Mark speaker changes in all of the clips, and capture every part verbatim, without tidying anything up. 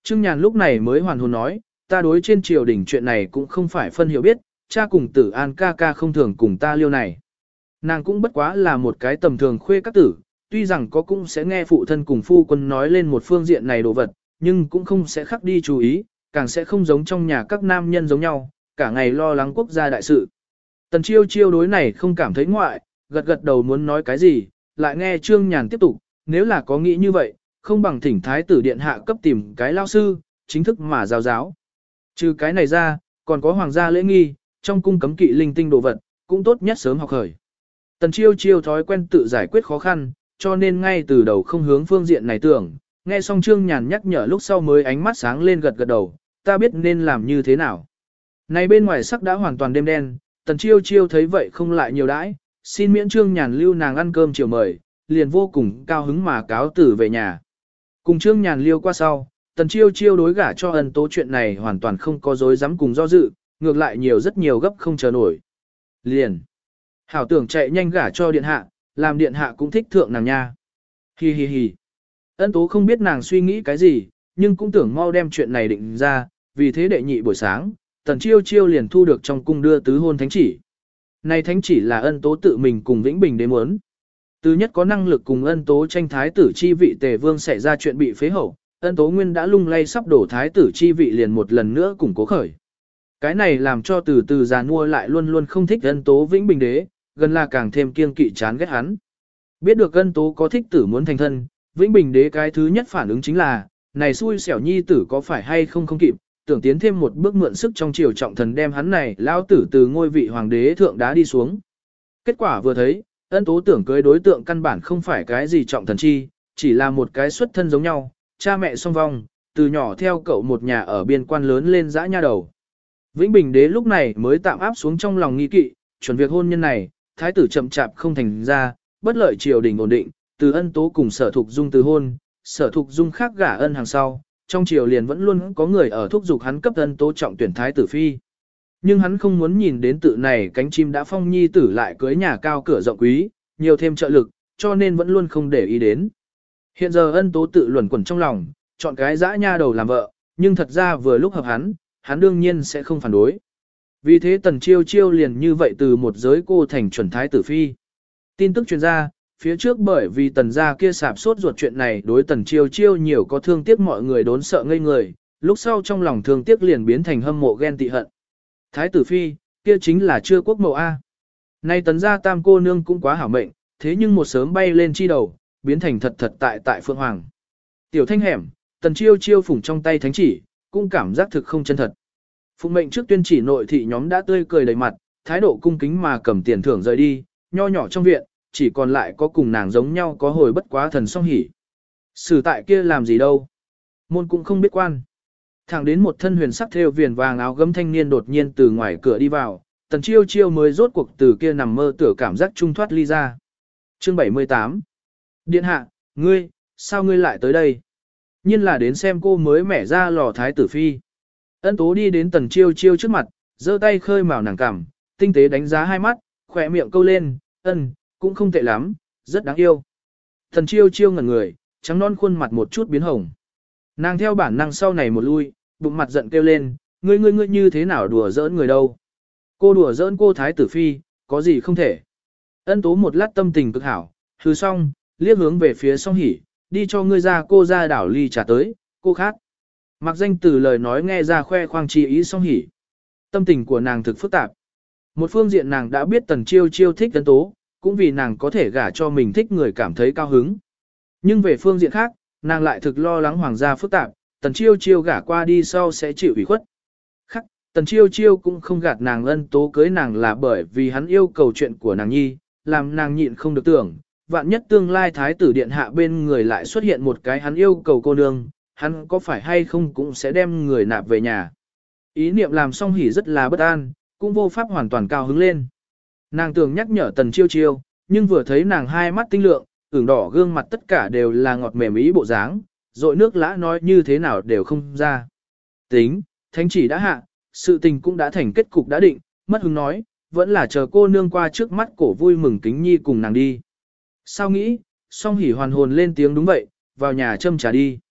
Speaker 1: Trương Nhàn lúc này mới hoàn hồn nói, ta đối trên triều đình chuyện này cũng không phải phân hiểu biết, cha cùng tử an ca ca không thường cùng ta liêu này. Nàng cũng bất quá là một cái tầm thường khuê các tử, tuy rằng có cũng sẽ nghe phụ thân cùng phu quân nói lên một phương diện này đồ vật, nhưng cũng không sẽ khắc đi chú ý, càng sẽ không giống trong nhà các nam nhân giống nhau, cả ngày lo lắng quốc gia đại sự. Tần Chiêu Chiêu đối này không cảm thấy ngoại, gật gật đầu muốn nói cái gì, lại nghe Trương Nhàn tiếp tục, nếu là có nghĩ như vậy, không bằng thỉnh thái tử điện hạ cấp tìm cái lao sư, chính thức mà giáo giáo. Trừ cái này ra, còn có hoàng gia lễ nghi, trong cung cấm kỵ linh tinh đồ vật, cũng tốt nhất sớm học khởi. Tần Chiêu Chiêu thói quen tự giải quyết khó khăn, cho nên ngay từ đầu không hướng phương diện này tưởng, nghe xong Trương Nhàn nhắc nhở lúc sau mới ánh mắt sáng lên gật gật đầu, ta biết nên làm như thế nào. Này bên ngoài sắc đã hoàn toàn đêm đen, Tần Chiêu Chiêu thấy vậy không lại nhiều đãi, xin miễn Trương Nhàn lưu nàng ăn cơm chiều mời, liền vô cùng cao hứng mà cáo tử về nhà. Cùng Trương Nhàn liêu qua sau, Tần Chiêu Chiêu đối gả cho Ân Tố chuyện này hoàn toàn không có dối dám cùng do dự, ngược lại nhiều rất nhiều gấp không chờ nổi. Liền. Hảo tưởng chạy nhanh gả cho điện hạ, làm điện hạ cũng thích thượng nàng nha. Hi hi hi. Ân Tố không biết nàng suy nghĩ cái gì, nhưng cũng tưởng mau đem chuyện này định ra, vì thế đệ nhị buổi sáng, Tần Chiêu Chiêu liền thu được trong cung đưa tứ hôn thánh chỉ. Này thánh chỉ là Ân Tố tự mình cùng Vĩnh Bình đế muốn. Từ nhất có năng lực cùng Ân Tố tranh thái tử chi vị Tề Vương xảy ra chuyện bị phế hậu, Ân Tố Nguyên đã lung lay sắp đổ thái tử chi vị liền một lần nữa củng cố khởi. Cái này làm cho từ từ già nua lại luôn luôn không thích Ân Tố Vĩnh Bình đế, gần là càng thêm kiêng kỵ chán ghét hắn. Biết được Ân Tố có thích tử muốn thành thân, Vĩnh Bình đế cái thứ nhất phản ứng chính là, này xui xẻo nhi tử có phải hay không không kịp, tưởng tiến thêm một bước mượn sức trong triều trọng thần đem hắn này lao tử từ ngôi vị hoàng đế thượng đá đi xuống. Kết quả vừa thấy, Ân Tố tưởng cưới đối tượng căn bản không phải cái gì trọng thần chi, chỉ là một cái xuất thân giống nhau, cha mẹ song vong, từ nhỏ theo cậu một nhà ở biên quan lớn lên dã nha đầu. Vĩnh Bình đế lúc này mới tạm áp xuống trong lòng nghi kỵ, chuẩn việc hôn nhân này, thái tử chậm chạp không thành ra, bất lợi triều đình ổn định, từ Ân Tố cùng Sở Thục Dung từ hôn, Sở Thục Dung khác gả Ân hàng sau, trong triều liền vẫn luôn có người ở thúc giục hắn cấp Ân Tố trọng tuyển thái tử phi. Nhưng hắn không muốn nhìn đến tự này cánh chim đã phong nhi tử lại cưới nhà cao cửa rộng quý, nhiều thêm trợ lực, cho nên vẫn luôn không để ý đến. Hiện giờ Ân Tố tự luẩn quẩn trong lòng, chọn cái dã nha đầu làm vợ, nhưng thật ra vừa lúc hợp hắn, hắn đương nhiên sẽ không phản đối. Vì thế Tần Chiêu Chiêu liền như vậy từ một giới cô thành chuẩn thái tử phi. Tin tức truyền ra, phía trước bởi vì Tần gia kia sạp sốt ruột chuyện này đối Tần Chiêu Chiêu nhiều có thương tiếc mọi người đốn sợ ngây người, lúc sau trong lòng thương tiếc liền biến thành hâm mộ ghen tị hận. Thái tử phi, kia chính là chưa quốc mẫu A. Nay Tần gia tam cô nương cũng quá hảo mệnh, thế nhưng một sớm bay lên chi đầu, biến thành thật thật tại tại Phượng Hoàng. Tiểu thanh hẻm, Tần Chiêu Chiêu phủng trong tay thánh chỉ, cũng cảm giác thực không chân thật. Phụng mệnh trước tuyên chỉ nội thị nhóm đã tươi cười đầy mặt, thái độ cung kính mà cầm tiền thưởng rời đi, nho nhỏ trong viện, chỉ còn lại có cùng nàng giống nhau có hồi bất quá thần song hỉ. Sử tại kia làm gì đâu. Môn cũng không biết quan. Thẳng đến một thân huyền sắc thêu viền vàng áo gấm thanh niên đột nhiên từ ngoài cửa đi vào, Tần Chiêu Chiêu mới rốt cuộc từ kia nằm mơ tưởng cảm giác trung thoát ly ra. Chương bảy mươi tám. Điện hạ, ngươi, sao ngươi lại tới đây? Nhiên là đến xem cô mới mẻ ra lò thái tử phi. Ân Tố đi đến Tần Chiêu Chiêu trước mặt, giơ tay khơi mào nàng cằm, tinh tế đánh giá hai mắt, khỏe miệng câu lên, ân, cũng không tệ lắm, rất đáng yêu. Tần Chiêu Chiêu ngẩn người, trắng non khuôn mặt một chút biến hồng. Nàng theo bản năng sau này một lui, bụng mặt giận kêu lên, ngươi ngươi ngươi như thế nào đùa giỡn người đâu? Cô đùa giỡn cô thái tử phi, có gì không thể? Ân Tố một lát tâm tình cực hảo, hừ xong, liếc hướng về phía Song Hỉ, đi cho ngươi ra cô ra đảo ly trà tới, cô khát. Mặc danh từ lời nói nghe ra khoe khoang chi ý Song Hỉ. Tâm tình của nàng thực phức tạp. Một phương diện nàng đã biết Tần Chiêu Chiêu thích Ân Tố, cũng vì nàng có thể gả cho mình thích người cảm thấy cao hứng. Nhưng về phương diện khác, nàng lại thực lo lắng hoàng gia phức tạp, Tần Chiêu Chiêu gả qua đi sau sẽ chịu ủy khuất. Khắc, Tần Chiêu Chiêu cũng không gạt nàng Ân Tố cưới nàng là bởi vì hắn yêu cầu chuyện của nàng nhi, làm nàng nhịn không được tưởng, vạn nhất tương lai thái tử điện hạ bên người lại xuất hiện một cái hắn yêu cầu cô nương, hắn có phải hay không cũng sẽ đem người nạp về nhà. Ý niệm làm Song Hỉ rất là bất an, cũng vô pháp hoàn toàn cao hứng lên. Nàng tưởng nhắc nhở Tần Chiêu Chiêu, nhưng vừa thấy nàng hai mắt tinh lượng, ửng đỏ gương mặt tất cả đều là ngọt mềm ý bộ dáng, rội nước lã nói như thế nào đều không ra. Tính, thánh chỉ đã hạ, sự tình cũng đã thành kết cục đã định, mất hứng nói, vẫn là chờ cô nương qua trước mắt cổ vui mừng kính nhi cùng nàng đi. Sao nghĩ, Song Hỉ hoàn hồn lên tiếng đúng vậy, vào nhà châm trà đi.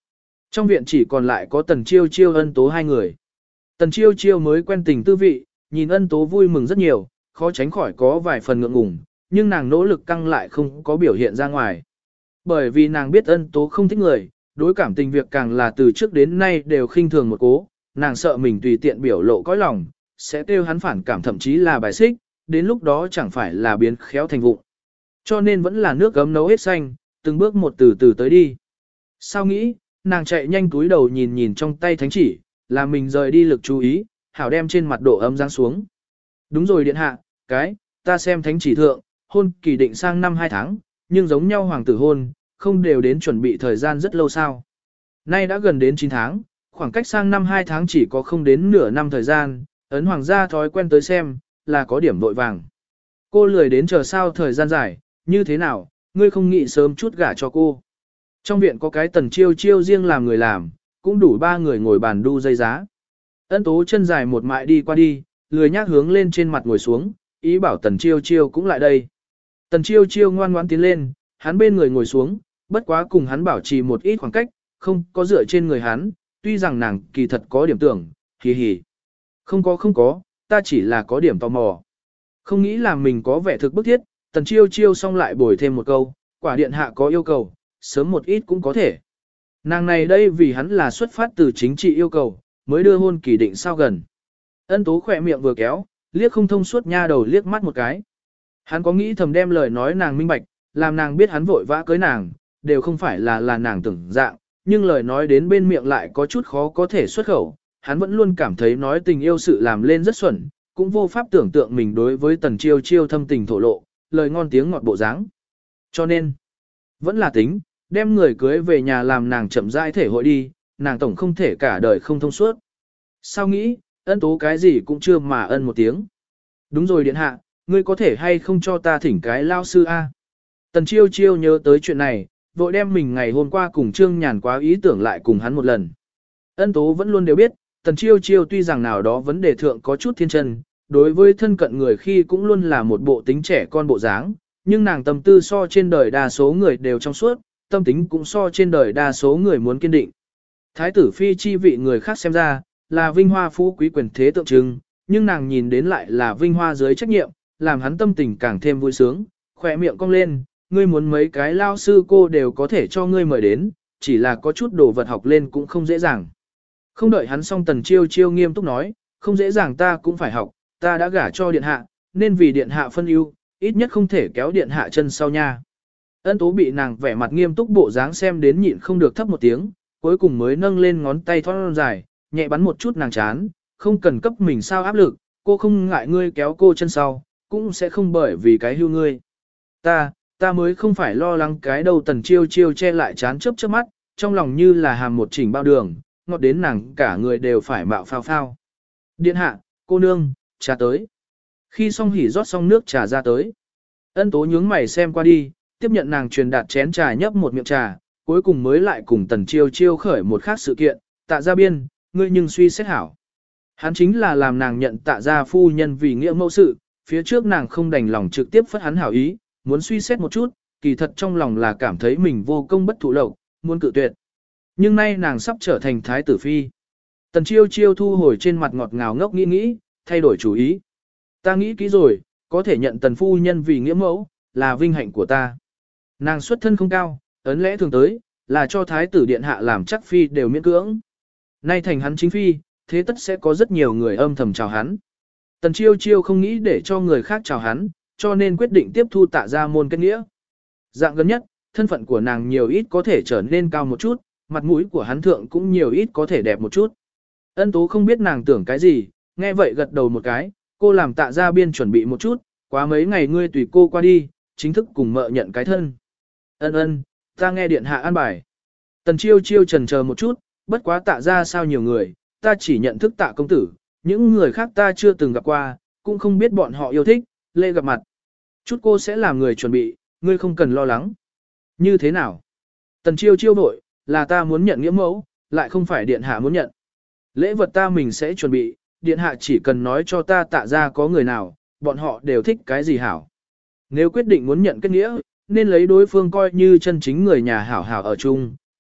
Speaker 1: Trong viện chỉ còn lại có Tần Chiêu Chiêu Ân Tố hai người. Tần Chiêu Chiêu mới quen tình tư vị, nhìn Ân Tố vui mừng rất nhiều, khó tránh khỏi có vài phần ngượng ngùng, nhưng nàng nỗ lực căng lại không có biểu hiện ra ngoài. Bởi vì nàng biết Ân Tố không thích người, đối cảm tình việc càng là từ trước đến nay đều khinh thường một cố, nàng sợ mình tùy tiện biểu lộ cõi lòng, sẽ kêu hắn phản cảm thậm chí là bài xích, đến lúc đó chẳng phải là biến khéo thành vụng. Cho nên vẫn là nước gấm nấu hết xanh, từng bước một từ từ tới đi. Sao nghĩ, nàng chạy nhanh túi đầu nhìn nhìn trong tay thánh chỉ, là mình rời đi lực chú ý, hảo đem trên mặt độ ấm giáng xuống. Đúng rồi điện hạ, cái, ta xem thánh chỉ thượng, hôn kỳ định sang năm hai tháng, nhưng giống nhau hoàng tử hôn, không đều đến chuẩn bị thời gian rất lâu sao. Nay đã gần đến chín tháng, khoảng cách sang năm hai tháng chỉ có không đến nửa năm thời gian, ấn hoàng gia thói quen tới xem, là có điểm vội vàng. Cô lười đến chờ sao thời gian dài, như thế nào, ngươi không nghĩ sớm chút gả cho cô. Trong viện có cái Tần Chiêu Chiêu riêng làm người làm, cũng đủ ba người ngồi bàn đu dây giá. Ân Tố chân dài một mại đi qua đi, lười nhác hướng lên trên mặt ngồi xuống, ý bảo Tần Chiêu Chiêu cũng lại đây. Tần Chiêu Chiêu ngoan ngoãn tiến lên, hắn bên người ngồi xuống, bất quá cùng hắn bảo trì một ít khoảng cách, không có dựa trên người hắn, tuy rằng nàng kỳ thật có điểm tưởng, hì hì. Không có không có, ta chỉ là có điểm tò mò. Không nghĩ là mình có vẻ thực bức thiết, Tần Chiêu Chiêu xong lại bồi thêm một câu, quả điện hạ có yêu cầu, sớm một ít cũng có thể. Nàng này đây vì hắn là xuất phát từ chính trị yêu cầu, mới đưa hôn kỳ định sao gần. Ân Tố khỏe miệng vừa kéo, liếc không thông suốt nha đầu liếc mắt một cái. Hắn có nghĩ thầm đem lời nói nàng minh bạch, làm nàng biết hắn vội vã cưới nàng, đều không phải là là nàng tưởng dạng, nhưng lời nói đến bên miệng lại có chút khó có thể xuất khẩu. Hắn vẫn luôn cảm thấy nói tình yêu sự làm lên rất xuẩn, cũng vô pháp tưởng tượng mình đối với Tần Chiêu Chiêu thâm tình thổ lộ, lời ngon tiếng ngọt bộ dáng. Cho nên, vẫn là tính, đem người cưới về nhà làm nàng chậm rãi thể hội đi, nàng tổng không thể cả đời không thông suốt. Sao nghĩ, Ân Tố cái gì cũng chưa mà ân một tiếng. Đúng rồi điện hạ, ngươi có thể hay không cho ta thỉnh cái lao sư A. Tần Chiêu Chiêu nhớ tới chuyện này, vội đem mình ngày hôm qua cùng Trương Nhàn quá ý tưởng lại cùng hắn một lần. Ân Tố vẫn luôn đều biết, Tần Chiêu Chiêu tuy rằng nào đó vấn đề thượng có chút thiên chân, đối với thân cận người khi cũng luôn là một bộ tính trẻ con bộ dáng, nhưng nàng tâm tư so trên đời đa số người đều trong suốt, tâm tính cũng so trên đời đa số người muốn kiên định. Thái tử phi chi vị người khác xem ra, là vinh hoa phú quý quyền thế tượng trưng, nhưng nàng nhìn đến lại là vinh hoa dưới trách nhiệm, làm hắn tâm tình càng thêm vui sướng, khỏe miệng cong lên, ngươi muốn mấy cái lao sư cô đều có thể cho ngươi mời đến, chỉ là có chút đồ vật học lên cũng không dễ dàng. Không đợi hắn xong Tần Chiêu Chiêu nghiêm túc nói, không dễ dàng ta cũng phải học, ta đã gả cho điện hạ, nên vì điện hạ phân ưu, ít nhất không thể kéo điện hạ chân sau nha. Ân Tố bị nàng vẻ mặt nghiêm túc bộ dáng xem đến nhịn không được thấp một tiếng, cuối cùng mới nâng lên ngón tay thon dài, nhẹ bắn một chút nàng chán, không cần cấp mình sao áp lực, cô không ngại ngươi kéo cô chân sau, cũng sẽ không bởi vì cái hưu ngươi. Ta, ta mới không phải lo lắng cái đầu. Tần Chiêu Chiêu che lại chán chớp chớp mắt, trong lòng như là hàm một chỉnh bao đường, ngọt đến nàng cả người đều phải mạo phao phao. Điện hạ, cô nương, trà tới. Khi xong hỉ rót xong nước trà ra tới. Ân Tố nhướng mày xem qua đi, tiếp nhận nàng truyền đạt chén trà nhấp một miệng trà, cuối cùng mới lại cùng Tần Chiêu Chiêu khởi một khác sự kiện, Tạ Gia Biên, ngươi nhưng suy xét hảo. Hắn chính là làm nàng nhận Tạ Gia phu nhân vì nghĩa mẫu sự, phía trước nàng không đành lòng trực tiếp phất hắn hảo ý, muốn suy xét một chút, kỳ thật trong lòng là cảm thấy mình vô công bất thụ lộc, muốn cự tuyệt. Nhưng nay nàng sắp trở thành thái tử phi. Tần Chiêu Chiêu thu hồi trên mặt ngọt ngào ngốc nghĩ nghĩ, thay đổi chủ ý. Ta nghĩ kỹ rồi, có thể nhận Tần phu nhân vì nghĩa mẫu, là vinh hạnh của ta. Nàng xuất thân không cao, ấn lẽ thường tới, là cho thái tử điện hạ làm chắc phi đều miễn cưỡng. Nay thành hắn chính phi, thế tất sẽ có rất nhiều người âm thầm chào hắn. Tần Chiêu Chiêu không nghĩ để cho người khác chào hắn, cho nên quyết định tiếp thu Tạ Gia môn kết nghĩa. Dạng gần nhất, thân phận của nàng nhiều ít có thể trở nên cao một chút, mặt mũi của hắn thượng cũng nhiều ít có thể đẹp một chút. Ân Tố không biết nàng tưởng cái gì, nghe vậy gật đầu một cái, cô làm Tạ Gia Biên chuẩn bị một chút, quá mấy ngày ngươi tùy cô qua đi, chính thức cùng mợ nhận cái thân. Ân ân, ta nghe điện hạ an bài. Tần Chiêu Chiêu chần chờ một chút, bất quá Tạ Gia sao nhiều người, ta chỉ nhận thức Tạ công tử, những người khác ta chưa từng gặp qua, cũng không biết bọn họ yêu thích, lễ gặp mặt. Chút cô sẽ làm người chuẩn bị, ngươi không cần lo lắng. Như thế nào? Tần Chiêu Chiêu vội, là ta muốn nhận nghĩa mẫu, lại không phải điện hạ muốn nhận. Lễ vật ta mình sẽ chuẩn bị, điện hạ chỉ cần nói cho ta Tạ Gia có người nào, bọn họ đều thích cái gì hảo. Nếu quyết định muốn nhận kết nghĩa, nên lấy đối phương coi như chân chính người nhà hảo hảo ở chung,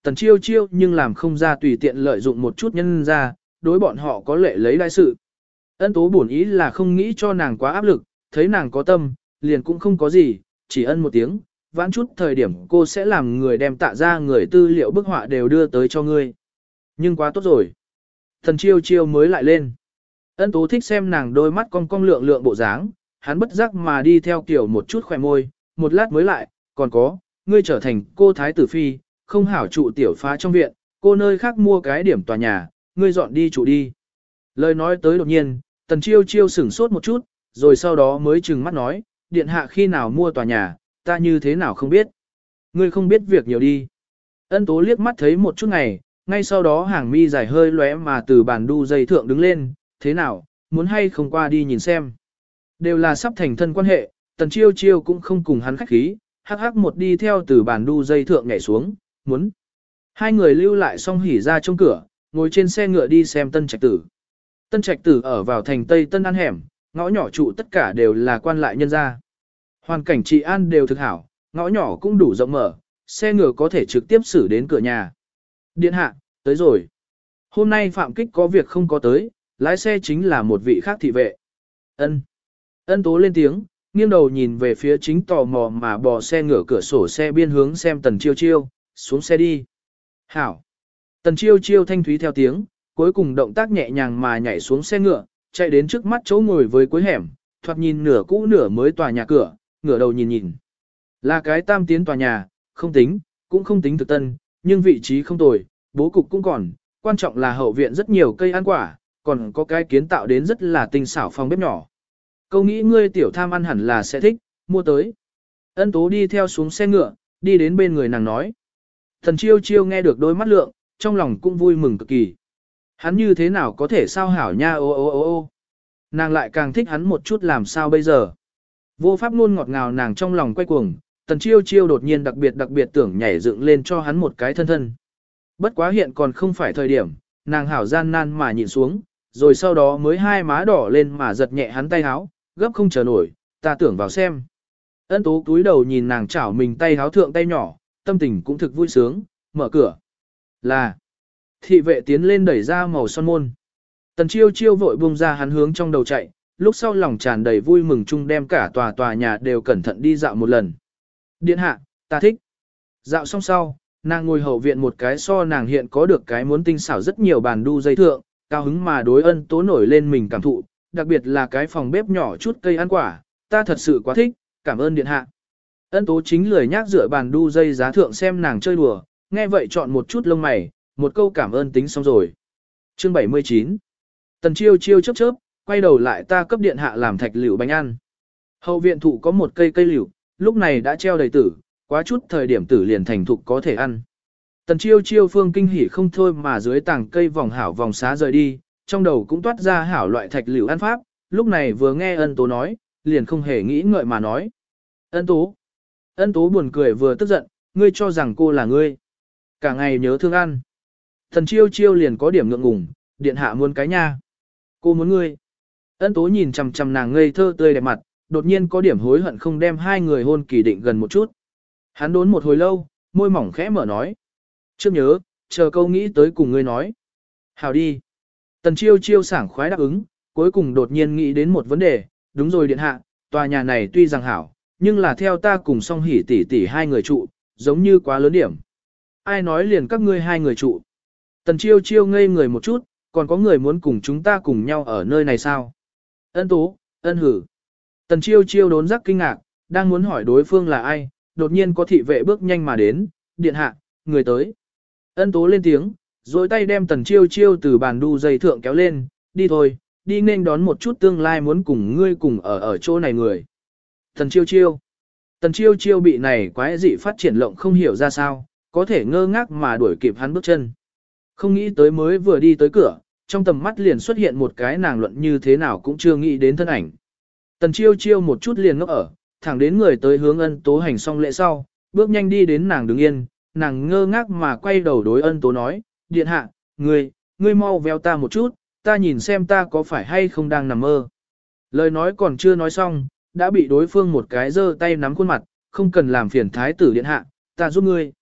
Speaker 1: tần chiêu chiêu nhưng làm không ra tùy tiện lợi dụng một chút nhân ra, đối bọn họ có lệ lấy đại sự. Ân tố bổn ý là không nghĩ cho nàng quá áp lực, thấy nàng có tâm, liền cũng không có gì, chỉ ân một tiếng, vãn chút thời điểm cô sẽ làm người đem tạ ra người tư liệu bức họa đều đưa tới cho ngươi. Nhưng quá tốt rồi. Thần chiêu chiêu mới lại lên. Ân tố thích xem nàng đôi mắt cong cong lượng lượng bộ dáng, hắn bất giác mà đi theo kiểu một chút khỏe môi, một lát mới lại, còn có, ngươi trở thành cô thái tử phi, không hảo trụ tiểu phá trong viện, cô nơi khác mua cái điểm tòa nhà, ngươi dọn đi trụ đi. Lời nói tới đột nhiên, tần chiêu chiêu sửng sốt một chút, rồi sau đó mới chừng mắt nói, điện hạ khi nào mua tòa nhà, ta như thế nào không biết. Ngươi không biết việc nhiều đi. Ân tố liếc mắt thấy một chút ngày, ngay sau đó hàng mi dài hơi lóe mà từ bàn đu dây thượng đứng lên, thế nào, muốn hay không qua đi nhìn xem. Đều là sắp thành thân quan hệ, tần chiêu chiêu cũng không cùng hắn khách khí, hắc hắc một đi theo từ bàn đu dây thượng nhảy xuống, muốn. Hai người lưu lại xong hỉ ra trong cửa, ngồi trên xe ngựa đi xem tân trạch tử. Tân trạch tử ở vào thành Tây Tân An hẻm, ngõ nhỏ trụ tất cả đều là quan lại nhân gia. Hoàn cảnh trị an đều thực hảo, ngõ nhỏ cũng đủ rộng mở, xe ngựa có thể trực tiếp xử đến cửa nhà. Điện hạ, tới rồi. Hôm nay Phạm Kích có việc không có tới, lái xe chính là một vị khác thị vệ. Ân. Ân tố lên tiếng, nghiêng đầu nhìn về phía chính tò mò mà bò xe ngửa cửa sổ xe biên hướng xem tần chiêu chiêu, xuống xe đi. Hảo. Tần chiêu chiêu thanh thúy theo tiếng, cuối cùng động tác nhẹ nhàng mà nhảy xuống xe ngựa, chạy đến trước mắt chỗ ngồi với cuối hẻm, thoạt nhìn nửa cũ nửa mới tòa nhà cửa, ngửa đầu nhìn nhìn. Là cái tam tiến tòa nhà, không tính, cũng không tính thực tân, nhưng vị trí không tồi, bố cục cũng còn, quan trọng là hậu viện rất nhiều cây ăn quả, còn có cái kiến tạo đến rất là tinh xảo phòng bếp nhỏ. Câu nghĩ ngươi tiểu tham ăn hẳn là sẽ thích, mua tới. Ân tố đi theo xuống xe ngựa, đi đến bên người nàng nói. Thần chiêu chiêu nghe được đôi mắt lượng, trong lòng cũng vui mừng cực kỳ. Hắn như thế nào có thể sao hảo nha ô ô ô ô. Nàng lại càng thích hắn một chút làm sao bây giờ. Vô pháp luôn ngọt ngào nàng trong lòng quay cuồng, tần chiêu chiêu đột nhiên đặc biệt đặc biệt tưởng nhảy dựng lên cho hắn một cái thân thân. Bất quá hiện còn không phải thời điểm, nàng hảo gian nan mà nhìn xuống, rồi sau đó mới hai má đỏ lên mà giật nhẹ hắn tay háo, gấp không chờ nổi, ta tưởng vào xem. Ân tố túi đầu nhìn nàng chảo mình tay háo thượng tay nhỏ, tâm tình cũng thực vui sướng, mở cửa. Là, thị vệ tiến lên đẩy ra màu son môn. Tần chiêu chiêu vội buông ra hắn hướng trong đầu chạy, lúc sau lòng tràn đầy vui mừng chung đem cả tòa tòa nhà đều cẩn thận đi dạo một lần. Điện hạ, ta thích. Dạo xong sau, nàng ngồi hậu viện một cái so nàng hiện có được cái muốn tinh xảo rất nhiều bàn đu dây thượng, cao hứng mà đối ân tố nổi lên mình cảm thụ, đặc biệt là cái phòng bếp nhỏ chút cây ăn quả, ta thật sự quá thích, cảm ơn điện hạ. Ân tố chính lười nhác dựa bàn đu dây giá thượng xem nàng chơi đùa, nghe vậy chọn một chút lông mày, một câu cảm ơn tính xong rồi. Chương bảy mươi chín. Tần chiêu chiêu chớp chớp, quay đầu lại ta cấp điện hạ làm thạch liễu bánh ăn. Hậu viện thụ có một cây cây liễu, lúc này đã treo đầy tử, quá chút thời điểm tử liền thành thục có thể ăn. Tần chiêu chiêu phương kinh hỉ không thôi mà dưới tảng cây vòng hảo vòng xá rời đi, trong đầu cũng toát ra hảo loại thạch liễu ăn pháp, lúc này vừa nghe ân tố nói, liền không hề nghĩ ngợi mà nói. Ân tố. Ân tố buồn cười vừa tức giận, ngươi cho rằng cô là ngươi. Cả ngày nhớ thương ăn. Tần chiêu chiêu liền có điểm ngượng ngùng, điện hạ muốn cái nha. Cô muốn ngươi. Ân tố nhìn chằm chằm nàng ngây thơ tươi đẹp mặt, đột nhiên có điểm hối hận không đem hai người hôn kỳ định gần một chút. Hắn đốn một hồi lâu, môi mỏng khẽ mở nói. Trước nhớ, chờ câu nghĩ tới cùng ngươi nói. Hào đi. Tần chiêu chiêu sảng khoái đáp ứng, cuối cùng đột nhiên nghĩ đến một vấn đề, đúng rồi điện hạ, tòa nhà này tuy rằng hảo, nhưng là theo ta cùng song hỉ tỷ tỷ hai người trụ, giống như quá lớn điểm. Ai nói liền các ngươi hai người trụ. Tần chiêu chiêu ngây người một chút, còn có người muốn cùng chúng ta cùng nhau ở nơi này sao? Ân tố, ân hử. Tần chiêu chiêu đốn giác kinh ngạc, đang muốn hỏi đối phương là ai, đột nhiên có thị vệ bước nhanh mà đến, điện hạ, người tới. Ân tố lên tiếng, rồi tay đem tần chiêu chiêu từ bàn đu dây thượng kéo lên, đi thôi, đi nên đón một chút tương lai muốn cùng ngươi cùng ở ở chỗ này người. Tần chiêu chiêu. Tần chiêu chiêu bị này quái dị phát triển lộng không hiểu ra sao, có thể ngơ ngác mà đuổi kịp hắn bước chân. Không nghĩ tới mới vừa đi tới cửa, trong tầm mắt liền xuất hiện một cái nàng luận như thế nào cũng chưa nghĩ đến thân ảnh. Tần chiêu chiêu một chút liền ngốc ở, thẳng đến người tới hướng ân tố hành xong lễ sau, bước nhanh đi đến nàng đứng yên, nàng ngơ ngác mà quay đầu đối ân tố nói, điện hạ, ngươi, ngươi mau véo ta một chút, ta nhìn xem ta có phải hay không đang nằm mơ. Lời nói còn chưa nói xong, đã bị đối phương một cái giơ tay nắm khuôn mặt, không cần làm phiền thái tử điện hạ, ta giúp ngươi.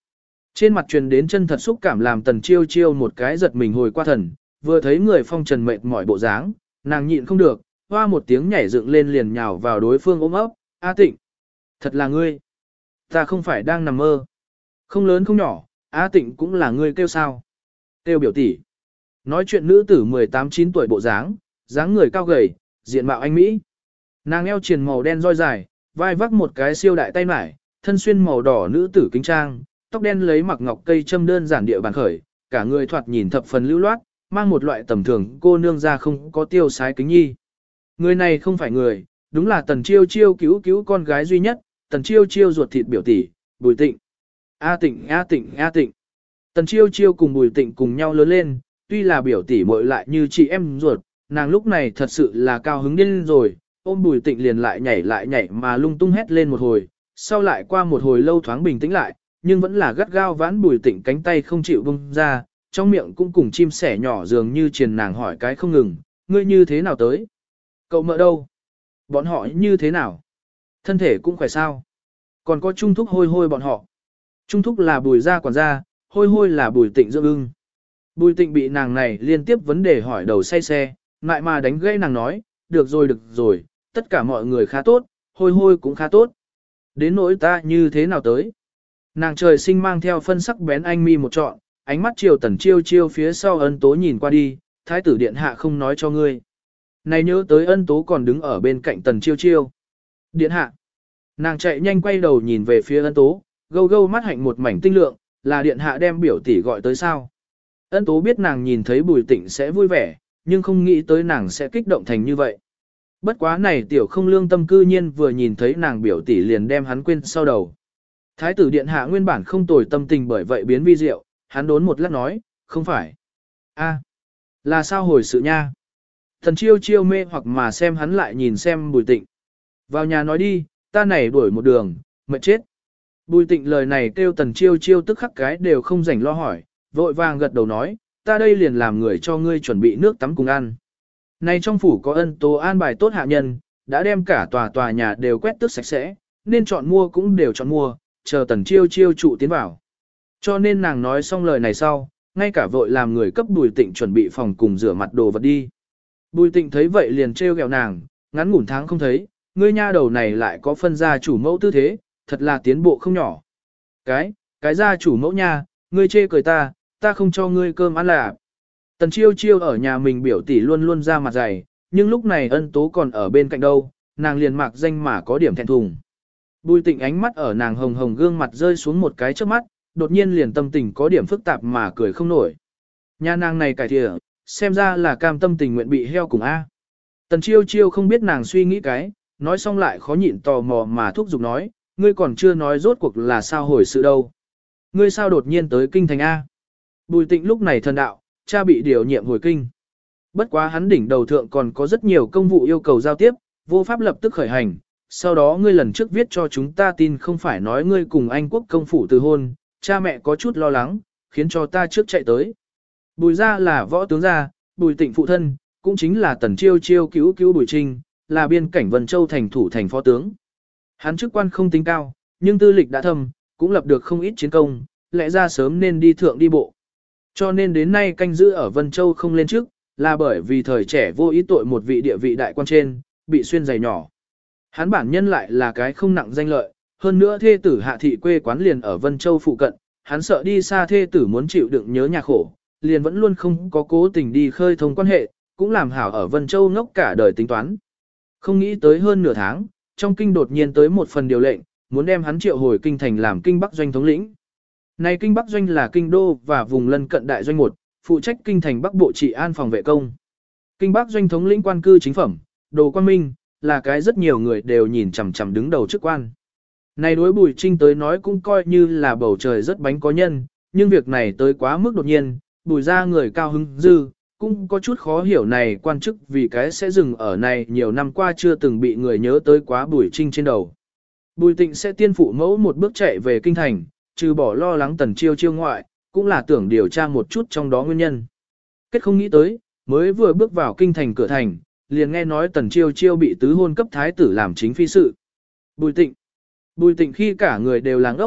Speaker 1: Trên mặt truyền đến chân thật xúc cảm làm Tần Chiêu Chiêu một cái giật mình hồi qua thần, vừa thấy người phong trần mệt mỏi bộ dáng, nàng nhịn không được, hoa một tiếng nhảy dựng lên liền nhào vào đối phương ôm ấp, A Tịnh, thật là ngươi, ta không phải đang nằm mơ, không lớn không nhỏ, A Tịnh cũng là ngươi kêu sao, kêu biểu tỷ. Nói chuyện nữ tử mười tám chín tuổi bộ dáng, dáng người cao gầy, diện mạo anh Mỹ. Nàng eo triền màu đen roi dài, vai vác một cái siêu đại tay mải, thân xuyên màu đỏ nữ tử kính trang, tóc đen lấy mặc ngọc cây châm đơn giản địa bàn khởi, cả người thoạt nhìn thập phần lưu loát, mang một loại tầm thường cô nương ra không có tiêu sái kính nhi. Người này không phải người, đúng là Tần Chiêu Chiêu cứu cứu con gái duy nhất, Tần Chiêu Chiêu ruột thịt biểu tỷ, Bùi Tịnh. A Tịnh, A Tịnh, A Tịnh. Tần Chiêu Chiêu cùng Bùi Tịnh cùng nhau lớn lên, tuy là biểu tỷ muội lại như chị em ruột, nàng lúc này thật sự là cao hứng điên rồi, ôm Bùi Tịnh liền lại nhảy lại nhảy mà lung tung hét lên một hồi, sau lại qua một hồi lâu thoáng bình tĩnh lại, nhưng vẫn là gắt gao vãn Bùi Tịnh cánh tay không chịu buông ra, trong miệng cũng cùng chim sẻ nhỏ dường như triền nàng hỏi cái không ngừng, ngươi như thế nào tới? Cậu mợ đâu? Bọn họ như thế nào? Thân thể cũng khỏe sao? Còn có Trung Thúc hôi hôi bọn họ. Trung Thúc là Bùi gia quản gia, hôi hôi là Bùi Tịnh dưỡng ưng. Bùi Tịnh bị nàng này liên tiếp vấn đề hỏi đầu say xe, ngại mà đánh gãy nàng nói, được rồi được rồi, tất cả mọi người khá tốt, hôi hôi cũng khá tốt. Đến nỗi ta như thế nào tới? Nàng trời sinh mang theo phân sắc bén anh mi một trọn, ánh mắt chiều Tần Chiêu Chiêu phía sau Ân Tố nhìn qua đi, thái tử điện hạ không nói cho ngươi. Này nhớ tới Ân Tố còn đứng ở bên cạnh Tần Chiêu Chiêu. Điện hạ. Nàng chạy nhanh quay đầu nhìn về phía Ân Tố, gâu gâu mắt hạnh một mảnh tinh lượng, là điện hạ đem biểu tỷ gọi tới sao. Ân Tố biết nàng nhìn thấy Bùi Tịnh sẽ vui vẻ, nhưng không nghĩ tới nàng sẽ kích động thành như vậy. Bất quá này tiểu không lương tâm cư nhiên vừa nhìn thấy nàng biểu tỷ liền đem hắn quên sau đầu. Thái tử điện hạ nguyên bản không tồi tâm tình bởi vậy biến vi diệu, hắn đốn một lát nói, không phải. a là sao hồi sự nha. Thần Chiêu Chiêu mê hoặc mà xem hắn lại nhìn xem Bùi Tịnh. Vào nhà nói đi, ta này đuổi một đường, mệt chết. Bùi Tịnh lời này kêu Tần Chiêu Chiêu tức khắc cái đều không rảnh lo hỏi, vội vàng gật đầu nói, ta đây liền làm người cho ngươi chuẩn bị nước tắm cùng ăn. Này trong phủ có Ân Tố an bài tốt hạ nhân, đã đem cả tòa tòa nhà đều quét tước sạch sẽ, nên chọn mua cũng đều chọn mua, chờ Tần Chiêu Chiêu trụ tiến vào. Cho nên nàng nói xong lời này sau, ngay cả vội làm người cấp Bùi Tịnh chuẩn bị phòng cùng rửa mặt đồ vật đi. Bùi Tịnh thấy vậy liền trêu ghẹo nàng, ngắn ngủn tháng không thấy, ngươi nha đầu này lại có phân gia chủ mẫu tư thế, thật là tiến bộ không nhỏ. Cái, cái gia chủ mẫu nha, ngươi chê cười ta, ta không cho ngươi cơm ăn là. Tần Chiêu Chiêu ở nhà mình biểu tỷ luôn luôn ra mặt dày, nhưng lúc này Ân Tố còn ở bên cạnh đâu, nàng liền mạc danh mà có điểm thẹn thùng. Bùi Tịnh ánh mắt ở nàng hồng hồng gương mặt rơi xuống một cái trước mắt, đột nhiên liền tâm tình có điểm phức tạp mà cười không nổi. Nhà nàng này cải thìa, xem ra là cam tâm tình nguyện bị heo cùng A. Tần Chiêu Chiêu không biết nàng suy nghĩ cái, nói xong lại khó nhịn tò mò mà thúc giục nói, ngươi còn chưa nói rốt cuộc là sao hồi sự đâu. Ngươi sao đột nhiên tới kinh thành A. Bùi Tịnh lúc này thần đạo, cha bị điều nhiệm hồi kinh. Bất quá hắn đỉnh đầu thượng còn có rất nhiều công vụ yêu cầu giao tiếp, vô pháp lập tức khởi hành. Sau đó ngươi lần trước viết cho chúng ta tin không phải nói ngươi cùng Anh quốc công phủ từ hôn, cha mẹ có chút lo lắng, khiến cho ta trước chạy tới. Bùi gia là võ tướng gia, Bùi Tịnh phụ thân, cũng chính là Tần Chiêu Chiêu cứu cứu Bùi Trinh, là biên cảnh Vân Châu thành thủ thành phó tướng. Hắn chức quan không tính cao, nhưng tư lịch đã thâm, cũng lập được không ít chiến công, lẽ ra sớm nên đi thượng đi bộ. Cho nên đến nay canh giữ ở Vân Châu không lên trước, là bởi vì thời trẻ vô ý tội một vị địa vị đại quan trên, bị xuyên giày nhỏ. Hắn bản nhân lại là cái không nặng danh lợi, hơn nữa thê tử Hạ thị quê quán liền ở Vân Châu phụ cận, hắn sợ đi xa thê tử muốn chịu đựng nhớ nhà khổ, liền vẫn luôn không có cố tình đi khơi thông quan hệ, cũng làm hảo ở Vân Châu ngốc cả đời tính toán. Không nghĩ tới hơn nửa tháng, trong kinh đột nhiên tới một phần điều lệnh, muốn đem hắn triệu hồi kinh thành làm kinh Bắc doanh thống lĩnh. Này kinh Bắc doanh là kinh đô và vùng lân cận đại doanh một, phụ trách kinh thành Bắc bộ trị an phòng vệ công. Kinh Bắc doanh thống lĩnh quan cư chính phẩm, Đồ Quang Minh, là cái rất nhiều người đều nhìn chằm chằm đứng đầu chức quan. Này đối Bùi Trinh tới nói cũng coi như là bầu trời rất bánh có nhân, nhưng việc này tới quá mức đột nhiên, Bùi ra người cao hứng dư, cũng có chút khó hiểu này quan chức vì cái sẽ dừng ở này nhiều năm qua chưa từng bị người nhớ tới quá Bùi Trinh trên đầu. Bùi Tịnh sẽ tiên phụ mẫu một bước chạy về kinh thành, trừ bỏ lo lắng Tần Chiêu Chiêu ngoại, cũng là tưởng điều tra một chút trong đó nguyên nhân. Kết không nghĩ tới, mới vừa bước vào kinh thành cửa thành, liền nghe nói Tần Chiêu Chiêu bị tứ hôn cấp thái tử làm chính phi sự. Bùi Tịnh. Bùi Tịnh khi cả người đều làng ốc,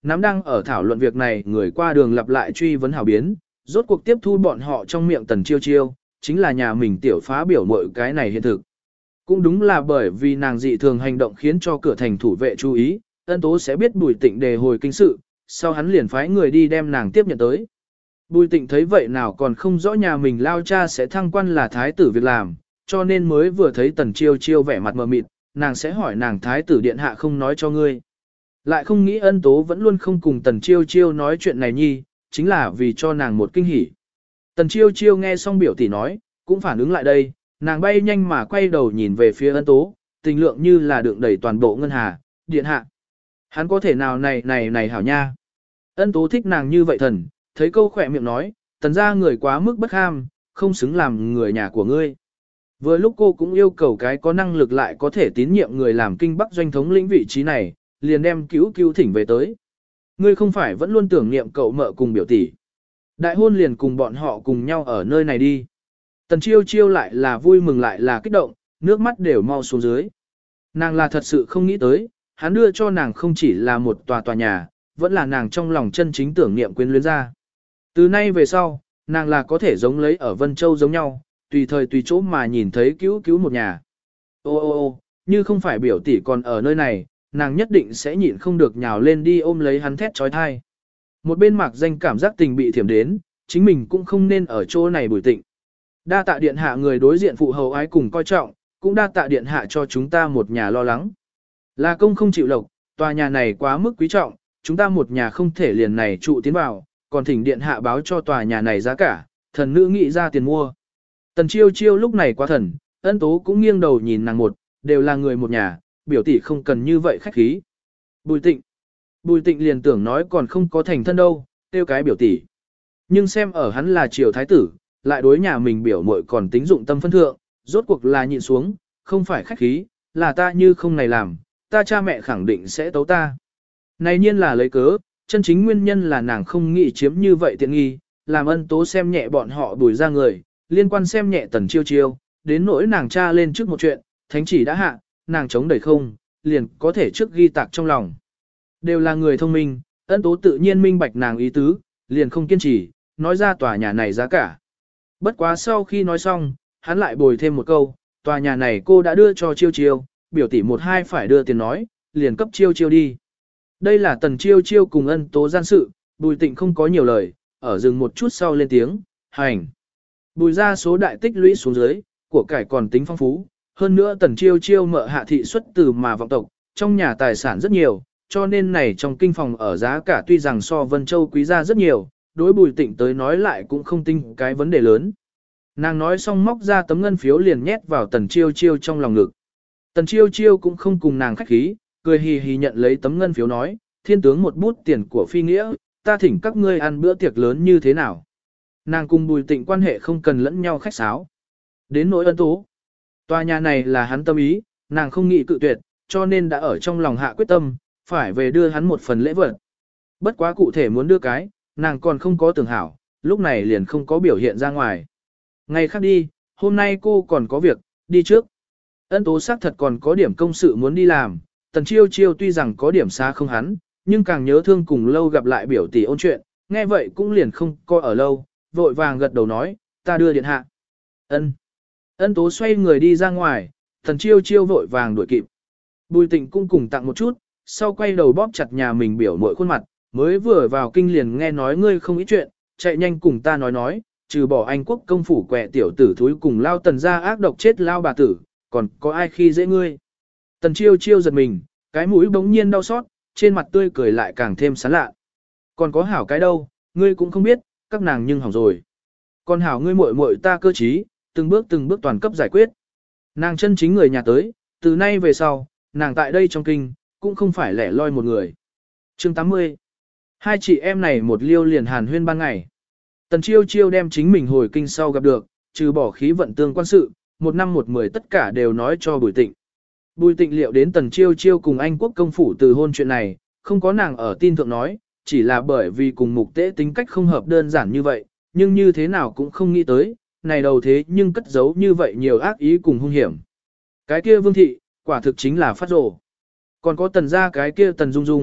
Speaker 1: Nắm đang ở thảo luận việc này người qua đường lặp lại truy vấn hảo biến, rốt cuộc tiếp thu bọn họ trong miệng Tần Chiêu Chiêu, chính là nhà mình tiểu phá biểu mọi cái này hiện thực. Cũng đúng là bởi vì nàng dị thường hành động khiến cho cửa thành thủ vệ chú ý, Ân Tố sẽ biết Bùi Tịnh đề hồi kinh sự, sau hắn liền phái người đi đem nàng tiếp nhận tới. Bùi Tịnh thấy vậy nào còn không rõ nhà mình lao cha sẽ thăng quan là thái tử việc làm, cho nên mới vừa thấy Tần Chiêu Chiêu vẻ mặt mờ mịt, nàng sẽ hỏi nàng thái tử điện hạ không nói cho ngươi. Lại không nghĩ Ân Tố vẫn luôn không cùng Tần Chiêu Chiêu nói chuyện này nhi, chính là vì cho nàng một kinh hỉ. Tần Chiêu Chiêu nghe xong biểu tỷ nói, cũng phản ứng lại đây, nàng bay nhanh mà quay đầu nhìn về phía Ân Tố, tình lượng như là đựng đầy toàn bộ ngân hà, điện hạ. Hắn có thể nào này này này hảo nha. Ân Tố thích nàng như vậy thần, thấy câu khỏe miệng nói, tần ra người quá mức bất ham, không xứng làm người nhà của ngươi. Vừa lúc cô cũng yêu cầu cái có năng lực lại có thể tín nhiệm người làm kinh bắc doanh thống lĩnh vị trí này, liền đem cứu cứu thỉnh về tới. Ngươi không phải vẫn luôn tưởng niệm cậu mợ cùng biểu tỷ. Đại hôn liền cùng bọn họ cùng nhau ở nơi này đi. Tần Chiêu Chiêu lại là vui mừng lại là kích động, nước mắt đều mau xuống dưới. Nàng là thật sự không nghĩ tới, hắn đưa cho nàng không chỉ là một tòa tòa nhà, vẫn là nàng trong lòng chân chính tưởng niệm quyến luyến ra. Từ nay về sau, nàng là có thể giống lấy ở Vân Châu giống nhau, tùy thời tùy chỗ mà nhìn thấy cứu cứu một nhà. Ô ô ô, như không phải biểu tỷ còn ở nơi này, nàng nhất định sẽ nhịn không được nhào lên đi ôm lấy hắn thét trói thai. Một bên Mạc Danh cảm giác tình bị thiểm đến, chính mình cũng không nên ở chỗ này Bùi Tịnh. Đa tạ điện hạ người đối diện phụ hầu ái cùng coi trọng, cũng đa tạ điện hạ cho chúng ta một nhà lo lắng. Là công không chịu lộc, tòa nhà này quá mức quý trọng, chúng ta một nhà không thể liền này trụ tiến vào, còn thỉnh điện hạ báo cho tòa nhà này giá cả, thần nữ nghĩ ra tiền mua. Tần Chiêu Chiêu lúc này quá thần, Ân Tố cũng nghiêng đầu nhìn nàng một, đều là người một nhà, biểu tỷ không cần như vậy khách khí. Bùi Tịnh. Bùi Tịnh liền tưởng nói còn không có thành thân đâu, tiêu cái biểu tỷ. Nhưng xem ở hắn là triều thái tử, lại đối nhà mình biểu muội còn tính dụng tâm phân thượng, rốt cuộc là nhịn xuống, không phải khách khí, là ta như không này làm, ta cha mẹ khẳng định sẽ tấu ta. Này nhiên là lấy cớ, chân chính nguyên nhân là nàng không nghĩ chiếm như vậy tiện nghi, làm Ân Tố xem nhẹ bọn họ đuổi ra người, liên quan xem nhẹ Tần Chiêu Chiêu, đến nỗi nàng cha lên trước một chuyện, thánh chỉ đã hạ, nàng chống đẩy không, liền có thể trước ghi tạc trong lòng. Đều là người thông minh, Ân Tố tự nhiên minh bạch nàng ý tứ, liền không kiên trì, nói ra tòa nhà này giá cả. Bất quá sau khi nói xong, hắn lại bồi thêm một câu, tòa nhà này cô đã đưa cho Chiêu Chiêu, biểu tỷ một hai phải đưa tiền nói, liền cấp Chiêu Chiêu đi. Đây là Tần Chiêu Chiêu cùng Ân Tố gian sự, Bùi Tịnh không có nhiều lời, ở dừng một chút sau lên tiếng, hành. Bùi ra số đại tích lũy xuống dưới, của cải còn tính phong phú, hơn nữa Tần Chiêu Chiêu mợ hạ thị xuất từ mà vọng tộc, trong nhà tài sản rất nhiều, cho nên này trong kinh phòng ở giá cả tuy rằng so Vân Châu quý gia rất nhiều, đối Bùi Tịnh tới nói lại cũng không tinh cái vấn đề lớn. Nàng nói xong móc ra tấm ngân phiếu liền nhét vào Tần Chiêu Chiêu trong lòng ngực. Tần Chiêu Chiêu cũng không cùng nàng khách khí, cười hì hì nhận lấy tấm ngân phiếu nói, thiên tướng một bút tiền của phi nghĩa, ta thỉnh các ngươi ăn bữa tiệc lớn như thế nào. Nàng cùng Bùi Tịnh quan hệ không cần lẫn nhau khách sáo. Đến nỗi Ân Tố, tòa nhà này là hắn tâm ý, nàng không nghĩ cự tuyệt, cho nên đã ở trong lòng hạ quyết tâm, phải về đưa hắn một phần lễ vật. Bất quá cụ thể muốn đưa cái, nàng còn không có tưởng hảo, lúc này liền không có biểu hiện ra ngoài. Ngày khác đi, hôm nay cô còn có việc, đi trước. Ân Tố xác thật còn có điểm công sự muốn đi làm, Tần Chiêu Chiêu tuy rằng có điểm xa không hắn, nhưng càng nhớ thương cùng lâu gặp lại biểu tỷ ôn chuyện, nghe vậy cũng liền không coi ở lâu, vội vàng gật đầu nói, ta đưa điện hạ. Ân. Ân Tố xoay người đi ra ngoài, Tần Chiêu Chiêu vội vàng đuổi kịp. Bùi Tịnh cũng cùng tặng một chút, sau quay đầu bóp chặt nhà mình biểu mội khuôn mặt, mới vừa vào kinh liền nghe nói ngươi không ý chuyện, chạy nhanh cùng ta nói nói, trừ bỏ Anh quốc công phủ quẹ tiểu tử thúi cùng lao Tần ra ác độc chết lao bà tử, còn có ai khi dễ ngươi. Tần Chiêu Chiêu giật mình, cái mũi bỗng nhiên đau xót, trên mặt tươi cười lại càng thêm sán lạ. Còn có hảo cái đâu, ngươi cũng không biết, các nàng nhưng hỏng rồi. Còn hảo ngươi muội muội ta cơ trí, từng bước từng bước toàn cấp giải quyết. Nàng chân chính người nhà tới, từ nay về sau, nàng tại đây trong kinh, cũng không phải lẻ loi một người. Chương tám mươi. Hai chị em này một liêu liền hàn huyên ban ngày. Tần Chiêu Chiêu đem chính mình hồi kinh sau gặp được, trừ bỏ khí vận tương quan sự, một năm một mười tất cả đều nói cho Bùi Tịnh. Bùi Tịnh liệu đến Tần Chiêu Chiêu cùng Anh quốc công phủ từ hôn chuyện này, không có nàng ở tin thượng nói, chỉ là bởi vì cùng mục tế tính cách không hợp đơn giản như vậy, nhưng như thế nào cũng không nghĩ tới, này đầu thế nhưng cất giấu như vậy nhiều ác ý cùng hung hiểm. Cái kia Vương thị, quả thực chính là phát rồ. Còn có Tần gia cái kia Tần Dung Dung,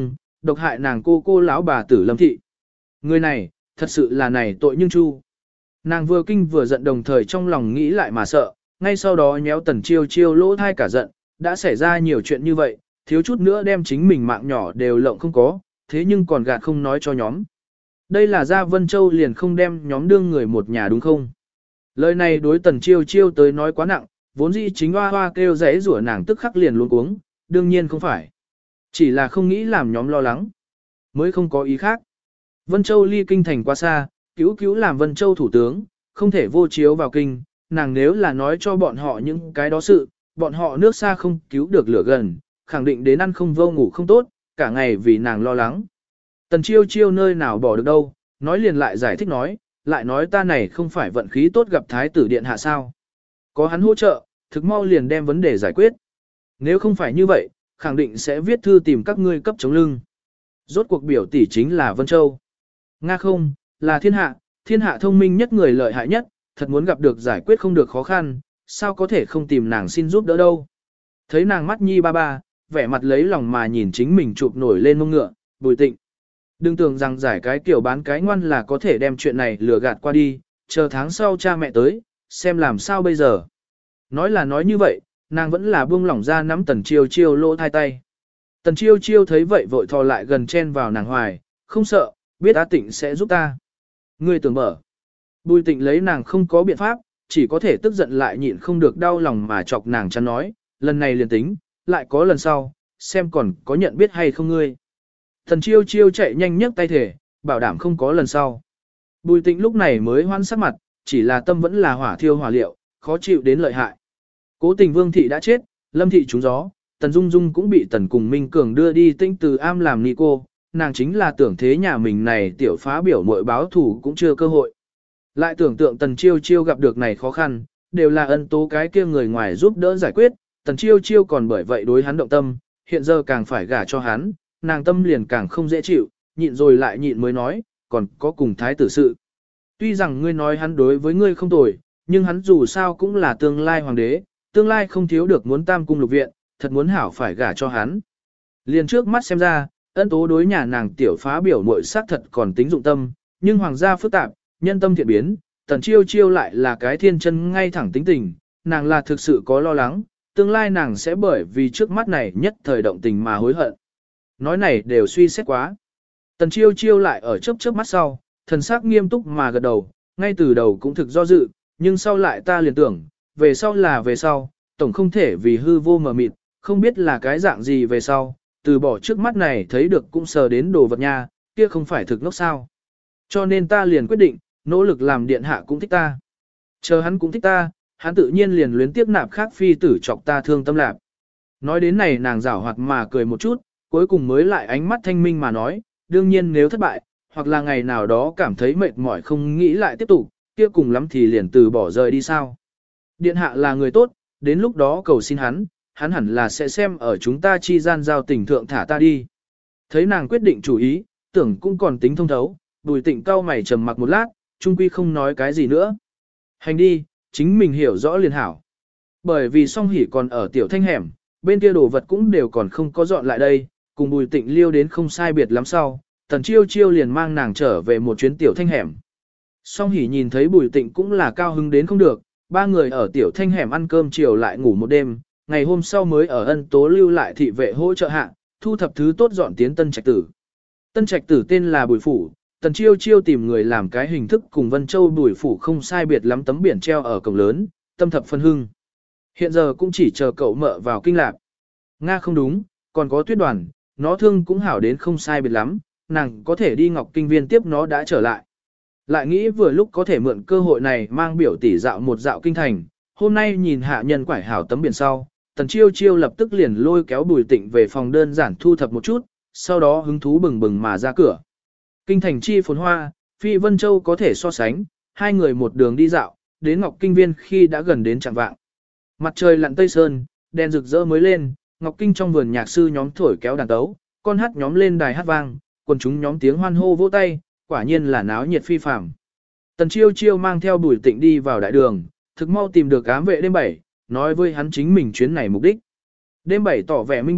Speaker 1: độc hại nàng cô cô lão bà tử Lâm thị. Người này, thật sự là này tội nhưng chu. Nàng vừa kinh vừa giận đồng thời trong lòng nghĩ lại mà sợ, ngay sau đó nhéo Tần Chiêu Chiêu lỗ thai cả giận, đã xảy ra nhiều chuyện như vậy, thiếu chút nữa đem chính mình mạng nhỏ đều lộng không có, thế nhưng còn gạt không nói cho nhóm. Đây là ra Vân Châu liền không đem nhóm đương người một nhà đúng không? Lời này đối Tần Chiêu Chiêu tới nói quá nặng, vốn dĩ chính hoa hoa kêu rẽ rủa nàng tức khắc liền luống cuống, đương nhiên không phải. Chỉ là không nghĩ làm nhóm lo lắng, mới không có ý khác. Vân Châu ly kinh thành quá xa, cứu cứu làm Vân Châu thủ tướng, không thể vô chiếu vào kinh, nàng nếu là nói cho bọn họ những cái đó sự, bọn họ nước xa không cứu được lửa gần, khẳng định đến ăn không vô ngủ không tốt, cả ngày vì nàng lo lắng. Tần Chiêu Chiêu nơi nào bỏ được đâu, nói liền lại giải thích nói, lại nói ta này không phải vận khí tốt gặp thái tử điện hạ sao. Có hắn hỗ trợ, thực mau liền đem vấn đề giải quyết. Nếu không phải như vậy, khẳng định sẽ viết thư tìm các ngươi cấp chống lưng. Rốt cuộc biểu tỷ chính là Vân Châu. Nga không, là thiên hạ, thiên hạ thông minh nhất người lợi hại nhất, thật muốn gặp được giải quyết không được khó khăn, sao có thể không tìm nàng xin giúp đỡ đâu. Thấy nàng mắt nhi ba ba, vẻ mặt lấy lòng mà nhìn chính mình chụp nổi lên mông ngựa, Bùi Tịnh. Đừng tưởng rằng giải cái kiểu bán cái ngoan là có thể đem chuyện này lừa gạt qua đi, chờ tháng sau cha mẹ tới, xem làm sao bây giờ. Nói là nói như vậy, nàng vẫn là buông lỏng ra nắm Tần Chiêu Chiêu lỗ thai tay. Tần Chiêu Chiêu thấy vậy vội thò lại gần chen vào nàng hoài, không sợ, biết Á Tịnh sẽ giúp ta. Ngươi tưởng mở. Bùi Tịnh lấy nàng không có biện pháp, chỉ có thể tức giận lại nhịn không được đau lòng mà chọc nàng chắn nói, lần này liền tính, lại có lần sau, xem còn có nhận biết hay không ngươi. Tần Chiêu Chiêu chạy nhanh nhấc tay thể, bảo đảm không có lần sau. Bùi Tịnh lúc này mới hoan sắc mặt, chỉ là tâm vẫn là hỏa thiêu hỏa liệu, khó chịu đến lợi hại. Cố Tình Vương thị đã chết, Lâm thị trúng gió, Tần Dung Dung cũng bị Tần Cùng Minh Cường đưa đi Tinh Từ Am làm ni cô, nàng chính là tưởng thế nhà mình này tiểu phá biểu muội báo thủ cũng chưa cơ hội. Lại tưởng tượng Tần Chiêu Chiêu gặp được này khó khăn, đều là ân tố cái kia người ngoài giúp đỡ giải quyết, Tần Chiêu Chiêu còn bởi vậy đối hắn động tâm, hiện giờ càng phải gả cho hắn, nàng tâm liền càng không dễ chịu, nhịn rồi lại nhịn mới nói, còn có cùng thái tử sự. Tuy rằng ngươi nói hắn đối với ngươi không tồi, nhưng hắn dù sao cũng là tương lai hoàng đế, tương lai không thiếu được muốn tam cung lục viện, thật muốn hảo phải gả cho hắn. Liền trước mắt xem ra, ân tố đối nhà nàng tiểu phá biểu muội xác thật còn tính dụng tâm, nhưng hoàng gia phức tạp, nhân tâm thiện biến, Tần Chiêu Chiêu lại là cái thiên chân ngay thẳng tính tình, nàng là thực sự có lo lắng, tương lai nàng sẽ bởi vì trước mắt này nhất thời động tình mà hối hận. Nói này đều suy xét quá. Tần Chiêu Chiêu lại ở chớp chớp mắt sau, thần sắc nghiêm túc mà gật đầu, ngay từ đầu cũng thực do dự, nhưng sau lại ta liền tưởng, về sau là về sau, tổng không thể vì hư vô mờ mịt, không biết là cái dạng gì về sau, từ bỏ trước mắt này thấy được cũng sờ đến đồ vật nha, kia không phải thực ngốc sao. Cho nên ta liền quyết định, nỗ lực làm điện hạ cũng thích ta. Chờ hắn cũng thích ta, hắn tự nhiên liền luyến tiếp nạp khác phi tử chọc ta thương tâm lạc. Nói đến này nàng giảo hoạt mà cười một chút, cuối cùng mới lại ánh mắt thanh minh mà nói, đương nhiên nếu thất bại, hoặc là ngày nào đó cảm thấy mệt mỏi không nghĩ lại tiếp tục, kia cùng lắm thì liền từ bỏ rời đi sao. Điện hạ là người tốt, đến lúc đó cầu xin hắn, hắn hẳn là sẽ xem ở chúng ta chi gian giao tình thượng thả ta đi. Thấy nàng quyết định chủ ý, tưởng cũng còn tính thông thấu, Bùi Tịnh cau mày trầm mặc một lát, trung quy không nói cái gì nữa. Hành đi, chính mình hiểu rõ liền hảo. Bởi vì song hỉ còn ở tiểu thanh hẻm, bên kia đồ vật cũng đều còn không có dọn lại đây, cùng Bùi Tịnh liêu đến không sai biệt lắm sau, Tần Chiêu Chiêu liền mang nàng trở về một chuyến tiểu thanh hẻm. Song hỉ nhìn thấy Bùi Tịnh cũng là cao hứng đến không được, ba người ở tiểu thanh hẻm ăn cơm chiều lại ngủ một đêm, ngày hôm sau mới ở ân tố lưu lại thị vệ hỗ trợ hạ, thu thập thứ tốt dọn tiến tân trạch tử. Tân trạch tử tên là Bùi Phủ, Tần Chiêu Chiêu tìm người làm cái hình thức cùng Vân Châu Bùi Phủ không sai biệt lắm tấm biển treo ở cổng lớn, tâm thập phân hưng. Hiện giờ cũng chỉ chờ cậu mợ vào kinh lạc. Nga không đúng, còn có Tuyết Đoàn, nó thương cũng hảo đến không sai biệt lắm, nàng có thể đi Ngọc Kinh Viên tiếp nó đã trở lại. Lại nghĩ vừa lúc có thể mượn cơ hội này mang biểu tỷ dạo một dạo kinh thành, hôm nay nhìn hạ nhân quải hảo tấm biển sau, Tần Chiêu Chiêu lập tức liền lôi kéo Bùi Tịnh về phòng đơn giản thu thập một chút, sau đó hứng thú bừng bừng mà ra cửa. Kinh thành chi phồn hoa, Phi Vân Châu có thể so sánh, hai người một đường đi dạo, đến Ngọc Kinh Viên khi đã gần đến trạng vạng. Mặt trời lặn tây sơn, đèn rực rỡ mới lên, Ngọc Kinh trong vườn nhạc sư nhóm thổi kéo đàn tấu, con hát nhóm lên đài hát vang, quần chúng nhóm tiếng hoan hô vỗ tay, quả nhiên là náo nhiệt phi phàm. Tần Chiêu Chiêu mang theo Bùi Tịnh đi vào đại đường, thực mau tìm được ám vệ đêm bảy, nói với hắn chính mình chuyến này mục đích. Đêm bảy tỏ vẻ minh bạch,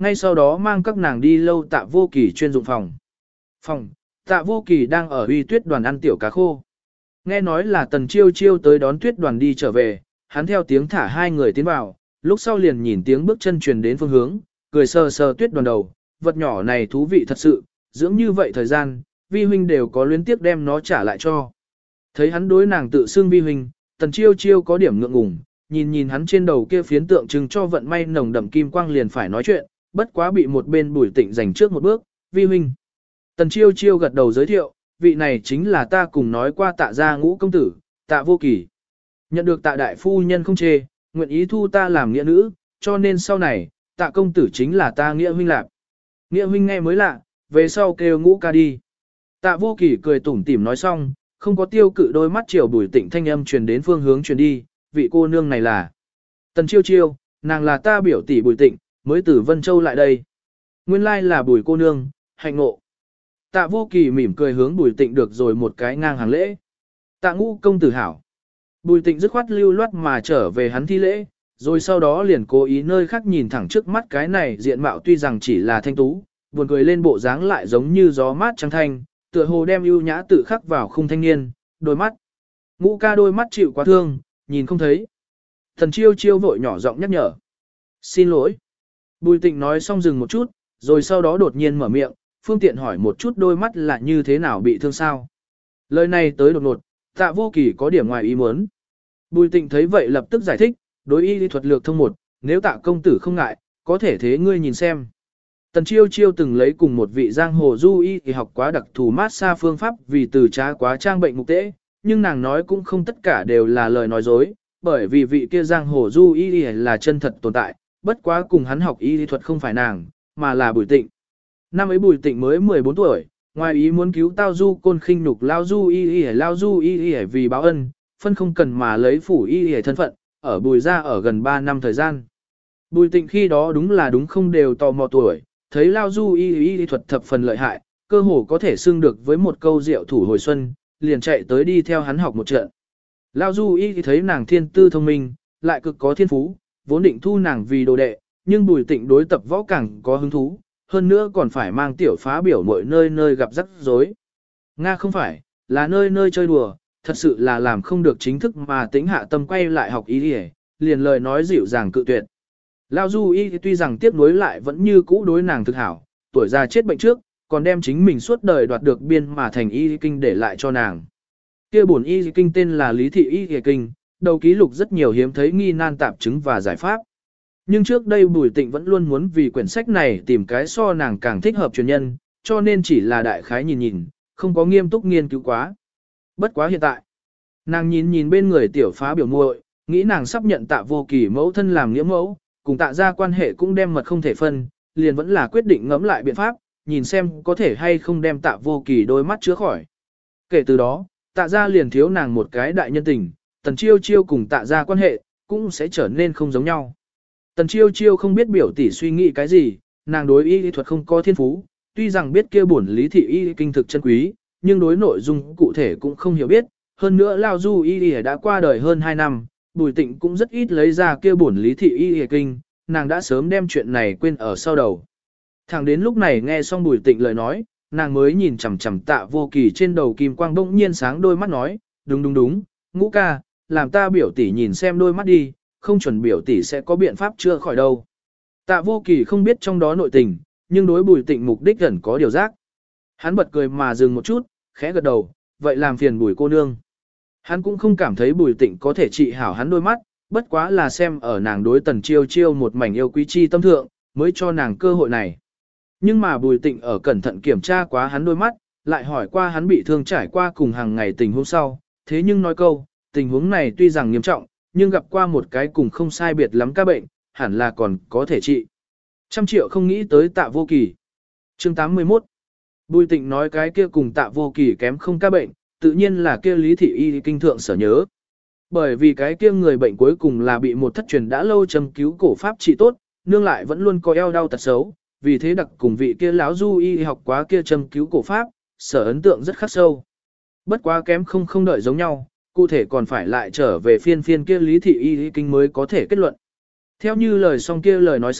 Speaker 1: ngay sau đó mang các nàng đi lâu Tạ Vô Kỳ chuyên dụng phòng. Phòng, Tạ Vô Kỳ đang ở Uy Tuyết đoàn ăn tiểu cá khô. Nghe nói là Tần Chiêu Chiêu tới đón Tuyết đoàn đi trở về, hắn theo tiếng thả hai người tiến vào, lúc sau liền nhìn tiếng bước chân truyền đến phương hướng, cười sờ sờ Tuyết đoàn đầu, vật nhỏ này thú vị thật sự, dưỡng như vậy thời gian, vi huynh đều có luyến tiếc đem nó trả lại cho. Thấy hắn đối nàng tự xưng vi huynh, Tần Chiêu Chiêu có điểm ngượng ngùng, nhìn nhìn hắn trên đầu kia phiến tượng trưng cho vận may nồng đậm kim quang liền phải nói chuyện, bất quá bị một bên Bùi Tịnh giành trước một bước, vi huynh. Tần Chiêu Chiêu gật đầu giới thiệu, vị này chính là ta cùng nói qua Tạ gia Ngũ công tử, Tạ Vô Kỳ. Nhận được Tạ đại phu nhân không chê, nguyện ý thu ta làm nghĩa nữ, cho nên sau này, Tạ công tử chính là ta nghĩa huynh lạc. Nghĩa huynh nghe mới lạ, về sau kêu Ngũ ca đi. Tạ Vô Kỳ cười tủm tỉm nói xong, không có tiêu cự đôi mắt chiều Bùi Tịnh thanh âm truyền đến phương hướng truyền đi, vị cô nương này là Tần Chiêu Chiêu, nàng là ta biểu tỷ Bùi Tịnh, mới từ Vân Châu lại đây. Nguyên lai là Bùi cô nương, hạnh ngộ. Tạ Vô Kỳ mỉm cười hướng Bùi Tịnh được rồi một cái ngang hàng lễ. Tạ Ngũ công tử hảo. Bùi Tịnh dứt khoát lưu loát mà trở về hắn thi lễ, rồi sau đó liền cố ý nơi khác nhìn thẳng trước mắt cái này diện mạo tuy rằng chỉ là thanh tú, buồn cười lên bộ dáng lại giống như gió mát trắng thanh, tựa hồ đem ưu nhã tự khắc vào khung thanh niên, đôi mắt. Ngũ ca đôi mắt chịu quá thương, nhìn không thấy. Thần Chiêu Chiêu vội nhỏ giọng nhắc nhở. Xin lỗi. Bùi Tịnh nói xong dừng một chút, rồi sau đó đột nhiên mở miệng, phương tiện hỏi một chút đôi mắt là như thế nào bị thương sao. Lời này tới đột ngột, Tạ Vô Kỳ có điểm ngoài ý muốn. Bùi Tịnh thấy vậy lập tức giải thích, đối y lý thuật lược thông một, nếu Tạ công tử không ngại, có thể thế ngươi nhìn xem. Tần Chiêu Chiêu từng lấy cùng một vị giang hồ du y thì học quá đặc thù mát xa phương pháp vì từ trá quá trang bệnh mục tế, nhưng nàng nói cũng không tất cả đều là lời nói dối, bởi vì vị kia giang hồ du y là chân thật tồn tại, bất quá cùng hắn học y lý thuật không phải nàng, mà là Bùi Tịnh. Năm ấy Bùi Tịnh mới mười bốn tuổi, ngoài ý muốn cứu Tao Du Côn khinh nhục Lao Du y y Lao Du y y vì báo ân, phân không cần mà lấy phủ y y thân phận, ở Bùi gia ở gần ba năm thời gian. Bùi Tịnh khi đó đúng là đúng không đều tò mò tuổi, thấy Lao Du y y thuật thập phần lợi hại, cơ hồ có thể xưng được với một câu diệu thủ hồi xuân, liền chạy tới đi theo hắn học một trận. Lao Du y thấy nàng thiên tư thông minh, lại cực có thiên phú, vốn định thu nàng vì đồ đệ, nhưng Bùi Tịnh đối tập võ càng có hứng thú, hơn nữa còn phải mang tiểu phá biểu mọi nơi nơi gặp rắc rối. Nga không phải, là nơi nơi chơi đùa, thật sự là làm không được chính thức mà tính hạ tâm quay lại học y y, liền lời nói dịu dàng cự tuyệt. Lao Du y tuy rằng tiếp nối lại vẫn như cũ đối nàng thực hảo, tuổi già chết bệnh trước, còn đem chính mình suốt đời đoạt được biên mà thành y kinh để lại cho nàng. Kia bổn y kinh tên là Lý Thị Y Kinh, đầu ký lục rất nhiều hiếm thấy nghi nan tạp chứng và giải pháp. Nhưng trước đây Bùi Tịnh vẫn luôn muốn vì quyển sách này tìm cái so nàng càng thích hợp truyền nhân, cho nên chỉ là đại khái nhìn nhìn, không có nghiêm túc nghiên cứu quá. Bất quá hiện tại, nàng nhìn nhìn bên người tiểu phá biểu muội, nghĩ nàng sắp nhận Tạ Vô Kỳ mẫu thân làm nghĩa mẫu, cùng Tạ gia quan hệ cũng đem mật không thể phân, liền vẫn là quyết định ngẫm lại biện pháp, nhìn xem có thể hay không đem Tạ Vô Kỳ đôi mắt chữa khỏi. Kể từ đó, Tạ gia liền thiếu nàng một cái đại nhân tình, Tần Chiêu Chiêu cùng Tạ gia quan hệ cũng sẽ trở nên không giống nhau. Tần Chiêu Chiêu không biết biểu tỷ suy nghĩ cái gì, nàng đối y lý thuật không có thiên phú, tuy rằng biết kia bổn Lý Thị Y kinh thực chân quý, nhưng đối nội dung cụ thể cũng không hiểu biết, hơn nữa Lao Du Y đã qua đời hơn hai năm, Bùi Tịnh cũng rất ít lấy ra kia bổn Lý Thị Y kinh, nàng đã sớm đem chuyện này quên ở sau đầu. Thẳng đến lúc này nghe xong Bùi Tịnh lời nói, nàng mới nhìn chằm chằm Tạ Vô Kỳ trên đầu kim quang bỗng nhiên sáng đôi mắt nói, đúng đúng đúng, Ngũ ca, làm ta biểu tỷ nhìn xem đôi mắt đi, không chuẩn biểu tỷ sẽ có biện pháp chữa khỏi đâu. Tạ Vô Kỳ không biết trong đó nội tình, nhưng đối Bùi Tịnh mục đích gần có điều giác. Hắn bật cười mà dừng một chút, khẽ gật đầu, vậy làm phiền Bùi cô nương. Hắn cũng không cảm thấy Bùi Tịnh có thể trị hảo hắn đôi mắt, bất quá là xem ở nàng đối Tần Chiêu Chiêu một mảnh yêu quý chi tâm thượng, mới cho nàng cơ hội này. Nhưng mà Bùi Tịnh ở cẩn thận kiểm tra quá hắn đôi mắt, lại hỏi qua hắn bị thương trải qua cùng hàng ngày tình huống sau, thế nhưng nói câu, tình huống này tuy rằng nghiêm trọng, nhưng gặp qua một cái cùng không sai biệt lắm ca bệnh, hẳn là còn có thể trị. Trăm triệu không nghĩ tới Tạ Vô Kỳ. Chương tám mươi mốt. Bùi Tịnh nói cái kia cùng Tạ Vô Kỳ kém không ca bệnh, tự nhiên là kia Lý Thị Y kinh thượng sở nhớ. Bởi vì cái kia người bệnh cuối cùng là bị một thất truyền đã lâu châm cứu cổ pháp trị tốt, nương lại vẫn luôn có eo đau tật xấu, vì thế đặc cùng vị kia lão du y học quá kia châm cứu cổ pháp, sở ấn tượng rất khắc sâu. Bất quá kém không không đợi giống nhau, cụ thể còn phải lại trở về phiên phiên kia Lý Thị Y kinh mới có thể kết luận. Theo như lời song kia lời nói sau,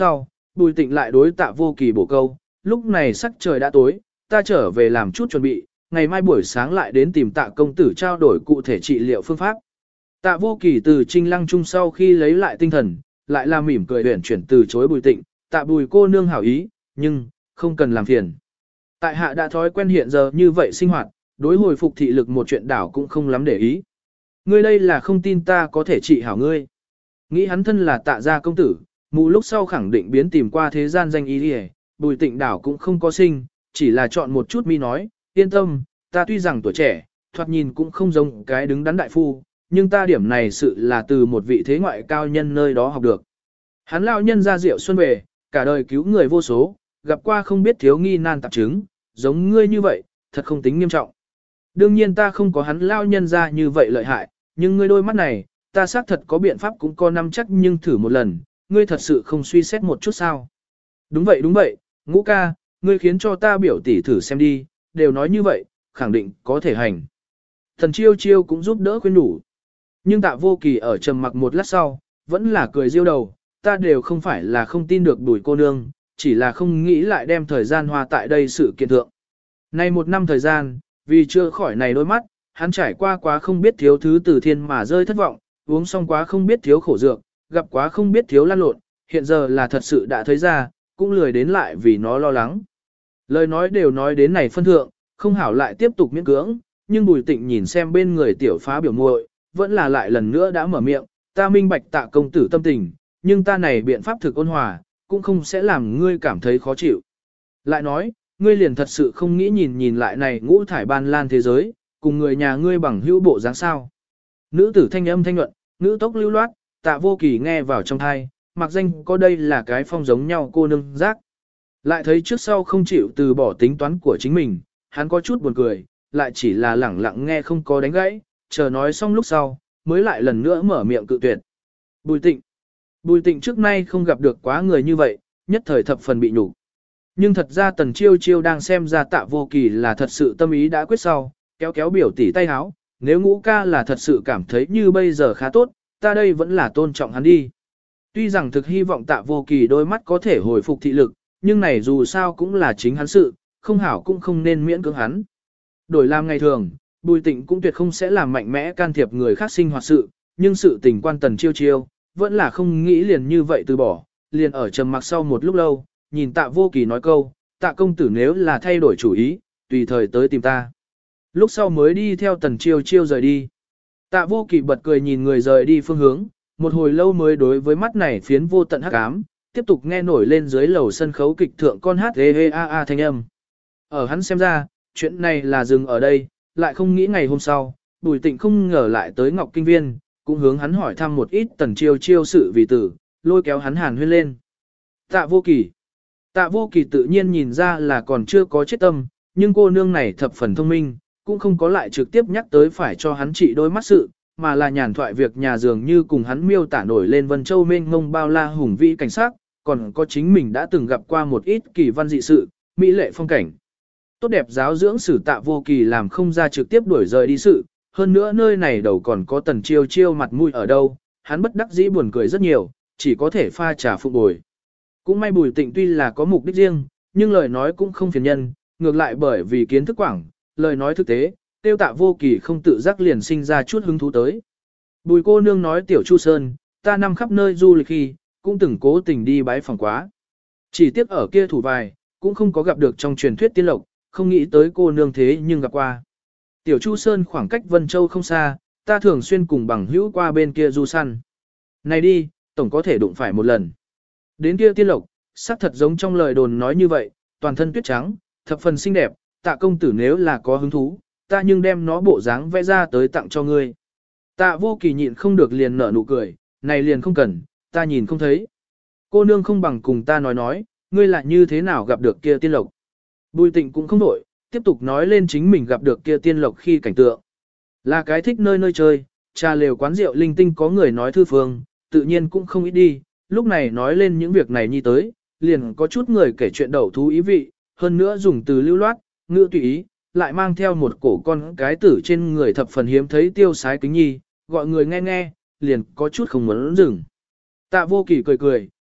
Speaker 1: Bùi Tịnh lại đối Tạ Vô Kỳ bổ câu, lúc này sắc trời đã tối, ta trở về làm chút chuẩn bị, ngày mai buổi sáng lại đến tìm Tạ công tử trao đổi cụ thể trị liệu phương pháp. Tạ Vô Kỳ từ Trinh Lăng Trung sau khi lấy lại tinh thần, lại là mỉm cười uyển chuyển từ chối Bùi Tịnh, Tạ Bùi cô nương hảo ý, nhưng không cần làm phiền. Tại hạ đã thói quen hiện giờ như vậy sinh hoạt, đối hồi phục thị lực một chuyện đảo cũng không lắm để ý. Ngươi đây là không tin ta có thể trị hảo ngươi. Nghĩ hắn thân là Tạ gia công tử, mù lúc sau khẳng định biến tìm qua thế gian danh ý đi. Bùi Tịnh đảo cũng không có sinh, chỉ là chọn một chút mi nói, yên tâm, ta tuy rằng tuổi trẻ, thoạt nhìn cũng không giống cái đứng đắn đại phu, nhưng ta điểm này sự là từ một vị thế ngoại cao nhân nơi đó học được. Hắn lão nhân ra rượu xuân về, cả đời cứu người vô số, gặp qua không biết thiếu nghi nan tạp chứng, giống ngươi như vậy, thật không tính nghiêm trọng. Đương nhiên ta không có hắn lão nhân ra như vậy lợi hại, nhưng ngươi đôi mắt này, ta xác thật có biện pháp cũng có năm chắc nhưng thử một lần, ngươi thật sự không suy xét một chút sao. Đúng vậy đúng vậy, Ngũ ca, ngươi khiến cho ta biểu tỷ thử xem đi, đều nói như vậy, khẳng định có thể hành. Thần Chiêu Chiêu cũng giúp đỡ khuyên đủ. Nhưng Tạ Vô Kỳ ở trầm mặc một lát sau, vẫn là cười riêu đầu, ta đều không phải là không tin được Bùi cô nương, chỉ là không nghĩ lại đem thời gian hoa tại đây sự kiện thượng. Nay một năm thời gian, vì chưa khỏi này đôi mắt, hắn trải qua quá không biết thiếu thứ từ thiên mà rơi thất vọng, uống xong quá không biết thiếu khổ dược, gặp quá không biết thiếu lan lộn, hiện giờ là thật sự đã thấy ra, cũng lười đến lại vì nó lo lắng. Lời nói đều nói đến này phân thượng, không hảo lại tiếp tục miễn cưỡng, nhưng Bùi Tịnh nhìn xem bên người tiểu phá biểu muội, vẫn là lại lần nữa đã mở miệng, ta minh bạch Tạ công tử tâm tình, nhưng ta này biện pháp thực ôn hòa, cũng không sẽ làm ngươi cảm thấy khó chịu. Lại nói, ngươi liền thật sự không nghĩ nhìn nhìn lại này ngũ thải ban lan thế giới, cùng người nhà ngươi bằng hữu bộ dáng sao. Nữ tử thanh âm thanh nhuận, nữ tốc lưu loát, Tạ Vô Kỳ nghe vào trong thai, mặc danh có đây là cái phong giống nhau cô nương giác. Lại thấy trước sau không chịu từ bỏ tính toán của chính mình, hắn có chút buồn cười, lại chỉ là lẳng lặng nghe không có đánh gãy, chờ nói xong lúc sau, mới lại lần nữa mở miệng cự tuyệt. Bùi Tịnh. Bùi Tịnh trước nay không gặp được quá người như vậy, nhất thời thập phần bị nhục. Nhưng thật ra Tần Chiêu Chiêu đang xem ra Tạ Vô Kỳ là thật sự tâm ý đã quyết sau, kéo kéo biểu tỷ tay háo, nếu Ngũ ca là thật sự cảm thấy như bây giờ khá tốt, ta đây vẫn là tôn trọng hắn đi. Tuy rằng thực hy vọng Tạ Vô Kỳ đôi mắt có thể hồi phục thị lực, nhưng này dù sao cũng là chính hắn sự, không hảo cũng không nên miễn cưỡng hắn. Đổi làm ngày thường, Bùi Tịnh cũng tuyệt không sẽ làm mạnh mẽ can thiệp người khác sinh hoạt sự, nhưng sự tình quan Tần Chiêu Chiêu, vẫn là không nghĩ liền như vậy từ bỏ, liền ở trầm mặc sau một lúc lâu, nhìn Tạ Vô Kỳ nói câu, Tạ công tử nếu là thay đổi chủ ý, tùy thời tới tìm ta. Lúc sau mới đi theo Tần Chiêu Chiêu rời đi. Tạ Vô Kỳ bật cười nhìn người rời đi phương hướng, một hồi lâu mới đối với mắt này phiến vô tận hắc ám, tiếp tục nghe nổi lên dưới lầu sân khấu kịch thượng con hát ê ê a a thanh âm. Ở hắn xem ra, chuyện này là dừng ở đây, lại không nghĩ ngày hôm sau, Bùi Tịnh không ngờ lại tới Ngọc Kinh Viên, cũng hướng hắn hỏi thăm một ít Tần Chiêu Chiêu sự vì tử, lôi kéo hắn hàn huyên lên. Tạ Vô Kỳ. Tạ Vô Kỳ tự nhiên nhìn ra là còn chưa có chết tâm, nhưng cô nương này thập phần thông minh, cũng không có lại trực tiếp nhắc tới phải cho hắn trị đôi mắt sự, mà là nhàn thoại việc nhà dường như cùng hắn miêu tả nổi lên Vân Châu mênh mông bao la hùng vĩ cảnh sát, còn có chính mình đã từng gặp qua một ít kỳ văn dị sự, mỹ lệ phong cảnh. Tốt đẹp giáo dưỡng sử Tạ Vô Kỳ làm không ra trực tiếp đuổi rời đi sự, hơn nữa nơi này đầu còn có Tần Chiêu Chiêu mặt mũi ở đâu, hắn bất đắc dĩ buồn cười rất nhiều, chỉ có thể pha trà phụ bồi. Cũng may Bùi Tịnh tuy là có mục đích riêng, nhưng lời nói cũng không phiền nhân, ngược lại bởi vì kiến thức quảng, lời nói thực tế, tiêu Tạ Vô Kỳ không tự giác liền sinh ra chút hứng thú tới. Bùi cô nương nói Tiểu Chu Sơn, ta năm khắp nơi du lịch khi, cũng từng cố tình đi bái phòng quá. Chỉ tiếc ở kia thủ vài, cũng không có gặp được trong truyền thuyết tiên lộc, không nghĩ tới cô nương thế nhưng gặp qua. Tiểu Chu Sơn khoảng cách Vân Châu không xa, ta thường xuyên cùng bằng hữu qua bên kia du săn. Này đi, tổng có thể đụng phải một lần. Đến kia tiên lộc, sắc thật giống trong lời đồn nói như vậy, toàn thân tuyết trắng, thập phần xinh đẹp, Tạ công tử nếu là có hứng thú, ta nhưng đem nó bộ dáng vẽ ra tới tặng cho ngươi. Tạ Vô Kỳ nhịn không được liền nở nụ cười, này liền không cần, ta nhìn không thấy. Cô nương không bằng cùng ta nói nói, ngươi lại như thế nào gặp được kia tiên lộc. Bùi Tịnh cũng không đổi, tiếp tục nói lên chính mình gặp được kia tiên lộc khi cảnh tượng. Là cái thích nơi nơi chơi, trà lều quán rượu linh tinh có người nói thư phương, tự nhiên cũng không ít đi, lúc này nói lên những việc này nhi tới, liền có chút người kể chuyện đậu thú ý vị, hơn nữa dùng từ lưu loát, ngữ tùy ý, lại mang theo một cổ con cái tử trên người thập phần hiếm thấy tiêu sái kính nhi, gọi người nghe nghe, liền có chút không muốn dừng. Tạ Vô Kỳ cười cười,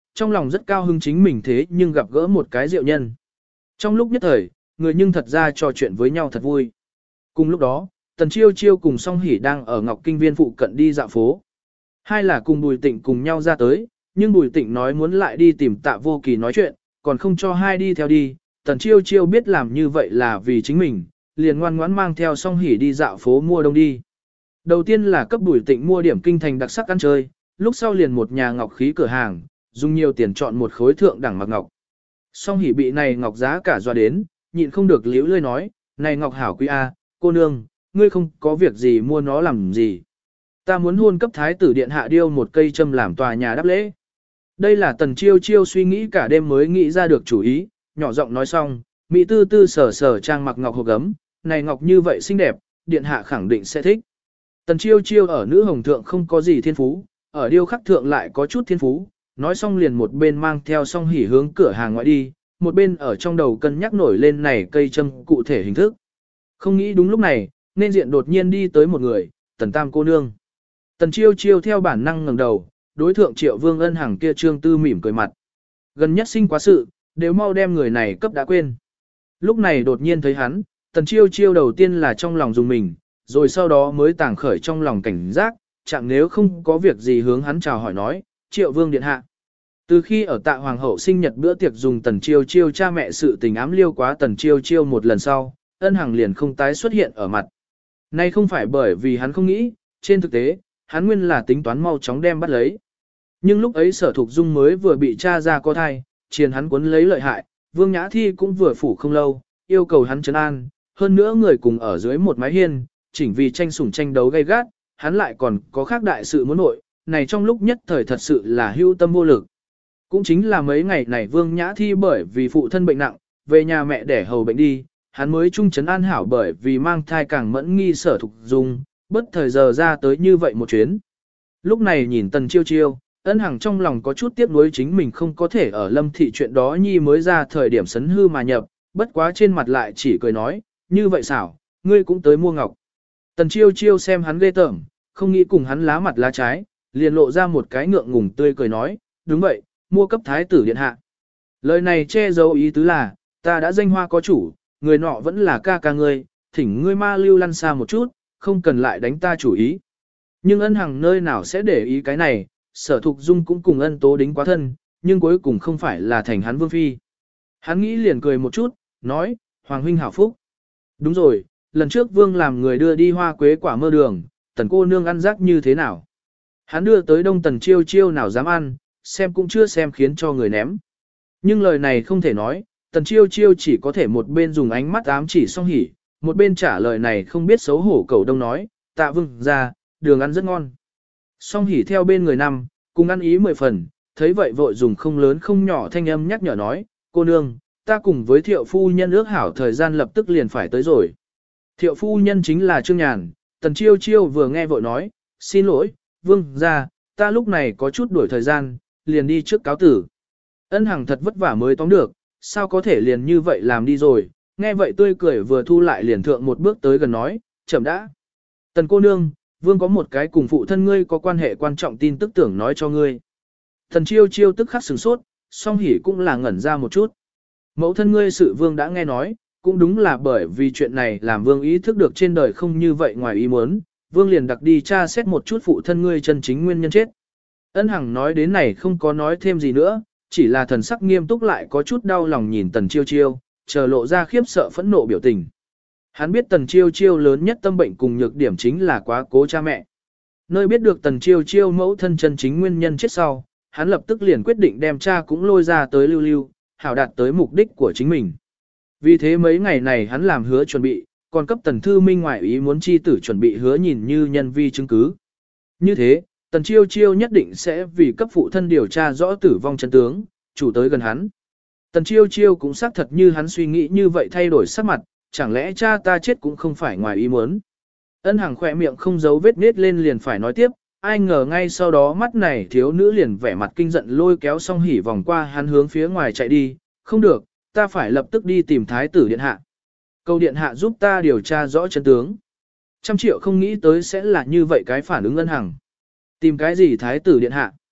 Speaker 1: trong lòng rất cao hứng chính mình thế nhưng gặp gỡ một cái diệu nhân. Trong lúc nhất thời, người nhưng thật ra trò chuyện với nhau thật vui. Cùng lúc đó, Tần Chiêu Chiêu cùng Song Hỷ đang ở Ngọc Kinh Viên phụ cận đi dạo phố. Hai là cùng Bùi Tịnh cùng nhau ra tới, nhưng Bùi Tịnh nói muốn lại đi tìm Tạ Vô Kỳ nói chuyện, còn không cho hai đi theo đi. Tần Chiêu Chiêu biết làm như vậy là vì chính mình, liền ngoan ngoãn mang theo Song Hỷ đi dạo phố mua đông đi. Đầu tiên là cấp Bùi Tịnh mua điểm kinh thành đặc sắc ăn chơi, lúc sau liền một nhà ngọc khí cửa hàng, dùng nhiều tiền chọn một khối thượng đẳng mặc ngọc. Song Hỷ bị này ngọc giá cả doa đến, nhịn không được liễu lơi nói, này ngọc hảo quý a, cô nương, ngươi không có việc gì mua nó làm gì. Ta muốn hôn cấp thái tử điện hạ điêu một cây châm làm tòa nhà đáp lễ. Đây là Tần Chiêu Chiêu suy nghĩ cả đêm mới nghĩ ra được chủ ý, nhỏ giọng nói xong, Mỹ tư tư sở sở trang mặc ngọc hộp gấm, này ngọc như vậy xinh đẹp, điện hạ khẳng định sẽ thích. Tần Chiêu Chiêu ở nữ hồng thượng không có gì thiên phú, ở điêu khắc thượng lại có chút thiên phú, nói xong liền một bên mang theo Song Hỷ hướng cửa hàng ngoại đi, một bên ở trong đầu cân nhắc nổi lên này cây châm cụ thể hình thức. Không nghĩ đúng lúc này, nên diện đột nhiên đi tới một người, Tần Tam cô nương. Tần Chiêu Chiêu theo bản năng ngẩng đầu, đối thượng Triệu Vương Ân Hằng kia trương tư mỉm cười mặt. Gần nhất sinh quá sự, đều mau đem người này cấp đã quên. Lúc này đột nhiên thấy hắn, Tần Chiêu Chiêu đầu tiên là trong lòng dùng mình, rồi sau đó mới tàng khởi trong lòng cảnh giác, chẳng nếu không có việc gì hướng hắn chào hỏi nói, Triệu Vương điện hạ. Từ khi ở Tạ Hoàng hậu sinh nhật bữa tiệc dùng Tần Chiêu Chiêu cha mẹ sự tình ám liêu quá Tần Chiêu Chiêu một lần sau, Ân Hằng liền không tái xuất hiện ở mặt. Nay không phải bởi vì hắn không nghĩ, trên thực tế, hắn nguyên là tính toán mau chóng đem bắt lấy. Nhưng lúc ấy Sở Thục Dung mới vừa bị cha ra có thai, chiền hắn cuốn lấy lợi hại, Vương Nhã Thi cũng vừa phủ không lâu, yêu cầu hắn trấn an, hơn nữa người cùng ở dưới một mái hiên, chỉnh vì tranh sủng tranh đấu gay gắt, hắn lại còn có khác đại sự muốn nội, này trong lúc nhất thời thật sự là hưu tâm vô lực. Cũng chính là mấy ngày này Vương Nhã Thi bởi vì phụ thân bệnh nặng, về nhà mẹ để hầu bệnh đi, hắn mới trung trấn an hảo bởi vì mang thai càng mẫn nghi Sở Thục Dung, bất thời giờ ra tới như vậy một chuyến. Lúc này nhìn Tần Chiêu Chiêu, Ân Hằng trong lòng có chút tiếc nuối chính mình không có thể ở Lâm thị chuyện đó nhi mới ra thời điểm sấn hư mà nhập, bất quá trên mặt lại chỉ cười nói, như vậy xảo, ngươi cũng tới mua ngọc. Tần Chiêu Chiêu xem hắn ghê tởm, không nghĩ cùng hắn lá mặt lá trái, liền lộ ra một cái ngượng ngùng tươi cười nói, đúng vậy, mua cấp thái tử điện hạ. Lời này che giấu ý tứ là, ta đã danh hoa có chủ, người nọ vẫn là ca ca ngươi, thỉnh ngươi ma lưu lăn xa một chút, không cần lại đánh ta chủ ý. Nhưng Ân Hằng nơi nào sẽ để ý cái này, Sở Thục Dung cũng cùng Ân Tố đính quá thân, nhưng cuối cùng không phải là thành hắn vương phi. Hắn nghĩ liền cười một chút, nói, Hoàng huynh hảo phúc. Đúng rồi, lần trước vương làm người đưa đi hoa quế quả mơ đường, Tần cô nương ăn rác như thế nào. Hắn đưa tới Đông Tần Chiêu Chiêu nào dám ăn, xem cũng chưa xem khiến cho người ném. Nhưng lời này không thể nói, Tần Chiêu Chiêu chỉ có thể một bên dùng ánh mắt ám chỉ Song Hỷ, một bên trả lời này không biết xấu hổ cầu đông nói, tạ vương ra, đường ăn rất ngon. Song Hỷ theo bên người nằm, cùng ăn ý mười phần, thấy vậy vội dùng không lớn không nhỏ thanh âm nhắc nhở nói, cô nương, ta cùng với thiệu phu nhân ước hảo thời gian lập tức liền phải tới rồi. Thiệu phu nhân chính là Trương Nhàn, Tần Chiêu Chiêu vừa nghe vội nói, xin lỗi, vương ra, ta lúc này có chút đuổi thời gian, liền đi trước cáo tử. Ân Hằng thật vất vả mới tóm được, sao có thể liền như vậy làm đi rồi, nghe vậy tươi cười vừa thu lại liền thượng một bước tới gần nói, chậm đã. Tần cô nương, vương có một cái cùng phụ thân ngươi có quan hệ quan trọng tin tức tưởng nói cho ngươi. Tần Chiêu Chiêu tức khắc sửng sốt, Song Hỷ cũng là ngẩn ra một chút. Mẫu thân ngươi sự vương đã nghe nói, cũng đúng là bởi vì chuyện này làm vương ý thức được trên đời không như vậy ngoài ý muốn, vương liền đặc đi tra xét một chút phụ thân ngươi chân chính nguyên nhân chết. Ân Hằng nói đến này không có nói thêm gì nữa, chỉ là thần sắc nghiêm túc lại có chút đau lòng nhìn Tần Chiêu Chiêu, chờ lộ ra khiếp sợ phẫn nộ biểu tình. Hắn biết Tần Chiêu Chiêu lớn nhất tâm bệnh cùng nhược điểm chính là quá cố cha mẹ. Nơi biết được Tần Chiêu Chiêu mẫu thân chân chính nguyên nhân chết sau, hắn lập tức liền quyết định đem cha cũng lôi ra tới lưu lưu, hảo đạt tới mục đích của chính mình. Vì thế mấy ngày này hắn làm hứa chuẩn bị, còn cấp Tần Thư Minh ngoại ý muốn chi tử chuẩn bị hứa nhìn như nhân vi chứng cứ. Như thế, Tần Chiêu Chiêu nhất định sẽ vì cấp phụ thân điều tra rõ tử vong chân tướng, chủ tới gần hắn. Tần Chiêu Chiêu cũng xác thật như hắn suy nghĩ như vậy thay đổi sắc mặt, chẳng lẽ cha ta chết cũng không phải ngoài ý muốn. Ân Hằng khỏe miệng không giấu vết nết lên liền phải nói tiếp, ai ngờ ngay sau đó mắt này thiếu nữ liền vẻ mặt kinh giận lôi kéo Song Hỷ vòng qua hắn hướng phía ngoài chạy đi, không được, ta phải lập tức đi tìm thái tử điện hạ. Cầu điện hạ giúp ta điều tra rõ chân tướng. Trăm triệu không nghĩ tới sẽ là như vậy cái phản ứng Ân Hằng. Tìm cái gì thái tử điện hạ?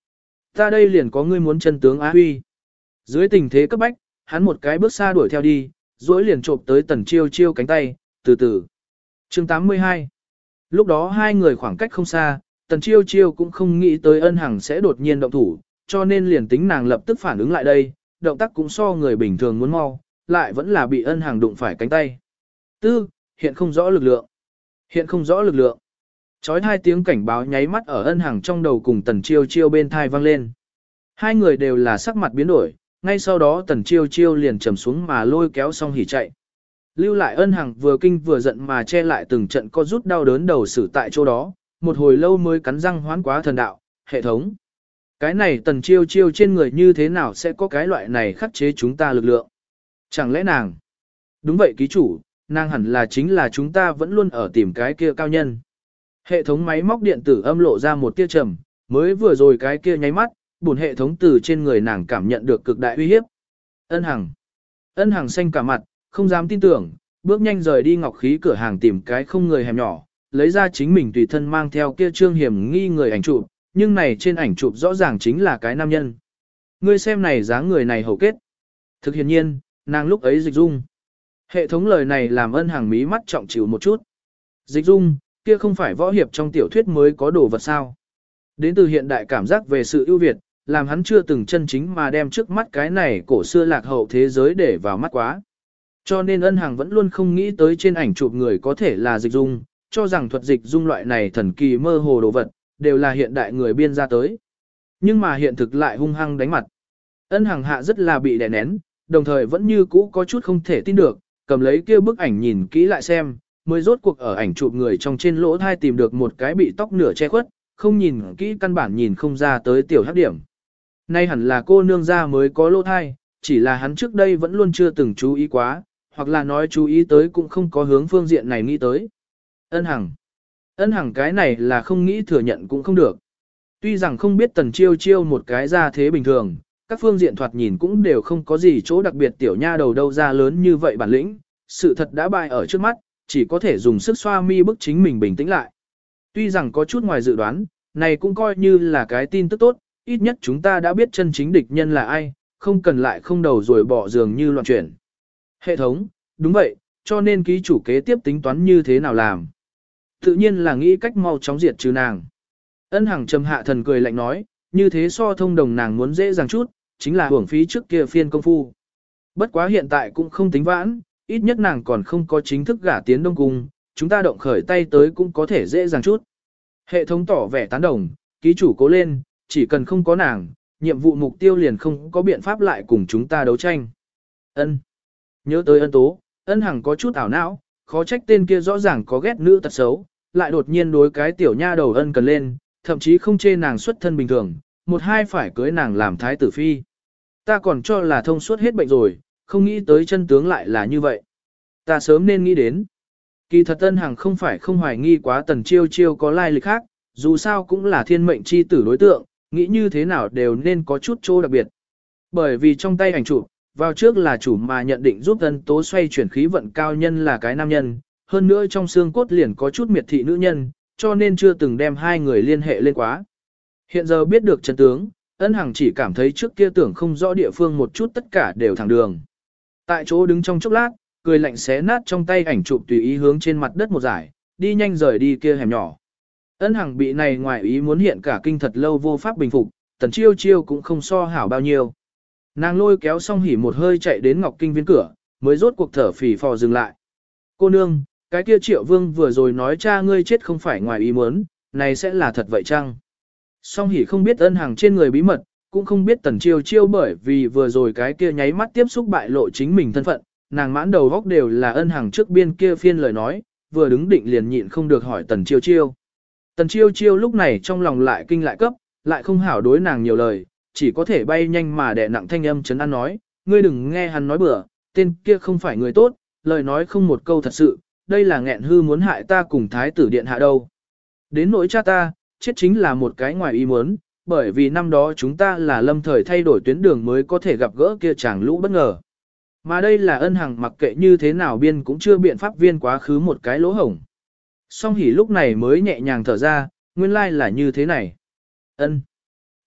Speaker 1: Ta đây liền có ngươi muốn chân tướng Á Huy. Dưới tình thế cấp bách, hắn một cái bước xa đuổi theo đi, duỗi liền trộm tới Tần Chiêu Chiêu cánh tay, từ từ. Chương tám mươi hai. Lúc đó hai người khoảng cách không xa, Tần Chiêu Chiêu cũng không nghĩ tới Ân Hằng sẽ đột nhiên động thủ, cho nên liền tính nàng lập tức phản ứng lại đây, động tác cũng so người bình thường muốn mau, lại vẫn là bị Ân Hằng đụng phải cánh tay. Tư, hiện không rõ lực lượng. Hiện không rõ lực lượng. Chói hai tiếng cảnh báo nháy mắt ở Ân Hằng trong đầu cùng Tần Chiêu Chiêu bên thai vang lên. Hai người đều là sắc mặt biến đổi, ngay sau đó Tần Chiêu Chiêu liền trầm xuống mà lôi kéo xong hỉ chạy. Lưu lại Ân Hằng vừa kinh vừa giận mà che lại từng trận co rút đau đớn đầu xử tại chỗ đó, một hồi lâu mới cắn răng hoán quá thần đạo, hệ thống. Cái này Tần Chiêu Chiêu trên người như thế nào sẽ có cái loại này khắc chế chúng ta lực lượng? Chẳng lẽ nàng? Đúng vậy ký chủ, nàng hẳn là chính là chúng ta vẫn luôn ở tìm cái kia cao nhân. Hệ thống máy móc điện tử âm lộ ra một tia trầm, mới vừa rồi cái kia nháy mắt, bổn hệ thống từ trên người nàng cảm nhận được cực đại uy hiếp. Ân Hằng. Ân Hằng xanh cả mặt, không dám tin tưởng, bước nhanh rời đi ngọc khí cửa hàng tìm cái không người hẻm nhỏ, lấy ra chính mình tùy thân mang theo kia trương hiểm nghi người ảnh chụp, nhưng này trên ảnh chụp rõ ràng chính là cái nam nhân. Ngươi xem này dáng người này hầu kết. Thực hiện nhiên, nàng lúc ấy dịch dung. Hệ thống lời này làm Ân Hằng mí mắt trọng chịu một chút. Dịch dung, kia không phải võ hiệp trong tiểu thuyết mới có đồ vật sao. Đến từ hiện đại cảm giác về sự ưu việt, làm hắn chưa từng chân chính mà đem trước mắt cái này cổ xưa lạc hậu thế giới để vào mắt quá. Cho nên Ân Hằng vẫn luôn không nghĩ tới trên ảnh chụp người có thể là dịch dung, cho rằng thuật dịch dung loại này thần kỳ mơ hồ đồ vật, đều là hiện đại người biên ra tới. Nhưng mà hiện thực lại hung hăng đánh mặt. Ân Hằng hạ rất là bị đè nén, đồng thời vẫn như cũ có chút không thể tin được, cầm lấy kia bức ảnh nhìn kỹ lại xem, mới rốt cuộc ở ảnh chụp người trong trên lỗ thai tìm được một cái bị tóc nửa che khuất, không nhìn kỹ căn bản nhìn không ra tới tiểu hắc điểm. Nay hẳn là cô nương gia mới có lỗ thai, chỉ là hắn trước đây vẫn luôn chưa từng chú ý quá, hoặc là nói chú ý tới cũng không có hướng phương diện này nghĩ tới. Ân Hằng. Ân Hằng cái này là không nghĩ thừa nhận cũng không được. Tuy rằng không biết Tần Chiêu Chiêu một cái ra thế bình thường, các phương diện thoạt nhìn cũng đều không có gì chỗ đặc biệt tiểu nha đầu đâu ra lớn như vậy bản lĩnh, sự thật đã bại ở trước mắt, chỉ có thể dùng sức xoa mi bức chính mình bình tĩnh lại. Tuy rằng có chút ngoài dự đoán, này cũng coi như là cái tin tức tốt, ít nhất chúng ta đã biết chân chính địch nhân là ai, không cần lại không đầu rồi bỏ giường như loạn chuyển. Hệ thống, đúng vậy, cho nên ký chủ kế tiếp tính toán như thế nào làm. Tự nhiên là nghĩ cách mau chóng diệt trừ nàng. Ân Hằng trầm hạ thần cười lạnh nói, như thế so thông đồng nàng muốn dễ dàng chút, chính là hưởng phí trước kia phiên công phu. Bất quá hiện tại cũng không tính vãn, ít nhất nàng còn không có chính thức gả tiến Đông Cung, chúng ta động khởi tay tới cũng có thể dễ dàng chút. Hệ thống tỏ vẻ tán đồng, ký chủ cố lên, chỉ cần không có nàng, nhiệm vụ mục tiêu liền không có biện pháp lại cùng chúng ta đấu tranh. Ân. Nhớ tới Ân Tố, Ân Hằng có chút ảo não, khó trách tên kia rõ ràng có ghét nữ tật xấu, lại đột nhiên đối cái tiểu nha đầu Ân cần lên, thậm chí không chê nàng xuất thân bình thường, một hai phải cưới nàng làm thái tử phi. Ta còn cho là thông suốt hết bệnh rồi, không nghĩ tới chân tướng lại là như vậy. Ta sớm nên nghĩ đến. Kỳ thật Ân Hằng không phải không hoài nghi quá Tần Chiêu Chiêu có lai lịch khác, dù sao cũng là thiên mệnh chi tử đối tượng, nghĩ như thế nào đều nên có chút chỗ đặc biệt. Bởi vì trong tay ảnh chụp, vào trước là chủ mà nhận định giúp Ân Tố xoay chuyển khí vận cao nhân là cái nam nhân, hơn nữa trong xương cốt liền có chút miệt thị nữ nhân, cho nên chưa từng đem hai người liên hệ lên quá. Hiện giờ biết được chân tướng, Ân Hằng chỉ cảm thấy trước kia tưởng không rõ địa phương một chút tất cả đều thẳng đường. Tại chỗ đứng trong chốc lát, cười lạnh xé nát trong tay ảnh chụp tùy ý hướng trên mặt đất một giải, đi nhanh rời đi kia hẻm nhỏ. Ân Hằng bị này ngoài ý muốn hiện cả kinh thật lâu vô pháp bình phục, Tần Chiêu Chiêu cũng không so hảo bao nhiêu. Nàng lôi kéo xong hỉ một hơi chạy đến Ngọc Kinh viên cửa, mới rốt cuộc thở phì phò dừng lại. Cô nương, cái kia Triệu Vương vừa rồi nói cha ngươi chết không phải ngoài ý muốn, này sẽ là thật vậy chăng? Song hỉ không biết Ân Hằng trên người bí mật, cũng không biết Tần Chiêu Chiêu bởi vì vừa rồi cái kia nháy mắt tiếp xúc bại lộ chính mình thân phận, nàng mãn đầu góc đều là Ân Hằng trước biên kia phiên lời nói, vừa đứng định liền nhịn không được hỏi Tần Chiêu Chiêu. Tần Chiêu Chiêu lúc này trong lòng lại kinh lại cấp, lại không hảo đối nàng nhiều lời, chỉ có thể bay nhanh mà đè nặng thanh âm chấn an nói, ngươi đừng nghe hắn nói bừa, tên kia không phải người tốt, lời nói không một câu thật sự, đây là nghẹn hư muốn hại ta cùng thái tử điện hạ đâu. Đến nỗi cha ta, chết chính là một cái ngoài ý muốn, bởi vì năm đó chúng ta là lâm thời thay đổi tuyến đường mới có thể gặp gỡ kia chàng lũ bất ngờ. Mà đây là Ân Hằng mặc kệ như thế nào biên cũng chưa biện pháp viên quá khứ một cái lỗ hổng. Song hỉ lúc này mới nhẹ nhàng thở ra, nguyên lai là như thế này. Ân.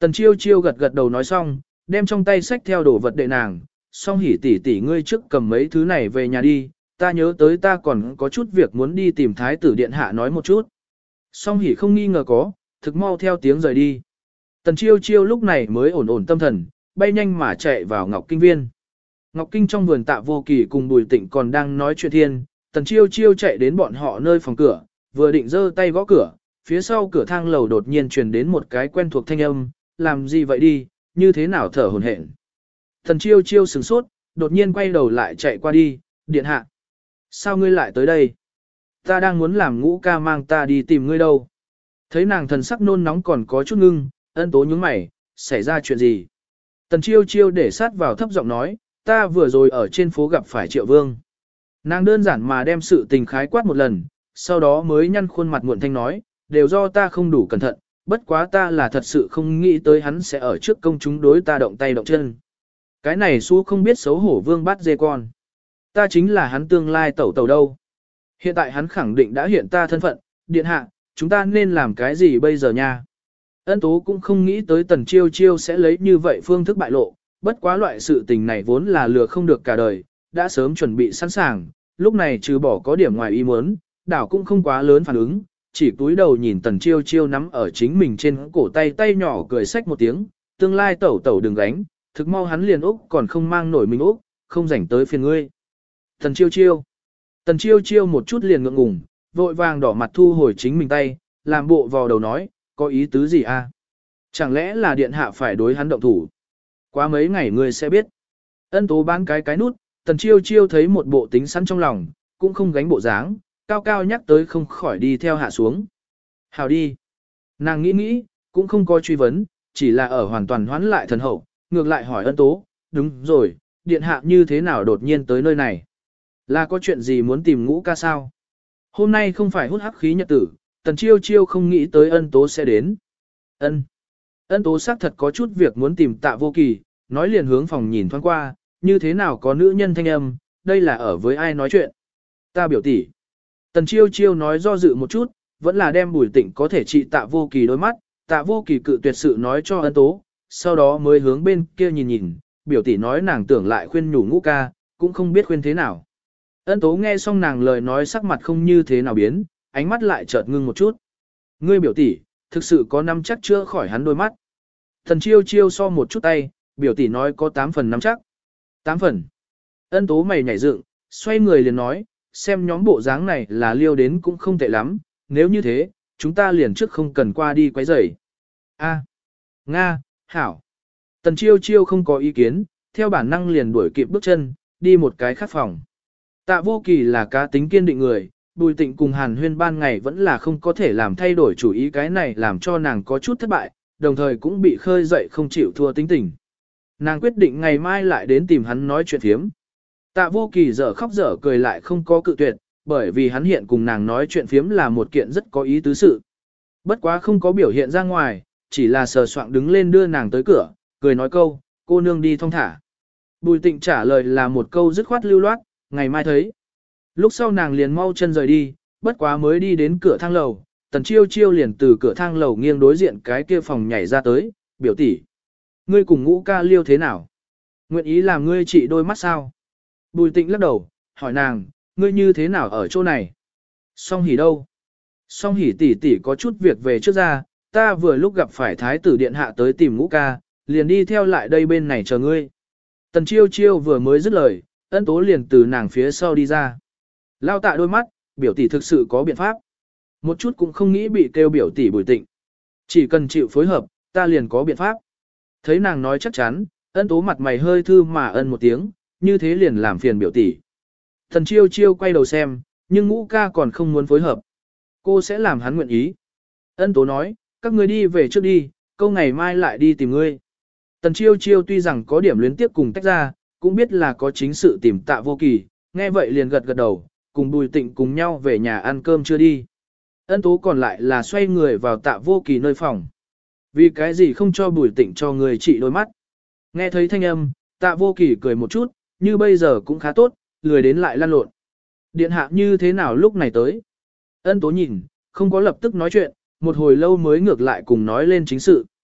Speaker 1: Tần chiêu chiêu gật gật đầu nói xong, đem trong tay sách theo đồ vật đệ nàng, song hỉ tỷ tỷ ngươi trước cầm mấy thứ này về nhà đi, ta nhớ tới ta còn có chút việc muốn đi tìm thái tử điện hạ nói một chút. Song hỉ không nghi ngờ có, thực mau theo tiếng rời đi. Tần chiêu chiêu lúc này mới ổn ổn tâm thần, bay nhanh mà chạy vào Ngọc Kinh Viên. Ngọc Kinh trong vườn Tạ Vô Kỳ cùng Bùi Tịnh còn đang nói chuyện thiên, Tần chiêu chiêu chạy đến bọn họ nơi phòng cửa, vừa định giơ tay gõ cửa, phía sau cửa thang lầu đột nhiên truyền đến một cái quen thuộc thanh âm, làm gì vậy đi, như thế nào thở hổn hển. Tần chiêu chiêu sửng sốt, đột nhiên quay đầu lại chạy qua đi, điện hạ. Sao ngươi lại tới đây? Ta đang muốn làm Ngũ ca mang ta đi tìm ngươi đâu. Thấy nàng thần sắc nôn nóng còn có chút ngưng, Ân Tố nhướng mày, xảy ra chuyện gì? Tần chiêu chiêu để sát vào thấp giọng nói, ta vừa rồi ở trên phố gặp phải Triệu Vương. Nàng đơn giản mà đem sự tình khái quát một lần, sau đó mới nhăn khuôn mặt muộn thanh nói, đều do ta không đủ cẩn thận, bất quá ta là thật sự không nghĩ tới hắn sẽ ở trước công chúng đối ta động tay động chân. Cái này xú không biết xấu hổ Vương bắt dê con. Ta chính là hắn tương lai tẩu tẩu đâu. Hiện tại hắn khẳng định đã hiện ta thân phận, điện hạ, chúng ta nên làm cái gì bây giờ nha? Ân Tố cũng không nghĩ tới Tần chiêu chiêu sẽ lấy như vậy phương thức bại lộ, bất quá loại sự tình này vốn là lừa không được cả đời, đã sớm chuẩn bị sẵn sàng, lúc này trừ bỏ có điểm ngoài ý muốn, đảo cũng không quá lớn phản ứng, chỉ túi đầu nhìn Tần chiêu chiêu nắm ở chính mình trên cổ tay tay nhỏ cười xách một tiếng, tương lai tẩu tẩu đừng gánh, thực mau hắn liền Úc còn không mang nổi mình Úc, không rảnh tới phiền ngươi. Tần chiêu chiêu. Tần chiêu chiêu một chút liền ngượng ngùng, vội vàng đỏ mặt thu hồi chính mình tay, làm bộ vào đầu nói, có ý tứ gì a? Chẳng lẽ là điện hạ phải đối hắn động thủ? Quá mấy ngày ngươi sẽ biết. Ân Tố bán cái cái nút, Tần chiêu chiêu thấy một bộ tính sẵn trong lòng, cũng không gánh bộ dáng, cao cao nhắc tới không khỏi đi theo hạ xuống. Hào đi. Nàng nghĩ nghĩ, cũng không có truy vấn, chỉ là ở hoàn toàn hoán lại thần hậu, ngược lại hỏi Ân Tố, đúng rồi, điện hạ như thế nào đột nhiên tới nơi này? Là có chuyện gì muốn tìm Ngũ ca sao? Hôm nay không phải hút hắc khí nhật tử, Tần chiêu chiêu không nghĩ tới Ân Tố sẽ đến. Ân. Ân Tố xác thật có chút việc muốn tìm Tạ Vô Kỳ, nói liền hướng phòng nhìn thoáng qua, như thế nào có nữ nhân thanh âm, đây là ở với ai nói chuyện. Ta biểu tỷ. Tần chiêu chiêu nói do dự một chút, vẫn là đem Bùi Tịnh có thể trị Tạ Vô Kỳ đôi mắt, Tạ Vô Kỳ cự tuyệt sự nói cho Ân Tố, sau đó mới hướng bên kia nhìn nhìn, biểu tỷ nói nàng tưởng lại khuyên nhủ Ngũ ca, cũng không biết khuyên thế nào. Ân Tố nghe xong nàng lời nói sắc mặt không như thế nào biến, ánh mắt lại chợt ngưng một chút. Ngươi biểu tỷ, thực sự có nắm chắc chữa khỏi hắn đôi mắt. Thần chiêu chiêu so một chút tay, biểu tỷ nói có tám phần nắm chắc. tám phần. Ân Tố mày nhảy dựng, xoay người liền nói, xem nhóm bộ dáng này là liêu đến cũng không tệ lắm, nếu như thế, chúng ta liền trước không cần qua đi quấy rầy. A. Nga, hảo. Tần chiêu chiêu không có ý kiến, theo bản năng liền đuổi kịp bước chân, đi một cái khác phòng. Tạ Vô Kỳ là cá tính kiên định người, Bùi Tịnh cùng Hàn Huyên ban ngày vẫn là không có thể làm thay đổi chủ ý, cái này làm cho nàng có chút thất bại, đồng thời cũng bị khơi dậy không chịu thua tính tình. Nàng quyết định ngày mai lại đến tìm hắn nói chuyện phiếm. Tạ Vô Kỳ dở khóc dở cười lại không có cự tuyệt, bởi vì hắn hiện cùng nàng nói chuyện phiếm là một kiện rất có ý tứ sự. Bất quá không có biểu hiện ra ngoài, chỉ là sờ soạng đứng lên đưa nàng tới cửa, cười nói câu, cô nương đi thong thả. Bùi Tịnh trả lời là một câu dứt khoát lưu loát, ngày mai thấy. Lúc sau nàng liền mau chân rời đi, bất quá mới đi đến cửa thang lầu, Tần chiêu chiêu liền từ cửa thang lầu nghiêng đối diện cái kia phòng nhảy ra tới, biểu tỷ, ngươi cùng Ngũ ca liêu thế nào? Nguyện ý làm ngươi trị đôi mắt sao? Bùi Tịnh lắc đầu, hỏi nàng, ngươi như thế nào ở chỗ này? Song hỉ đâu? Song hỉ tỷ tỷ có chút việc về trước ra, ta vừa lúc gặp phải thái tử điện hạ tới tìm Ngũ ca, liền đi theo lại đây bên này chờ ngươi. Tần chiêu chiêu vừa mới dứt lời, Ân Tố liền từ nàng phía sau đi ra. Lao Tạ đôi mắt, biểu tỷ thực sự có biện pháp. Một chút cũng không nghĩ bị kêu biểu tỷ Bùi Tịnh. Chỉ cần chịu phối hợp, ta liền có biện pháp. Thấy nàng nói chắc chắn, Ân Tố mặt mày hơi thư mà ân một tiếng, như thế liền làm phiền biểu tỷ. Thần chiêu chiêu quay đầu xem, nhưng Ngũ ca còn không muốn phối hợp. Cô sẽ làm hắn nguyện ý. Ân Tố nói, các ngươi đi về trước đi, câu ngày mai lại đi tìm ngươi. Tần chiêu chiêu tuy rằng có điểm luyến tiếp cùng tách ra, cũng biết là có chính sự tìm Tạ Vô Kỳ, nghe vậy liền gật gật đầu, cùng Bùi Tịnh cùng nhau về nhà ăn cơm chưa đi. Ân Tố còn lại là xoay người vào Tạ Vô Kỳ nơi phòng. Vì cái gì không cho Bùi Tịnh cho người trị đôi mắt? Nghe thấy thanh âm, Tạ Vô Kỳ cười một chút, như bây giờ cũng khá tốt, lười đến lại lăn lộn. Điện hạ như thế nào lúc này tới? Ân Tố nhìn, không có lập tức nói chuyện, một hồi lâu mới ngược lại cùng nói lên chính sự.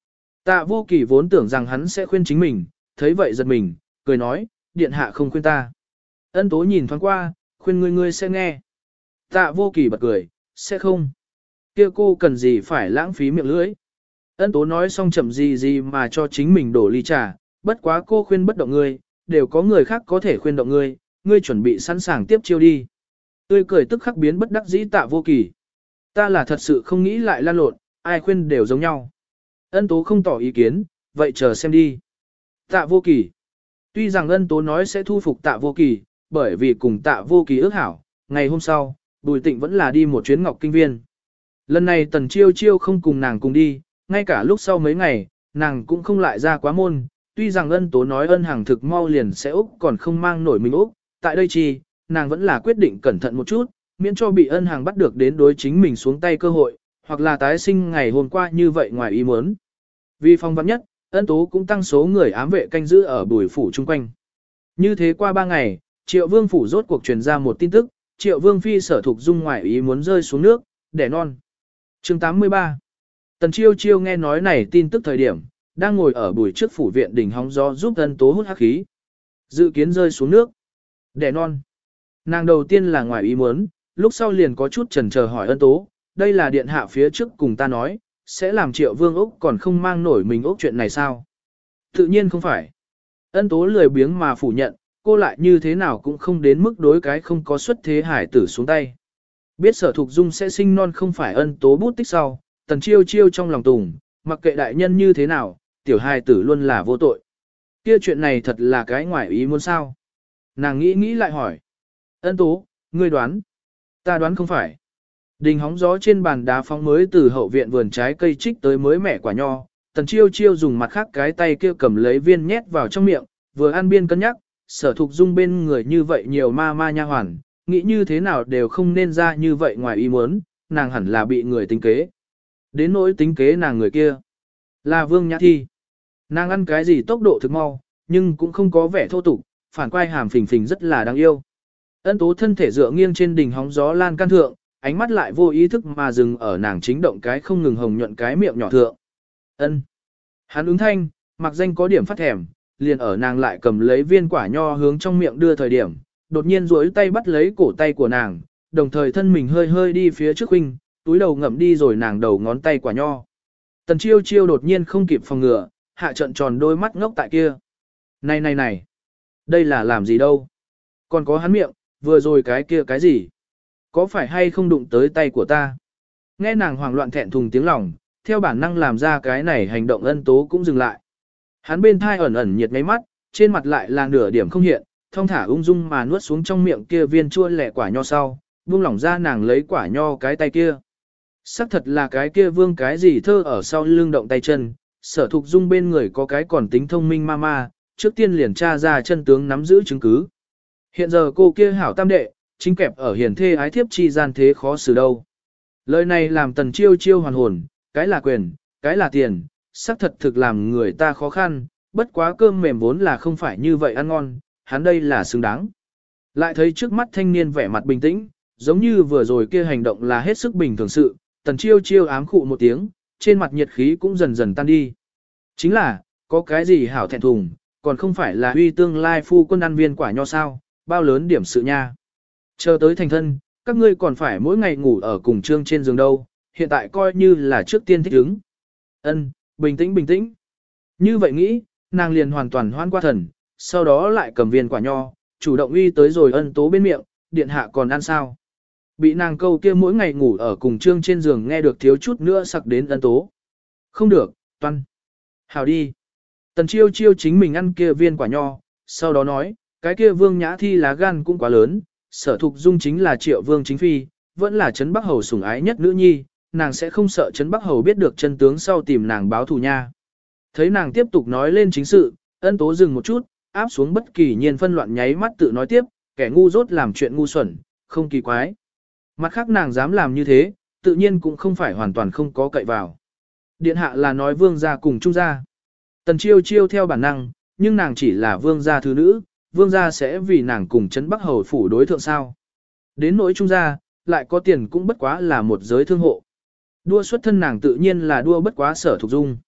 Speaker 1: Tạ Vô Kỳ vốn tưởng rằng hắn sẽ khuyên chính mình, thấy vậy giật mình, cười nói, điện hạ không khuyên ta. Ân Tố nhìn thoáng qua, khuyên ngươi ngươi sẽ nghe. Tạ Vô Kỳ bật cười, sẽ không. Kia cô cần gì phải lãng phí miệng lưỡi. Ân Tố nói xong chậm gì gì mà cho chính mình đổ ly trà, bất quá cô khuyên bất động ngươi, đều có người khác có thể khuyên động ngươi, ngươi chuẩn bị sẵn sàng tiếp chiêu đi. Tươi cười tức khắc biến bất đắc dĩ Tạ Vô Kỳ. Ta là thật sự không nghĩ lại lan lộn, ai khuyên đều giống nhau. Ân Tố không tỏ ý kiến, vậy chờ xem đi. Tạ Vô Kỳ. Tuy rằng Ân Tố nói sẽ thu phục Tạ Vô Kỳ, bởi vì cùng Tạ Vô Kỳ ước hảo, ngày hôm sau, Bùi Tịnh vẫn là đi một chuyến Ngọc Kinh Viên. Lần này Tần Chiêu Chiêu không cùng nàng cùng đi, ngay cả lúc sau mấy ngày, nàng cũng không lại ra quá môn. Tuy rằng Ân Tố nói Ân Hàng thực mau liền sẽ Úc còn không mang nổi mình Úc, tại đây chi, nàng vẫn là quyết định cẩn thận một chút, miễn cho bị Ân Hàng bắt được đến đối chính mình xuống tay cơ hội, hoặc là tái sinh ngày hôm qua như vậy ngoài ý muốn. Vì phong vắn nhất, Ân Tố cũng tăng số người ám vệ canh giữ ở Bùi phủ chung quanh. Như thế qua ba ngày, Triệu Vương phủ rốt cuộc truyền ra một tin tức, Triệu Vương phi Sở Thục Dung ngoài ý muốn rơi xuống nước, đẻ non. Chương tám mươi ba. Tần Chiêu Chiêu nghe nói này tin tức thời điểm, đang ngồi ở Bùi trước phủ viện đỉnh hóng gió giúp Ân Tố hút hắc khí. Dự kiến rơi xuống nước, đẻ non. Nàng đầu tiên là ngoài ý muốn, lúc sau liền có chút chần chờ hỏi Ân Tố, đây là điện hạ phía trước cùng ta nói, sẽ làm Triệu Vương Úc còn không mang nổi mình Úc chuyện này sao? Tự nhiên không phải. Ân Tố lười biếng mà phủ nhận, cô lại như thế nào cũng không đến mức đối cái không có xuất thế hải tử xuống tay. Biết Sở Thục Dung sẽ sinh non không phải Ân Tố bút tích sau, Tần Chiêu Chiêu trong lòng tùng, mặc kệ đại nhân như thế nào, tiểu hài tử luôn là vô tội. Kia chuyện này thật là cái ngoài ý muốn sao? Nàng nghĩ nghĩ lại hỏi. Ân Tố, ngươi đoán? Ta đoán không phải. Đình hóng gió trên bàn đá phóng mới từ hậu viện vườn trái cây trích tới mới mẻ quả nho, Tần Chiêu Chiêu dùng mặt khác cái tay kia cầm lấy viên nhét vào trong miệng, vừa ăn biên cân nhắc, Sở Thục Dung bên người như vậy nhiều ma ma nha hoàn, nghĩ như thế nào đều không nên ra như vậy ngoài ý muốn, nàng hẳn là bị người tính kế. Đến nỗi tính kế nàng người kia, là Vương Nhã Thi. Nàng ăn cái gì tốc độ thực mau, nhưng cũng không có vẻ thô tục, phản quay hàm phình phình rất là đáng yêu. Ân Tố thân thể dựa nghiêng trên đỉnh hóng gió lan can thượng, ánh mắt lại vô ý thức mà dừng ở nàng chính động cái không ngừng hồng nhuận cái miệng nhỏ thượng. Ân. Hắn ứng thanh, mặc danh có điểm phát thèm, liền ở nàng lại cầm lấy viên quả nho hướng trong miệng đưa thời điểm, đột nhiên duỗi tay bắt lấy cổ tay của nàng, đồng thời thân mình hơi hơi đi phía trước huynh, túi đầu ngậm đi rồi nàng đầu ngón tay quả nho. Tần Chiêu Chiêu đột nhiên không kịp phòng ngừa, hạ trận tròn đôi mắt ngốc tại kia. Này này này, đây là làm gì đâu? Còn có hắn miệng, vừa rồi cái kia cái gì? Có phải hay không đụng tới tay của ta? Nghe nàng hoảng loạn thẹn thùng tiếng lòng, theo bản năng làm ra cái này hành động Ân Tố cũng dừng lại. Hắn bên thai ẩn ẩn nhiệt ngáy mắt, trên mặt lại là nửa điểm không hiện, thong thả ung dung mà nuốt xuống trong miệng kia viên chua lẻ quả nho sau, buông lỏng ra nàng lấy quả nho cái tay kia. Sắc thật là cái kia vương cái gì thơ ở sau lưng động tay chân, Sở Thục Dung bên người có cái còn tính thông minh ma ma, trước tiên liền tra ra chân tướng nắm giữ chứng cứ. Hiện giờ cô kia hảo tam đệ, chính kẹp ở hiền thê ái thiếp chi gian thế khó xử đâu. Lời này làm Tần Chiêu Chiêu hoàn hồn, cái là quyền, cái là tiền, sắc thật thực làm người ta khó khăn, bất quá cơm mềm vốn là không phải như vậy ăn ngon, hắn đây là xứng đáng. Lại thấy trước mắt thanh niên vẻ mặt bình tĩnh, giống như vừa rồi kia hành động là hết sức bình thường sự, Tần Chiêu Chiêu ám khụ một tiếng, trên mặt nhiệt khí cũng dần dần tan đi. Chính là, có cái gì hảo thẹn thùng, còn không phải là huy tương lai phu quân ăn viên quả nho sao, bao lớn điểm sự nha. Chờ tới thành thân, các ngươi còn phải mỗi ngày ngủ ở cùng trương trên giường đâu, hiện tại coi như là trước tiên thích ứng. Ân, bình tĩnh bình tĩnh. Như vậy nghĩ, nàng liền hoàn toàn hoan qua thần, sau đó lại cầm viên quả nho, chủ động uy tới rồi Ân Tố bên miệng, điện hạ còn ăn sao. Bị nàng câu kia mỗi ngày ngủ ở cùng trương trên giường nghe được thiếu chút nữa sặc đến Ân Tố. Không được, toan. Hào đi. Tần Chiêu Chiêu chính mình ăn kia viên quả nho, sau đó nói, cái kia Vương Nhã Thi lá gan cũng quá lớn, Sở Thục Dung chính là Triệu Vương chính phi, vẫn là Trấn Bắc Hầu sủng ái nhất nữ nhi, nàng sẽ không sợ Trấn Bắc Hầu biết được chân tướng sau tìm nàng báo thù nha. Thấy nàng tiếp tục nói lên chính sự, Ân Tố dừng một chút, áp xuống bất kỳ nhiên phân loạn nháy mắt tự nói tiếp, kẻ ngu dốt làm chuyện ngu xuẩn, không kỳ quái. Mặt khác nàng dám làm như thế, tự nhiên cũng không phải hoàn toàn không có cậy vào. Điện hạ là nói vương gia cùng trung gia. Tần Chiêu Chiêu theo bản năng, nhưng nàng chỉ là vương gia thứ nữ, vương gia sẽ vì nàng cùng Trấn Bắc Hầu phủ đối thượng sao. Đến nỗi trung gia, lại có tiền cũng bất quá là một giới thương hộ. Đua xuất thân nàng tự nhiên là đua bất quá Sở Thục Dung.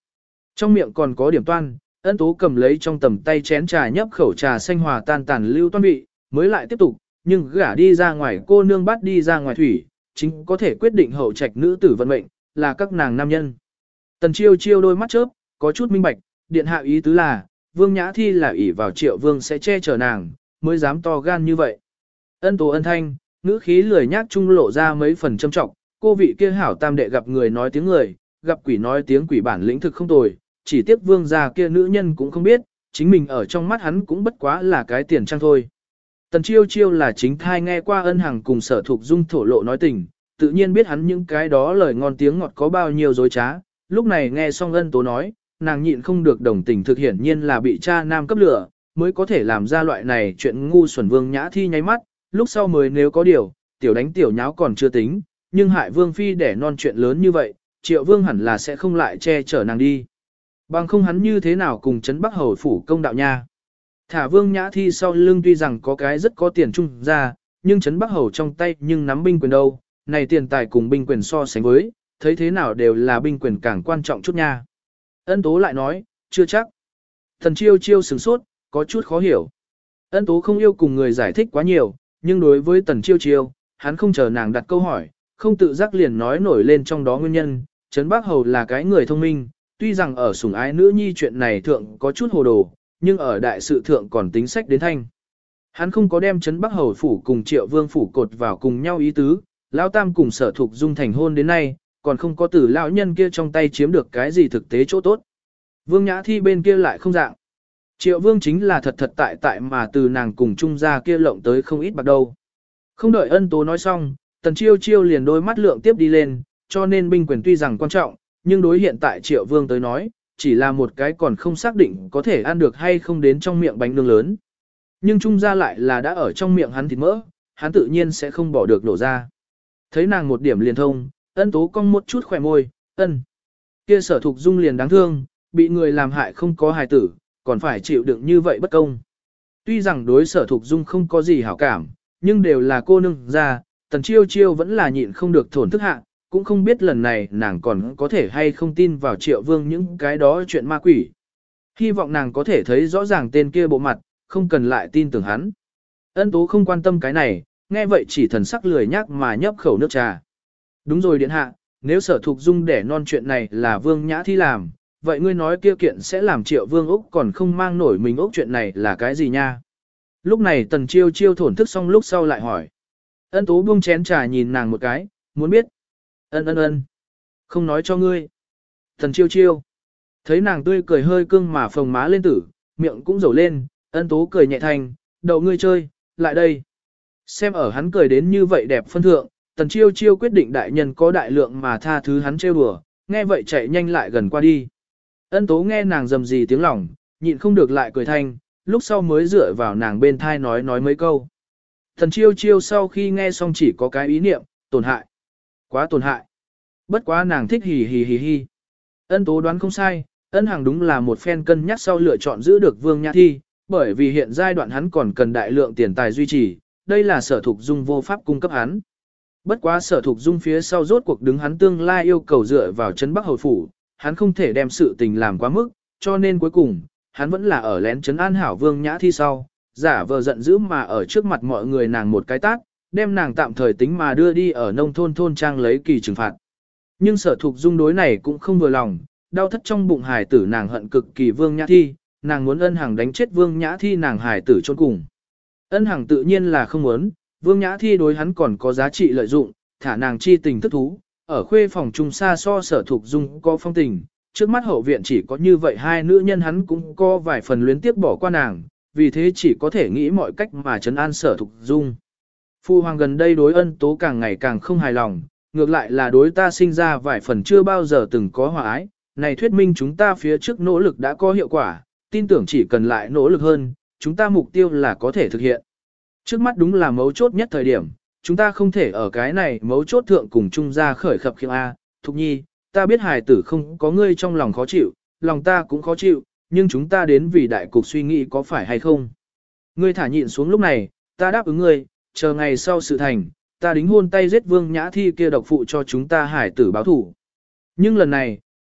Speaker 1: Trong miệng còn có điểm toan, Ân Tố cầm lấy trong tầm tay chén trà nhấp khẩu trà xanh hòa tan tàn lưu toan vị, mới lại tiếp tục, nhưng gả đi ra ngoài cô nương bắt đi ra ngoài thủy, chính có thể quyết định hậu trạch nữ tử vận mệnh, là các nàng nam nhân. Tần Chiêu Chiêu đôi mắt chớp, có chút minh bạch, điện hạ ý tứ là, Vương Nhã Thi là ỷ vào Triệu Vương sẽ che chở nàng, mới dám to gan như vậy. Ân Tố ân thanh, ngữ khí lười nhác trung lộ ra mấy phần châm trọng, cô vị kia hảo tam đệ gặp người nói tiếng người, gặp quỷ nói tiếng quỷ bản lĩnh thực không tồi, chỉ tiếc Vương gia kia nữ nhân cũng không biết, chính mình ở trong mắt hắn cũng bất quá là cái tiền trang thôi. Tần Chiêu Chiêu là chính thai nghe qua Ân Hằng cùng Sở Thục Dung thổ lộ nói tình, tự nhiên biết hắn những cái đó lời ngon tiếng ngọt có bao nhiêu dối trá, lúc này nghe xong Ân Tố nói, nàng nhịn không được đồng tình, thực hiển nhiên là bị cha nam cấp lửa, mới có thể làm ra loại này chuyện ngu xuẩn. Vương Nhã Thi nháy mắt, lúc sau mới nếu có điều, tiểu đánh tiểu nháo còn chưa tính, nhưng hại Vương Phi để non chuyện lớn như vậy, Triệu Vương hẳn là sẽ không lại che chở nàng đi. Bằng không hắn như thế nào cùng Trấn Bắc Hầu phủ công đạo nha. Thả Vương Nhã Thi sau lưng tuy rằng có cái rất có tiền trung ra, nhưng Trấn Bắc Hầu trong tay nhưng nắm binh quyền đâu, này tiền tài cùng binh quyền so sánh với, thấy thế nào đều là binh quyền càng quan trọng chút nha. Ân Tố lại nói, chưa chắc. Thần Chiêu Chiêu sửng sốt, có chút khó hiểu. Ân Tố không yêu cùng người giải thích quá nhiều, nhưng đối với Tần Chiêu Chiêu, hắn không chờ nàng đặt câu hỏi, không tự giác liền nói nổi lên trong đó nguyên nhân. Trấn Bắc Hầu là cái người thông minh, tuy rằng ở sủng ái nữ nhi chuyện này thượng có chút hồ đồ, nhưng ở đại sự thượng còn tính sách đến thanh. Hắn không có đem Trấn Bắc Hầu phủ cùng Triệu Vương phủ cột vào cùng nhau ý tứ, Lão Tam cùng Sở Thục Dung thành hôn đến nay, còn không có từ lão nhân kia trong tay chiếm được cái gì thực tế chỗ tốt. Vương Nhã Thi bên kia lại không dạng. Triệu Vương chính là thật thật tại tại mà từ nàng cùng trung gia kia lộng tới không ít bạc đâu. Không đợi Ân Tố nói xong, Tần Chiêu Chiêu liền đôi mắt lượng tiếp đi lên, cho nên binh quyền tuy rằng quan trọng, nhưng đối hiện tại Triệu Vương tới nói, chỉ là một cái còn không xác định có thể ăn được hay không đến trong miệng bánh nướng lớn. Nhưng trung gia lại là đã ở trong miệng hắn thịt mỡ, hắn tự nhiên sẽ không bỏ được đổ ra. Thấy nàng một điểm liền thông, Ân Tố cong một chút khỏe môi, ân. Kia Sở Thục Dung liền đáng thương, bị người làm hại không có hài tử, còn phải chịu đựng như vậy bất công. Tuy rằng đối Sở Thục Dung không có gì hảo cảm, nhưng đều là cô nương ra, Tần Chiêu Chiêu vẫn là nhịn không được thổn thức hạ, cũng không biết lần này nàng còn có thể hay không tin vào Triệu Vương những cái đó chuyện ma quỷ. Hy vọng nàng có thể thấy rõ ràng tên kia bộ mặt, không cần lại tin tưởng hắn. Ân Tố không quan tâm cái này, nghe vậy chỉ thần sắc lười nhác mà nhấp khẩu nước trà. Đúng rồi điện hạ, nếu Sở Thục Dung đẻ non chuyện này là Vương Nhã Thi làm, vậy ngươi nói kia kiện sẽ làm Triệu Vương Úc còn không mang nổi mình Úc chuyện này là cái gì nha? Lúc này Tần Chiêu Chiêu thổn thức xong lúc sau lại hỏi. Ân Tố buông chén trà nhìn nàng một cái, muốn biết. Ân ân ân. Không nói cho ngươi. Tần Chiêu Chiêu. Thấy nàng tươi cười hơi cương mà phồng má lên tử, miệng cũng rầu lên, Ân Tố cười nhẹ thành, đậu ngươi chơi, lại đây. Xem ở hắn cười đến như vậy đẹp phân thượng, Tần Chiêu Chiêu quyết định đại nhân có đại lượng mà tha thứ hắn trêu đùa, nghe vậy chạy nhanh lại gần qua đi. Ân Tố nghe nàng rầm rì tiếng lòng, nhịn không được lại cười thanh, lúc sau mới dựa vào nàng bên thai nói nói mấy câu. Tần Chiêu Chiêu sau khi nghe xong chỉ có cái ý niệm, tổn hại. Quá tổn hại. Bất quá nàng thích hì hì hì hì. Ân Tố đoán không sai, Ân Hằng đúng là một phen cân nhắc sau lựa chọn giữ được Vương Nhã Thi, bởi vì hiện giai đoạn hắn còn cần đại lượng tiền tài duy trì, đây là Sở Thục Dung vô pháp cung cấp hắn. Bất quá Sở Thục Dung phía sau rốt cuộc đứng hắn tương lai yêu cầu dựa vào Trấn Bắc Hầu phủ, hắn không thể đem sự tình làm quá mức, cho nên cuối cùng, hắn vẫn là ở lén trấn an hảo Vương Nhã Thi sau, giả vờ giận dữ mà ở trước mặt mọi người nàng một cái tát, đem nàng tạm thời tính mà đưa đi ở nông thôn thôn trang lấy kỳ trừng phạt. Nhưng Sở Thục Dung đối này cũng không vừa lòng, đau thất trong bụng hài tử nàng hận cực kỳ Vương Nhã Thi, nàng muốn Ân Hằng đánh chết Vương Nhã Thi nàng hài tử chôn cùng. Ân Hằng tự nhiên là không muốn, Vương Nhã Thi đối hắn còn có giá trị lợi dụng, thả nàng chi tình thức thú, ở khuê phòng trung xa so Sở Thục Dung có phong tình, trước mắt hậu viện chỉ có như vậy hai nữ nhân hắn cũng có vài phần luyến tiếc bỏ qua nàng, vì thế chỉ có thể nghĩ mọi cách mà trấn an Sở Thục Dung. Phu hoàng gần đây đối Ân Tố càng ngày càng không hài lòng, ngược lại là đối ta sinh ra vài phần chưa bao giờ từng có hòa ái, này thuyết minh chúng ta phía trước nỗ lực đã có hiệu quả, tin tưởng chỉ cần lại nỗ lực hơn, chúng ta mục tiêu là có thể thực hiện. Trước mắt đúng là mấu chốt nhất thời điểm, chúng ta không thể ở cái này mấu chốt thượng cùng chung ra khởi khập khiễng A, Thục Nhi, ta biết hài tử không có ngươi trong lòng khó chịu, lòng ta cũng khó chịu, nhưng chúng ta đến vì đại cục suy nghĩ có phải hay không. Ngươi thả nhịn xuống lúc này, ta đáp ứng ngươi, chờ ngày sau sự thành, ta đính hôn tay giết Vương Nhã Thi kia độc phụ cho chúng ta hải tử báo thủ. Nhưng lần này,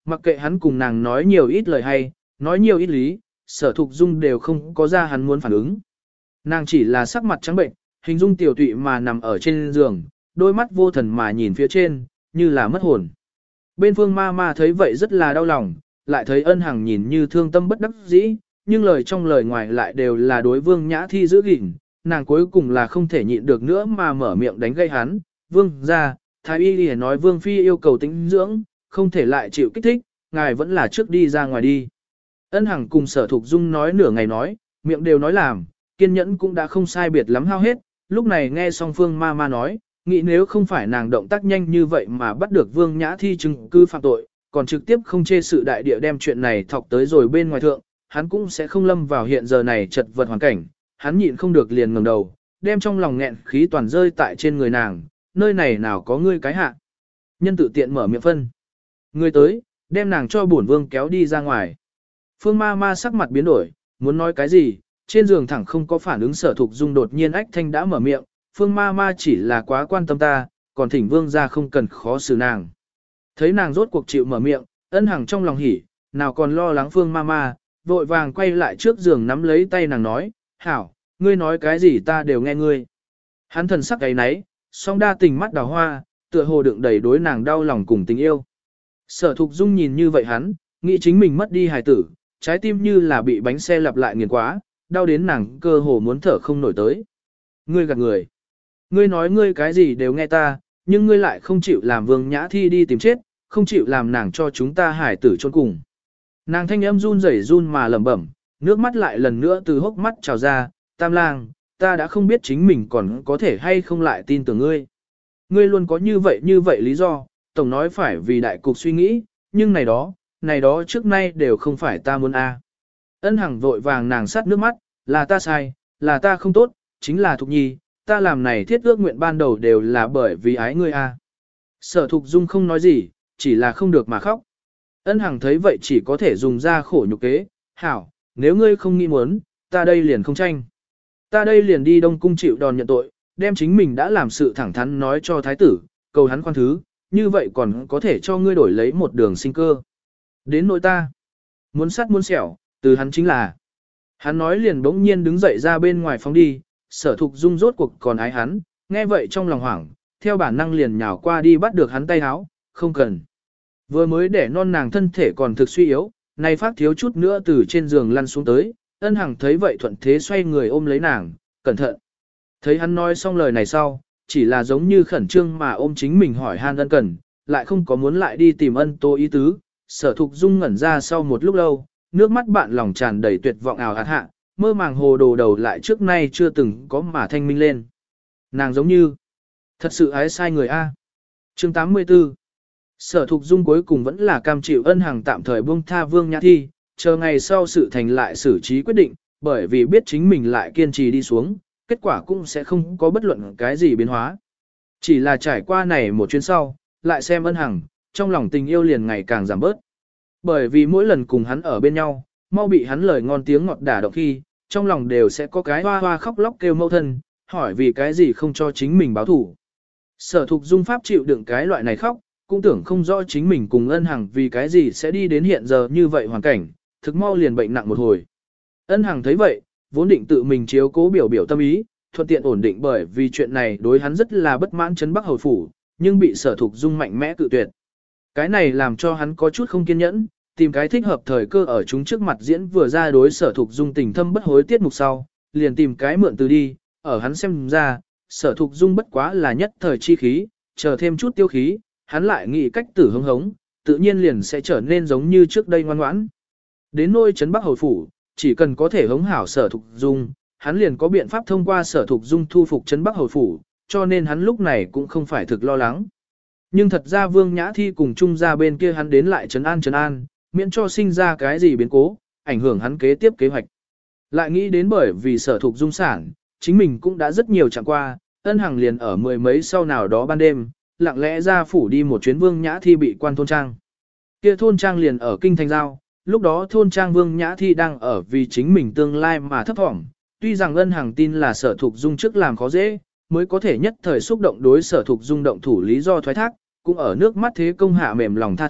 Speaker 1: Mặc kệ hắn cùng nàng nói nhiều ít lời hay, nói nhiều ít lý, sở thục dung đều không có ra hắn muốn phản ứng. Nàng chỉ là sắc mặt trắng bệnh, hình dung tiểu tụy mà nằm ở trên giường, đôi mắt vô thần mà nhìn phía trên, như là mất hồn. Bên phương ma ma thấy vậy rất là đau lòng, lại thấy ân hằng nhìn như thương tâm bất đắc dĩ, nhưng lời trong lời ngoài lại đều là đối vương nhã thi giữ gìn, nàng cuối cùng là không thể nhịn được nữa mà mở miệng đánh gây hắn. Vương ra, thái y đi nói vương phi yêu cầu tĩnh dưỡng, không thể lại chịu kích thích, ngài vẫn là trước đi ra ngoài đi. Ân hằng cùng sở thục dung nói nửa ngày nói, miệng đều nói làm, kiên nhẫn cũng đã không sai biệt lắm hao hết, lúc này nghe song phương ma ma nói, nghĩ nếu không phải nàng động tác nhanh như vậy mà bắt được vương nhã thi chứng cứ phạm tội, còn trực tiếp không chê sự đại địa đem chuyện này thọc tới rồi bên ngoài thượng, hắn cũng sẽ không lâm vào hiện giờ này chật vật hoàn cảnh, hắn nhịn không được liền ngẩng đầu, đem trong lòng nghẹn khí toàn rơi tại trên người nàng, nơi này nào có ngươi cái hạ. Nhân tự tiện mở miệng phân. Ngươi tới, đem nàng cho bổn vương kéo đi ra ngoài. Phương ma ma sắc mặt biến đổi, muốn nói cái gì, trên giường thẳng không có phản ứng sở thục dung đột nhiên ách thanh đã mở miệng, phương ma ma chỉ là quá quan tâm ta, còn thỉnh vương ra không cần khó xử nàng. Thấy nàng rốt cuộc chịu mở miệng, ân hằng trong lòng hỉ, nào còn lo lắng phương ma ma, vội vàng quay lại trước giường nắm lấy tay nàng nói, hảo, ngươi nói cái gì ta đều nghe ngươi. Hắn thần sắc ấy nấy, song đa tình mắt đào hoa, tựa hồ đựng đầy đối nàng đau lòng cùng tình yêu. Sở thục dung nhìn như vậy hắn, nghĩ chính mình mất đi hài tử, trái tim như là bị bánh xe lặp lại nghiền quá, đau đến nàng cơ hồ muốn thở không nổi tới. Ngươi gạt người. Ngươi nói ngươi cái gì đều nghe ta, nhưng ngươi lại không chịu làm vương nhã thi đi tìm chết, không chịu làm nàng cho chúng ta hải tử chôn cùng. Nàng thanh âm run rẩy run mà lẩm bẩm, nước mắt lại lần nữa từ hốc mắt trào ra, tam lang, ta đã không biết chính mình còn có thể hay không lại tin tưởng ngươi. Ngươi luôn có như vậy như vậy lý do, tổng nói phải vì đại cục suy nghĩ, nhưng này đó, này đó trước nay đều không phải ta muốn a. Ân hằng vội vàng nàng sắt nước mắt, là ta sai, là ta không tốt, chính là Thục Nhi, ta làm này thiết ước nguyện ban đầu đều là bởi vì ái ngươi a. Sở Thục Dung không nói gì, chỉ là không được mà khóc. Ân hằng thấy vậy chỉ có thể dùng ra khổ nhục kế, hảo, nếu ngươi không nghĩ muốn, ta đây liền không tranh. Ta đây liền đi Đông Cung chịu đòn nhận tội, đem chính mình đã làm sự thẳng thắn nói cho thái tử, cầu hắn khoan thứ, như vậy còn có thể cho ngươi đổi lấy một đường sinh cơ. Đến nỗi ta, muốn sắt muốn sẹo, từ hắn chính là. Hắn nói liền bỗng nhiên đứng dậy ra bên ngoài phóng đi, Sở Thục Dung rốt cuộc còn ái hắn, nghe vậy trong lòng hoảng, theo bản năng liền nhào qua đi bắt được hắn tay háo, không cần. Vừa mới để non nàng thân thể còn thực suy yếu, nay phát thiếu chút nữa từ trên giường lăn xuống tới, Ân Hằng thấy vậy thuận thế xoay người ôm lấy nàng, cẩn thận. Thấy hắn nói xong lời này sau, chỉ là giống như khẩn trương mà ôm chính mình hỏi han ân cần, lại không có muốn lại đi tìm ân tô ý tứ. Sở Thục Dung ngẩn ra sau một lúc lâu, nước mắt bạn lòng tràn đầy tuyệt vọng ảo hạt hạ, mơ màng hồ đồ đầu lại trước nay chưa từng có mà thanh minh lên. Nàng giống như, thật sự ái sai người A. Chương tám mươi tư. Sở Thục Dung cuối cùng vẫn là cam chịu Ân Hằng tạm thời buông tha Vương Nhã Thi, chờ ngày sau sự thành lại xử trí quyết định, bởi vì biết chính mình lại kiên trì đi xuống, kết quả cũng sẽ không có bất luận cái gì biến hóa. Chỉ là trải qua này một chuyến sau, lại xem Ân Hằng, trong lòng tình yêu liền ngày càng giảm bớt. Bởi vì mỗi lần cùng hắn ở bên nhau, mau bị hắn lời ngon tiếng ngọt đả động khi, trong lòng đều sẽ có cái hoa hoa khóc lóc kêu mâu thân, hỏi vì cái gì không cho chính mình báo thủ. Sở Thục Dung pháp chịu đựng cái loại này khóc, cũng tưởng không rõ chính mình cùng Ân Hằng vì cái gì sẽ đi đến hiện giờ như vậy hoàn cảnh, thực mau liền bệnh nặng một hồi. Ân Hằng thấy vậy, vốn định tự mình chiếu cố biểu biểu tâm ý, thuận tiện ổn định bởi vì chuyện này đối hắn rất là bất mãn chấn Bắc Hầu Phủ, nhưng bị Sở Thục Dung mạnh mẽ cự tuyệt. Cái này làm cho hắn có chút không kiên nhẫn, tìm cái thích hợp thời cơ ở chúng trước mặt diễn vừa ra đối Sở Thục Dung tình thâm bất hối tiết mục sau, liền tìm cái mượn từ đi, ở hắn xem ra, Sở Thục Dung bất quá là nhất thời chi khí, chờ thêm chút tiêu khí, hắn lại nghĩ cách tử hống hống, tự nhiên liền sẽ trở nên giống như trước đây ngoan ngoãn. Đến nôi trấn Bắc Hầu Phủ, chỉ cần có thể hống hảo Sở Thục Dung, hắn liền có biện pháp thông qua Sở Thục Dung thu phục trấn Bắc Hầu Phủ, cho nên hắn lúc này cũng không phải thực lo lắng. Nhưng thật ra Vương Nhã Thi cùng chung ra bên kia hắn đến lại trấn an trấn an, miễn cho sinh ra cái gì biến cố, ảnh hưởng hắn kế tiếp kế hoạch. Lại nghĩ đến bởi vì Sở Thục Dung sản, chính mình cũng đã rất nhiều chặng qua, Ân Hằng liền ở mười mấy sau nào đó ban đêm, lặng lẽ ra phủ đi một chuyến Vương Nhã Thi bị quan thôn trang. Kia thôn trang liền ở kinh thành giao, lúc đó thôn trang Vương Nhã Thi đang ở vì chính mình tương lai mà thấp thỏm, tuy rằng Ân Hằng tin là Sở Thục Dung trước làm khó dễ, mới có thể nhất thời xúc động đối Sở Thục Dung động thủ lý do thoái thác, cũng ở nước mắt thế công hạ mềm lòng tha thứ,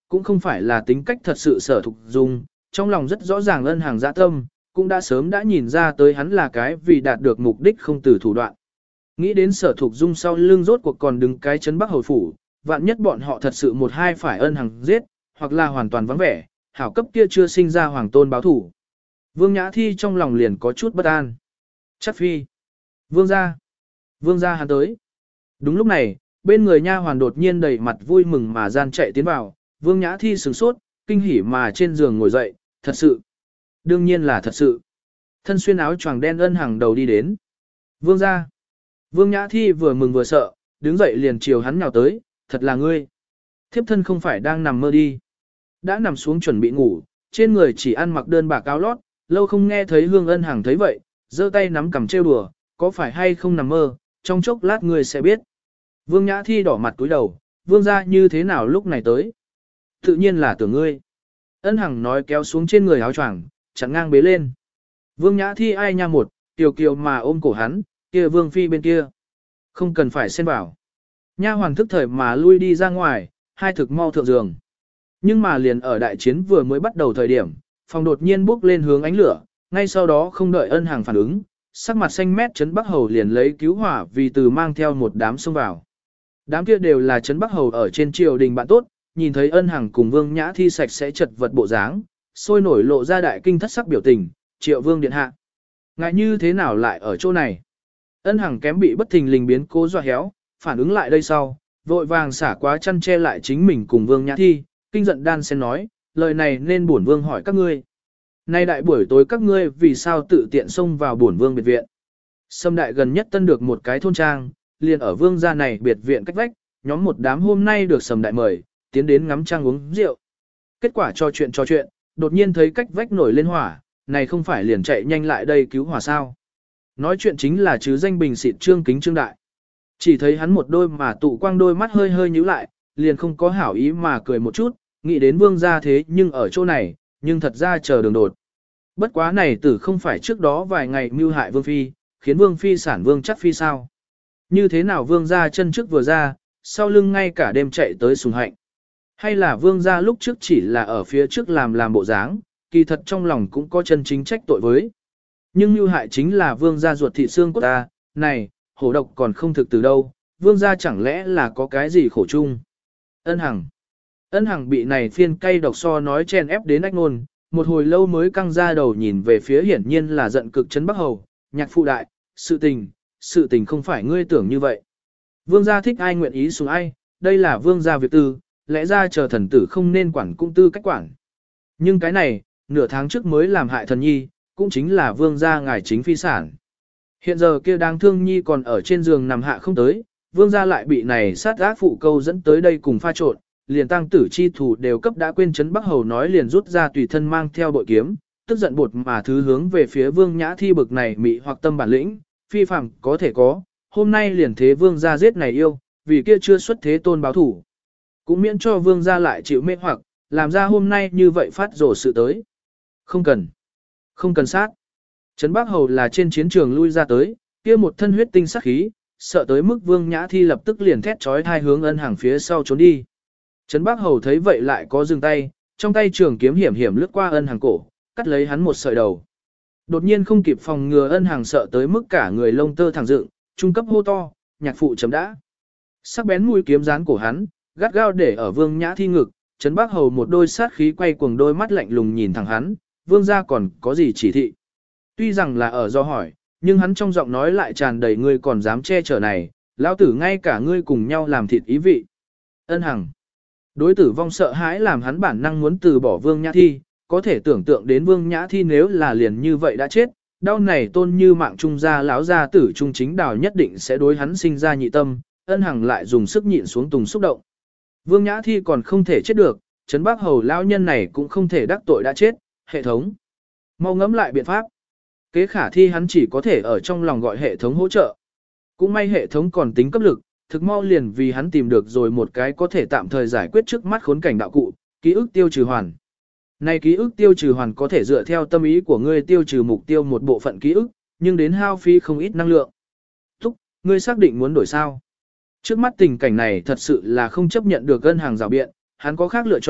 Speaker 1: cũng không phải là tính cách thật sự sở thục dung, trong lòng rất rõ ràng ân hàng dạ tâm, cũng đã sớm đã nhìn ra tới hắn là cái vì đạt được mục đích không từ thủ đoạn. Nghĩ đến sở thục dung sau lưng rốt cuộc còn đứng cái chấn bắc hồi phủ, vạn nhất bọn họ thật sự một hai phải ân hàng giết, hoặc là hoàn toàn vắng vẻ, hảo cấp kia chưa sinh ra hoàng tôn báo thủ. Vương Nhã Thi trong lòng liền có chút bất an. Chắc phi. Vương gia. Vương gia hắn tới. Đúng lúc này, bên người nha hoàn đột nhiên đầy mặt vui mừng mà gian chạy tiến vào, Vương Nhã Thi sửng sốt, kinh hỉ mà trên giường ngồi dậy, thật sự. Đương nhiên là thật sự. Thân xuyên áo choàng đen ân hàng đầu đi đến. Vương gia. Vương Nhã Thi vừa mừng vừa sợ, đứng dậy liền chiều hắn nhào tới, thật là ngươi. Thiếp thân không phải đang nằm mơ đi. Đã nằm xuống chuẩn bị ngủ, trên người chỉ ăn mặc đơn bạc áo lót, lâu không nghe thấy Hương Ân Hằng thấy vậy, giơ tay nắm cầm trêu đùa, có phải hay không nằm mơ, trong chốc lát ngươi sẽ biết. Vương Nhã Thi đỏ mặt túi đầu, vương gia như thế nào lúc này tới. Tự nhiên là tưởng ngươi. Ân Hằng nói kéo xuống trên người áo choàng, chặn ngang bế lên. Vương Nhã Thi ai nha một, kiều kiều mà ôm cổ hắn, kia vương phi bên kia. Không cần phải xen vào. Nha hoàn thức thời mà lui đi ra ngoài, hai thực mau thượng giường. Nhưng mà liền ở đại chiến vừa mới bắt đầu thời điểm, phòng đột nhiên bốc lên hướng ánh lửa, ngay sau đó không đợi Ân Hằng phản ứng, sắc mặt xanh mét Trấn Bắc Hầu liền lấy cứu hỏa vì từ mang theo một đám xông vào. Đám kia đều là Trấn Bắc Hầu ở trên triều đình bạn tốt, nhìn thấy Ân Hằng cùng Vương Nhã Thi sạch sẽ chật vật bộ dáng, sôi nổi lộ ra đại kinh thất sắc biểu tình, Triệu Vương điện hạ. Ngại như thế nào lại ở chỗ này? Ân Hằng kém bị bất thình lình biến cố dọa héo, phản ứng lại đây sau, vội vàng xả quá chăn che lại chính mình cùng Vương Nhã Thi, kinh giận đan sen nói, lời này nên bổn vương hỏi các ngươi. Nay đại buổi tối các ngươi vì sao tự tiện xông vào bổn vương biệt viện? Sâm đại gần nhất tân được một cái thôn trang, liền ở vương gia này biệt viện cách vách, nhóm một đám hôm nay được Sầm đại mời, tiến đến ngắm trăng uống rượu. Kết quả trò chuyện trò chuyện, đột nhiên thấy cách vách nổi lên hỏa, này không phải liền chạy nhanh lại đây cứu hỏa sao? Nói chuyện chính là chứ danh bình xịt Trương Kính Trương đại. Chỉ thấy hắn một đôi mà tụ quang đôi mắt hơi hơi nhíu lại, liền không có hảo ý mà cười một chút, nghĩ đến vương gia thế nhưng ở chỗ này, nhưng thật ra chờ đường đột. Bất quá này tử không phải trước đó vài ngày mưu hại vương phi, khiến vương phi sản vương chắc phi sao. Như thế nào vương gia chân trước vừa ra, sau lưng ngay cả đêm chạy tới sùng hạnh. Hay là vương gia lúc trước chỉ là ở phía trước làm làm bộ dáng, kỳ thật trong lòng cũng có chân chính trách tội với. Nhưng mưu hại chính là vương gia ruột thịt xương cốt ta, này, hổ độc còn không thực từ đâu, vương gia chẳng lẽ là có cái gì khổ chung. Ân Hằng. Ân Hằng bị này phiên cay độc so nói chen ép đến ách ngôn, một hồi lâu mới căng ra đầu nhìn về phía hiển nhiên là giận cực Trấn Bắc Hầu, nhạc phụ đại, sự tình, sự tình không phải ngươi tưởng như vậy. Vương gia thích ai nguyện ý xuống ai, đây là vương gia việc tư, lẽ ra chờ thần tử không nên quản cung tư cách quản. Nhưng cái này, nửa tháng trước mới làm hại thần nhi, cũng chính là vương gia ngài chính phi sản. Hiện giờ kia đáng thương nhi còn ở trên giường nằm hạ không tới, vương gia lại bị này sát ác phụ câu dẫn tới đây cùng pha trộn, liền tăng tử chi thủ đều cấp đã quên Trấn Bắc Hầu nói liền rút ra tùy thân mang theo bội kiếm, tức giận bột mà thứ hướng về phía Vương Nhã Thi bực này mị hoặc tâm bản lĩnh, phi phàm có thể có, hôm nay liền thế Vương gia giết này yêu, vì kia chưa xuất thế tôn báo thủ. Cũng miễn cho Vương gia lại chịu mê hoặc, làm ra hôm nay như vậy phát rổ sự tới. Không cần, không cần sát. Trấn Bắc Hầu là trên chiến trường lui ra tới, kia một thân huyết tinh sắc khí, sợ tới mức Vương Nhã Thi lập tức liền thét trói thai hướng Ân Hằng phía sau trốn đi. Trấn Bắc Hầu thấy vậy lại có dừng tay, trong tay trường kiếm hiểm hiểm lướt qua Ân Hằng cổ, cắt lấy hắn một sợi đầu. Đột nhiên không kịp phòng ngừa Ân Hằng sợ tới mức cả người lông tơ thẳng dựng, trung cấp hô to, nhạc phụ chấm đã. Sắc bén mũi kiếm dán cổ hắn, gắt gao để ở Vương Nhã Thi ngực, Trấn Bắc Hầu một đôi sát khí quay cuồng đôi mắt lạnh lùng nhìn thẳng hắn, vương gia còn có gì chỉ thị. Tuy rằng là ở do hỏi, nhưng hắn trong giọng nói lại tràn đầy ngươi còn dám che chở này, lão tử ngay cả ngươi cùng nhau làm thịt ý vị. Ân Hằng. Đối tử vong sợ hãi làm hắn bản năng muốn từ bỏ Vương Nhã Thi, có thể tưởng tượng đến Vương Nhã Thi nếu là liền như vậy đã chết, đau này tôn như mạng trung gia lão gia tử trung chính đào nhất định sẽ đối hắn sinh ra nhị tâm, Ân Hằng lại dùng sức nhịn xuống tùng xúc động. Vương Nhã Thi còn không thể chết được, Trấn Bắc Hầu lão nhân này cũng không thể đắc tội đã chết, hệ thống. Mau ngẫm lại biện pháp. Kế khả thi hắn chỉ có thể ở trong lòng gọi hệ thống hỗ trợ. Cũng may hệ thống còn tính cấp lực, thực mau liền vì hắn tìm được rồi một cái có thể tạm thời giải quyết trước mắt khốn cảnh đạo cụ, ký ức tiêu trừ hoàn. Này ký ức tiêu trừ hoàn có thể dựa theo tâm ý của ngươi tiêu trừ mục tiêu một bộ phận ký ức, nhưng đến hao phí không ít năng lượng. Thúc, ngươi xác định muốn đổi sao? Trước mắt tình cảnh này thật sự là không chấp nhận được Ân Hằng rào biện, hắn có khác lựa chọn,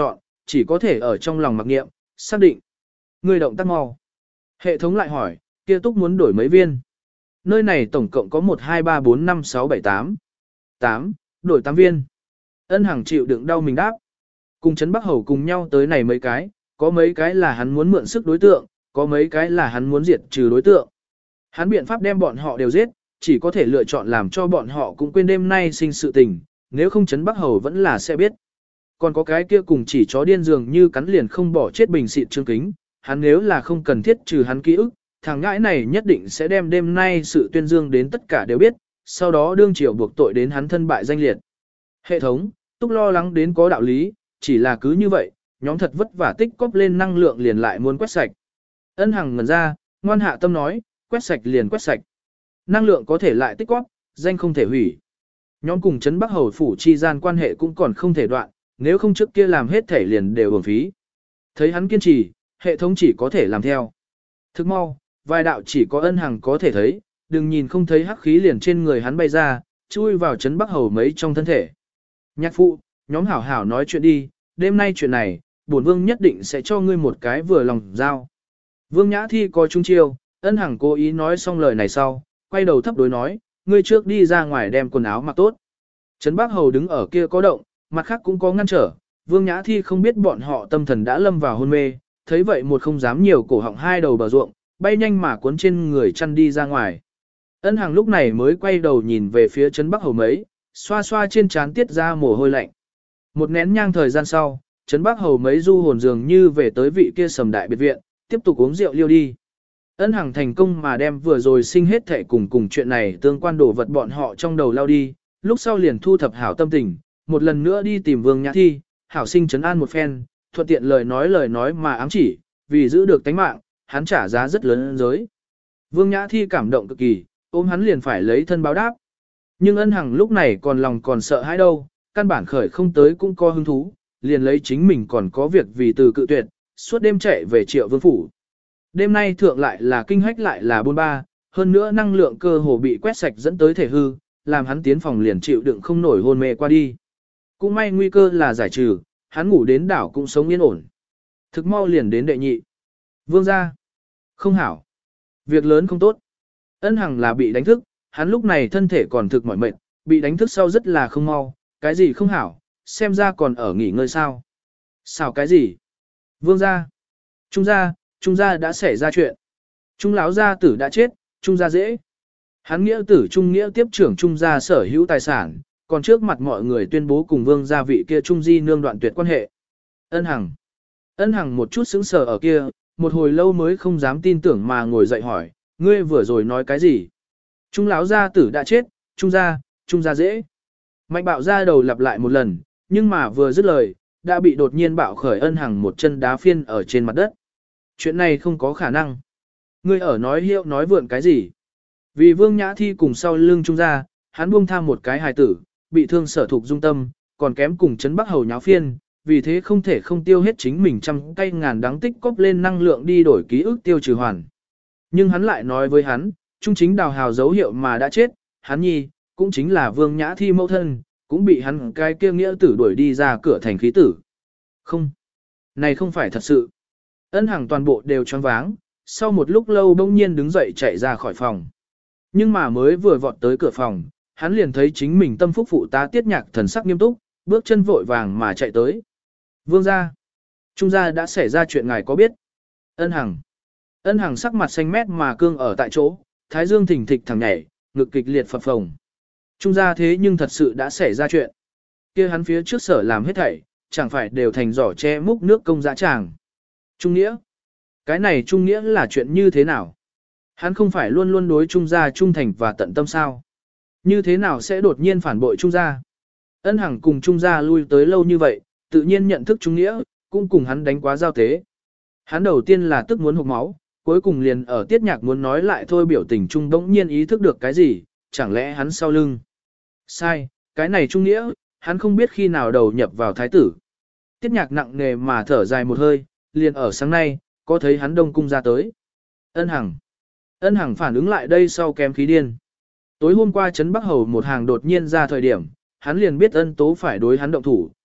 Speaker 1: chỉ có thể ở trong lòng mặc niệm, xác định. Người động tác mau. Hệ thống lại hỏi, kia túc muốn đổi mấy viên. Nơi này tổng cộng có một, hai, ba, bốn, năm, sáu, bảy, tám. tám, đổi tám viên. Ân Hằng chịu đựng đau mình đáp. Cùng Trấn Bắc Hầu cùng nhau tới này mấy cái, có mấy cái là hắn muốn mượn sức đối tượng, có mấy cái là hắn muốn diệt trừ đối tượng. Hắn biện pháp đem bọn họ đều giết, chỉ có thể lựa chọn làm cho bọn họ cũng quên đêm nay sinh sự tình, nếu không Trấn Bắc Hầu vẫn là sẽ biết. Còn có cái kia cùng chỉ chó điên dường như cắn liền không bỏ chết bình xịt Trương Kính, hắn nếu là không cần thiết trừ hắn ký ức, thằng ngãi này nhất định sẽ đem đêm nay sự tuyên dương đến tất cả đều biết, sau đó đương triều buộc tội đến hắn thân bại danh liệt. Hệ thống, Túc lo lắng đến có đạo lý, chỉ là cứ như vậy, nhóm thật vất vả tích cóp lên năng lượng liền lại muốn quét sạch. Ân Hằng ngẩn ra, ngoan hạ tâm nói, quét sạch liền quét sạch. Năng lượng có thể lại tích cóp, danh không thể hủy. Nhóm cùng Trấn Bắc Hầu phủ chi gian quan hệ cũng còn không thể đoạn, nếu không trước kia làm hết thể liền đều uổng phí. Thấy hắn kiên trì, hệ thống chỉ có thể làm theo. Thức mau, vài đạo chỉ có Ân Hằng có thể thấy, đừng nhìn không thấy hắc khí liền trên người hắn bay ra, chui vào Trấn Bắc Hầu mấy trong thân thể. Nhạc phụ, nhóm hảo hảo nói chuyện đi, đêm nay chuyện này, bổn vương nhất định sẽ cho ngươi một cái vừa lòng giao. Vương Nhã Thi có trung chiêu, Ân Hằng cố ý nói xong lời này sau, quay đầu thấp đối nói, ngươi trước đi ra ngoài đem quần áo mặc tốt. Trấn Bắc Hầu đứng ở kia có động, mặt khác cũng có ngăn trở, Vương Nhã Thi không biết bọn họ tâm thần đã lâm vào hôn mê, thấy vậy một không dám nhiều cổ họng hai đầu bờ ruộng, bay nhanh mà cuốn trên người chăn đi ra ngoài. Ân Hằng lúc này mới quay đầu nhìn về phía Trấn Bắc Hầu mấy, xoa xoa trên trán tiết ra mồ hôi lạnh. Một nén nhang thời gian sau, Trấn Bắc Hầu mấy du hồn dường như về tới vị kia sầm đại biệt viện, tiếp tục uống rượu liêu đi. Ân Hằng thành công mà đem vừa rồi sinh hết thệ cùng cùng chuyện này tương quan đổ vật bọn họ trong đầu lao đi, lúc sau liền thu thập hảo tâm tình, một lần nữa đi tìm Vương Nhã Thi, hảo sinh trấn an một phen, thuận tiện lời nói lời nói mà ám chỉ, vì giữ được tánh mạng, hắn trả giá rất lớn giới. Vương Nhã Thi cảm động cực kỳ, ôm hắn liền phải lấy thân báo đáp. Nhưng Ân Hằng lúc này còn lòng còn sợ hãi đâu, căn bản khởi không tới cũng có hứng thú, liền lấy chính mình còn có việc vì từ cự tuyệt, suốt đêm chạy về Triệu Vương phủ. Đêm nay thượng lại là kinh hách lại là buôn ba, hơn nữa năng lượng cơ hồ bị quét sạch dẫn tới thể hư, làm hắn tiến phòng liền chịu đựng không nổi hôn mê qua đi. Cũng may nguy cơ là giải trừ, hắn ngủ đến đảo cũng sống yên ổn. Thực mau liền đến đệ nhị. Vương gia. Không hảo. Việc lớn không tốt. Ân Hằng là bị đánh thức, hắn lúc này thân thể còn thực mỏi mệt, bị đánh thức sau rất là không mau, cái gì không hảo, xem ra còn ở nghỉ ngơi sao. Sao cái gì? Vương gia. Trung gia, Trung gia đã xảy ra chuyện. Trung lão gia tử đã chết, Trung gia dễ. Hắn nghĩa tử Trung nghĩa tiếp trưởng Trung gia sở hữu tài sản, còn trước mặt mọi người tuyên bố cùng Vương gia vị kia Trung di nương đoạn tuyệt quan hệ. Ân Hằng. Ân Hằng một chút sững sờ ở kia, một hồi lâu mới không dám tin tưởng mà ngồi dậy hỏi, ngươi vừa rồi nói cái gì? Trung lão gia tử đã chết, Trung gia, Trung gia dễ. Mạnh bạo ra đầu lặp lại một lần, nhưng mà vừa dứt lời, đã bị đột nhiên bạo khởi Ân Hằng một chân đá phiên ở trên mặt đất. Chuyện này không có khả năng. Ngươi ở nói hiệu nói vượn cái gì? Vì Vương Nhã Thi cùng sau lưng Trung gia, hắn buông tham một cái hài tử, bị thương sở thuộc dung tâm, còn kém cùng Trấn Bắc Hầu nháo phiên, vì thế không thể không tiêu hết chính mình trăm cây ngàn đắng tích cóp lên năng lượng đi đổi ký ức tiêu trừ hoàn. Nhưng hắn lại nói với hắn, Trung chính đào hào dấu hiệu mà đã chết, hắn nhi, cũng chính là Vương Nhã Thi mẫu thân, cũng bị hắn cái kia nghĩa tử đuổi đi ra cửa thành khí tử. Không, này không phải thật sự. Ân Hằng toàn bộ đều choáng váng, sau một lúc lâu bỗng nhiên đứng dậy chạy ra khỏi phòng. Nhưng mà mới vừa vọt tới cửa phòng, hắn liền thấy chính mình tâm phúc phụ tá Tiết Nhạc thần sắc nghiêm túc, bước chân vội vàng mà chạy tới. Vương gia, Trung gia đã xảy ra chuyện ngài có biết? Ân Hằng. Ân Hằng sắc mặt xanh mét mà cương ở tại chỗ, thái dương thỉnh thịch thẳng nhảy, ngực kịch liệt phập phồng. Trung gia thế nhưng thật sự đã xảy ra chuyện. Kia hắn phía trước sở làm hết thảy, chẳng phải đều thành giỏ che múc nước công dã tràng. Trung nghĩa. Cái này Trung nghĩa là chuyện như thế nào? Hắn không phải luôn luôn đối Trung gia trung thành và tận tâm sao? Như thế nào sẽ đột nhiên phản bội Trung gia? Ân Hằng cùng Trung gia lui tới lâu như vậy, tự nhiên nhận thức Trung nghĩa, cũng cùng hắn đánh quá giao tế. Hắn đầu tiên là tức muốn hộc máu, cuối cùng liền ở Tiết Nhạc muốn nói lại thôi biểu tình Trung bỗng nhiên ý thức được cái gì, chẳng lẽ hắn sau lưng? Sai, cái này Trung nghĩa, hắn không biết khi nào đầu nhập vào thái tử. Tiết Nhạc nặng nề mà thở dài một hơi, liền ở sáng nay, có thấy hắn đông cung ra tới. Ân Hằng. Ân Hằng phản ứng lại đây sau kém khí điên. Tối hôm qua Trấn Bắc Hầu một hàng đột nhiên ra thời điểm, hắn liền biết Ân Tố phải đối hắn động thủ,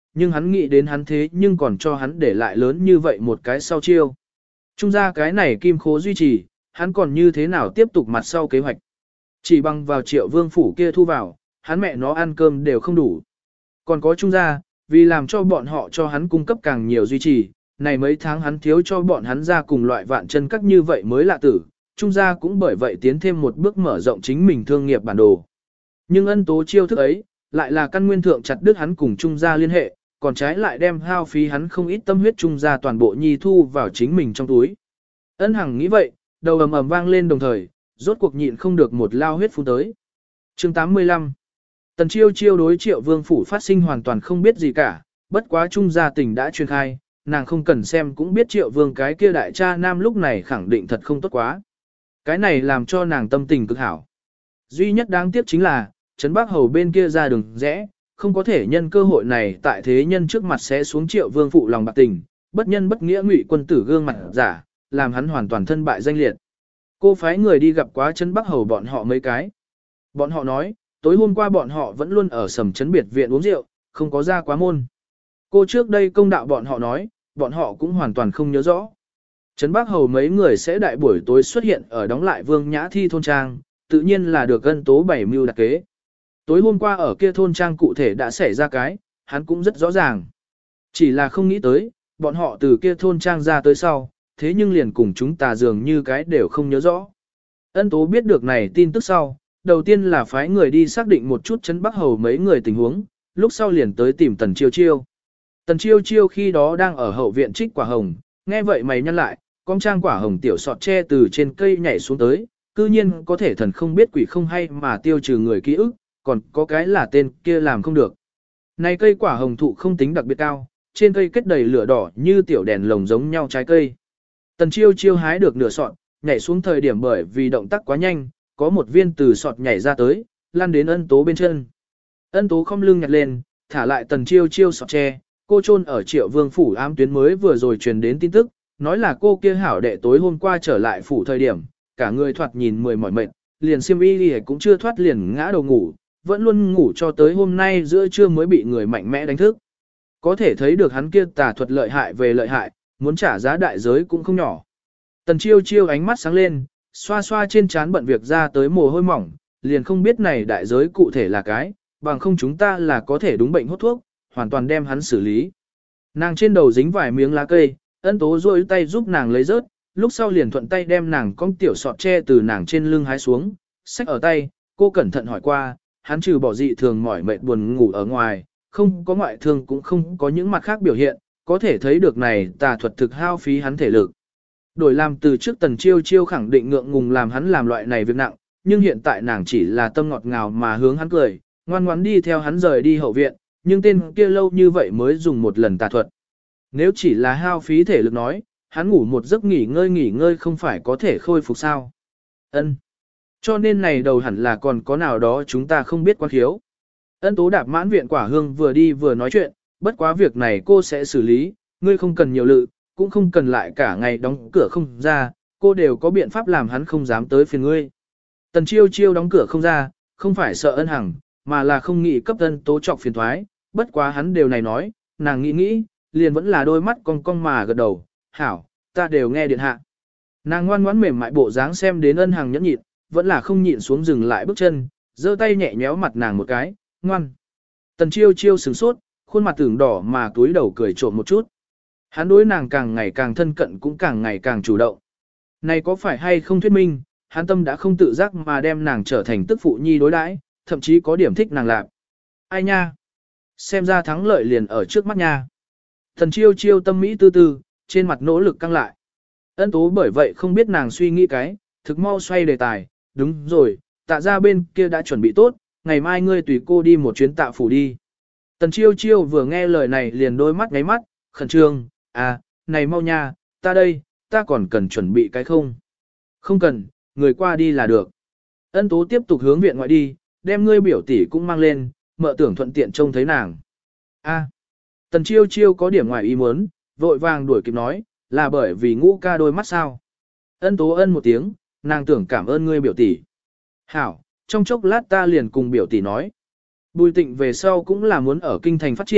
Speaker 1: nhưng hắn nghĩ đến hắn thế nhưng còn cho hắn để lại lớn như vậy một cái sau chiêu. Trung ra cái này kim khố duy trì, hắn còn như thế nào tiếp tục mặt sau kế hoạch. Chỉ bằng vào triệu vương phủ kia thu vào, hắn mẹ nó ăn cơm đều không đủ. Còn có trung gia, vì làm cho bọn họ cho hắn cung cấp càng nhiều duy trì, này mấy tháng hắn thiếu cho bọn hắn ra cùng loại vạn chân các như vậy mới lạ tử, trung gia cũng bởi vậy tiến thêm một bước mở rộng chính mình thương nghiệp bản đồ. Nhưng ân tố chiêu thức ấy, lại là căn nguyên thượng chặt đứt hắn cùng trung gia liên hệ, còn trái lại đem hao phí hắn không ít tâm huyết trung gia toàn bộ nhi thu vào chính mình trong túi. Ân Hằng nghĩ vậy, đầu ầm ầm vang lên đồng thời, rốt cuộc nhịn không được một lao huyết phun tới. Chương tám mươi lăm. Tần Chiêu Chiêu đối Triệu Vương phủ phát sinh hoàn toàn không biết gì cả, bất quá trung gia tình đã truyền khai, nàng không cần xem cũng biết Triệu Vương cái kia đại cha nam lúc này khẳng định thật không tốt quá. Cái này làm cho nàng tâm tình cực hảo. Duy nhất đáng tiếc chính là, Trấn Bắc Hầu bên kia ra đường rẽ, không có thể nhân cơ hội này tại thế nhân trước mặt sẽ xuống Triệu Vương phụ lòng bạc tình, bất nhân bất nghĩa ngụy quân tử gương mặt giả, làm hắn hoàn toàn thân bại danh liệt. Cô phái người đi gặp quá Trấn Bắc Hầu bọn họ mấy cái. Bọn họ nói, tối hôm qua bọn họ vẫn luôn ở sầm trấn biệt viện uống rượu, không có ra quá môn. Cô trước đây công đạo bọn họ nói, bọn họ cũng hoàn toàn không nhớ rõ. Trấn Bắc Hầu mấy người sẽ đại buổi tối xuất hiện ở đóng lại Vương Nhã Thi thôn trang, tự nhiên là được Ân Tố bảy mưu đặc kế. Tối hôm qua ở kia thôn trang cụ thể đã xảy ra cái, hắn cũng rất rõ ràng. Chỉ là không nghĩ tới, bọn họ từ kia thôn trang ra tới sau, thế nhưng liền cùng chúng ta dường như cái đều không nhớ rõ. Ân Tố biết được này tin tức sau, đầu tiên là phái người đi xác định một chút Trấn Bắc Hầu mấy người tình huống, lúc sau liền tới tìm Tần Chiêu Chiêu. Tần Chiêu Chiêu khi đó đang ở hậu viện trích quả hồng, nghe vậy mày nhăn lại, con trang quả hồng tiểu sọt tre từ trên cây nhảy xuống tới, cư nhiên có thể thần không biết quỷ không hay mà tiêu trừ người ký ức, còn có cái là tên kia làm không được. Này cây quả hồng thụ không tính đặc biệt cao, trên cây kết đầy lửa đỏ như tiểu đèn lồng giống nhau trái cây. Tần Chiêu Chiêu hái được nửa sọt, nhảy xuống thời điểm bởi vì động tác quá nhanh, có một viên từ sọt nhảy ra tới, lăn đến Ân Tố bên chân. Ân Tố không lưng nhặt lên, thả lại Tần Chiêu Chiêu sọt tre, cô chôn ở Triệu Vương phủ ám tuyến mới vừa rồi truyền đến tin tức, nói là cô kia hảo đệ tối hôm qua trở lại phủ thời điểm, cả người thoạt nhìn mười mỏi mệt, liền xiêm y cũng chưa thoát liền ngã đầu ngủ, vẫn luôn ngủ cho tới hôm nay giữa trưa mới bị người mạnh mẽ đánh thức. Có thể thấy được hắn kia tà thuật lợi hại về lợi hại, muốn trả giá đại giới cũng không nhỏ. Tần Chiêu Chiêu ánh mắt sáng lên, xoa xoa trên trán bận việc ra tới mồ hôi mỏng, liền không biết này đại giới cụ thể là cái, bằng không chúng ta là có thể đúng bệnh hốt thuốc, hoàn toàn đem hắn xử lý. Nàng trên đầu dính vài miếng lá cây, Ân Tố duỗi tay giúp nàng lấy rớt, lúc sau liền thuận tay đem nàng con tiểu sọt tre từ nàng trên lưng hái xuống, xách ở tay, cô cẩn thận hỏi qua, hắn trừ bỏ dị thường mỏi mệt buồn ngủ ở ngoài, không có ngoại thương cũng không có những mặt khác biểu hiện, có thể thấy được này tà thuật thực hao phí hắn thể lực. Đổi làm từ trước Tần Chiêu Chiêu khẳng định ngượng ngùng làm hắn làm loại này việc nặng, nhưng hiện tại nàng chỉ là tâm ngọt ngào mà hướng hắn cười, ngoan ngoãn đi theo hắn rời đi hậu viện, nhưng tên kia lâu như vậy mới dùng một lần tà thuật. Nếu chỉ là hao phí thể lực nói, hắn ngủ một giấc nghỉ ngơi nghỉ ngơi không phải có thể khôi phục sao. Ân. Cho nên này đầu hẳn là còn có nào đó chúng ta không biết quan khiếu. Ân Tố đạp mãn viện quả hương vừa đi vừa nói chuyện, bất quá việc này cô sẽ xử lý, ngươi không cần nhiều lự, cũng không cần lại cả ngày đóng cửa không ra, cô đều có biện pháp làm hắn không dám tới phiền ngươi. Tần Chiêu Chiêu đóng cửa không ra, không phải sợ Ân Hằng, mà là không nghĩ cấp Ân Tố trọc phiền thoái, bất quá hắn đều này nói, nàng nghĩ nghĩ, liền vẫn là đôi mắt cong cong mà gật đầu, hảo, ta đều nghe điện hạ. Nàng ngoan ngoãn mềm mại bộ dáng xem đến Ân Hằng nhẫn nhịn, vẫn là không nhịn xuống dừng lại bước chân, giơ tay nhẹ nhéo mặt nàng một cái, ngoan. Tần Chiêu Chiêu sửng sốt, khuôn mặt tưởng đỏ mà túi đầu cười trộm một chút. Hắn đối nàng càng ngày càng thân cận cũng càng ngày càng chủ động. Này có phải hay không thuyết minh, hắn tâm đã không tự giác mà đem nàng trở thành tức phụ nhi đối đãi, thậm chí có điểm thích nàng lạc. Ai nha? Xem ra thắng lợi liền ở trước mắt nha. Thần Chiêu Chiêu tâm mỹ tư tư, trên mặt nỗ lực căng lại. Ân Tố bởi vậy không biết nàng suy nghĩ cái, thực mau xoay đề tài, đúng rồi, tạ ra bên kia đã chuẩn bị tốt, ngày mai ngươi tùy cô đi một chuyến tạ phủ đi. Tần Chiêu Chiêu vừa nghe lời này liền đôi mắt ngáy mắt, khẩn trương, à, này mau nha, ta đây, ta còn cần chuẩn bị cái không? Không cần, người qua đi là được. Ân Tố tiếp tục hướng viện ngoại đi, đem ngươi biểu tỷ cũng mang lên, mợ tưởng thuận tiện trông thấy nàng. A, Tần Chiêu Chiêu có điểm ngoài ý muốn, vội vàng đuổi kịp nói, là bởi vì ngũ ca đôi mắt sao. Ân Tố ân một tiếng, nàng tưởng cảm ơn ngươi biểu tỷ. Hảo, trong chốc lát ta liền cùng biểu tỷ nói. Bùi Tịnh về sau cũng là muốn ở kinh thành phát triển,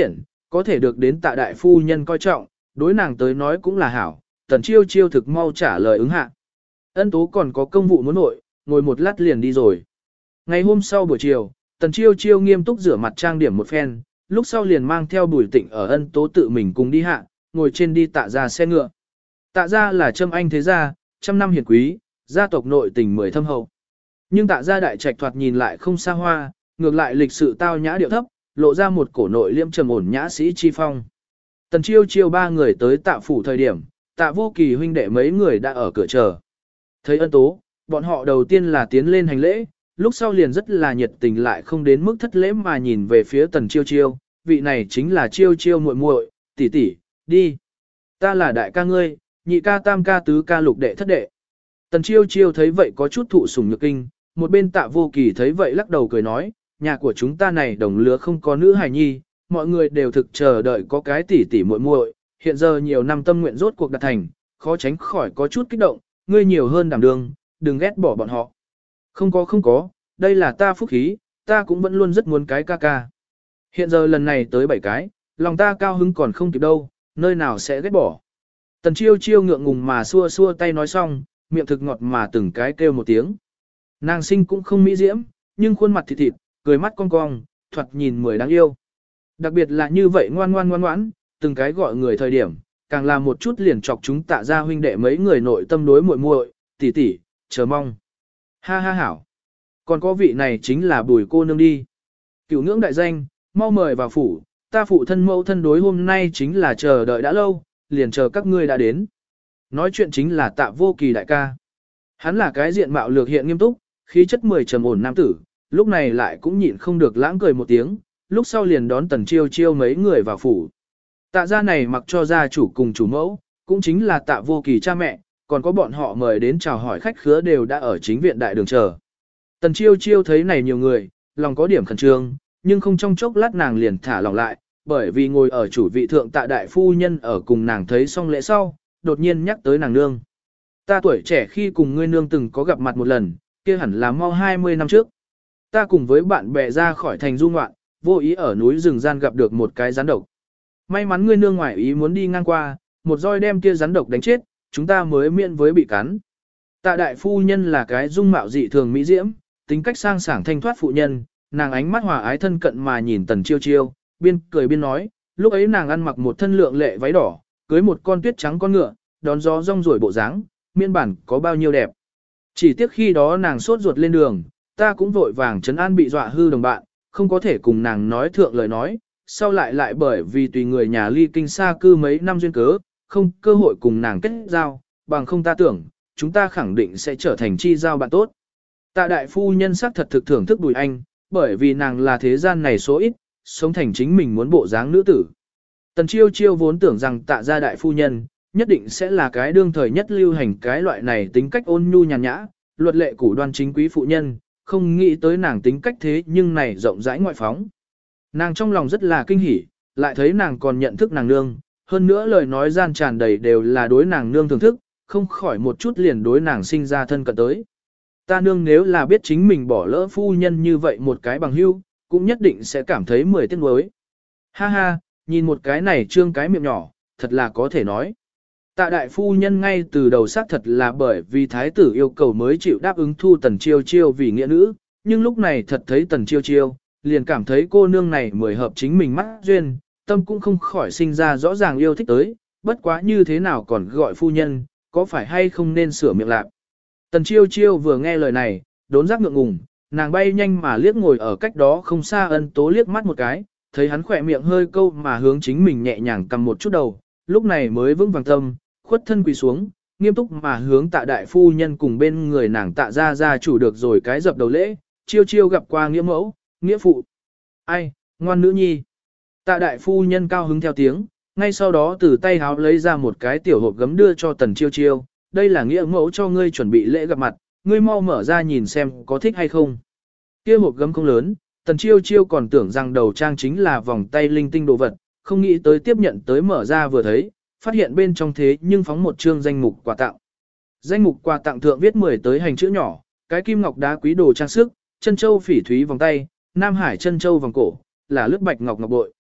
Speaker 1: có thể được đến tạ đại phu nhân coi trọng, đối nàng tới nói cũng là hảo, tần chiêu chiêu thực mau trả lời ứng hạ. Ân tố còn có công vụ muốn nội, ngồi một lát liền đi rồi. Ngày hôm sau buổi chiều, tần chiêu chiêu nghiêm túc rửa mặt trang điểm một phen, lúc sau liền mang theo Bùi Tịnh ở ân tố tự mình cùng đi hạ, ngồi trên đi tạ ra xe ngựa. Tạ ra là Trâm Anh thế gia, trăm năm hiển quý, gia tộc nội tình mười thâm hậu. Nhưng tạ gia đại trạch thoạt nhìn lại không xa hoa, ngược lại lịch sự tao nhã điệu thấp, lộ ra một cổ nội liêm trầm ổn nhã sĩ chi phong. Tần chiêu chiêu ba người tới tạ phủ thời điểm, tạ vô kỳ huynh đệ mấy người đã ở cửa chờ. Thấy ân tố, bọn họ đầu tiên là tiến lên hành lễ, lúc sau liền rất là nhiệt tình lại không đến mức thất lễ mà nhìn về phía tần chiêu chiêu, vị này chính là chiêu chiêu muội muội, tỷ tỷ, đi. Ta là đại ca ngươi, nhị ca tam ca tứ ca lục đệ thất đệ. Tần chiêu chiêu thấy vậy có chút thụ sủng nhược kinh, một bên tạ vô kỳ thấy vậy lắc đầu cười nói, nhà của chúng ta này đồng lứa không có nữ hài nhi, mọi người đều thực chờ đợi có cái tỷ tỷ muội muội, hiện giờ nhiều năm tâm nguyện rốt cuộc đạt thành, khó tránh khỏi có chút kích động, ngươi nhiều hơn đảm đương, đừng ghét bỏ bọn họ. Không có không có, đây là ta phúc khí, ta cũng vẫn luôn rất muốn cái ca ca. Hiện giờ lần này tới bảy cái, lòng ta cao hứng còn không kịp đâu, nơi nào sẽ ghét bỏ. Tần chiêu chiêu ngượng ngùng mà xua xua tay nói xong, miệng thực ngọt mà từng cái kêu một tiếng. Nàng sinh cũng không mỹ diễm, nhưng khuôn mặt thịt thịt, cười mắt cong cong, thoạt nhìn mười đáng yêu. Đặc biệt là như vậy ngoan ngoan ngoan ngoãn, từng cái gọi người thời điểm, càng là một chút liền chọc chúng tạ ra huynh đệ mấy người nội tâm đối muội muội, tỷ tỷ, chờ mong. Ha ha hảo. Còn có vị này chính là Bùi cô nương đi. Cửu ngưỡng đại danh, mau mời vào phủ, ta phụ thân mẫu thân đối hôm nay chính là chờ đợi đã lâu, liền chờ các ngươi đã đến. Nói chuyện chính là tạ vô kỳ đại ca. Hắn là cái diện mạo lược hiện nghiêm túc, khí chất mười trầm ổn nam tử, lúc này lại cũng nhịn không được lãng cười một tiếng, lúc sau liền đón tần chiêu chiêu mấy người vào phủ. Tạ gia này mặc cho gia chủ cùng chủ mẫu, cũng chính là tạ vô kỳ cha mẹ, còn có bọn họ mời đến chào hỏi khách khứa đều đã ở chính viện đại đường chờ. Tần chiêu chiêu thấy này nhiều người, lòng có điểm khẩn trương, nhưng không trong chốc lát nàng liền thả lòng lại, bởi vì ngồi ở chủ vị thượng tạ đại phu nhân ở cùng nàng thấy xong lễ sau, đột nhiên nhắc tới nàng nương. Ta tuổi trẻ khi cùng ngươi nương từng có gặp mặt một lần, kia hẳn là mau hai mươi năm trước. Ta cùng với bạn bè ra khỏi thành du ngoạn, vô ý ở núi rừng gian gặp được một cái rắn độc. May mắn ngươi nương ngoại ý muốn đi ngang qua, một roi đem kia rắn độc đánh chết, chúng ta mới miễn với bị cắn. Tạ đại phu nhân là cái dung mạo dị thường mỹ diễm, tính cách sang sảng thanh thoát phụ nhân, nàng ánh mắt hòa ái thân cận mà nhìn tần chiêu chiêu, biên cười biên nói, lúc ấy nàng ăn mặc một thân lượng lệ váy đỏ, cưới một con tuyết trắng con ngựa, đón gió rong ruổi bộ dáng, miên bản có bao nhiêu đẹp. Chỉ tiếc khi đó nàng sốt ruột lên đường, ta cũng vội vàng trấn an bị dọa hư đồng bạn, không có thể cùng nàng nói thượng lời nói, sau lại lại bởi vì tùy người nhà ly kinh xa cư mấy năm duyên cớ, không cơ hội cùng nàng kết giao, bằng không ta tưởng, chúng ta khẳng định sẽ trở thành chi giao bạn tốt. Tạ đại phu nhân sắc thật thực thưởng thức Bùi Anh, bởi vì nàng là thế gian này số ít, sống thành chính mình muốn bộ dáng nữ tử. Tần chiêu chiêu vốn tưởng rằng tạ gia đại phu nhân, nhất định sẽ là cái đương thời nhất lưu hành cái loại này tính cách ôn nhu nhàn nhã, luật lệ củ đoan chính quý phụ nhân, không nghĩ tới nàng tính cách thế nhưng này rộng rãi ngoại phóng. Nàng trong lòng rất là kinh hỉ, lại thấy nàng còn nhận thức nàng nương, hơn nữa lời nói gian tràn đầy đều là đối nàng nương thưởng thức, không khỏi một chút liền đối nàng sinh ra thân cận tới. Ta nương nếu là biết chính mình bỏ lỡ phu nhân như vậy một cái bằng hưu, cũng nhất định sẽ cảm thấy mười tiếc nuối. Ha ha, nhìn một cái này trương cái miệng nhỏ, thật là có thể nói. Tạ đại phu nhân ngay từ đầu xác thật là bởi vì thái tử yêu cầu mới chịu đáp ứng thu tần chiêu chiêu vì nghĩa nữ, nhưng lúc này thật thấy tần chiêu chiêu, liền cảm thấy cô nương này mười hợp chính mình mắt duyên, tâm cũng không khỏi sinh ra rõ ràng yêu thích tới, bất quá như thế nào còn gọi phu nhân, có phải hay không nên sửa miệng lạc. Tần chiêu chiêu vừa nghe lời này, đốn giác ngượng ngùng, nàng bay nhanh mà liếc ngồi ở cách đó không xa ân tố liếc mắt một cái, thấy hắn khỏe miệng hơi câu mà hướng chính mình nhẹ nhàng cầm một chút đầu, lúc này mới vững vàng tâm, khuất thân quỳ xuống, nghiêm túc mà hướng tạ đại phu nhân cùng bên người nàng tạ ra ra chủ được rồi cái dập đầu lễ, chiêu chiêu gặp qua nghĩa mẫu, nghĩa phụ. Ai, ngoan nữ nhi. Tạ đại phu nhân cao hứng theo tiếng, ngay sau đó từ tay háo lấy ra một cái tiểu hộp gấm đưa cho tần chiêu chiêu, đây là nghĩa mẫu cho ngươi chuẩn bị lễ gặp mặt, ngươi mau mở ra nhìn xem có thích hay không. Kia hộp gấm không lớn, tần chiêu chiêu còn tưởng rằng đầu trang chính là vòng tay linh tinh đồ vật, không nghĩ tới tiếp nhận tới mở ra vừa thấy, phát hiện bên trong thế nhưng phóng một chương danh mục quà tặng. Danh mục quà tặng thượng viết mười tới hành chữ nhỏ, cái kim ngọc đá quý đồ trang sức, chân châu phỉ thúy vòng tay, Nam Hải chân châu vòng cổ, là lướt bạch ngọc ngọc bội.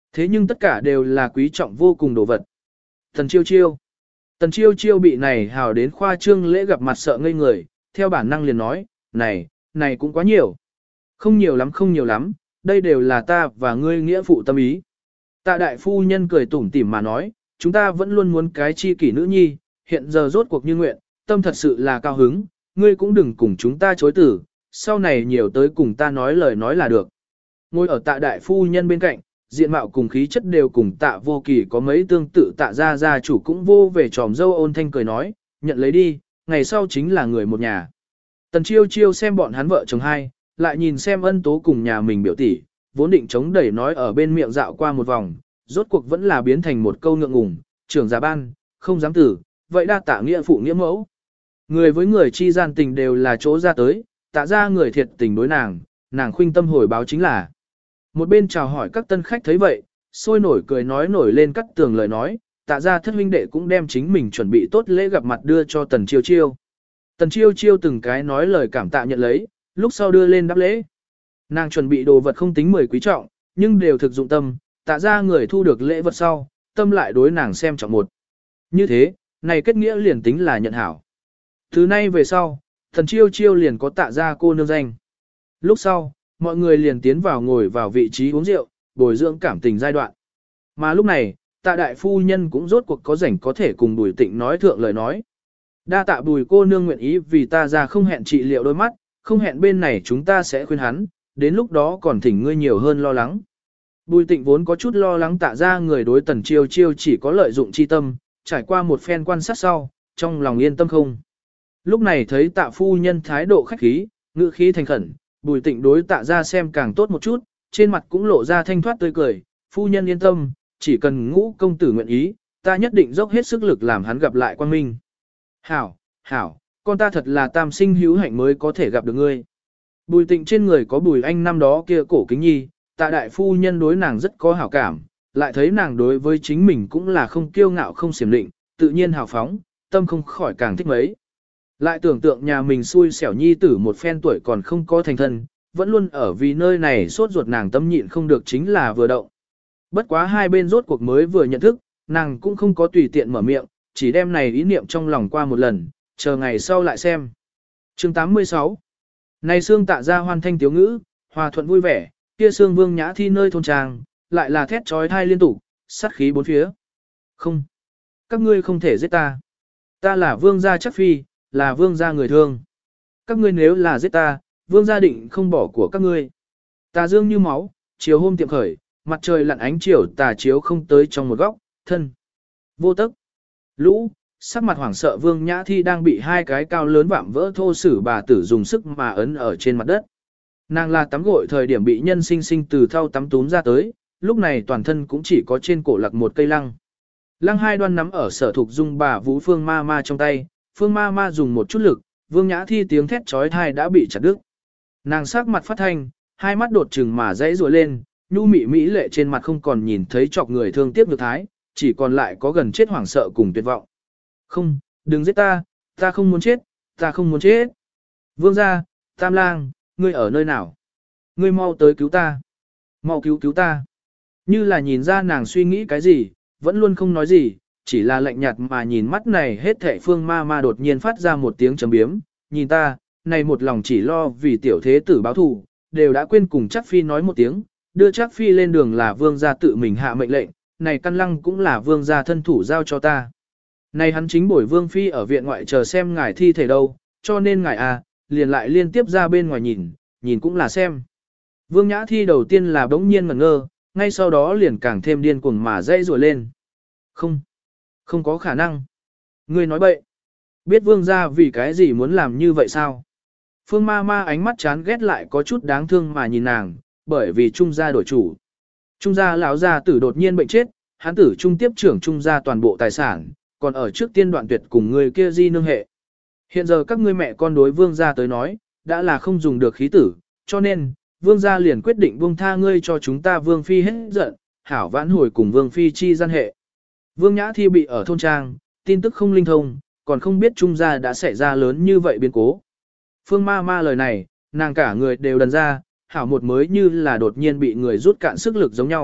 Speaker 1: Thế nhưng tất cả đều là quý trọng vô cùng đồ vật. Tần chiêu chiêu. Tần chiêu chiêu bị này hào đến khoa trương lễ gặp mặt sợ ngây người, theo bản năng liền nói, này, này cũng quá nhiều. Không nhiều lắm không nhiều lắm, đây đều là ta và ngươi nghĩa phụ tâm ý. Tạ đại phu nhân cười tủm tỉm mà nói, chúng ta vẫn luôn muốn cái chi kỷ nữ nhi, hiện giờ rốt cuộc như nguyện, tâm thật sự là cao hứng, ngươi cũng đừng cùng chúng ta chối tử, sau này nhiều tới cùng ta nói lời nói là được. Ngồi ở tạ đại phu nhân bên cạnh, diện mạo cùng khí chất đều cùng tạ vô kỳ có mấy tương tự, tạ gia gia chủ cũng vô về tròm dâu ôn thanh cười nói, nhận lấy đi, ngày sau chính là người một nhà. Tần chiêu chiêu xem bọn hắn vợ chồng hai, lại nhìn xem ân tố cùng nhà mình biểu tỷ, vốn định chống đẩy nói ở bên miệng dạo qua một vòng, rốt cuộc vẫn là biến thành một câu ngượng ngùng, trưởng giả ban, không dám tử, vậy đa tạ nghĩa phụ nghĩa mẫu. Người với người chi gian tình đều là chỗ ra tới, tạ ra người thiệt tình đối nàng, nàng khuynh tâm hồi báo chính là. Một bên chào hỏi các tân khách thấy vậy, sôi nổi cười nói nổi lên cắt tường lời nói, tạ ra thất huynh đệ cũng đem chính mình chuẩn bị tốt lễ gặp mặt đưa cho tần chiêu chiêu. Tần chiêu chiêu từng cái nói lời cảm tạ nhận lấy, lúc sau đưa lên đáp lễ. Nàng chuẩn bị đồ vật không tính mười quý trọng, nhưng đều thực dụng tâm, tạ ra người thu được lễ vật sau, tâm lại đối nàng xem trọng một. Như thế, này kết nghĩa liền tính là nhận hảo. Thứ nay về sau, thần chiêu chiêu liền có tạ ra cô nương danh. Lúc sau, mọi người liền tiến vào ngồi vào vị trí uống rượu, bồi dưỡng cảm tình giai đoạn. Mà lúc này, tạ đại phu nhân cũng rốt cuộc có rảnh có thể cùng Bùi Tịnh nói thượng lời nói. Đa tạ Bùi cô nương nguyện ý vì ta ra không hẹn trị liệu đôi mắt, không hẹn bên này chúng ta sẽ khuyên hắn, đến lúc đó còn thỉnh ngươi nhiều hơn lo lắng. Bùi Tịnh vốn có chút lo lắng tạ ra người đối tần chiêu chiêu chỉ có lợi dụng chi tâm, trải qua một phen quan sát sau, trong lòng yên tâm không. Lúc này thấy tạ phu nhân thái độ khách khí, ngữ khí thành khẩn, Bùi Tịnh đối tạ ra xem càng tốt một chút, trên mặt cũng lộ ra thanh thoát tươi cười, phu nhân yên tâm, chỉ cần ngũ công tử nguyện ý, ta nhất định dốc hết sức lực làm hắn gặp lại quang minh. Hảo, hảo, con ta thật là tam sinh hữu hạnh mới có thể gặp được ngươi. Bùi Tịnh trên người có Bùi Anh năm đó kia cổ kính nhi, tạ đại phu nhân đối nàng rất có hảo cảm, lại thấy nàng đối với chính mình cũng là không kiêu ngạo không xiểm định, tự nhiên hào phóng, tâm không khỏi càng thích mấy. Lại tưởng tượng nhà mình xui xẻo nhi tử một phen tuổi còn không có thành thân, vẫn luôn ở vì nơi này sốt ruột nàng tâm nhịn không được chính là vừa động. Bất quá hai bên rốt cuộc mới vừa nhận thức, nàng cũng không có tùy tiện mở miệng, chỉ đem này ý niệm trong lòng qua một lần, chờ ngày sau lại xem. Chương tám mươi sáu. Này xương tạ ra hoan thanh tiếu ngữ, hòa thuận vui vẻ, kia xương vương nhã thi nơi thôn trang, lại là thét trói thai liên tục, sát khí bốn phía. Không, các ngươi không thể giết ta. Ta là vương gia chắc phi, là vương gia người thương. Các ngươi nếu là giết ta, vương gia định không bỏ của các ngươi. Tà dương như máu, chiều hôm tiệm khởi, mặt trời lặn ánh chiều tà chiếu không tới trong một góc, thân. Vô tức. Lũ, sắc mặt hoảng sợ vương nhã thi đang bị hai cái cao lớn vạm vỡ thô sử bà tử dùng sức mà ấn ở trên mặt đất. Nàng là tắm gội thời điểm bị nhân sinh sinh từ thau tắm túm ra tới, lúc này toàn thân cũng chỉ có trên cổ lặc một cây lăng. Lăng hai đoan nắm ở sở thục dung bà vũ phương ma ma trong tay, phương ma ma dùng một chút lực, vương nhã thi tiếng thét trói thai đã bị chặt đứt. Nàng sắc mặt phát thanh, hai mắt đột trừng mà dãy rùa lên, nhu mị mỹ lệ trên mặt không còn nhìn thấy chọc người thương tiếc được thái, chỉ còn lại có gần chết hoảng sợ cùng tuyệt vọng. Không, đừng giết ta, ta không muốn chết, ta không muốn chết. Vương gia, Tam lang, ngươi ở nơi nào? Ngươi mau tới cứu ta. Mau cứu cứu ta. Như là nhìn ra nàng suy nghĩ cái gì, vẫn luôn không nói gì, chỉ là lạnh nhạt mà nhìn mắt này hết thệ phương ma ma đột nhiên phát ra một tiếng chấm biếm, nhìn ta, này một lòng chỉ lo vì tiểu thế tử báo thù, đều đã quên cùng chắc phi nói một tiếng, đưa chắc phi lên đường là vương gia tự mình hạ mệnh lệnh, này căn lăng cũng là vương gia thân thủ giao cho ta. Này hắn chính bồi vương phi ở viện ngoại chờ xem ngài thi thể đâu, cho nên ngài à, liền lại liên tiếp ra bên ngoài nhìn, nhìn cũng là xem. Vương nhã thi đầu tiên là bỗng nhiên ngẩn ngơ, ngay sau đó liền càng thêm điên cuồng mà dây rùa lên. Không, không có khả năng. Ngươi nói bậy. Biết vương gia vì cái gì muốn làm như vậy sao? Phương ma ma ánh mắt chán ghét lại có chút đáng thương mà nhìn nàng, bởi vì trung gia đổi chủ. Trung gia lão gia tử đột nhiên bệnh chết, hắn tử trung tiếp trưởng trung gia toàn bộ tài sản, còn ở trước tiên đoạn tuyệt cùng người kia di nương hệ. Hiện giờ các ngươi mẹ con đối vương gia tới nói, đã là không dùng được khí tử, cho nên, vương gia liền quyết định buông tha ngươi cho chúng ta vương phi hết giận, hảo vãn hồi cùng vương phi chi gian hệ. Vương nhã thi bị ở thôn trang, tin tức không linh thông, còn không biết trung gia đã xảy ra lớn như vậy biến cố. Phương ma ma lời này, nàng cả người đều đần ra, hảo một mới như là đột nhiên bị người rút cạn sức lực giống nhau,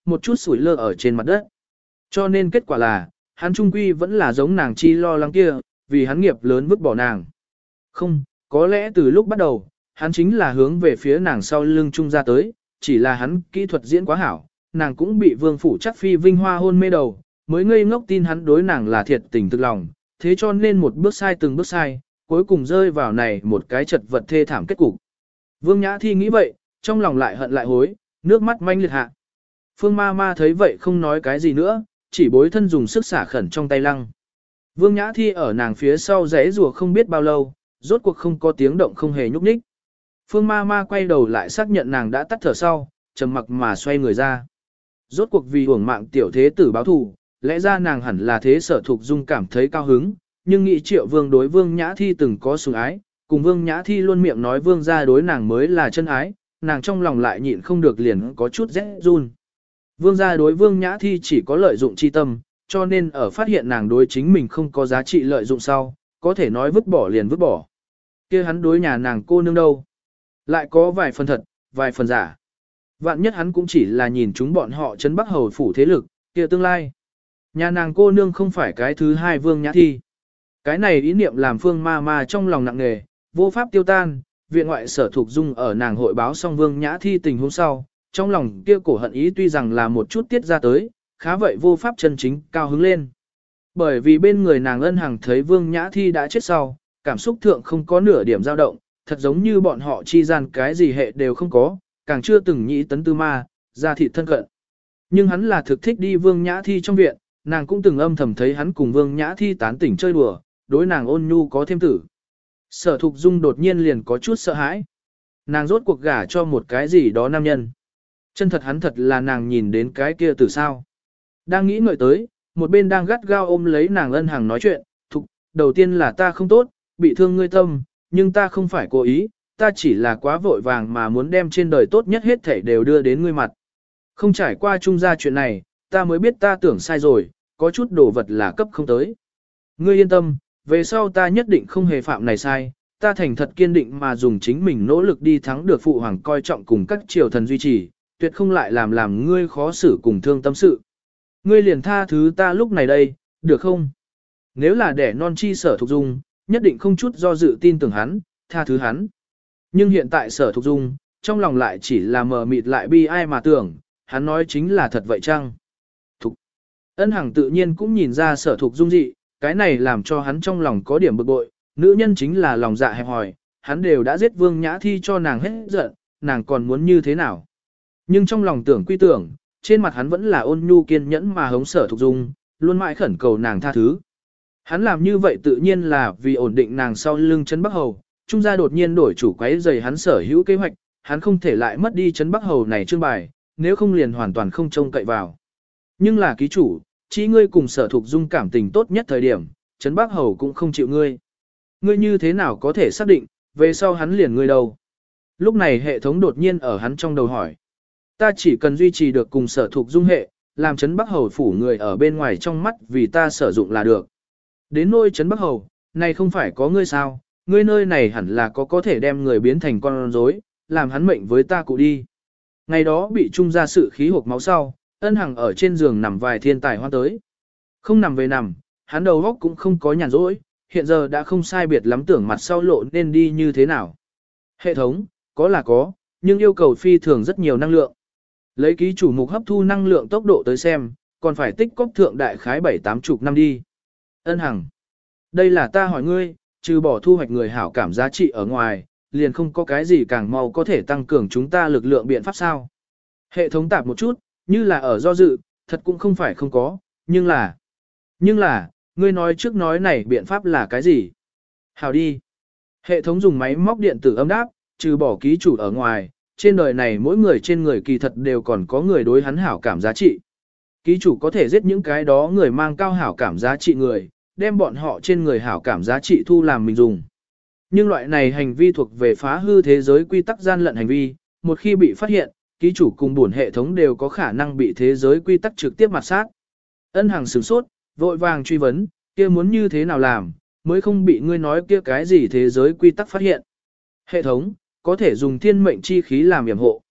Speaker 1: một chút sủi lơ ở trên mặt đất. Cho nên kết quả là, hắn trung quy vẫn là giống nàng chi lo lắng kia, vì hắn nghiệp lớn vứt bỏ nàng. Không, có lẽ từ lúc bắt đầu, hắn chính là hướng về phía nàng sau lưng trung ra tới, chỉ là hắn kỹ thuật diễn quá hảo, nàng cũng bị vương phủ chắc phi vinh hoa hôn mê đầu, mới ngây ngốc tin hắn đối nàng là thiệt tình thực lòng, thế cho nên một bước sai từng bước sai, cuối cùng rơi vào này một cái chật vật thê thảm kết cục. Vương Nhã Thi nghĩ vậy, trong lòng lại hận lại hối, nước mắt manh liệt hạ. Phương ma ma thấy vậy không nói cái gì nữa, chỉ bối thân dùng sức xả khẩn trong tay lăng. Vương Nhã Thi ở nàng phía sau rẽ rùa không biết bao lâu, rốt cuộc không có tiếng động không hề nhúc nhích. Phương ma ma quay đầu lại xác nhận nàng đã tắt thở sau, trầm mặc mà xoay người ra. Rốt cuộc vì uổng mạng tiểu thế tử báo thù, lẽ ra nàng hẳn là thế sở thuộc dung cảm thấy cao hứng, nhưng nghĩ triệu vương đối Vương Nhã Thi từng có sủng ái, cùng Vương Nhã Thi luôn miệng nói vương gia đối nàng mới là chân ái, nàng trong lòng lại nhịn không được liền có chút rẽ run. Vương gia đối Vương Nhã Thi chỉ có lợi dụng chi tâm, cho nên ở phát hiện nàng đối chính mình không có giá trị lợi dụng sau, có thể nói vứt bỏ liền vứt bỏ. Kia hắn đối nhà nàng cô nương đâu? Lại có vài phần thật, vài phần giả. Vạn nhất hắn cũng chỉ là nhìn chúng bọn họ trấn Bắc Hầu phủ thế lực, kia tương lai. Nhà nàng cô nương không phải cái thứ hai Vương Nhã Thi. Cái này ý niệm làm Phương ma ma trong lòng nặng nề, vô pháp tiêu tan, viện ngoại sở thuộc dung ở nàng hội báo xong Vương Nhã Thi tình huống sau, trong lòng kia cổ hận ý tuy rằng là một chút tiết ra tới, khá vậy vô pháp chân chính cao hứng lên. Bởi vì bên người nàng Ân Hằng thấy Vương Nhã Thi đã chết sau, cảm xúc thượng không có nửa điểm dao động, thật giống như bọn họ chi gian cái gì hệ đều không có, càng chưa từng nhĩ tấn tư ma, ra thịt thân cận. Nhưng hắn là thực thích đi Vương Nhã Thi trong viện, nàng cũng từng âm thầm thấy hắn cùng Vương Nhã Thi tán tỉnh chơi đùa, đối nàng ôn nhu có thêm tử. Sở Thục Dung đột nhiên liền có chút sợ hãi. Nàng rốt cuộc gả cho một cái gì đó nam nhân. Chân thật hắn thật là nàng nhìn đến cái kia từ sao. Đang nghĩ ngợi tới, một bên đang gắt gao ôm lấy nàng Ân Hằng nói chuyện, Thục, đầu tiên là ta không tốt, bị thương ngươi tâm, nhưng ta không phải cố ý, ta chỉ là quá vội vàng mà muốn đem trên đời tốt nhất hết thảy đều đưa đến ngươi mặt. Không trải qua chung ra chuyện này, ta mới biết ta tưởng sai rồi, có chút đồ vật là cấp không tới. Ngươi yên tâm, về sau ta nhất định không hề phạm này sai, ta thành thật kiên định mà dùng chính mình nỗ lực đi thắng được phụ hoàng coi trọng cùng các triều thần duy trì, tuyệt không lại làm làm ngươi khó xử cùng thương tâm sự. Ngươi liền tha thứ ta lúc này đây, được không? Nếu là đẻ non chi Sở Thục Dung, nhất định không chút do dự tin tưởng hắn, tha thứ hắn. Nhưng hiện tại Sở Thục Dung, trong lòng lại chỉ là mờ mịt lại bi ai mà tưởng, hắn nói chính là thật vậy chăng? Thục. Ân Hằng tự nhiên cũng nhìn ra Sở Thục Dung dị, cái này làm cho hắn trong lòng có điểm bực bội, nữ nhân chính là lòng dạ hẹp hòi, hắn đều đã giết Vương Nhã Thi cho nàng hết giận, nàng còn muốn như thế nào? Nhưng trong lòng tưởng quy tưởng, trên mặt hắn vẫn là ôn nhu kiên nhẫn mà hống Sở Thục Dung, luôn mãi khẩn cầu nàng tha thứ. Hắn làm như vậy tự nhiên là vì ổn định nàng sau lưng Trấn Bắc Hầu, trung gia đột nhiên đổi chủ quấy rầy hắn sở hữu kế hoạch, hắn không thể lại mất đi Trấn Bắc Hầu này trương bài, nếu không liền hoàn toàn không trông cậy vào. Nhưng là ký chủ, chỉ ngươi cùng Sở Thục Dung cảm tình tốt nhất thời điểm, Trấn Bắc Hầu cũng không chịu ngươi. Ngươi như thế nào có thể xác định, về sau hắn liền ngươi đâu? Lúc này hệ thống đột nhiên ở hắn trong đầu hỏi. Ta chỉ cần duy trì được cùng Sở Thục Dung hệ, làm Trấn Bắc Hầu phủ người ở bên ngoài trong mắt vì ta sử dụng là được. Đến nôi Trấn Bắc Hầu, này không phải có ngươi sao, ngươi nơi này hẳn là có có thể đem người biến thành con rối, làm hắn mệnh với ta cụ đi. Ngày đó bị trung ra sự khí hộp máu sau, Ân Hằng ở trên giường nằm vài thiên tài hoa tới. Không nằm về nằm, hắn đầu óc cũng không có nhàn rỗi, hiện giờ đã không sai biệt lắm tưởng mặt sau lộ nên đi như thế nào. Hệ thống, có là có, nhưng yêu cầu phi thường rất nhiều năng lượng. Lấy ký chủ mục hấp thu năng lượng tốc độ tới xem, còn phải tích cóp thượng đại khái bảy tám chục năm đi. Ân Hằng, đây là ta hỏi ngươi, trừ bỏ thu hoạch người hảo cảm giá trị ở ngoài, liền không có cái gì càng mau có thể tăng cường chúng ta lực lượng biện pháp sao. Hệ thống tạp một chút, như là ở do dự, thật cũng không phải không có, nhưng là... Nhưng là, ngươi nói trước nói này biện pháp là cái gì? Hảo đi. Hệ thống dùng máy móc điện tử âm đáp, trừ bỏ ký chủ ở ngoài, trên đời này mỗi người trên người kỳ thật đều còn có người đối hắn hảo cảm giá trị. Ký chủ có thể giết những cái đó người mang cao hảo cảm giá trị người, đem bọn họ trên người hảo cảm giá trị thu làm mình dùng. Nhưng loại này hành vi thuộc về phá hư thế giới quy tắc gian lận hành vi, một khi bị phát hiện, ký chủ cùng bổn hệ thống đều có khả năng bị thế giới quy tắc trực tiếp mặt sát. Ân Hằng sửng sốt, vội vàng truy vấn, kia muốn như thế nào làm, mới không bị ngươi nói kia cái gì thế giới quy tắc phát hiện. Hệ thống, có thể dùng thiên mệnh chi khí làm yểm hộ.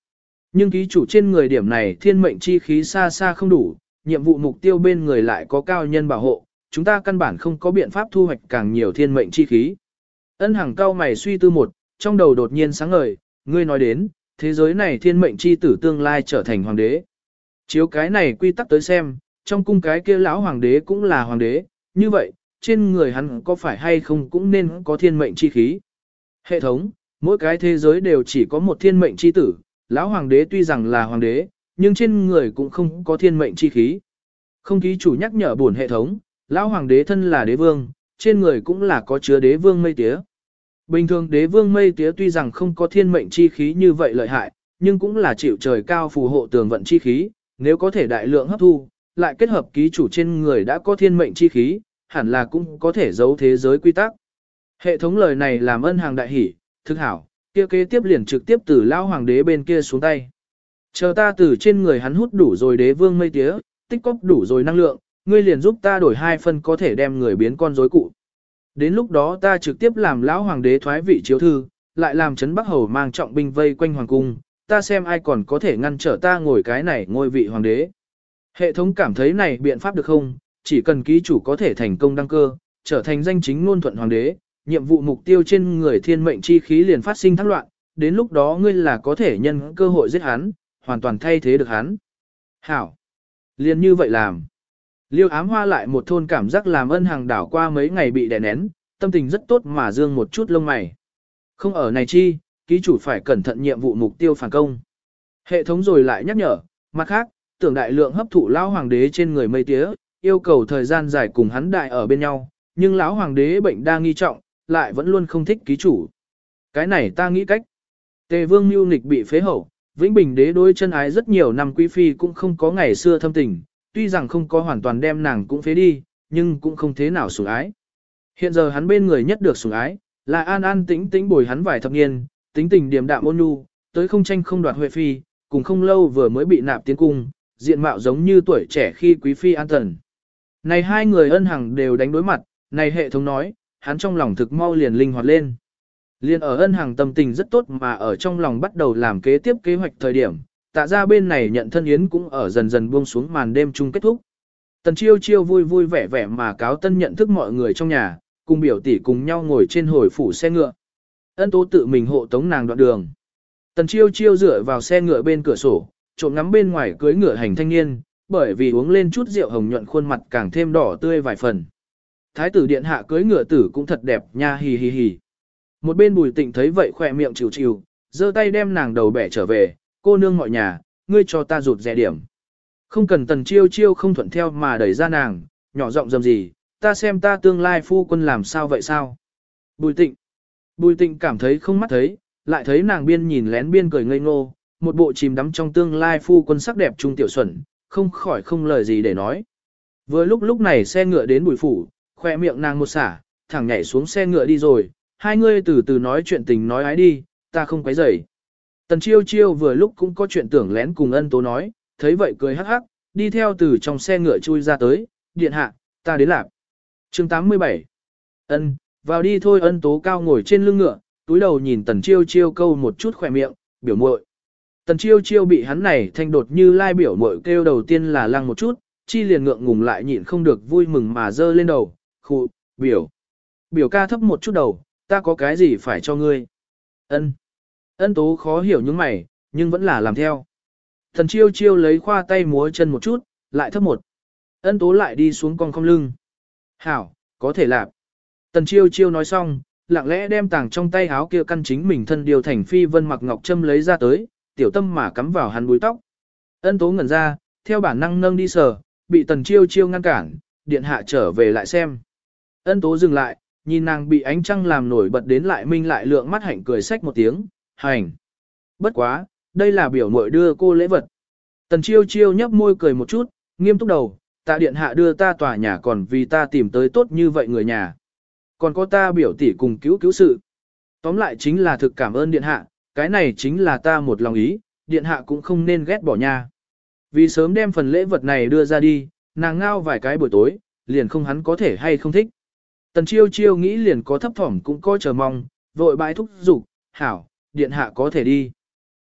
Speaker 1: Nhưng ký chủ trên người điểm này thiên mệnh chi khí xa xa không đủ, nhiệm vụ mục tiêu bên người lại có cao nhân bảo hộ, chúng ta căn bản không có biện pháp thu hoạch càng nhiều thiên mệnh chi khí. Ân Hằng cao mày suy tư một, trong đầu đột nhiên sáng ngời, ngươi nói đến, thế giới này thiên mệnh chi tử tương lai trở thành hoàng đế. Chiếu cái này quy tắc tới xem, trong cung cái kia lão hoàng đế cũng là hoàng đế, như vậy, trên người hắn có phải hay không cũng nên có thiên mệnh chi khí. Hệ thống, mỗi cái thế giới đều chỉ có một thiên mệnh chi tử, lão hoàng đế tuy rằng là hoàng đế, nhưng trên người cũng không có thiên mệnh chi khí. Không ký chủ nhắc nhở buồn hệ thống, lão hoàng đế thân là đế vương, trên người cũng là có chứa đế vương mây tía. Bình thường đế vương mây tía tuy rằng không có thiên mệnh chi khí như vậy lợi hại, nhưng cũng là chịu trời cao phù hộ tường vận chi khí, nếu có thể đại lượng hấp thu, lại kết hợp ký chủ trên người đã có thiên mệnh chi khí, hẳn là cũng có thể giấu thế giới quy tắc. Hệ thống lời này làm Ân Hằng đại hỉ, thực hảo, kia kế tiếp liền trực tiếp từ lão hoàng đế bên kia xuống tay. Chờ ta từ trên người hắn hút đủ rồi đế vương mây tía, tích cóp đủ rồi năng lượng, ngươi liền giúp ta đổi hai phân có thể đem người biến con rối cụ. Đến lúc đó ta trực tiếp làm lão hoàng đế thoái vị chiếu thư, lại làm Trấn Bắc Hầu mang trọng binh vây quanh hoàng cung, ta xem ai còn có thể ngăn trở ta ngồi cái này ngôi vị hoàng đế. Hệ thống cảm thấy này biện pháp được không? Chỉ cần ký chủ có thể thành công đăng cơ, trở thành danh chính ngôn thuận hoàng đế, nhiệm vụ mục tiêu trên người thiên mệnh chi khí liền phát sinh thắng loạn, đến lúc đó ngươi là có thể nhân cơ hội giết hắn, hoàn toàn thay thế được hắn. Hảo! Liền như vậy làm. Liêu ám hoa lại một thôn cảm giác làm Ân Hằng đảo qua mấy ngày bị đè nén, tâm tình rất tốt mà dương một chút lông mày. Không ở này chi, ký chủ phải cẩn thận nhiệm vụ mục tiêu phản công. Hệ thống rồi lại nhắc nhở, mặt khác, tưởng đại lượng hấp thụ lão hoàng đế trên người mây tía, yêu cầu thời gian dài cùng hắn đại ở bên nhau, nhưng lão hoàng đế bệnh đa nghi trọng, lại vẫn luôn không thích ký chủ. Cái này ta nghĩ cách. Tề vương mưu nghịch bị phế hậu, Vĩnh Bình đế đối chân ái rất nhiều năm quý phi cũng không có ngày xưa thâm tình, tuy rằng không có hoàn toàn đem nàng cũng phế đi, nhưng cũng không thế nào sủng ái. Hiện giờ hắn bên người nhất được sủng ái, là an an tĩnh tĩnh bồi hắn vài thập niên, tính tình điềm đạm ôn nhu, tới không tranh không đoạt huệ phi, cùng không lâu vừa mới bị nạp tiến cung, diện mạo giống như tuổi trẻ khi quý phi An Tần. Này hai người Ân Hằng đều đánh đối mặt, này hệ thống nói, hắn trong lòng thực mau liền linh hoạt lên. Liên ở Ân Hằng tâm tình rất tốt mà ở trong lòng bắt đầu làm kế tiếp kế hoạch thời điểm, tạ ra bên này nhận thân yến cũng ở dần dần buông xuống màn đêm chung kết thúc. Tần Chiêu Chiêu vui vui vẻ vẻ mà cáo tân nhận thức mọi người trong nhà, cùng biểu tỷ cùng nhau ngồi trên hồi phủ xe ngựa. Ân Tố tự mình hộ tống nàng đoạn đường. Tần Chiêu Chiêu dựa vào xe ngựa bên cửa sổ, trộm ngắm bên ngoài cưới ngựa hành thanh niên, bởi vì uống lên chút rượu hồng nhuận khuôn mặt càng thêm đỏ tươi vài phần. Thái tử điện hạ cưới ngựa tử cũng thật đẹp nha hì hì hì. Một bên Bùi Tịnh thấy vậy khỏe miệng chịu chịu, giơ tay đem nàng đầu bẻ trở về, cô nương mọi nhà, ngươi cho ta rụt rẻ điểm. Không cần Tần Chiêu Chiêu không thuận theo mà đẩy ra nàng, nhỏ giọng dầm gì, ta xem ta tương lai phu quân làm sao vậy sao. Bùi Tịnh. Bùi Tịnh cảm thấy không mắt thấy, lại thấy nàng biên nhìn lén biên cười ngây ngô, một bộ chìm đắm trong tương lai phu quân sắc đẹp trung tiểu xuẩn, không khỏi không lời gì để nói. Vừa lúc lúc này xe ngựa đến Bùi phủ, khoe miệng nàng một xả, thẳng nhảy xuống xe ngựa đi rồi, hai ngươi từ từ nói chuyện tình nói ái đi, ta không quấy rầy. Tần Chiêu Chiêu vừa lúc cũng có chuyện tưởng lén cùng Ân Tố nói, thấy vậy cười hắc hắc, đi theo từ trong xe ngựa chui ra tới, điện hạ, ta đến lạc. Chương tám mươi bảy. Ân, vào đi thôi. Ân Tố cao ngồi trên lưng ngựa, túi đầu nhìn Tần Chiêu Chiêu câu một chút khỏe miệng, biểu muội. Tần Chiêu Chiêu bị hắn này thanh đột như lai biểu muội kêu đầu tiên là lăng một chút, chi liền ngượng ngùng lại nhịn không được vui mừng mà dơ lên đầu, khụ, biểu. Biểu ca thấp một chút đầu, ta có cái gì phải cho ngươi? Ân. Ân Tố khó hiểu những mày, nhưng vẫn là làm theo. Tần Chiêu Chiêu lấy khoa tay múa chân một chút, lại thấp một. Ân Tố lại đi xuống cong cong lưng. Hảo, có thể làm. Tần Chiêu Chiêu nói xong, lặng lẽ đem tàng trong tay áo kia căn chính mình thân điều thành phi vân mặc ngọc châm lấy ra tới, tiểu tâm mà cắm vào hắn búi tóc. Ân Tố ngẩn ra, theo bản năng nâng đi sờ, bị Tần Chiêu Chiêu ngăn cản, điện hạ trở về lại xem. Ân Tố dừng lại, nhìn nàng bị ánh trăng làm nổi bật đến lại minh lại lượng mắt hạnh cười xách một tiếng, hành. Bất quá, đây là biểu muội đưa cô lễ vật. Tần Chiêu Chiêu nhấp môi cười một chút, nghiêm túc đầu, tạ điện hạ đưa ta tòa nhà còn vì ta tìm tới tốt như vậy người nhà. Còn có ta biểu tỷ cùng cứu cứu sự. Tóm lại chính là thực cảm ơn điện hạ, cái này chính là ta một lòng ý, điện hạ cũng không nên ghét bỏ nha. Vì sớm đem phần lễ vật này đưa ra đi, nàng ngao vài cái buổi tối, liền không hắn có thể hay không thích. Tần Chiêu Chiêu nghĩ liền có thấp thỏm cũng có chờ mong, vội bãi thúc giục, hảo, điện hạ có thể đi.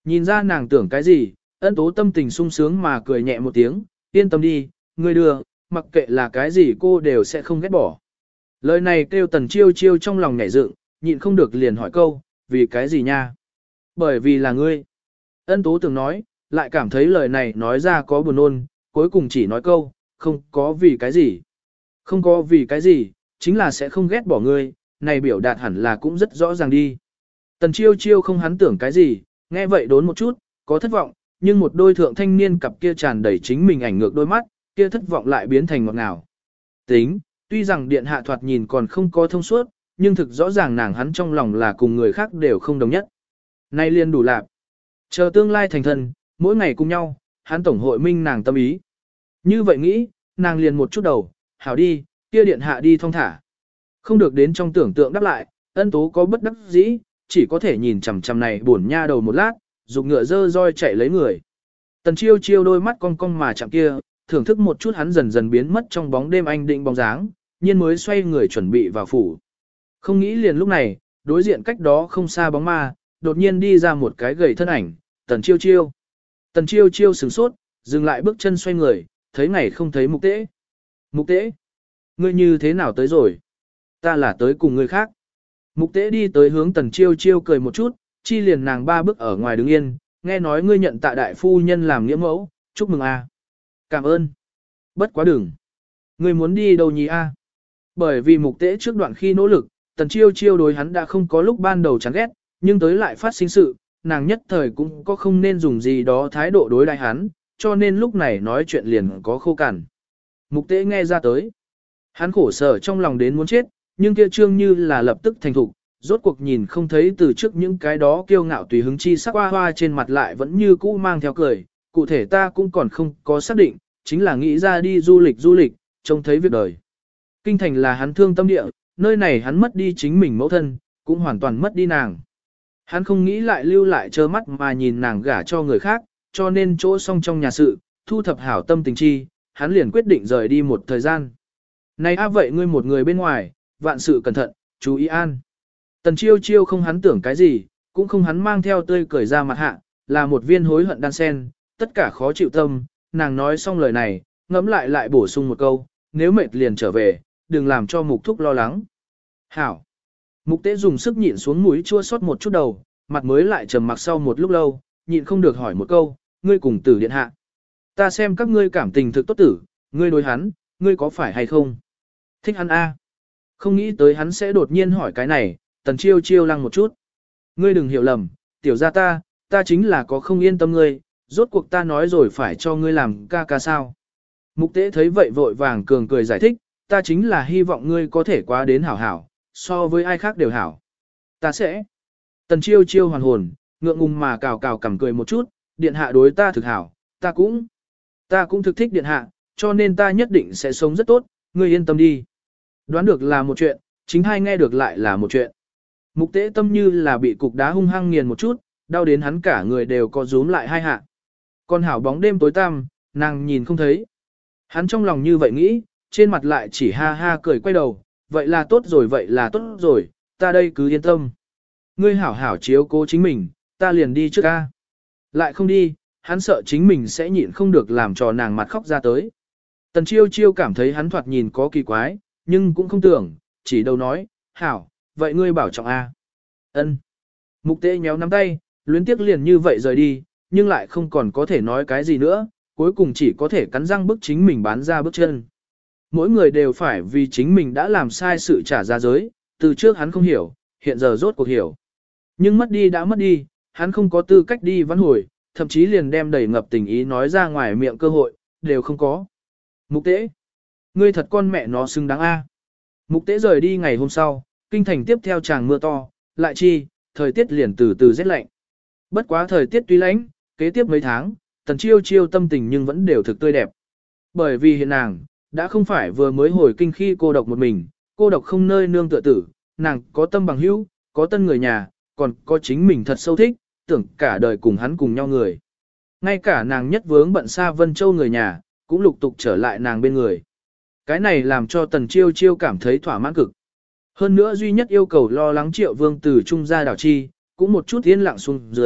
Speaker 1: Nhìn ra nàng tưởng cái gì, ân tố tâm tình sung sướng mà cười nhẹ một tiếng, yên tâm đi, ngươi đưa, mặc kệ là cái gì cô đều sẽ không ghét bỏ. Lời này kêu tần chiêu chiêu trong lòng nhảy dựng, nhịn không được liền hỏi câu, vì cái gì nha? Bởi vì là ngươi. Ân tố tưởng nói, lại cảm thấy lời này nói ra có buồn nôn, cuối cùng chỉ nói câu, không có vì cái gì. Không có vì cái gì, chính là sẽ không ghét bỏ ngươi, này biểu đạt hẳn là cũng rất rõ ràng đi. Tần chiêu chiêu không hắn tưởng cái gì, nghe vậy đốn một chút, có thất vọng, nhưng một đôi thượng thanh niên cặp kia tràn đầy chính mình ảnh ngược đôi mắt, kia thất vọng lại biến thành ngọt ngào. Tính, tuy rằng điện hạ thoạt nhìn còn không có thông suốt, nhưng thực rõ ràng nàng hắn trong lòng là cùng người khác đều không đồng nhất. Nay liền đủ lạc. Chờ tương lai thành thân, mỗi ngày cùng nhau, hắn tổng hội minh nàng tâm ý. Như vậy nghĩ, nàng liền một chút đầu, hảo đi, kia điện hạ đi thong thả. Không được đến trong tưởng tượng đáp lại, ân tố có bất đắc dĩ, chỉ có thể nhìn chằm chằm này buồn nha đầu một lát, dục ngựa dơ roi chạy lấy người. Tần chiêu chiêu đôi mắt cong cong mà chạm kia, thưởng thức một chút hắn dần dần biến mất trong bóng đêm anh định bóng dáng, nhiên mới xoay người chuẩn bị vào phủ. Không nghĩ liền lúc này, đối diện cách đó không xa bóng ma, đột nhiên đi ra một cái gầy thân ảnh, tần chiêu chiêu. Tần chiêu chiêu sửng sốt, dừng lại bước chân xoay người, thấy ngày không thấy mục tế. Mục tế, ngươi như thế nào tới rồi? Ta là tới cùng người khác. Mục tế đi tới hướng tần chiêu chiêu cười một chút, chi liền nàng ba bước ở ngoài đứng yên, nghe nói ngươi nhận tạ đại phu nhân làm nghĩa mẫu, chúc mừng a. Cảm ơn. Bất quá đừng. Ngươi muốn đi đâu nhỉ a? Bởi vì mục tế trước đoạn khi nỗ lực, tần chiêu chiêu đối hắn đã không có lúc ban đầu chán ghét, nhưng tới lại phát sinh sự, nàng nhất thời cũng có không nên dùng gì đó thái độ đối đại hắn, cho nên lúc này nói chuyện liền có khô cằn. Mục tế nghe ra tới. Hắn khổ sở trong lòng đến muốn chết, nhưng kia trương như là lập tức thành thục, rốt cuộc nhìn không thấy từ trước những cái đó kiêu ngạo tùy hứng chi sắc hoa hoa trên mặt lại vẫn như cũ mang theo cười, cụ thể ta cũng còn không có xác định, chính là nghĩ ra đi du lịch du lịch, trông thấy việc đời. Kinh thành là hắn thương tâm địa, nơi này hắn mất đi chính mình mẫu thân, cũng hoàn toàn mất đi nàng. Hắn không nghĩ lại lưu lại trơ mắt mà nhìn nàng gả cho người khác, cho nên chỗ xong trong nhà sự, thu thập hảo tâm tình chi, hắn liền quyết định rời đi một thời gian. Này a vậy ngươi một người bên ngoài, vạn sự cẩn thận, chú ý an. Tần chiêu chiêu không hắn tưởng cái gì, cũng không hắn mang theo tươi cười ra mặt hạ, là một viên hối hận đan sen, tất cả khó chịu tâm, nàng nói xong lời này, ngẫm lại lại bổ sung một câu, nếu mệt liền trở về, đừng làm cho mục thúc lo lắng. Hảo. Mục tế dùng sức nhịn xuống mũi chua xót một chút đầu, mặt mới lại trầm mặc sau một lúc lâu, nhịn không được hỏi một câu, ngươi cùng tử điện hạ. Ta xem các ngươi cảm tình thực tốt tử, ngươi đối hắn, ngươi có phải hay không? Thích hắn a? Không nghĩ tới hắn sẽ đột nhiên hỏi cái này, tần chiêu chiêu lăng một chút. Ngươi đừng hiểu lầm, tiểu gia ta, ta chính là có không yên tâm ngươi, rốt cuộc ta nói rồi phải cho ngươi làm ca ca sao. Mục tế thấy vậy vội vàng cường cười giải thích, ta chính là hy vọng ngươi có thể qua đến hảo hảo, so với ai khác đều hảo. Ta sẽ. Tần chiêu chiêu hoàn hồn, ngượng ngùng mà cào cào cầm cười một chút, điện hạ đối ta thực hảo, ta cũng, ta cũng thực thích điện hạ, cho nên ta nhất định sẽ sống rất tốt, ngươi yên tâm đi. Đoán được là một chuyện, chính hai nghe được lại là một chuyện. Mục tế tâm như là bị cục đá hung hăng nghiền một chút, đau đến hắn cả người đều có rúm lại hai hạ. Con hảo bóng đêm tối tăm, nàng nhìn không thấy. Hắn trong lòng như vậy nghĩ, trên mặt lại chỉ ha ha cười quay đầu, vậy là tốt rồi vậy là tốt rồi, ta đây cứ yên tâm. Ngươi hảo hảo chiếu cố chính mình, ta liền đi trước ca. Lại không đi, hắn sợ chính mình sẽ nhịn không được làm cho nàng mặt khóc ra tới. Tần chiêu chiêu cảm thấy hắn thoạt nhìn có kỳ quái, nhưng cũng không tưởng, chỉ đầu nói, hảo, vậy ngươi bảo trọng A. Ân. Mục tế nhéo nắm tay, luyến tiếc liền như vậy rời đi, nhưng lại không còn có thể nói cái gì nữa, cuối cùng chỉ có thể cắn răng bức chính mình bán ra bước chân. Mỗi người đều phải vì chính mình đã làm sai sự trả giá giới, từ trước hắn không hiểu, hiện giờ rốt cuộc hiểu. Nhưng mất đi đã mất đi, hắn không có tư cách đi vãn hồi, thậm chí liền đem đầy ngập tình ý nói ra ngoài miệng cơ hội, đều không có. Mục tế, ngươi thật con mẹ nó xứng đáng a. Mục tế rời đi ngày hôm sau, kinh thành tiếp theo tràng mưa to, lại chi, thời tiết liền từ từ rét lạnh. Bất quá thời tiết tuy lạnh, kế tiếp mấy tháng, tần chiêu chiêu tâm tình nhưng vẫn đều thực tươi đẹp. Bởi vì hiện nàng, đã không phải vừa mới hồi kinh khi cô độc một mình, cô độc không nơi nương tựa tử, nàng có tâm bằng hữu, có tân người nhà, còn có chính mình thật sâu thích, tưởng cả đời cùng hắn cùng nhau người. Ngay cả nàng nhất vướng bận xa Vân Châu người nhà, cũng lục tục trở lại nàng bên người. Cái này làm cho tần chiêu chiêu cảm thấy thỏa mãn cực. Hơn nữa duy nhất yêu cầu lo lắng triệu vương từ trung gia đảo chi, cũng một chút yên lặng xuống dưới,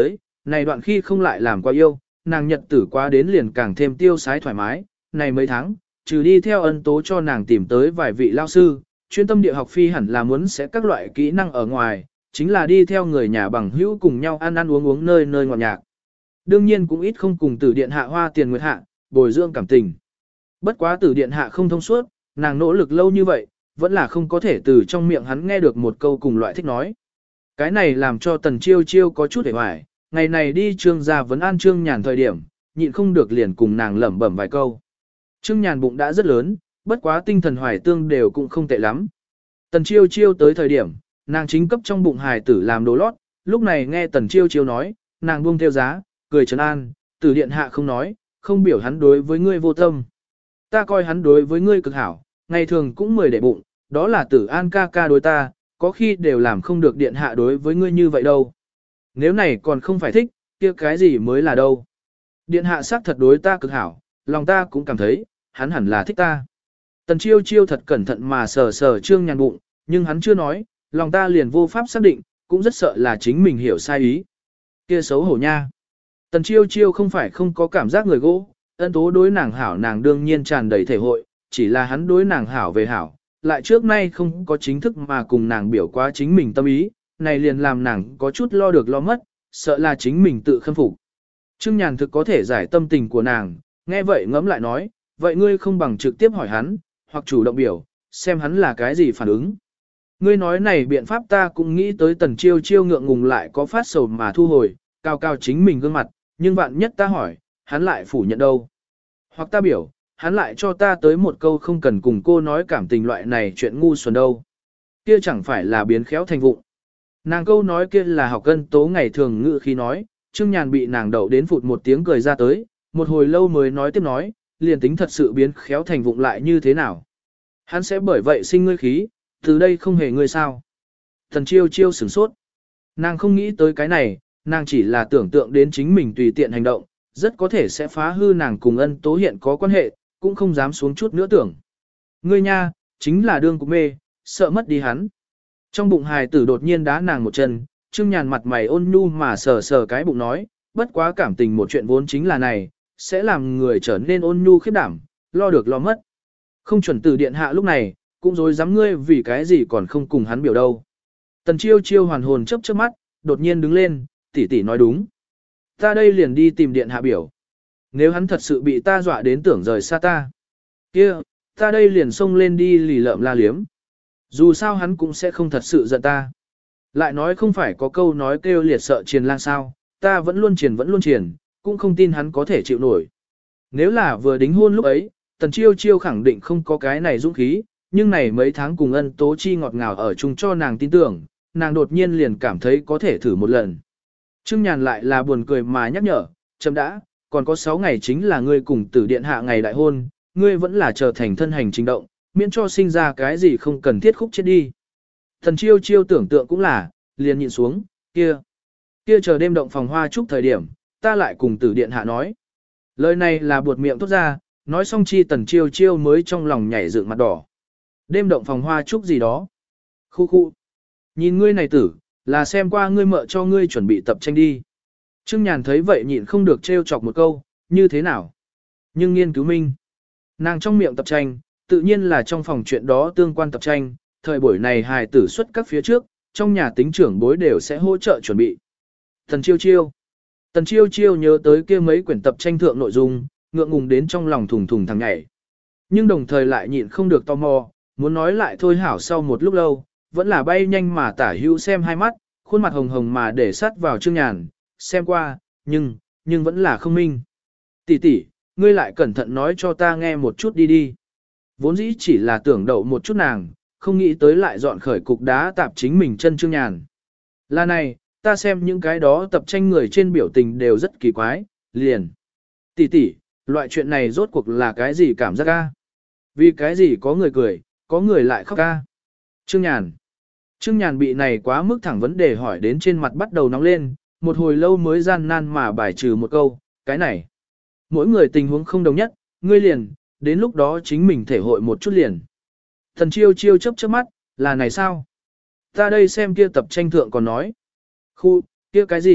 Speaker 1: này đoạn khi không lại làm quá yêu, nàng nhật tử quá đến liền càng thêm tiêu sái thoải mái, này mấy tháng, trừ đi theo ân tố cho nàng tìm tới vài vị lao sư, chuyên tâm địa học phi hẳn là muốn sẽ các loại kỹ năng ở ngoài, chính là đi theo người nhà bằng hữu cùng nhau ăn ăn uống uống nơi nơi ngọt nhạc. Đương nhiên cũng ít không cùng tử điện hạ hoa tiền nguyệt hạ, bồi dưỡng cảm tình. Bất quá tử điện hạ không thông suốt, nàng nỗ lực lâu như vậy, vẫn là không có thể từ trong miệng hắn nghe được một câu cùng loại thích nói. Cái này làm cho tần chiêu chiêu có chút hề hoài, ngày này đi trương gia vấn an trương nhàn thời điểm, nhịn không được liền cùng nàng lẩm bẩm vài câu. Trương nhàn bụng đã rất lớn, bất quá tinh thần hoài tương đều cũng không tệ lắm. Tần chiêu chiêu tới thời điểm, nàng chính cấp trong bụng hài tử làm đồ lót, lúc này nghe tần chiêu chiêu nói, nàng buông theo giá, cười trấn an, tử điện hạ không nói, không biểu hắn đối với ngươi vô tâm. Ta coi hắn đối với ngươi cực hảo, ngày thường cũng mười để bụng, đó là tử an ca ca đối ta, có khi đều làm không được điện hạ đối với ngươi như vậy đâu. Nếu này còn không phải thích, kia cái gì mới là đâu. Điện hạ xác thật đối ta cực hảo, lòng ta cũng cảm thấy, hắn hẳn là thích ta. Tần chiêu chiêu thật cẩn thận mà sờ sờ trương nhàn bụng, nhưng hắn chưa nói, lòng ta liền vô pháp xác định, cũng rất sợ là chính mình hiểu sai ý. Kia xấu hổ nha. Tần chiêu chiêu không phải không có cảm giác người gỗ, ân tố đối nàng hảo nàng đương nhiên tràn đầy thể hội, chỉ là hắn đối nàng hảo về hảo, lại trước nay không có chính thức mà cùng nàng biểu quá chính mình tâm ý, này liền làm nàng có chút lo được lo mất, sợ là chính mình tự khâm phục. Trương Nhàn thực có thể giải tâm tình của nàng, nghe vậy ngẫm lại nói, vậy ngươi không bằng trực tiếp hỏi hắn, hoặc chủ động biểu, xem hắn là cái gì phản ứng. Ngươi nói này biện pháp ta cũng nghĩ tới tần chiêu chiêu ngượng ngùng lại có phát sầu mà thu hồi, cao cao chính mình gương mặt, nhưng vạn nhất ta hỏi, hắn lại phủ nhận đâu. Hoặc ta biểu, hắn lại cho ta tới một câu không cần cùng cô nói cảm tình loại này chuyện ngu xuẩn đâu. Kia chẳng phải là biến khéo thành vụng. Nàng câu nói kia là học cân tố ngày thường ngự khi nói, Trương Nhàn bị nàng đậu đến phụt một tiếng cười ra tới, một hồi lâu mới nói tiếp nói, liền tính thật sự biến khéo thành vụng lại như thế nào. Hắn sẽ bởi vậy sinh ngươi khí, từ đây không hề ngươi sao. Thần chiêu chiêu sửng sốt. Nàng không nghĩ tới cái này, nàng chỉ là tưởng tượng đến chính mình tùy tiện hành động, rất có thể sẽ phá hư nàng cùng ân tố hiện có quan hệ, cũng không dám xuống chút nữa tưởng. Ngươi nha, chính là đương cục mê, sợ mất đi hắn. Trong bụng hài tử đột nhiên đá nàng một chân, Trương Nhàn mặt mày ôn nhu mà sờ sờ cái bụng nói, bất quá cảm tình một chuyện vốn chính là này, sẽ làm người trở nên ôn nhu khiếp đảm, lo được lo mất. Không chuẩn tử điện hạ lúc này, cũng dối dám ngươi vì cái gì còn không cùng hắn biểu đâu. Tần chiêu chiêu hoàn hồn chớp chớp mắt, đột nhiên đứng lên, tỷ tỷ nói đúng. Ta đây liền đi tìm điện hạ biểu. Nếu hắn thật sự bị ta dọa đến tưởng rời xa ta. Kia, ta đây liền xông lên đi lì lợm la liếm. Dù sao hắn cũng sẽ không thật sự giận ta. Lại nói không phải có câu nói kêu liệt sợ triền lang sao, ta vẫn luôn triền vẫn luôn triền, cũng không tin hắn có thể chịu nổi. Nếu là vừa đính hôn lúc ấy, tần chiêu chiêu khẳng định không có cái này dũng khí, nhưng này mấy tháng cùng ân tố chi ngọt ngào ở chung cho nàng tin tưởng, nàng đột nhiên liền cảm thấy có thể thử một lần. Trương Nhàn lại là buồn cười mà nhắc nhở, chấm đã, còn có sáu ngày chính là ngươi cùng tử điện hạ ngày đại hôn, ngươi vẫn là trở thành thân hành trình động, miễn cho sinh ra cái gì không cần thiết khúc chết đi. Thần chiêu chiêu tưởng tượng cũng là, liền nhịn xuống, kia, kia chờ đêm động phòng hoa chúc thời điểm, ta lại cùng tử điện hạ nói. Lời này là buột miệng tốt ra, nói xong chi tần chiêu chiêu mới trong lòng nhảy dựng mặt đỏ. Đêm động phòng hoa chúc gì đó. Khu khu. Nhìn ngươi này tử, là xem qua ngươi mợ cho ngươi chuẩn bị tập tranh đi. Trương Nhàn thấy vậy nhịn không được trêu chọc một câu, như thế nào? Nhưng nghiên cứu minh. Nàng trong miệng tập tranh, tự nhiên là trong phòng chuyện đó tương quan tập tranh, thời buổi này hài tử xuất các phía trước, trong nhà tính trưởng bối đều sẽ hỗ trợ chuẩn bị. Tần chiêu chiêu. Tần chiêu chiêu nhớ tới kia mấy quyển tập tranh thượng nội dung, ngượng ngùng đến trong lòng thùng thùng thằng nhảy. Nhưng đồng thời lại nhịn không được tò mò, muốn nói lại thôi hảo sau một lúc lâu, vẫn là bay nhanh mà tả hữu xem hai mắt, khuôn mặt hồng hồng mà để sát vào Trương Nhàn, xem qua, nhưng, nhưng vẫn là không minh. Tỷ tỷ, ngươi lại cẩn thận nói cho ta nghe một chút đi đi. Vốn dĩ chỉ là tưởng đậu một chút nàng, không nghĩ tới lại dọn khởi cục đá tạp chính mình chân Trương Nhàn. Là này, ta xem những cái đó tập tranh người trên biểu tình đều rất kỳ quái, liền. Tỷ tỷ, loại chuyện này rốt cuộc là cái gì cảm giác ca? Vì cái gì có người cười, có người lại khóc ca? Trương Nhàn. Trương Nhàn bị này quá mức thẳng vấn đề hỏi đến trên mặt bắt đầu nóng lên, một hồi lâu mới gian nan mà bài trừ một câu, cái này. Mỗi người tình huống không đồng nhất, ngươi liền, đến lúc đó chính mình thể hội một chút liền. Thần chiêu chiêu chớp chớp mắt, là này sao? Ta đây xem kia tập tranh thượng còn nói. Khu, kia cái gì,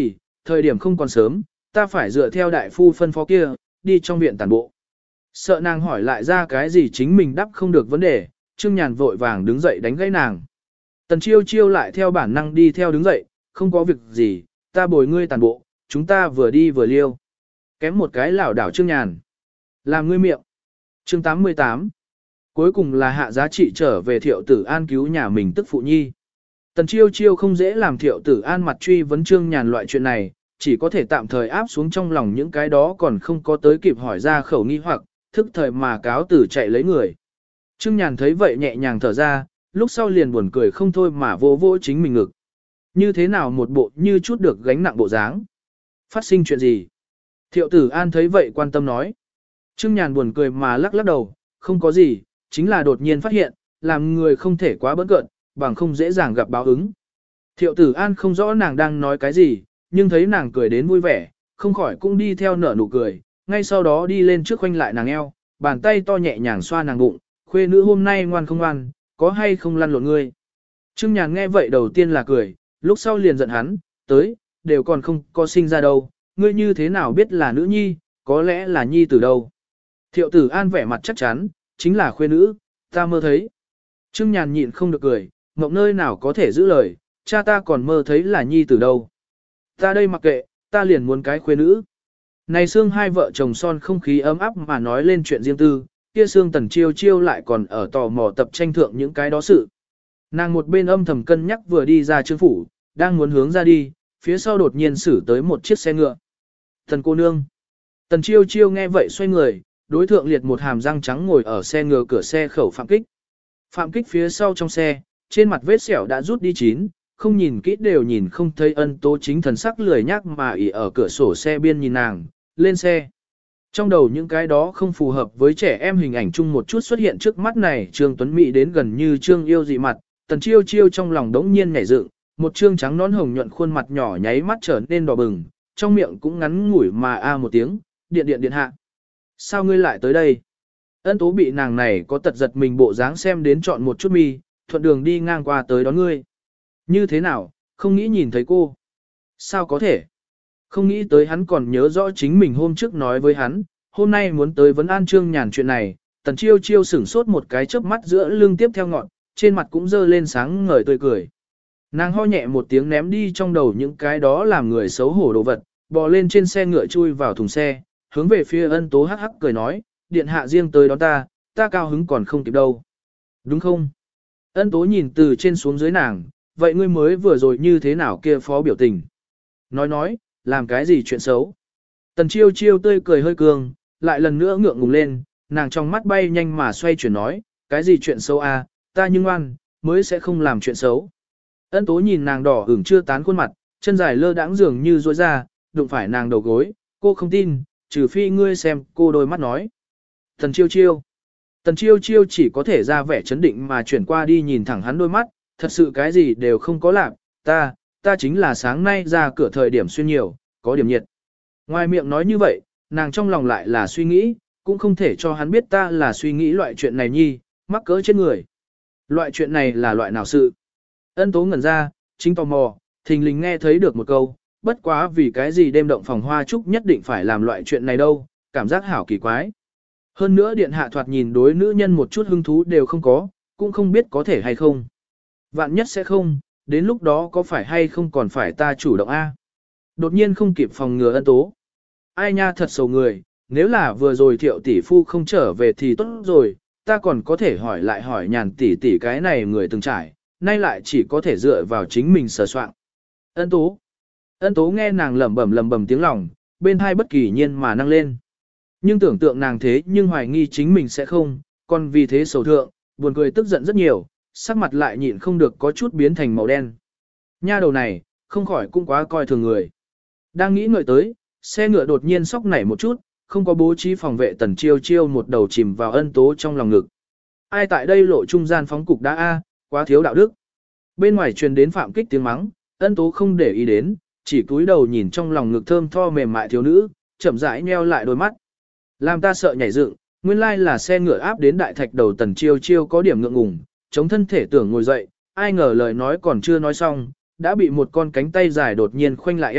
Speaker 1: thời điểm không còn sớm, ta phải dựa theo đại phu phân phó kia, đi trong viện tản bộ. Sợ nàng hỏi lại ra cái gì chính mình đáp không được vấn đề, Trương Nhàn vội vàng đứng dậy đánh gãy nàng. Tần Chiêu Chiêu lại theo bản năng đi theo đứng dậy, không có việc gì, ta bồi ngươi tản bộ, chúng ta vừa đi vừa liêu. Kém một cái lảo đảo Trương Nhàn. Làm ngươi miệng. Chương tám mươi tám. Cuối cùng là hạ giá trị trở về Thiệu Tử An cứu nhà mình tức phụ nhi. Tần Chiêu Chiêu không dễ làm Thiệu Tử An mặt truy vấn Trương Nhàn loại chuyện này, chỉ có thể tạm thời áp xuống trong lòng những cái đó còn không có tới kịp hỏi ra khẩu nghi hoặc, thức thời mà cáo tử chạy lấy người. Trương Nhàn thấy vậy nhẹ nhàng thở ra, lúc sau liền buồn cười không thôi mà vô vô chính mình ngực. Như thế nào một bộ như chút được gánh nặng bộ dáng. Phát sinh chuyện gì? Thiệu Tử An thấy vậy quan tâm nói. Trương Nhàn buồn cười mà lắc lắc đầu, không có gì, chính là đột nhiên phát hiện, làm người không thể quá bỡn cợt, bằng không dễ dàng gặp báo ứng. Thiệu Tử An không rõ nàng đang nói cái gì, nhưng thấy nàng cười đến vui vẻ, không khỏi cũng đi theo nở nụ cười, ngay sau đó đi lên trước khoanh lại nàng eo, bàn tay to nhẹ nhàng xoa nàng bụng, khuê nữ hôm nay ngoan không ngoan, có hay không lăn lộn ngươi. Trương Nhàn nghe vậy đầu tiên là cười, lúc sau liền giận hắn, tới, đều còn không có sinh ra đâu, ngươi như thế nào biết là nữ nhi, có lẽ là nhi từ đâu. Thiệu Tử An vẻ mặt chắc chắn, chính là khuê nữ, ta mơ thấy. Trương Nhàn nhịn không được cười, mộng nơi nào có thể giữ lời, cha ta còn mơ thấy là nhi từ đâu. Ta đây mặc kệ, ta liền muốn cái khuê nữ. Này xương hai vợ chồng son không khí ấm áp mà nói lên chuyện riêng tư, kia xương Tần Chiêu Chiêu lại còn ở tò mò tập tranh thượng những cái đó sự. Nàng một bên âm thầm cân nhắc vừa đi ra trương phủ, đang muốn hướng ra đi, phía sau đột nhiên xử tới một chiếc xe ngựa. Tần cô nương. Tần Chiêu Chiêu nghe vậy xoay người, đối thượng liệt một hàm răng trắng ngồi ở xe ngựa cửa xe khẩu Phạm Kích. Phạm Kích phía sau trong xe, trên mặt vết sẹo đã rút đi chín, không nhìn kỹ đều nhìn không thấy Ân Tố chính thần sắc lười nhác mà ỉ ở cửa sổ xe biên nhìn nàng, lên xe. Trong đầu những cái đó không phù hợp với trẻ em hình ảnh chung một chút xuất hiện trước mắt này, Trương Tuấn Mỹ đến gần như Trương yêu dị mặt, Tần Chiêu Chiêu trong lòng đống nhiên nhảy dựng, một trương trắng nón hồng nhuận khuôn mặt nhỏ nháy mắt trở nên đỏ bừng, trong miệng cũng ngắn ngủi mà a một tiếng, điện điện điện hạ. Sao ngươi lại tới đây? Ân Tố bị nàng này có tật giật mình bộ dáng xem đến chọn một chút mi, thuận đường đi ngang qua tới đón ngươi. Như thế nào, không nghĩ nhìn thấy cô? Sao có thể? Không nghĩ tới hắn còn nhớ rõ chính mình hôm trước nói với hắn, hôm nay muốn tới vấn an Trương Nhàn chuyện này, Tần Chiêu Chiêu sửng sốt một cái chớp mắt giữa lưng tiếp theo ngọn, trên mặt cũng dơ lên sáng ngời tươi cười. Nàng ho nhẹ một tiếng ném đi trong đầu những cái đó làm người xấu hổ đồ vật, bò lên trên xe ngựa chui vào thùng xe, hướng về phía Ân Tố hắc hắc cười nói, điện hạ riêng tới đón ta, ta cao hứng còn không kịp đâu. Đúng không? Ân Tố nhìn từ trên xuống dưới nàng, vậy ngươi mới vừa rồi như thế nào kia phó biểu tình? Nói nói, làm cái gì chuyện xấu? Tần Chiêu Chiêu tươi cười hơi cường, lại lần nữa ngượng ngùng lên, nàng trong mắt bay nhanh mà xoay chuyển nói, cái gì chuyện xấu à, ta nhưng ngoan, mới sẽ không làm chuyện xấu. Ân Tố nhìn nàng đỏ ửng chưa tán khuôn mặt, chân dài lơ đãng dường như rối ra, đụng phải nàng đầu gối, cô không tin, trừ phi ngươi xem, cô đôi mắt nói. Tần Chiêu Chiêu. Tần Chiêu Chiêu chỉ có thể ra vẻ chấn định mà chuyển qua đi nhìn thẳng hắn đôi mắt, thật sự cái gì đều không có làm, ta, ta chính là sáng nay ra cửa thời điểm xuyên nhiều, có điểm nhiệt. Ngoài miệng nói như vậy, nàng trong lòng lại là suy nghĩ, cũng không thể cho hắn biết ta là suy nghĩ loại chuyện này nhi, mắc cỡ trên người. Loại chuyện này là loại nào sự? Ân Tố ngẩn ra, chính tò mò, thình lình nghe thấy được một câu, bất quá vì cái gì đêm động phòng hoa trúc nhất định phải làm loại chuyện này đâu, cảm giác hảo kỳ quái. Hơn nữa điện hạ thoạt nhìn đối nữ nhân một chút hứng thú đều không có, cũng không biết có thể hay không. Vạn nhất sẽ không, đến lúc đó có phải hay không còn phải ta chủ động a? Đột nhiên không kịp phòng ngừa Ân Tố. Ai nha thật sầu người, nếu là vừa rồi Thiệu tỷ phu không trở về thì tốt rồi, ta còn có thể hỏi lại hỏi Nhàn tỷ tỷ cái này người từng trải, nay lại chỉ có thể dựa vào chính mình sờ soạn. Ân Tố. Ân Tố nghe nàng lẩm bẩm lẩm bẩm tiếng lòng, bên hai bất kỳ nhiên mà năng lên. Nhưng tưởng tượng nàng thế nhưng hoài nghi chính mình sẽ không, còn vì thế sầu thượng, buồn cười tức giận rất nhiều, sắc mặt lại nhịn không được có chút biến thành màu đen. Nha đầu này, không khỏi cũng quá coi thường người. Đang nghĩ ngợi tới, xe ngựa đột nhiên sóc nảy một chút, không có bố trí phòng vệ. Tần Chiêu Chiêu một đầu chìm vào Ân Tố trong lòng ngực. Ai tại đây lộ trung gian phóng cục đã a, quá thiếu đạo đức. Bên ngoài truyền đến Phạm Kích tiếng mắng, Ân Tố không để ý đến, chỉ cúi đầu nhìn trong lòng ngực thơm tho mềm mại thiếu nữ, chậm rãi nheo lại đôi mắt. Làm ta sợ nhảy dựng, nguyên lai là xe ngựa áp đến đại thạch đầu. Tần Chiêu Chiêu có điểm ngượng ngùng, chống thân thể tưởng ngồi dậy, ai ngờ lời nói còn chưa nói xong, đã bị một con cánh tay dài đột nhiên khoanh lại eo,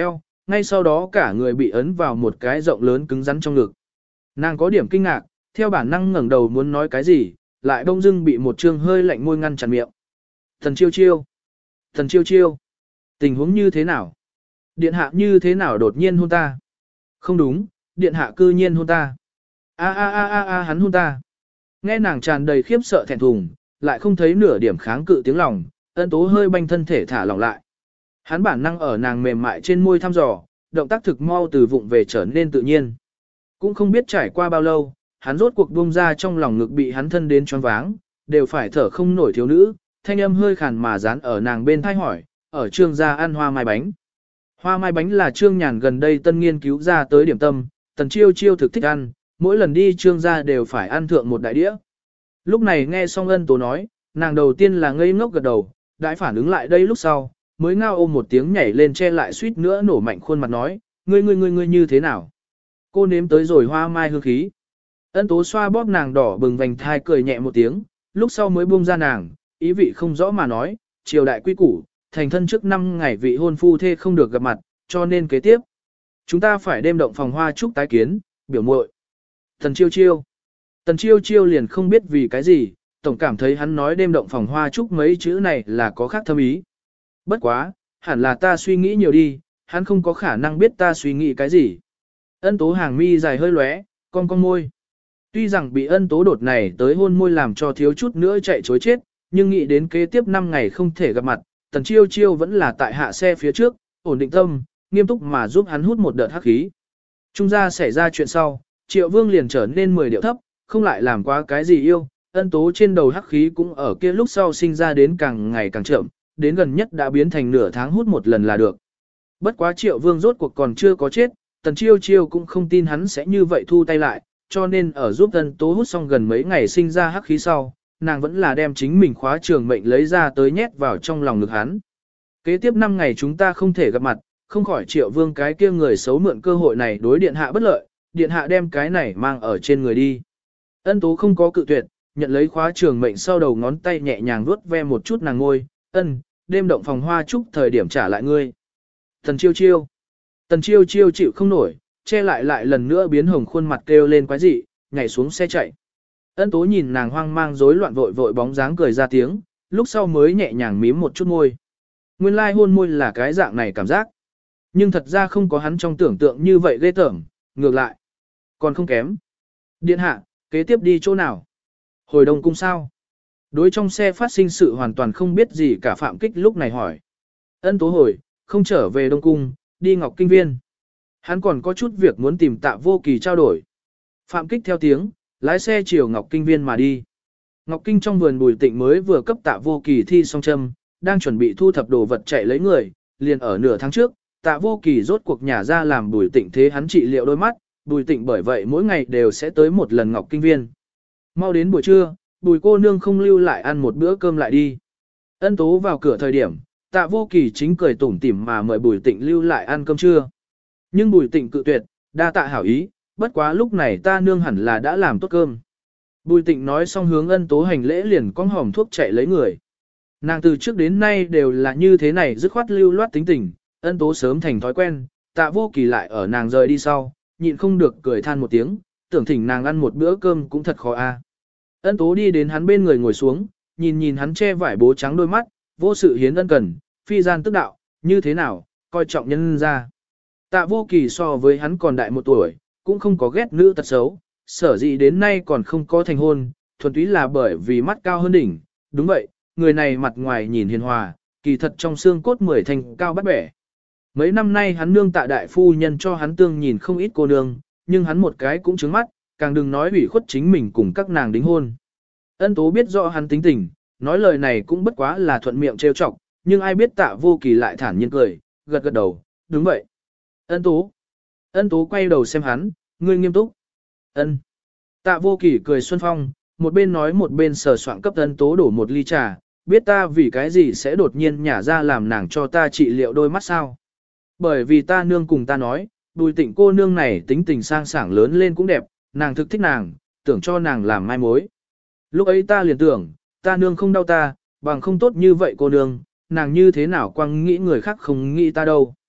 Speaker 1: ngay sau đó cả người bị ấn vào một cái rộng lớn cứng rắn trong ngực. Nàng có điểm kinh ngạc, theo bản năng ngẩng đầu muốn nói cái gì, lại đông dưng bị một trương hơi lạnh môi ngăn chặn miệng. Thần chiêu chiêu, thần chiêu chiêu, tình huống như thế nào? Điện hạ như thế nào đột nhiên hôn ta? Không đúng, điện hạ cư nhiên hôn ta. A a a a a hắn hôn ta. Nghe nàng tràn đầy khiếp sợ thẹn thùng, lại không thấy nửa điểm kháng cự tiếng lòng, Ân Tố hơi banh thân thể thả lỏng lại. Hắn bản năng ở nàng mềm mại trên môi thăm dò, động tác thực mau từ vụng về trở nên tự nhiên. Cũng không biết trải qua bao lâu, hắn rốt cuộc buông ra trong lòng ngực bị hắn thân đến choáng váng, đều phải thở không nổi thiếu nữ, thanh âm hơi khàn mà dán ở nàng bên thai hỏi, ở Trương gia ăn hoa mai bánh. Hoa mai bánh là Trương Nhàn gần đây tân nghiên cứu ra tới điểm tâm, Tần Chiêu Chiêu thực thích ăn, mỗi lần đi Trương gia đều phải ăn thượng một đại đĩa. Lúc này nghe xong Ân Tố nói, nàng đầu tiên là ngây ngốc gật đầu, đãi phản ứng lại đây lúc sau, mới ngao ôm một tiếng nhảy lên che lại suýt nữa nổ mạnh khuôn mặt nói, ngươi ngươi ngươi ngươi như thế nào? Cô nếm tới rồi hoa mai hương khí. Ân Tố xoa bóp nàng đỏ bừng vành thai cười nhẹ một tiếng, lúc sau mới buông ra nàng, ý vị không rõ mà nói, triều đại quy củ, thành thân trước năm ngày vị hôn phu thê không được gặp mặt, cho nên kế tiếp. Chúng ta phải đêm động phòng hoa chúc tái kiến, biểu muội. Tần Chiêu Chiêu. Tần Chiêu Chiêu liền không biết vì cái gì, tổng cảm thấy hắn nói đêm động phòng hoa chúc mấy chữ này là có khác thâm ý. Bất quá, hẳn là ta suy nghĩ nhiều đi, hắn không có khả năng biết ta suy nghĩ cái gì. Ân Tố hàng mi dài hơi lóe, cong cong môi. Tuy rằng bị Ân Tố đột này tới hôn môi làm cho thiếu chút nữa chạy chối chết, nhưng nghĩ đến kế tiếp năm ngày không thể gặp mặt, Tần Chiêu Chiêu vẫn là tại hạ xe phía trước, ổn định tâm, nghiêm túc mà giúp hắn hút một đợt hắc khí. Trung gia xảy ra chuyện sau, Triệu Vương liền trở nên mười điệu thấp, không lại làm quá cái gì yêu, Ân Tố trên đầu hắc khí cũng ở kia lúc sau sinh ra đến càng ngày càng chậm, đến gần nhất đã biến thành nửa tháng hút một lần là được. Bất quá Triệu Vương rốt cuộc còn chưa có chết, Tần Chiêu Chiêu cũng không tin hắn sẽ như vậy thu tay lại, cho nên ở giúp Ân Tố hút xong gần mấy ngày sinh ra hắc khí sau, nàng vẫn là đem chính mình khóa trường mệnh lấy ra tới nhét vào trong lòng ngực hắn. Kế tiếp năm ngày chúng ta không thể gặp mặt, không khỏi Triệu Vương cái kia người xấu mượn cơ hội này đối điện hạ bất lợi, điện hạ đem cái này mang ở trên người đi. Ân Tố không có cự tuyệt, nhận lấy khóa trường mệnh sau đầu ngón tay nhẹ nhàng vuốt ve một chút nàng ngôi, ân, đêm động phòng hoa chúc thời điểm trả lại ngươi. Tần Chiêu Chiêu. Tần Chiêu Chiêu chịu không nổi, che lại lại lần nữa biến hồng khuôn mặt kêu lên quái dị, nhảy xuống xe chạy. Ân Tố nhìn nàng hoang mang rối loạn vội vội bóng dáng cười ra tiếng, lúc sau mới nhẹ nhàng mím một chút môi. Nguyên lai hôn môi là cái dạng này cảm giác. Nhưng thật ra không có hắn trong tưởng tượng như vậy ghê tởm, ngược lại. Còn không kém. Điện hạ, kế tiếp đi chỗ nào? Hồi Đông Cung sao? Đối trong xe phát sinh sự hoàn toàn không biết gì cả Phạm Kích lúc này hỏi. Ân Tố hồi, không trở về Đông Cung, đi Ngọc Kinh Viên. Hắn còn có chút việc muốn tìm Tạ Vô Kỳ trao đổi. Phạm Kích theo tiếng, lái xe chiều Ngọc Kinh Viên mà đi. Ngọc Kinh trong vườn Bùi Tịnh mới vừa cấp Tạ Vô Kỳ thi xong châm, đang chuẩn bị thu thập đồ vật chạy lấy người, liền ở nửa tháng trước, Tạ Vô Kỳ rốt cuộc nhả ra làm Bùi Tịnh thế hắn trị liệu đôi mắt, Bùi Tịnh bởi vậy mỗi ngày đều sẽ tới một lần Ngọc Kinh Viên. Mau đến buổi trưa, Bùi cô nương không lưu lại ăn một bữa cơm lại đi. Ân Tố vào cửa thời điểm, Tạ Vô Kỳ chính cười tủm tỉm mà mời Bùi Tịnh lưu lại ăn cơm trưa. Nhưng Bùi Tịnh cự tuyệt, đa tạ hảo ý, bất quá lúc này ta nương hẳn là đã làm tốt cơm. Bùi Tịnh nói xong hướng Ân Tố hành lễ liền cong hòm thuốc chạy lấy người. Nàng từ trước đến nay đều là như thế này dứt khoát lưu loát tính tình, Ân Tố sớm thành thói quen, Tạ Vô Kỳ lại ở nàng rời đi sau, nhịn không được cười than một tiếng, tưởng thỉnh nàng ăn một bữa cơm cũng thật khó a. Ân Tố đi đến hắn bên người ngồi xuống, nhìn nhìn hắn che vải bố trắng đôi mắt, vô sự hiến ân cần, phi gian tức đạo, như thế nào, coi trọng nhân ra. Tạ Vô Kỳ so với hắn còn đại một tuổi, cũng không có ghét nữ tật xấu, sở dĩ đến nay còn không có thành hôn, thuần túy là bởi vì mắt cao hơn đỉnh. Đúng vậy, người này mặt ngoài nhìn hiền hòa, kỳ thật trong xương cốt mười thành cao bắt bẻ. Mấy năm nay hắn nương Tạ đại phu nhân cho hắn tương nhìn không ít cô nương, nhưng hắn một cái cũng trứng mắt, càng đừng nói ủy khuất chính mình cùng các nàng đính hôn. Ân Tố biết rõ hắn tính tình, nói lời này cũng bất quá là thuận miệng trêu chọc, nhưng ai biết Tạ Vô Kỳ lại thản nhiên cười, gật gật đầu, đúng vậy. Ân Tố. Ân Tố quay đầu xem hắn, ngươi nghiêm túc. Ân. Tạ Vô Kỳ cười xuân phong, một bên nói một bên sờ soạn cấp Ân Tố đổ một ly trà, biết ta vì cái gì sẽ đột nhiên nhả ra làm nàng cho ta trị liệu đôi mắt sao. Bởi vì ta nương cùng ta nói, Bùi Tịnh cô nương này tính tình sang sảng lớn lên cũng đẹp, nàng thực thích nàng, tưởng cho nàng làm mai mối. Lúc ấy ta liền tưởng, ta nương không đau ta, bằng không tốt như vậy cô nương, nàng như thế nào quăng nghĩ người khác không nghĩ ta đâu.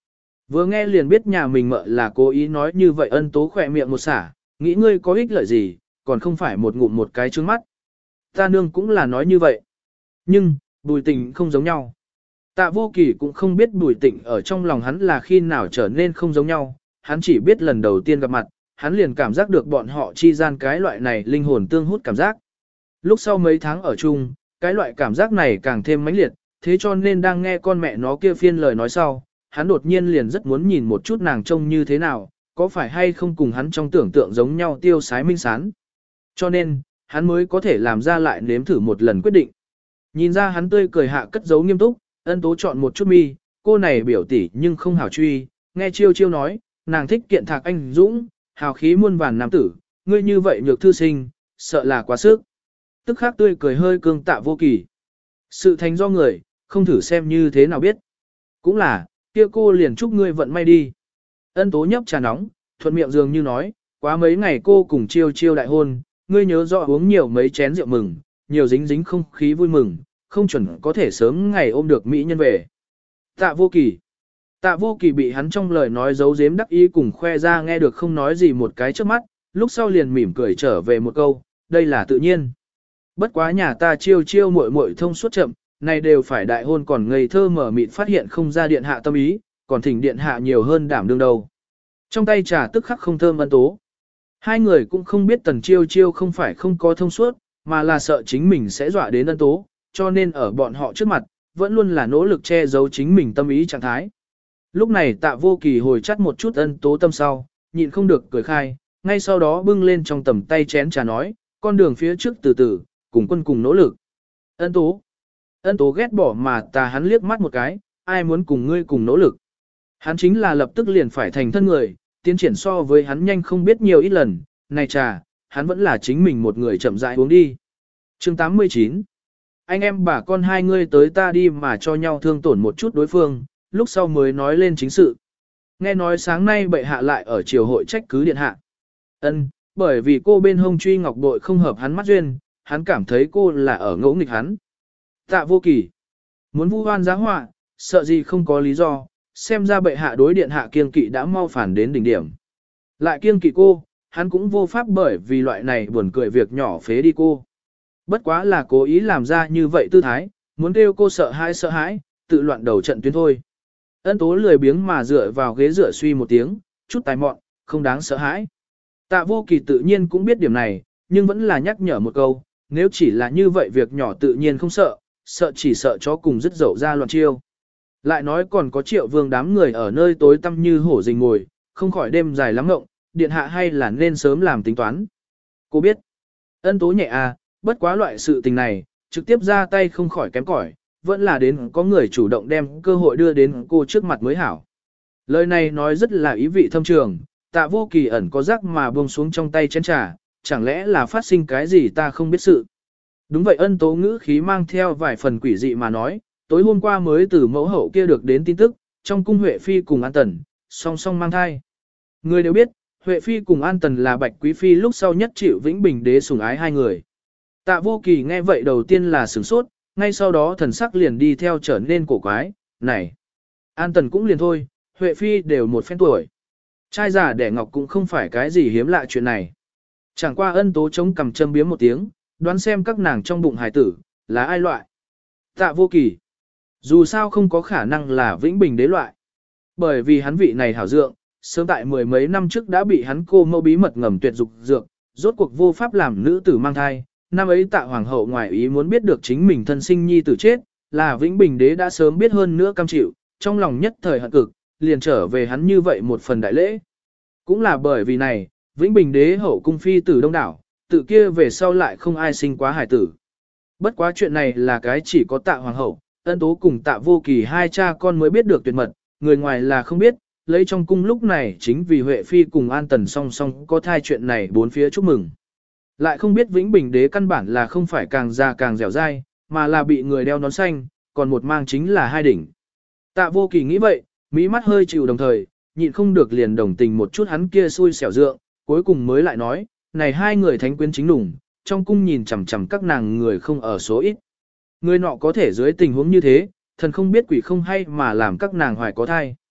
Speaker 1: Vừa nghe liền biết nhà mình mợ là cố ý nói như vậy, Ân Tố khỏe miệng một xả, nghĩ ngươi có ích lợi gì, còn không phải một ngụm một cái trứng mắt. Ta nương cũng là nói như vậy. Nhưng, Bùi Tịnh không giống nhau. Tạ Vô Kỳ cũng không biết Bùi Tịnh ở trong lòng hắn là khi nào trở nên không giống nhau, hắn chỉ biết lần đầu tiên gặp mặt, hắn liền cảm giác được bọn họ chi gian cái loại này linh hồn tương hút cảm giác. Lúc sau mấy tháng ở chung, cái loại cảm giác này càng thêm mãnh liệt, thế cho nên đang nghe con mẹ nó kia phiên lời nói sau, hắn đột nhiên liền rất muốn nhìn một chút nàng trông như thế nào, có phải hay không cùng hắn trong tưởng tượng giống nhau tiêu sái minh sán. Cho nên, hắn mới có thể làm ra lại nếm thử một lần quyết định. Nhìn ra hắn tươi cười hạ cất giấu nghiêm túc, Ân Tố chọn một chút mi, cô này biểu tỷ nhưng không hảo truy, nghe chiêu chiêu nói, nàng thích kiện thạc anh dũng, hào khí muôn vàn nam tử, ngươi như vậy nhược thư sinh, sợ là quá sức. Tức khắc tươi cười hơi cương Tạ Vô Kỳ. Sự thành do người, không thử xem như thế nào biết. Cũng là, kia cô liền chúc ngươi vận may đi. Ân Tố nhấp trà nóng, thuận miệng dường như nói, quá mấy ngày cô cùng chiêu chiêu đại hôn, ngươi nhớ rõ uống nhiều mấy chén rượu mừng, nhiều dính dính không khí vui mừng, không chuẩn có thể sớm ngày ôm được mỹ nhân về. Tạ Vô Kỳ. Tạ Vô Kỳ bị hắn trong lời nói giấu giếm đắc ý cùng khoe ra nghe được không nói gì một cái trước mắt, lúc sau liền mỉm cười trở về một câu, đây là tự nhiên. Bất quá nhà ta chiêu chiêu muội muội thông suốt chậm, này đều phải đại hôn còn ngây thơ mở mịt phát hiện không ra điện hạ tâm ý, còn thỉnh điện hạ nhiều hơn đảm đương đầu. Trong tay trà tức khắc không thơm Ân Tố. Hai người cũng không biết tần chiêu chiêu không phải không có thông suốt, mà là sợ chính mình sẽ dọa đến Ân Tố, cho nên ở bọn họ trước mặt, vẫn luôn là nỗ lực che giấu chính mình tâm ý trạng thái. Lúc này Tạ Vô Kỳ hồi chắt một chút Ân Tố tâm sau, nhịn không được cười khai, ngay sau đó bưng lên trong tầm tay chén trà nói, con đường phía trước từ từ, cùng quân cùng nỗ lực. Ân Tố. Ân Tố ghét bỏ mà tà hắn liếc mắt một cái, ai muốn cùng ngươi cùng nỗ lực. Hắn chính là lập tức liền phải thành thân người, tiến triển so với hắn nhanh không biết nhiều ít lần, này trà, hắn vẫn là chính mình một người chậm rãi uống đi. Chương tám mươi chín. Anh em bà con hai ngươi tới ta đi mà cho nhau thương tổn một chút đối phương, lúc sau mới nói lên chính sự. Nghe nói sáng nay bệ hạ lại ở triều hội trách cứ điện hạ. Ân, bởi vì cô bên hông truy ngọc bội không hợp hắn mắt duyên, hắn cảm thấy cô là ở ngỗ nghịch hắn. Tạ Vô Kỳ. Muốn vu oan giá họa, sợ gì không có lý do, xem ra bệ hạ đối điện hạ kiêng kỵ đã mau phản đến đỉnh điểm. Lại kiêng kỵ cô, hắn cũng vô pháp bởi vì loại này buồn cười việc nhỏ phế đi cô. Bất quá là cố ý làm ra như vậy tư thái, muốn kêu cô sợ hãi sợ hãi, tự loạn đầu trận tuyến thôi. Ân Tố lười biếng mà dựa vào ghế dựa suy một tiếng, chút tài mọn, không đáng sợ hãi. Tạ Vô Kỳ tự nhiên cũng biết điểm này, nhưng vẫn là nhắc nhở một câu, nếu chỉ là như vậy việc nhỏ tự nhiên không sợ, sợ chỉ sợ chó cùng dứt dậu ra loạn chiêu. Lại nói còn có Triệu Vương đám người ở nơi tối tăm như hổ rình ngồi, không khỏi đêm dài lắm ngộng, điện hạ hay là nên sớm làm tính toán. Cô biết, Ân Tố nhẹ à, bất quá loại sự tình này, trực tiếp ra tay không khỏi kém cỏi, vẫn là đến có người chủ động đem cơ hội đưa đến cô trước mặt mới hảo. Lời này nói rất là ý vị thâm trường, Tạ Vô Kỳ ẩn có giác mà buông xuống trong tay chén trà, chẳng lẽ là phát sinh cái gì ta không biết sự. Đúng vậy, Ân Tố ngữ khí mang theo vài phần quỷ dị mà nói, tối hôm qua mới từ mẫu hậu kia được đến tin tức, trong cung Huệ Phi cùng An Tần, song song mang thai. Người đều biết, Huệ Phi cùng An Tần là Bạch Quý Phi lúc sau nhất chịu Vĩnh Bình đế sủng ái hai người. Tạ Vô Kỳ nghe vậy đầu tiên là sửng sốt, ngay sau đó thần sắc liền đi theo trở nên cổ quái, này. An Tần cũng liền thôi, Huệ Phi đều một phen tuổi. Trai già đẻ ngọc cũng không phải cái gì hiếm lạ chuyện này. Chẳng qua Ân Tố chống cằm châm biếm một tiếng, đoán xem các nàng trong bụng hài tử, là ai loại. Tạ Vô Kỳ. Dù sao không có khả năng là Vĩnh Bình đế loại. Bởi vì hắn vị này hảo dượng, sớm tại mười mấy năm trước đã bị hắn cô mâu bí mật ngầm tuyệt dục dược, rốt cuộc vô pháp làm nữ tử mang thai. Năm ấy Tạ Hoàng hậu ngoài ý muốn biết được chính mình thân sinh nhi tử chết, là Vĩnh Bình đế đã sớm biết hơn nữa cam chịu, trong lòng nhất thời hận cực, liền trở về hắn như vậy một phần đại lễ. Cũng là bởi vì này, Vĩnh Bình đế hậu cung phi tử đông đảo, tự kia về sau lại không ai sinh quá hài tử. Bất quá chuyện này là cái chỉ có Tạ Hoàng hậu, Ân Tố cùng Tạ Vô Kỳ hai cha con mới biết được tuyệt mật, người ngoài là không biết, lấy trong cung lúc này chính vì Huệ Phi cùng An Tần song song có thai chuyện này bốn phía chúc mừng. Lại không biết Vĩnh Bình đế căn bản là không phải càng già càng dẻo dai, mà là bị người đeo nón xanh, còn một mang chính là hai đỉnh. Tạ Vô Kỳ nghĩ vậy, mỹ mắt hơi chịu đồng thời, nhịn không được liền đồng tình một chút hắn kia xui xẻo dượng, cuối cùng mới lại nói, này hai người thánh quyến chính đủng, trong cung nhìn chằm chằm các nàng người không ở số ít. Người nọ có thể dưới tình huống như thế, thần không biết quỷ không hay mà làm các nàng hoài có thai.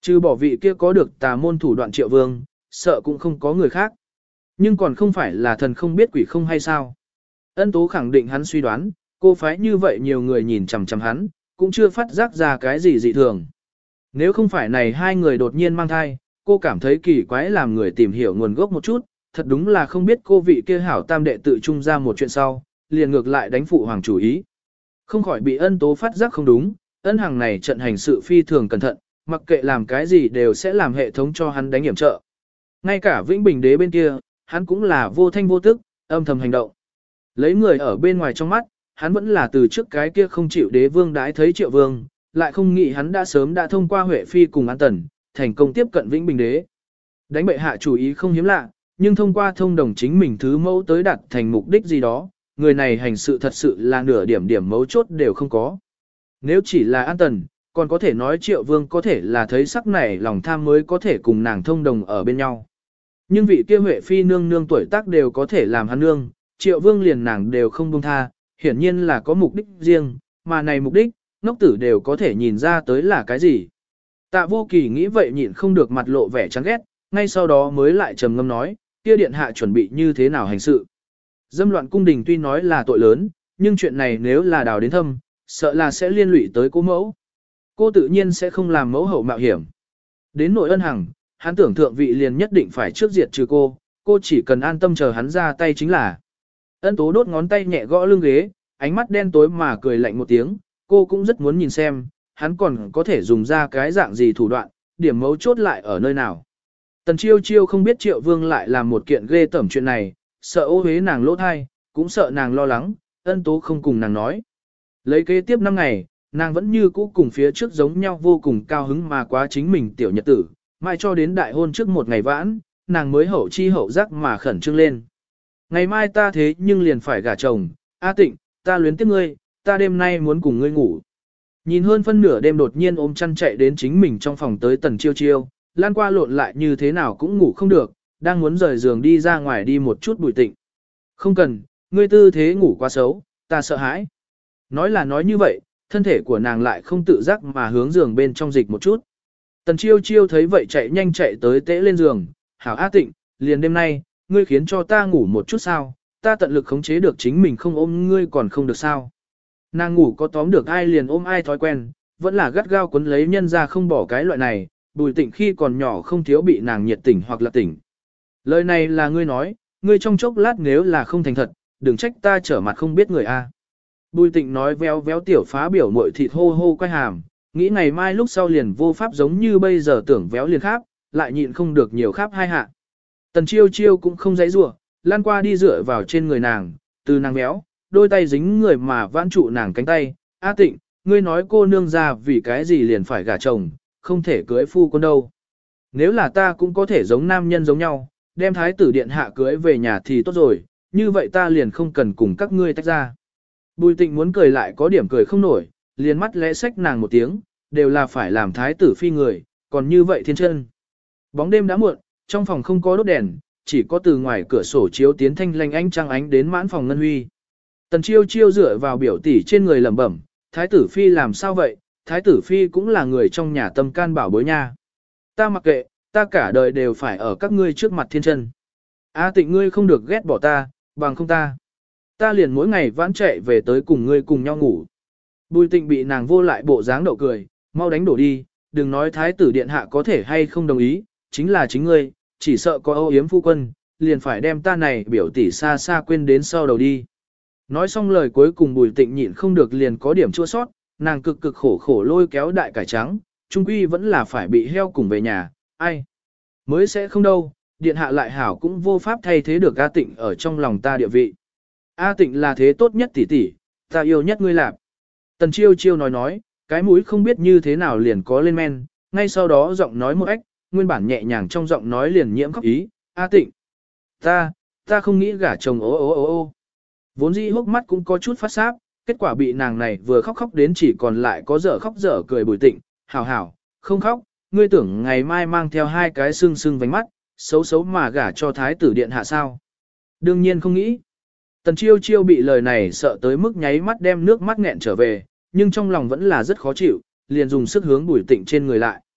Speaker 1: Trừ bỏ vị kia có được tà môn thủ đoạn Triệu Vương, sợ cũng không có người khác. Nhưng còn không phải là thần không biết quỷ không hay sao. Ân Tố khẳng định hắn suy đoán, cô phái như vậy nhiều người nhìn chằm chằm hắn, cũng chưa phát giác ra cái gì dị thường. Nếu không phải này hai người đột nhiên mang thai, cô cảm thấy kỳ quái làm người tìm hiểu nguồn gốc một chút, thật đúng là không biết cô vị kia hảo tam đệ tự trung ra một chuyện sau, liền ngược lại đánh phụ hoàng chủ ý. Không khỏi bị Ân Tố phát giác không đúng, ân hàng này trận hành sự phi thường cẩn thận, mặc kệ làm cái gì đều sẽ làm hệ thống cho hắn đánh hiểm trợ. Ngay cả Vĩnh Bình đế bên kia, hắn cũng là vô thanh vô tức, âm thầm hành động. Lấy người ở bên ngoài trong mắt, hắn vẫn là từ trước cái kia không chịu đế vương đãi thấy Triệu Vương, lại không nghĩ hắn đã sớm đã thông qua Huệ Phi cùng An Tần, thành công tiếp cận Vĩnh Bình đế. Đánh bệ hạ chủ ý không hiếm lạ, nhưng thông qua thông đồng chính mình thứ mẫu tới đạt thành mục đích gì đó, người này hành sự thật sự là nửa điểm điểm mấu chốt đều không có. Nếu chỉ là An Tần, còn có thể nói Triệu Vương có thể là thấy sắc này lòng tham mới có thể cùng nàng thông đồng ở bên nhau. Nhưng vị kia Huệ Phi nương nương tuổi tác đều có thể làm hắn nương, Triệu Vương liền nàng đều không buông tha, hiển nhiên là có mục đích riêng, mà này mục đích, ngốc tử đều có thể nhìn ra tới là cái gì. Tạ Vô Kỳ nghĩ vậy nhịn không được mặt lộ vẻ chán ghét, ngay sau đó mới lại trầm ngâm nói, kia điện hạ chuẩn bị như thế nào hành sự. Dâm loạn cung đình tuy nói là tội lớn, nhưng chuyện này nếu là đào đến thâm, sợ là sẽ liên lụy tới cô mẫu. Cô tự nhiên sẽ không làm mẫu hậu mạo hiểm. Đến nội ân hằng, hắn tưởng thượng vị liền nhất định phải trước diệt trừ cô, cô chỉ cần an tâm chờ hắn ra tay chính là. Ân Tố đốt ngón tay nhẹ gõ lưng ghế, ánh mắt đen tối mà cười lạnh một tiếng, cô cũng rất muốn nhìn xem, hắn còn có thể dùng ra cái dạng gì thủ đoạn, điểm mấu chốt lại ở nơi nào. Tần Chiêu Chiêu không biết Triệu Vương lại làm một kiện ghê tởm chuyện này, sợ ô hế nàng lỗ thai, cũng sợ nàng lo lắng, Ân Tố không cùng nàng nói. Lấy kế tiếp năm ngày, nàng vẫn như cũ cùng phía trước giống nhau vô cùng cao hứng mà quá chính mình tiểu nhật tử, mai cho đến đại hôn trước một ngày vãn, nàng mới hậu chi hậu giác mà khẩn trương lên. Ngày mai ta thế nhưng liền phải gả chồng, A Tịnh, ta luyến tiếc ngươi, ta đêm nay muốn cùng ngươi ngủ. Nhìn hơn phân nửa đêm đột nhiên ôm chăn chạy đến chính mình trong phòng tới Tần Chiêu Chiêu, lan qua lộn lại như thế nào cũng ngủ không được, đang muốn rời giường đi ra ngoài đi một chút Bùi Tịnh. Không cần, ngươi tư thế ngủ quá xấu, ta sợ hãi. Nói là nói như vậy, thân thể của nàng lại không tự giác mà hướng giường bên trong dịch một chút. Tần Chiêu Chiêu thấy vậy chạy nhanh chạy tới tễ lên giường, hảo A Tịnh, liền đêm nay, ngươi khiến cho ta ngủ một chút sao, ta tận lực khống chế được chính mình không ôm ngươi còn không được sao. Nàng ngủ có tóm được ai liền ôm ai thói quen, vẫn là gắt gao quấn lấy nhân ra không bỏ cái loại này, Bùi Tịnh khi còn nhỏ không thiếu bị nàng nhiệt tỉnh hoặc là tỉnh. Lời này là ngươi nói, ngươi trong chốc lát nếu là không thành thật, đừng trách ta trở mặt không biết người a. Bùi Tịnh nói véo véo tiểu phá biểu muội thịt hô hô quay hàm, nghĩ ngày mai lúc sau liền vô pháp giống như bây giờ tưởng véo liền kháp, lại nhịn không được nhiều kháp hai hạ. Tần Chiêu Chiêu cũng không dãy rủa, lan qua đi dựa vào trên người nàng, từ nàng béo, đôi tay dính người mà vãn trụ nàng cánh tay. A Tịnh, ngươi nói cô nương ra vì cái gì liền phải gả chồng, không thể cưới phu quân đâu. Nếu là ta cũng có thể giống nam nhân giống nhau, đem thái tử điện hạ cưới về nhà thì tốt rồi, như vậy ta liền không cần cùng các ngươi tách ra. Bùi Tịnh muốn cười lại có điểm cười không nổi, liền mắt lẽ xách nàng một tiếng, đều là phải làm thái tử phi người, còn như vậy thiên chân. Bóng đêm đã muộn, trong phòng không có đốt đèn, chỉ có từ ngoài cửa sổ chiếu tiến thanh lanh ánh trăng ánh đến mãn phòng ngân huy. Tần Chiêu Chiêu dựa vào biểu tỷ trên người lẩm bẩm, thái tử phi làm sao vậy, thái tử phi cũng là người trong nhà tâm can bảo bối nha. Ta mặc kệ, ta cả đời đều phải ở các ngươi trước mặt thiên chân. A Tịnh ngươi không được ghét bỏ ta, bằng không ta. Ta liền mỗi ngày vãn chạy về tới cùng ngươi cùng nhau ngủ. Bùi Tịnh bị nàng vô lại bộ dáng đậu cười, mau đánh đổ đi, đừng nói thái tử điện hạ có thể hay không đồng ý, chính là chính ngươi, chỉ sợ có âu yếm phu quân, liền phải đem ta này biểu tỷ xa xa quên đến sau đầu đi. Nói xong lời cuối cùng Bùi Tịnh nhịn không được liền có điểm chua sót, nàng cực cực khổ khổ lôi kéo đại cải trắng, trung quy vẫn là phải bị heo cùng về nhà, ai. Mới sẽ không đâu, điện hạ lại hảo cũng vô pháp thay thế được A Tịnh ở trong lòng ta địa vị. A Tịnh là thế tốt nhất tỷ tỷ, ta yêu nhất ngươi lạp. Tần Chiêu Chiêu nói nói, cái mũi không biết như thế nào liền có lên men, ngay sau đó giọng nói một ếch, nguyên bản nhẹ nhàng trong giọng nói liền nhiễm khóc ý, A Tịnh. Ta, ta không nghĩ gả chồng ô ô ô ô. Vốn dĩ hốc mắt cũng có chút phát sáp, kết quả bị nàng này vừa khóc khóc đến chỉ còn lại có dở khóc dở cười Bùi Tịnh, hảo hảo, không khóc, ngươi tưởng ngày mai mang theo hai cái sưng sưng vành mắt, xấu xấu mà gả cho thái tử điện hạ sao. Đương nhiên không nghĩ. Tần Chiêu Chiêu bị lời này sợ tới mức nháy mắt đem nước mắt nghẹn trở về, nhưng trong lòng vẫn là rất khó chịu, liền dùng sức hướng Bùi Tịnh trên người lại.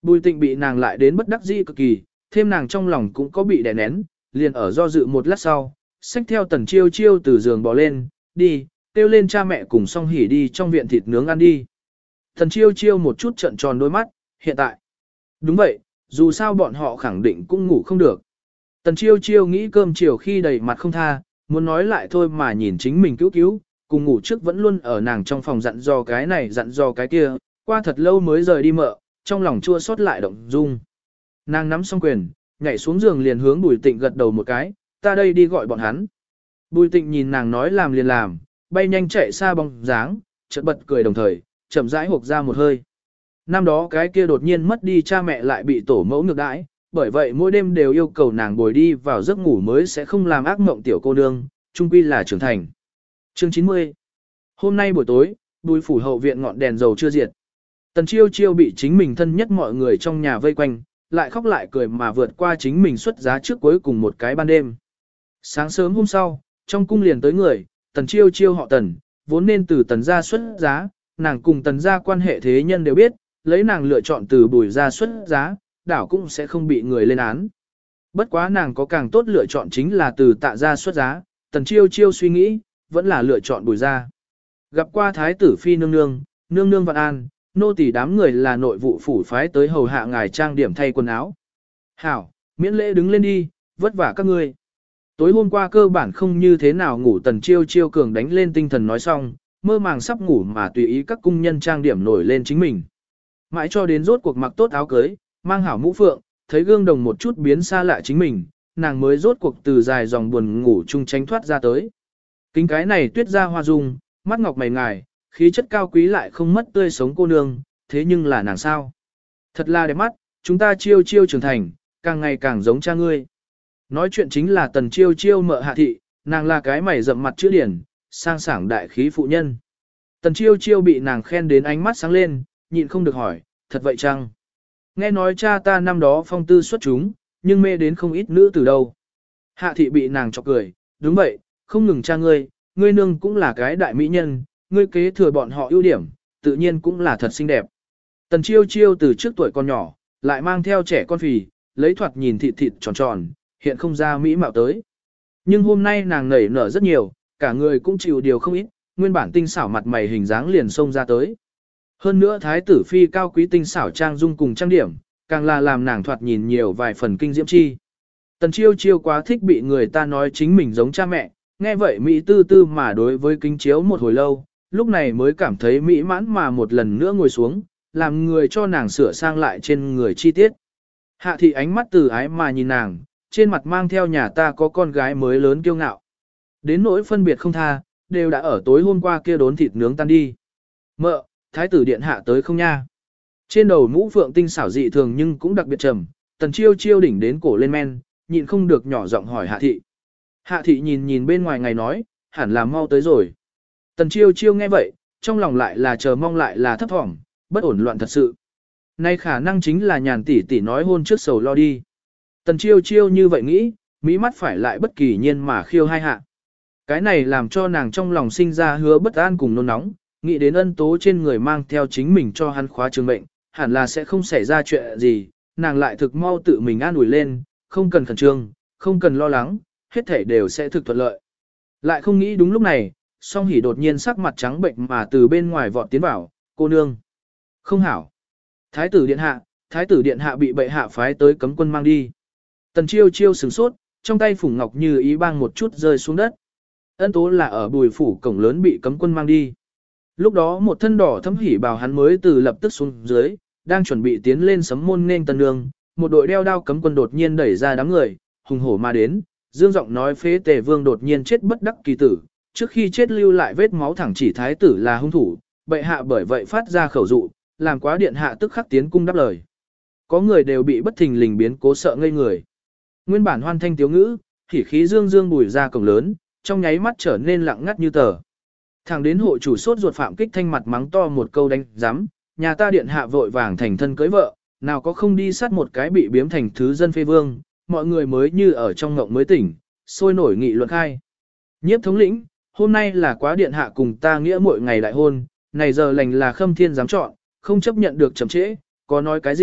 Speaker 1: Bùi Tịnh bị nàng lại đến bất đắc dĩ cực kỳ, thêm nàng trong lòng cũng có bị đè nén, liền ở do dự một lát sau, xách theo Tần Chiêu Chiêu từ giường bò lên, đi, kêu lên cha mẹ cùng Song Hỉ đi trong viện thịt nướng ăn đi. Tần Chiêu Chiêu một chút trợn tròn đôi mắt, hiện tại. Đúng vậy, dù sao bọn họ khẳng định cũng ngủ không được. Tần Chiêu Chiêu nghĩ cơm chiều khi đầy mặt không tha, muốn nói lại thôi mà nhìn chính mình cứu cứu, cùng ngủ trước vẫn luôn ở nàng trong phòng dặn dò cái này dặn dò cái kia, qua thật lâu mới rời đi mợ, trong lòng chua xót lại động dung. Nàng nắm xong quyền, nhảy xuống giường liền hướng Bùi Tịnh gật đầu một cái, ta đây đi gọi bọn hắn. Bùi Tịnh nhìn nàng nói làm liền làm, bay nhanh chạy xa bóng dáng, chợt bật cười đồng thời, chậm rãi hộc ra một hơi. Năm đó cái kia đột nhiên mất đi cha mẹ lại bị tổ mẫu ngược đãi, bởi vậy mỗi đêm đều yêu cầu nàng bồi đi vào giấc ngủ mới sẽ không làm ác mộng tiểu cô nương, chung quy là trưởng thành. Chương chín mươi. Hôm nay buổi tối, Bùi phủ hậu viện ngọn đèn dầu chưa diệt. Tần Chiêu Chiêu bị chính mình thân nhất mọi người trong nhà vây quanh, lại khóc lại cười mà vượt qua chính mình xuất giá trước cuối cùng một cái ban đêm. Sáng sớm hôm sau, trong cung liền tới người, Tần Chiêu Chiêu họ Tần, vốn nên từ Tần gia xuất giá, nàng cùng Tần gia quan hệ thế nhân đều biết, lấy nàng lựa chọn từ Bùi gia xuất giá, đảo cũng sẽ không bị người lên án. Bất quá nàng có càng tốt lựa chọn chính là từ Tạ gia xuất giá, Tần Chiêu Chiêu suy nghĩ, vẫn là lựa chọn Bùi gia. Gặp qua thái tử phi nương nương, nương nương vạn an, nô tỳ đám người là nội vụ phủ phái tới hầu hạ ngài trang điểm thay quần áo. Hảo, miễn lễ đứng lên đi, vất vả các ngươi. Tối hôm qua cơ bản không như thế nào ngủ. Tần Chiêu Chiêu cường đánh lên tinh thần nói xong, mơ màng sắp ngủ mà tùy ý các cung nhân trang điểm nổi lên chính mình. Mãi cho đến rốt cuộc mặc tốt áo cưới, mang hảo mũ phượng, thấy gương đồng một chút biến xa lạ chính mình, nàng mới rốt cuộc từ dài dòng buồn ngủ chung tránh thoát ra tới. Kính cái này tuyết ra hoa dung, mắt ngọc mày ngài, khí chất cao quý lại không mất tươi sống cô nương, thế nhưng là nàng sao? Thật là đẹp mắt, chúng ta Chiêu Chiêu trưởng thành, càng ngày càng giống cha ngươi. Nói chuyện chính là Tần Chiêu Chiêu mợ Hạ thị, nàng là cái mày rậm mặt chữ điển, sang sảng đại khí phụ nhân. Tần Chiêu Chiêu bị nàng khen đến ánh mắt sáng lên, nhịn không được hỏi, thật vậy chăng? Nghe nói cha ta năm đó phong tư xuất chúng, nhưng mê đến không ít nữ từ đâu. Hạ thị bị nàng chọc cười, đúng vậy, không ngừng cha ngươi, ngươi nương cũng là cái đại mỹ nhân, ngươi kế thừa bọn họ ưu điểm, tự nhiên cũng là thật xinh đẹp. Tần Chiêu Chiêu từ trước tuổi còn nhỏ, lại mang theo trẻ con phì, lấy thoạt nhìn thịt thịt tròn tròn, hiện không ra mỹ mạo tới. Nhưng hôm nay nàng nảy nở rất nhiều, cả người cũng chịu điều không ít, nguyên bản tinh xảo mặt mày hình dáng liền xông ra tới. Hơn nữa thái tử phi cao quý tinh xảo trang dung cùng trang điểm, càng là làm nàng thoạt nhìn nhiều vài phần kinh diễm chi. Tần Chiêu Chiêu quá thích bị người ta nói chính mình giống cha mẹ, nghe vậy Mỹ tư tư mà đối với kính chiếu một hồi lâu, lúc này mới cảm thấy mỹ mãn mà một lần nữa ngồi xuống, làm người cho nàng sửa sang lại trên người chi tiết. Hạ thị ánh mắt từ ái mà nhìn nàng, trên mặt mang theo nhà ta có con gái mới lớn kiêu ngạo. Đến nỗi phân biệt không tha, đều đã ở tối hôm qua kia đốn thịt nướng tan đi. Mợ, thái tử điện hạ tới không nha? Trên đầu mũ phượng tinh xảo dị thường nhưng cũng đặc biệt trầm, Tần Chiêu Chiêu đỉnh đến cổ lên men, nhịn không được nhỏ giọng hỏi Hạ thị. Hạ thị nhìn nhìn bên ngoài ngày nói, hẳn là mau tới rồi. Tần Chiêu Chiêu nghe vậy, trong lòng lại là chờ mong lại là thấp thỏm, bất ổn loạn thật sự. Nay khả năng chính là nhàn tỷ tỷ nói hôn trước sầu lo đi. Tần Chiêu Chiêu như vậy nghĩ, mỹ mắt phải lại bất kỳ nhiên mà khiêu hai hạ. Cái này làm cho nàng trong lòng sinh ra hứa bất an cùng nôn nóng, nghĩ đến ân tố trên người mang theo chính mình cho hắn khóa trường mệnh, hẳn là sẽ không xảy ra chuyện gì, nàng lại thực mau tự mình an ủi lên, không cần khẩn trương, không cần lo lắng, hết thể đều sẽ thực thuận lợi. Lại không nghĩ đúng lúc này, Song Hỉ đột nhiên sắc mặt trắng bệnh mà từ bên ngoài vọt tiến vào, cô nương. Không hảo. Thái tử điện hạ, thái tử điện hạ bị bệ hạ phái tới cấm quân mang đi. Tần Chiêu Chiêu sửng sốt, trong tay Phùng Ngọc Như ý bang một chút rơi xuống đất. Ân tố là ở Bùi phủ cổng lớn bị cấm quân mang đi. Lúc đó một thân đỏ thấm hỉ bào hắn mới từ lập tức xuống dưới, đang chuẩn bị tiến lên sấm môn nên tân nương, một đội đeo đao cấm quân đột nhiên đẩy ra đám người, hùng hổ mà đến, dương giọng nói phế tề vương đột nhiên chết bất đắc kỳ tử, trước khi chết lưu lại vết máu thẳng chỉ thái tử là hung thủ, bệ hạ bởi vậy phát ra khẩu dụ, làm quá điện hạ tức khắc tiến cung đáp lời. Có người đều bị bất thình lình biến cố sợ ngây người. Nguyên bản hoan thanh tiếu ngữ, khỉ khí dương dương bùi ra cổng lớn, trong nháy mắt trở nên lặng ngắt như tờ. Thẳng đến hộ chủ sốt ruột Phạm Kích Thanh mặt mắng to một câu đánh giám, nhà ta điện hạ vội vàng thành thân cưới vợ, nào có không đi sát một cái bị biếm thành thứ dân phê vương, mọi người mới như ở trong ngộng mới tỉnh, sôi nổi nghị luận khai. Nhiếp thống lĩnh, hôm nay là quá điện hạ cùng ta nghĩa mỗi ngày đại hôn, này giờ lành là khâm thiên dám chọn, không chấp nhận được chậm trễ, có nói cái gì,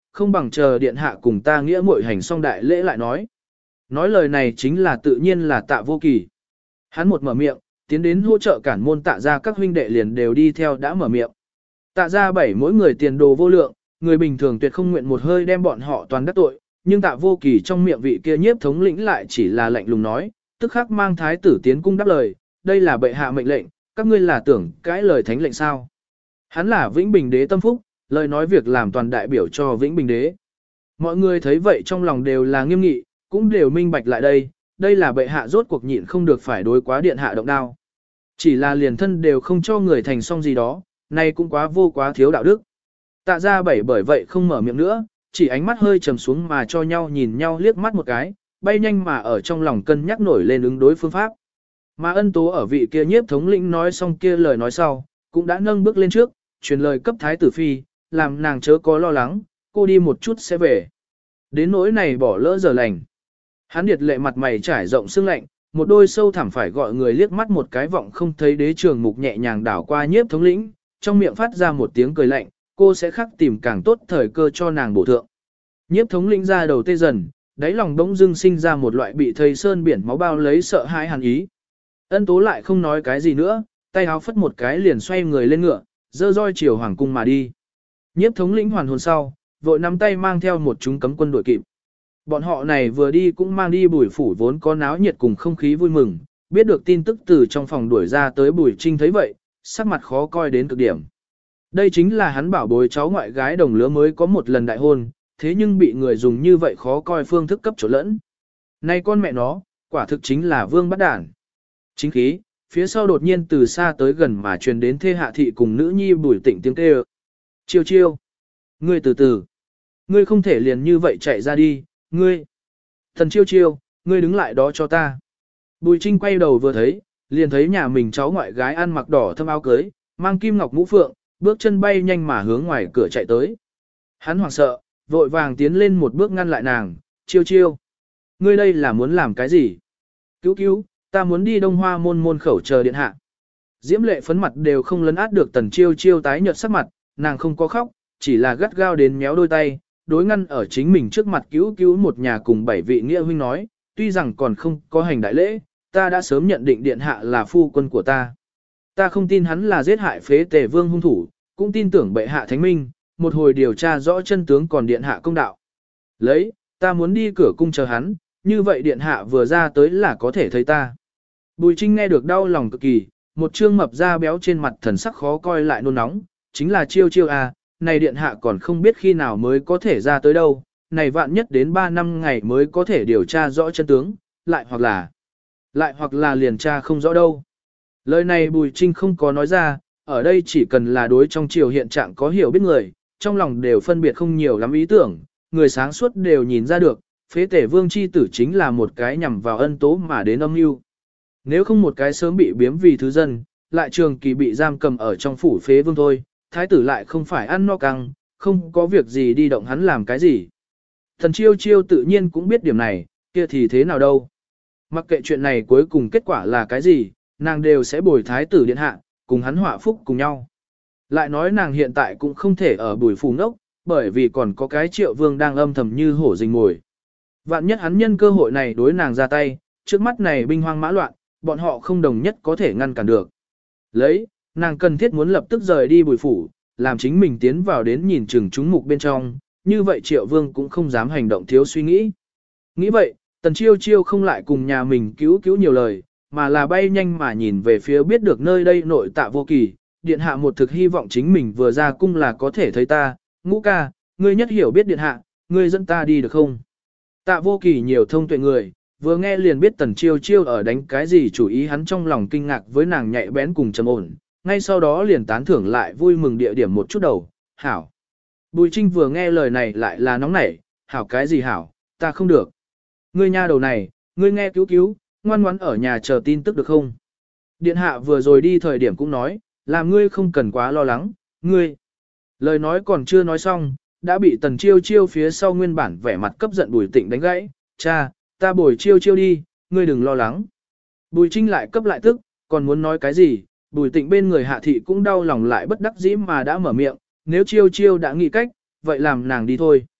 Speaker 1: không bằng chờ điện hạ cùng ta nghĩa muội hành xong đại lễ lại nói. Nói lời này chính là tự nhiên là Tạ Vô Kỳ. Hắn một mở miệng, tiến đến hỗ trợ cản môn Tạ gia các huynh đệ liền đều đi theo đã mở miệng. Tạ gia bảy mỗi người tiền đồ vô lượng, người bình thường tuyệt không nguyện một hơi đem bọn họ toàn đắc tội, nhưng Tạ Vô Kỳ trong miệng vị kia nhiếp thống lĩnh lại chỉ là lạnh lùng nói, tức khắc mang thái tử tiến cung đáp lời, đây là bệ hạ mệnh lệnh, các ngươi là tưởng cãi lời thánh lệnh sao? Hắn là Vĩnh Bình đế tâm phúc, lời nói việc làm toàn đại biểu cho Vĩnh Bình đế. Mọi người thấy vậy trong lòng đều là nghiêm nghị, cũng đều minh bạch lại đây, đây là bệ hạ rốt cuộc nhịn không được phải đối quá điện hạ động đao. Chỉ là liền thân đều không cho người thành xong gì đó, này cũng quá vô quá thiếu đạo đức. Tạ gia bảy bởi vậy không mở miệng nữa, chỉ ánh mắt hơi trầm xuống mà cho nhau nhìn nhau liếc mắt một cái, bay nhanh mà ở trong lòng cân nhắc nổi lên ứng đối phương pháp. Mà Ân Tố ở vị kia nhiếp thống lĩnh nói xong kia lời nói sau, cũng đã nâng bước lên trước, truyền lời cấp thái tử phi, làm nàng chớ có lo lắng, cô đi một chút sẽ về. Đến nỗi này bỏ lỡ giờ lành. Hắn điệt lệ mặt mày trải rộng sương lạnh, một đôi sâu thẳm phải gọi người liếc mắt một cái vọng không thấy đế trường mục nhẹ nhàng đảo qua nhiếp thống lĩnh, trong miệng phát ra một tiếng cười lạnh, cô sẽ khắc tìm càng tốt thời cơ cho nàng bổ thượng. Nhiếp thống lĩnh ra đầu tê dần, đáy lòng đống dưng sinh ra một loại bị thầy sơn biển máu bao lấy sợ hãi hàn ý. Ân Tố lại không nói cái gì nữa, tay áo phất một cái liền xoay người lên ngựa, dơ roi chiều hoàng cung mà đi. Nhiếp thống lĩnh hoàn hồn sau, vội nắm tay mang theo một chúng cấm quân đội kịp. Bọn họ này vừa đi cũng mang đi Bùi phủ vốn có náo nhiệt cùng không khí vui mừng, biết được tin tức từ trong phòng đuổi ra tới Bùi Trinh thấy vậy, sắc mặt khó coi đến cực điểm. Đây chính là hắn bảo bối cháu ngoại gái đồng lứa mới có một lần đại hôn, thế nhưng bị người dùng như vậy khó coi phương thức cấp chỗ lẫn. Này con mẹ nó, quả thực chính là vương bắt đản. Chính khí, phía sau đột nhiên từ xa tới gần mà truyền đến thê hạ thị cùng nữ nhi Bùi Tịnh tiếng kêu. Chiêu chiêu. Ngươi từ từ. Ngươi không thể liền như vậy chạy ra đi, ngươi. Thần chiêu chiêu, ngươi đứng lại đó cho ta. Bùi Trinh quay đầu vừa thấy, liền thấy nhà mình cháu ngoại gái ăn mặc đỏ thâm áo cưới, mang kim ngọc mũ phượng, bước chân bay nhanh mà hướng ngoài cửa chạy tới. Hắn hoảng sợ, vội vàng tiến lên một bước ngăn lại nàng, chiêu chiêu. Ngươi đây là muốn làm cái gì? Cứu cứu, ta muốn đi Đông Hoa môn môn khẩu chờ điện hạ. Diễm lệ phấn mặt đều không lấn át được tần chiêu chiêu tái nhợt sắc mặt, nàng không có khóc, chỉ là gắt gao đến méo đôi tay, đối ngăn ở chính mình trước mặt cứu cứu một nhà cùng bảy vị nghĩa huynh nói, tuy rằng còn không có hành đại lễ, ta đã sớm nhận định điện hạ là phu quân của ta. Ta không tin hắn là giết hại phế tề vương hung thủ, cũng tin tưởng bệ hạ thánh minh, một hồi điều tra rõ chân tướng còn điện hạ công đạo. Lấy, ta muốn đi cửa cung chờ hắn, như vậy điện hạ vừa ra tới là có thể thấy ta. Bùi Trinh nghe được đau lòng cực kỳ, một trương mập da béo trên mặt thần sắc khó coi lại nôn nóng, chính là chiêu chiêu à, này điện hạ còn không biết khi nào mới có thể ra tới đâu, này vạn nhất đến ba năm ngày mới có thể điều tra rõ chân tướng, lại hoặc là, lại hoặc là liền tra không rõ đâu. Lời này Bùi Trinh không có nói ra, ở đây chỉ cần là đối trong triều hiện trạng có hiểu biết người, trong lòng đều phân biệt không nhiều lắm ý tưởng, người sáng suốt đều nhìn ra được, phế tể vương chi tử chính là một cái nhằm vào Ân Tố mà đến âm mưu. Nếu không một cái sớm bị biếm vì thứ dân, lại trường kỳ bị giam cầm ở trong phủ phế vương thôi, thái tử lại không phải ăn no căng, không có việc gì đi động hắn làm cái gì. Thần chiêu chiêu tự nhiên cũng biết điểm này, kia thì thế nào đâu. Mặc kệ chuyện này cuối cùng kết quả là cái gì, nàng đều sẽ bồi thái tử điện hạ, cùng hắn họa phúc cùng nhau. Lại nói nàng hiện tại cũng không thể ở Bùi phủ ngốc, bởi vì còn có cái triệu vương đang âm thầm như hổ rình mồi. Vạn nhất hắn nhân cơ hội này đối nàng ra tay, trước mắt này binh hoang mã loạn, bọn họ không đồng nhất có thể ngăn cản được. Lấy, nàng cần thiết muốn lập tức rời đi Bùi phủ, làm chính mình tiến vào đến nhìn chừng chúng mục bên trong, như vậy triệu vương cũng không dám hành động thiếu suy nghĩ. Nghĩ vậy, tần chiêu chiêu không lại cùng nhà mình cứu cứu nhiều lời, mà là bay nhanh mà nhìn về phía biết được nơi đây nội Tạ Vô Kỳ, điện hạ một thực hy vọng chính mình vừa ra cung là có thể thấy ta, Ngũ ca, ngươi nhất hiểu biết điện hạ, ngươi dẫn ta đi được không? Tạ Vô Kỳ nhiều thông tuệ người, vừa nghe liền biết tần chiêu chiêu ở đánh cái gì chủ ý, hắn trong lòng kinh ngạc với nàng nhạy bén cùng trầm ổn, ngay sau đó liền tán thưởng lại vui mừng địa điểm một chút đầu, hảo. Bùi Trinh vừa nghe lời này lại là nóng nảy, hảo cái gì hảo, ta không được. Ngươi nha đầu này, ngươi nghe cứu cứu, ngoan ngoãn ở nhà chờ tin tức được không? Điện hạ vừa rồi đi thời điểm cũng nói, làm ngươi không cần quá lo lắng, ngươi. Lời nói còn chưa nói xong, đã bị tần chiêu chiêu phía sau nguyên bản vẻ mặt cấp giận Bùi Tịnh đánh gãy, cha, ta bồi chiêu chiêu đi, ngươi đừng lo lắng. Bùi Trinh lại cấp lại tức, còn muốn nói cái gì, Bùi Tịnh bên người hạ thị cũng đau lòng lại bất đắc dĩ mà đã mở miệng, nếu chiêu chiêu đã nghĩ cách, vậy làm nàng đi thôi.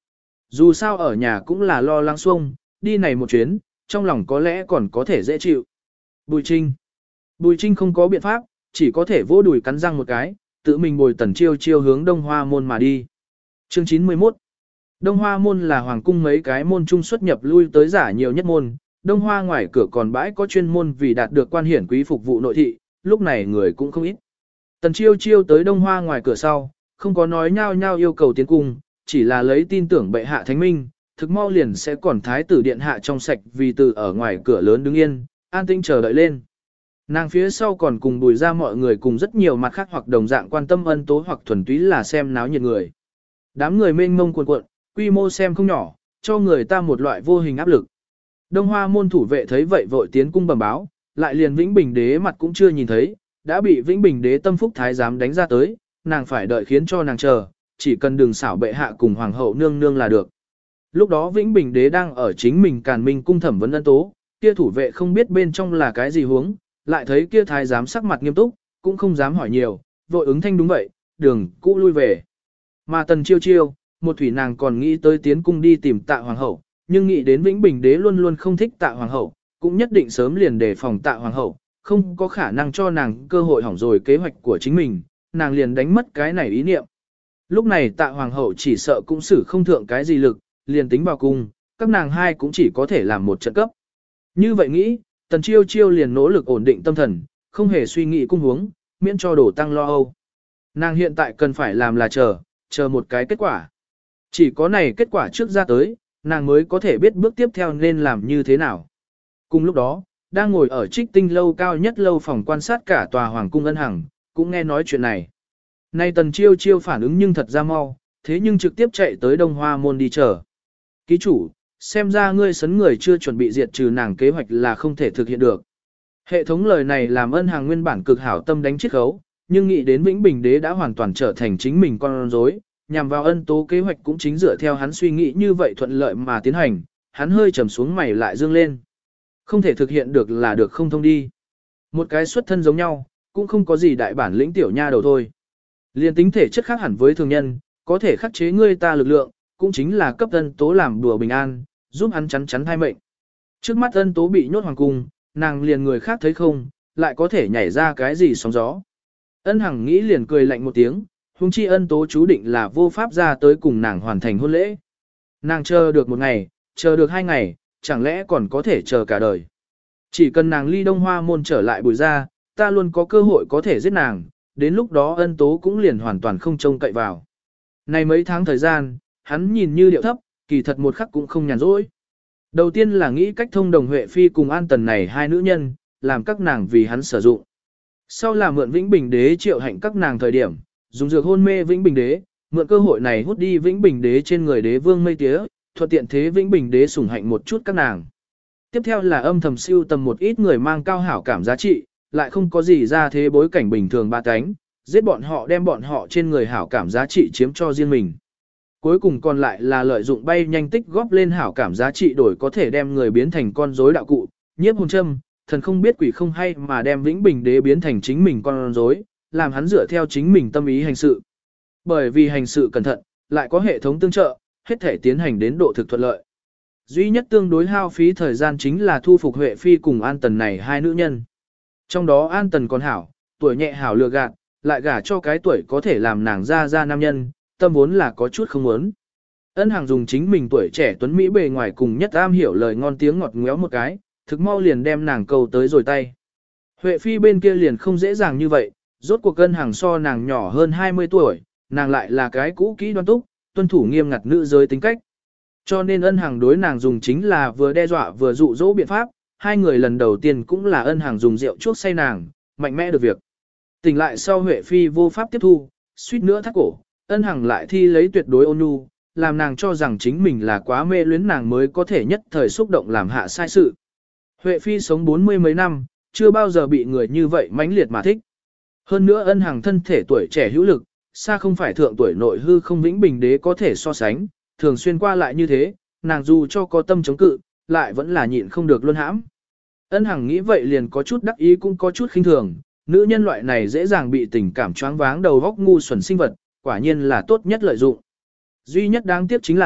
Speaker 1: Dù sao ở nhà cũng là lo lắng xuông, đi này một chuyến, trong lòng có lẽ còn có thể dễ chịu. Bùi Trinh. Bùi Trinh không có biện pháp, chỉ có thể vỗ đùi cắn răng một cái, tự mình bồi Tần Chiêu Chiêu hướng Đông Hoa môn mà đi. Chương chín mươi mốt. Đông Hoa môn là hoàng cung mấy cái môn trung xuất nhập lui tới giả nhiều nhất môn, Đông Hoa ngoài cửa còn bãi có chuyên môn vì đạt được quan hiển quý phục vụ nội thị, lúc này người cũng không ít. Tần Chiêu Chiêu tới Đông Hoa ngoài cửa sau, không có nói nhao nhao yêu cầu tiến cung, chỉ là lấy tin tưởng bệ hạ thánh minh, thực mau liền sẽ còn thái tử điện hạ trong sạch vì từ ở ngoài cửa lớn đứng yên, an tĩnh chờ đợi lên. Nàng phía sau còn cùng Bùi ra mọi người cùng rất nhiều mặt khác hoặc đồng dạng quan tâm ân tố hoặc thuần túy là xem náo nhiệt người. Đám người mênh mông cuồn cuộn, quy mô xem không nhỏ, cho người ta một loại vô hình áp lực. Đông Hoa môn thủ vệ thấy vậy vội tiến cung bẩm báo, lại liền Vĩnh Bình đế mặt cũng chưa nhìn thấy, đã bị Vĩnh Bình đế tâm phúc thái giám đánh ra tới, nàng phải đợi khiến cho nàng chờ, chỉ cần đừng xảo bệ hạ cùng hoàng hậu nương nương là được. Lúc đó Vĩnh Bình đế đang ở chính mình Càn Minh cung thẩm vấn ân tố, kia thủ vệ không biết bên trong là cái gì huống, lại thấy kia thái giám sắc mặt nghiêm túc, cũng không dám hỏi nhiều, vội ứng thanh đúng vậy, đường cũ lui về. Mà Tần Chiêu Chiêu, một thủy nàng còn nghĩ tới tiến cung đi tìm tạ hoàng hậu, nhưng nghĩ đến Vĩnh Bình đế luôn luôn không thích tạ hoàng hậu, cũng nhất định sớm liền đề phòng tạ hoàng hậu, không có khả năng cho nàng cơ hội hỏng rồi kế hoạch của chính mình, nàng liền đánh mất cái này ý niệm. Lúc này tạ hoàng hậu chỉ sợ cũng xử không thượng cái gì lực, liền tính vào cung, các nàng hai cũng chỉ có thể làm một trận cấp. Như vậy nghĩ, Tần Chiêu Chiêu liền nỗ lực ổn định tâm thần, không hề suy nghĩ cung huống, miễn cho đổ tăng lo âu. Nàng hiện tại cần phải làm là chờ, chờ một cái kết quả. Chỉ có này kết quả trước ra tới, nàng mới có thể biết bước tiếp theo nên làm như thế nào. Cùng lúc đó, đang ngồi ở Trích Tinh lâu cao nhất lâu phòng quan sát cả tòa hoàng cung ân hằng, cũng nghe nói chuyện này. Nay Tần Chiêu Chiêu phản ứng nhưng thật ra mau, thế nhưng trực tiếp chạy tới Đông Hoa môn đi chờ. Ký chủ, xem ra ngươi sấn người chưa chuẩn bị diệt trừ nàng kế hoạch là không thể thực hiện được. Hệ thống lời này làm ân hàng nguyên bản cực hảo tâm đánh chiết khấu, nhưng nghĩ đến Vĩnh Bình đế đã hoàn toàn trở thành chính mình con rối, nhằm vào ân tố kế hoạch cũng chính dựa theo hắn suy nghĩ như vậy thuận lợi mà tiến hành, hắn hơi trầm xuống mày lại dương lên. Không thể thực hiện được là được không thông đi. Một cái xuất thân giống nhau, cũng không có gì đại bản lĩnh tiểu nha đầu thôi. Liên tính thể chất khác hẳn với thường nhân, có thể khắc chế ngươi ta lực lượng, cũng chính là cấp ân tố làm đùa bình an, giúp hắn chắn chắn hai mệnh. Trước mắt ân tố bị nhốt hoàng cung, nàng liền người khác thấy không, lại có thể nhảy ra cái gì sóng gió. Ân Hằng nghĩ liền cười lạnh một tiếng, huống chi ân tố chú định là vô pháp ra tới cùng nàng hoàn thành hôn lễ. Nàng chờ được một ngày, chờ được hai ngày, chẳng lẽ còn có thể chờ cả đời. Chỉ cần nàng ly Đông Hoa môn trở lại Bùi ra, ta luôn có cơ hội có thể giết nàng, đến lúc đó ân tố cũng liền hoàn toàn không trông cậy vào. Này mấy tháng thời gian, hắn nhìn như điệu thấp, kỳ thật một khắc cũng không nhàn rỗi. Đầu tiên là nghĩ cách thông đồng Huệ Phi cùng An Tần này hai nữ nhân, làm các nàng vì hắn sử dụng. Sau là mượn Vĩnh Bình đế triệu hạnh các nàng thời điểm, dùng dược hôn mê Vĩnh Bình đế, mượn cơ hội này hút đi Vĩnh Bình đế trên người đế vương mây tía, thuận tiện thế Vĩnh Bình đế sủng hạnh một chút các nàng. Tiếp theo là âm thầm siêu tầm một ít người mang cao hảo cảm giá trị, lại không có gì ra thế bối cảnh bình thường ba cánh, giết bọn họ đem bọn họ trên người hảo cảm giá trị chiếm cho riêng mình. Cuối cùng còn lại là lợi dụng bay nhanh tích góp lên hảo cảm giá trị đổi có thể đem người biến thành con rối đạo cụ, nhiếp hồn châm, thần không biết quỷ không hay mà đem Vĩnh Bình đế biến thành chính mình con rối, làm hắn dựa theo chính mình tâm ý hành sự. Bởi vì hành sự cẩn thận, lại có hệ thống tương trợ, hết thể tiến hành đến độ thực thuận lợi. Duy nhất tương đối hao phí thời gian chính là thu phục Huệ Phi cùng An Tần này hai nữ nhân. Trong đó An Tần còn hảo, tuổi nhẹ hảo lừa gạt, lại gả cho cái tuổi có thể làm nàng ra ra nam nhân, tâm vốn là có chút không muốn. Ân Hằng dùng chính mình tuổi trẻ tuấn Mỹ bề ngoài cùng nhất am hiểu lời ngon tiếng ngọt ngéo một cái, thực mau liền đem nàng cầu tới rồi tay. Huệ Phi bên kia liền không dễ dàng như vậy, rốt cuộc Ân Hằng so nàng nhỏ hơn hai mươi tuổi, nàng lại là cái cũ kỹ đoan túc, tuân thủ nghiêm ngặt nữ giới tính cách. Cho nên Ân Hằng đối nàng dùng chính là vừa đe dọa vừa dụ dỗ biện pháp, hai người lần đầu tiên cũng là Ân Hằng dùng rượu chuốc say nàng, mạnh mẽ được việc. Tỉnh lại sau Huệ Phi vô pháp tiếp thu, suýt nữa thắt cổ, Ân Hằng lại thi lấy tuyệt đối ôn nhu, làm nàng cho rằng chính mình là quá mê luyến nàng mới có thể nhất thời xúc động làm hạ sai sự. Huệ Phi sống bốn mươi mấy năm, chưa bao giờ bị người như vậy mãnh liệt mà thích. Hơn nữa Ân Hằng thân thể tuổi trẻ hữu lực, xa không phải thượng tuổi nội hư không Vĩnh Bình đế có thể so sánh, thường xuyên qua lại như thế, nàng dù cho có tâm chống cự, lại vẫn là nhịn không được luôn hãm. Ân Hằng nghĩ vậy liền có chút đắc ý cũng có chút khinh thường, nữ nhân loại này dễ dàng bị tình cảm choáng váng đầu góc ngu xuẩn sinh vật, quả nhiên là tốt nhất lợi dụng. Duy nhất đáng tiếc chính là,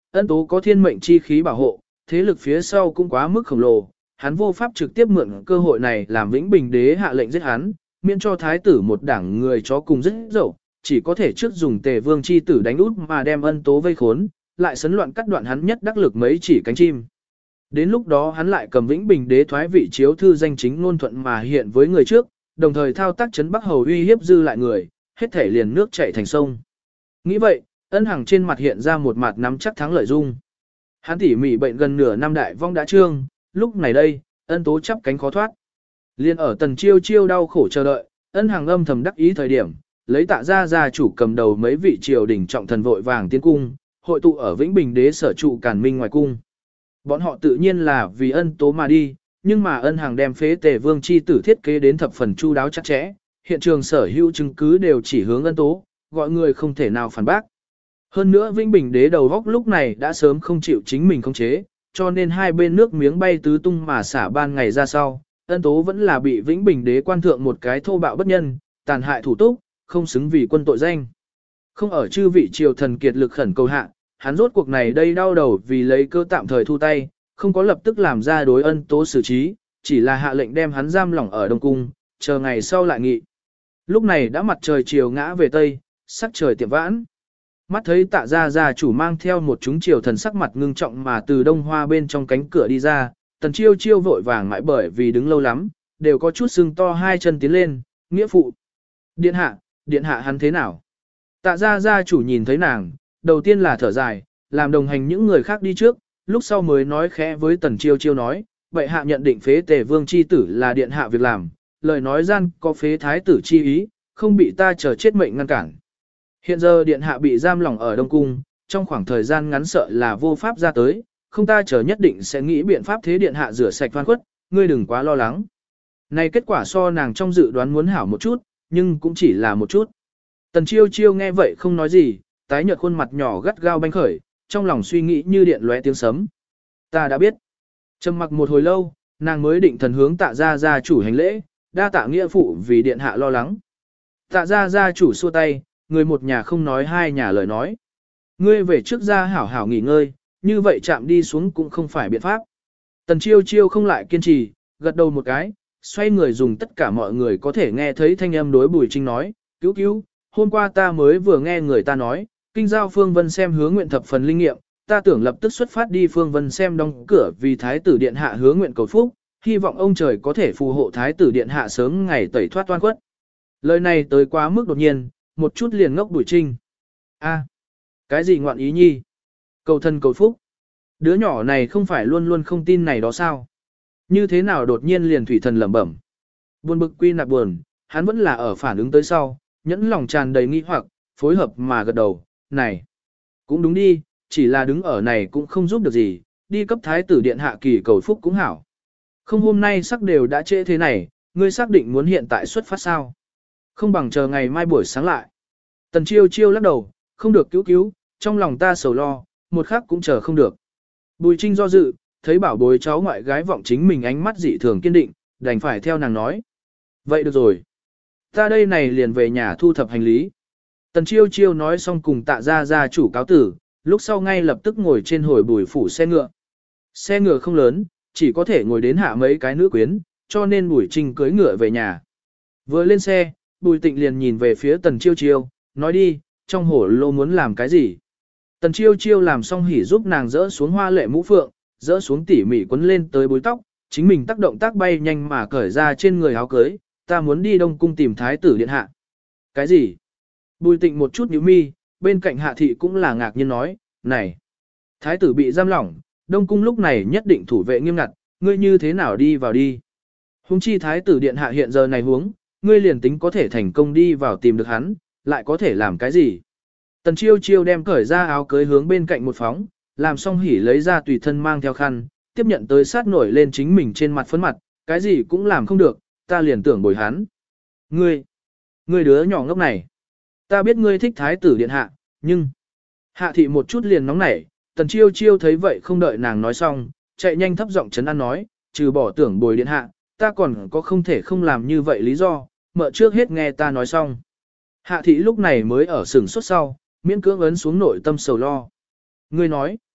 Speaker 1: ân tố có thiên mệnh chi khí bảo hộ, thế lực phía sau cũng quá mức khổng lồ, hắn vô pháp trực tiếp mượn cơ hội này làm Vĩnh Bình đế hạ lệnh giết hắn, miễn cho thái tử một đảng người chó cùng rất dậu, chỉ có thể trước dùng tề vương chi tử đánh út mà đem ân tố vây khốn, lại sấn loạn cắt đoạn hắn nhất đắc lực mấy chỉ cánh chim. Đến lúc đó hắn lại cầm Vĩnh Bình đế thoái vị chiếu thư danh chính ngôn thuận mà hiện với người trước, đồng thời thao tác chấn Bắc Hầu uy hiếp dư lại người, hết thể liền nước chảy thành sông. Nghĩ vậy, Ân Hằng trên mặt hiện ra một mặt nắm chắc thắng lợi dung. Hắn tỉ mỉ bệnh gần nửa năm đại vong đã trương, lúc này đây, ân tố chắp cánh khó thoát. Liên ở Tần Chiêu Chiêu đau khổ chờ đợi, Ân Hằng âm thầm đắc ý thời điểm, lấy Tạ gia gia chủ cầm đầu mấy vị triều đình trọng thần vội vàng tiến cung, hội tụ ở Vĩnh Bình đế sở trụ Càn Minh ngoài cung. Bọn họ tự nhiên là vì ân tố mà đi, nhưng mà Ân Hằng đem phế tề vương chi tử thiết kế đến thập phần chu đáo chắc chẽ, hiện trường sở hữu chứng cứ đều chỉ hướng ân tố, gọi người không thể nào phản bác. Hơn nữa Vĩnh Bình đế đầu góc lúc này đã sớm không chịu chính mình khống chế, cho nên hai bên nước miếng bay tứ tung mà xả ban ngày ra sau, ân tố vẫn là bị Vĩnh Bình đế quan thượng một cái thô bạo bất nhân, tàn hại thủ túc, không xứng vì quân tội danh. Không ở chư vị triều thần kiệt lực khẩn cầu hạ, hắn rốt cuộc này đây đau đầu vì lấy cơ tạm thời thu tay, không có lập tức làm ra đối ân tố xử trí, chỉ là hạ lệnh đem hắn giam lỏng ở Đông Cung, chờ ngày sau lại nghị. Lúc này đã mặt trời chiều ngã về Tây, sắc trời tiệm vãn. Mắt thấy Tạ gia gia chủ mang theo một chúng triều thần sắc mặt ngưng trọng mà từ đông hoa bên trong cánh cửa đi ra, Tần Chiêu Chiêu vội vàng mãi bởi vì đứng lâu lắm, đều có chút sưng to hai chân tiến lên, nghĩa phụ. Điện hạ, điện hạ hắn thế nào? Tạ gia gia chủ nhìn thấy nàng, đầu tiên là thở dài, làm đồng hành những người khác đi trước, lúc sau mới nói khẽ với Tần Chiêu Chiêu nói, vậy hạ nhận định phế tề vương chi tử là điện hạ việc làm, lời nói gian có phế thái tử chi ý, không bị ta chờ chết mệnh ngăn cản. Hiện giờ điện hạ bị giam lỏng ở Đông Cung, trong khoảng thời gian ngắn sợ là vô pháp ra tới, không ta chờ nhất định sẽ nghĩ biện pháp thế điện hạ rửa sạch oan khuất, ngươi đừng quá lo lắng. Này kết quả so nàng trong dự đoán muốn hảo một chút, nhưng cũng chỉ là một chút. Tần Chiêu Chiêu nghe vậy không nói gì, tái nhợt khuôn mặt nhỏ gắt gao banh khởi, trong lòng suy nghĩ như điện lóe tiếng sấm. Ta đã biết. Trầm mặc một hồi lâu, nàng mới định thần hướng Tạ gia gia chủ hành lễ, đa tạ nghĩa phụ vì điện hạ lo lắng. Tạ gia gia chủ xua tay, người một nhà không nói hai nhà lời nói. Ngươi về trước ra hảo hảo nghỉ ngơi, như vậy chạm đi xuống cũng không phải biện pháp. Tần Chiêu Chiêu không lại kiên trì, gật đầu một cái, xoay người dùng tất cả mọi người có thể nghe thấy thanh âm đối Bùi Trinh nói, cứu cứu, hôm qua ta mới vừa nghe người ta nói, kinh giao Phương Vân xem hứa nguyện thập phần linh nghiệm, ta tưởng lập tức xuất phát đi Phương Vân xem đóng cửa vì Thái tử Điện Hạ hứa nguyện cầu phúc, hy vọng ông trời có thể phù hộ Thái tử Điện Hạ sớm ngày tẩy thoát toan khuất. Lời này tới quá mức đột nhiên, một chút liền ngốc Bùi Trinh. A, cái gì ngoạn ý nhi? Cầu thân cầu phúc. Đứa nhỏ này không phải luôn luôn không tin này đó sao? Như thế nào đột nhiên liền thủy thần lẩm bẩm. Buồn bực quy nạp buồn, hắn vẫn là ở phản ứng tới sau, nhẫn lòng tràn đầy nghi hoặc, phối hợp mà gật đầu, này. Cũng đúng đi, chỉ là đứng ở này cũng không giúp được gì, đi cấp thái tử điện hạ kỳ cầu phúc cũng hảo. Không hôm nay sắc đều đã trễ thế này, ngươi xác định muốn hiện tại xuất phát sao? Không bằng chờ ngày mai buổi sáng lại. Tần Chiêu Chiêu lắc đầu, không được cứu cứu, trong lòng ta sầu lo, một khắc cũng chờ không được. Bùi Trinh do dự, thấy bảo bối cháu ngoại gái vọng chính mình ánh mắt dị thường kiên định, đành phải theo nàng nói. Vậy được rồi. Ta đây này liền về nhà thu thập hành lý. Tần Chiêu Chiêu nói xong cùng Tạ gia gia chủ cáo tử, lúc sau ngay lập tức ngồi trên hồi bùi phủ xe ngựa. Xe ngựa không lớn, chỉ có thể ngồi đến hạ mấy cái nữ quyến, cho nên Bùi Trinh cưới ngựa về nhà. Vừa lên xe, Bùi Tịnh liền nhìn về phía Tần Chiêu Chiêu, nói đi, trong hổ lô muốn làm cái gì? Tần Chiêu Chiêu làm xong hỉ giúp nàng dỡ xuống hoa lệ mũ phượng, dỡ xuống tỉ mỉ quấn lên tới búi tóc, chính mình tác động tác bay nhanh mà cởi ra trên người áo cưới, ta muốn đi Đông Cung tìm thái tử điện hạ. Cái gì? Bùi Tịnh một chút nhíu mi, bên cạnh hạ thị cũng là ngạc nhiên nói, này, thái tử bị giam lỏng, Đông Cung lúc này nhất định thủ vệ nghiêm ngặt, ngươi như thế nào đi vào đi? Huống chi thái tử điện hạ hiện giờ này huống, ngươi liền tính có thể thành công đi vào tìm được hắn, lại có thể làm cái gì? Tần Chiêu Chiêu đem cởi ra áo cưới hướng bên cạnh một phóng, làm xong hỉ lấy ra tùy thân mang theo khăn, tiếp nhận tới sát nổi lên chính mình trên mặt phấn mặt, cái gì cũng làm không được, ta liền tưởng bồi hắn. Ngươi, ngươi đứa nhỏ ngốc này, ta biết ngươi thích thái tử điện hạ, nhưng... Hạ thị một chút liền nóng nảy, Tần Chiêu Chiêu thấy vậy không đợi nàng nói xong, chạy nhanh thấp giọng chấn an nói, trừ bỏ tưởng bồi điện hạ, ta còn có không thể không làm như vậy lý do, mợ trước hết nghe ta nói xong. Hạ thị lúc này mới ở sừng sốt sau, miễn cưỡng ấn xuống nội tâm sầu lo. Ngươi nói,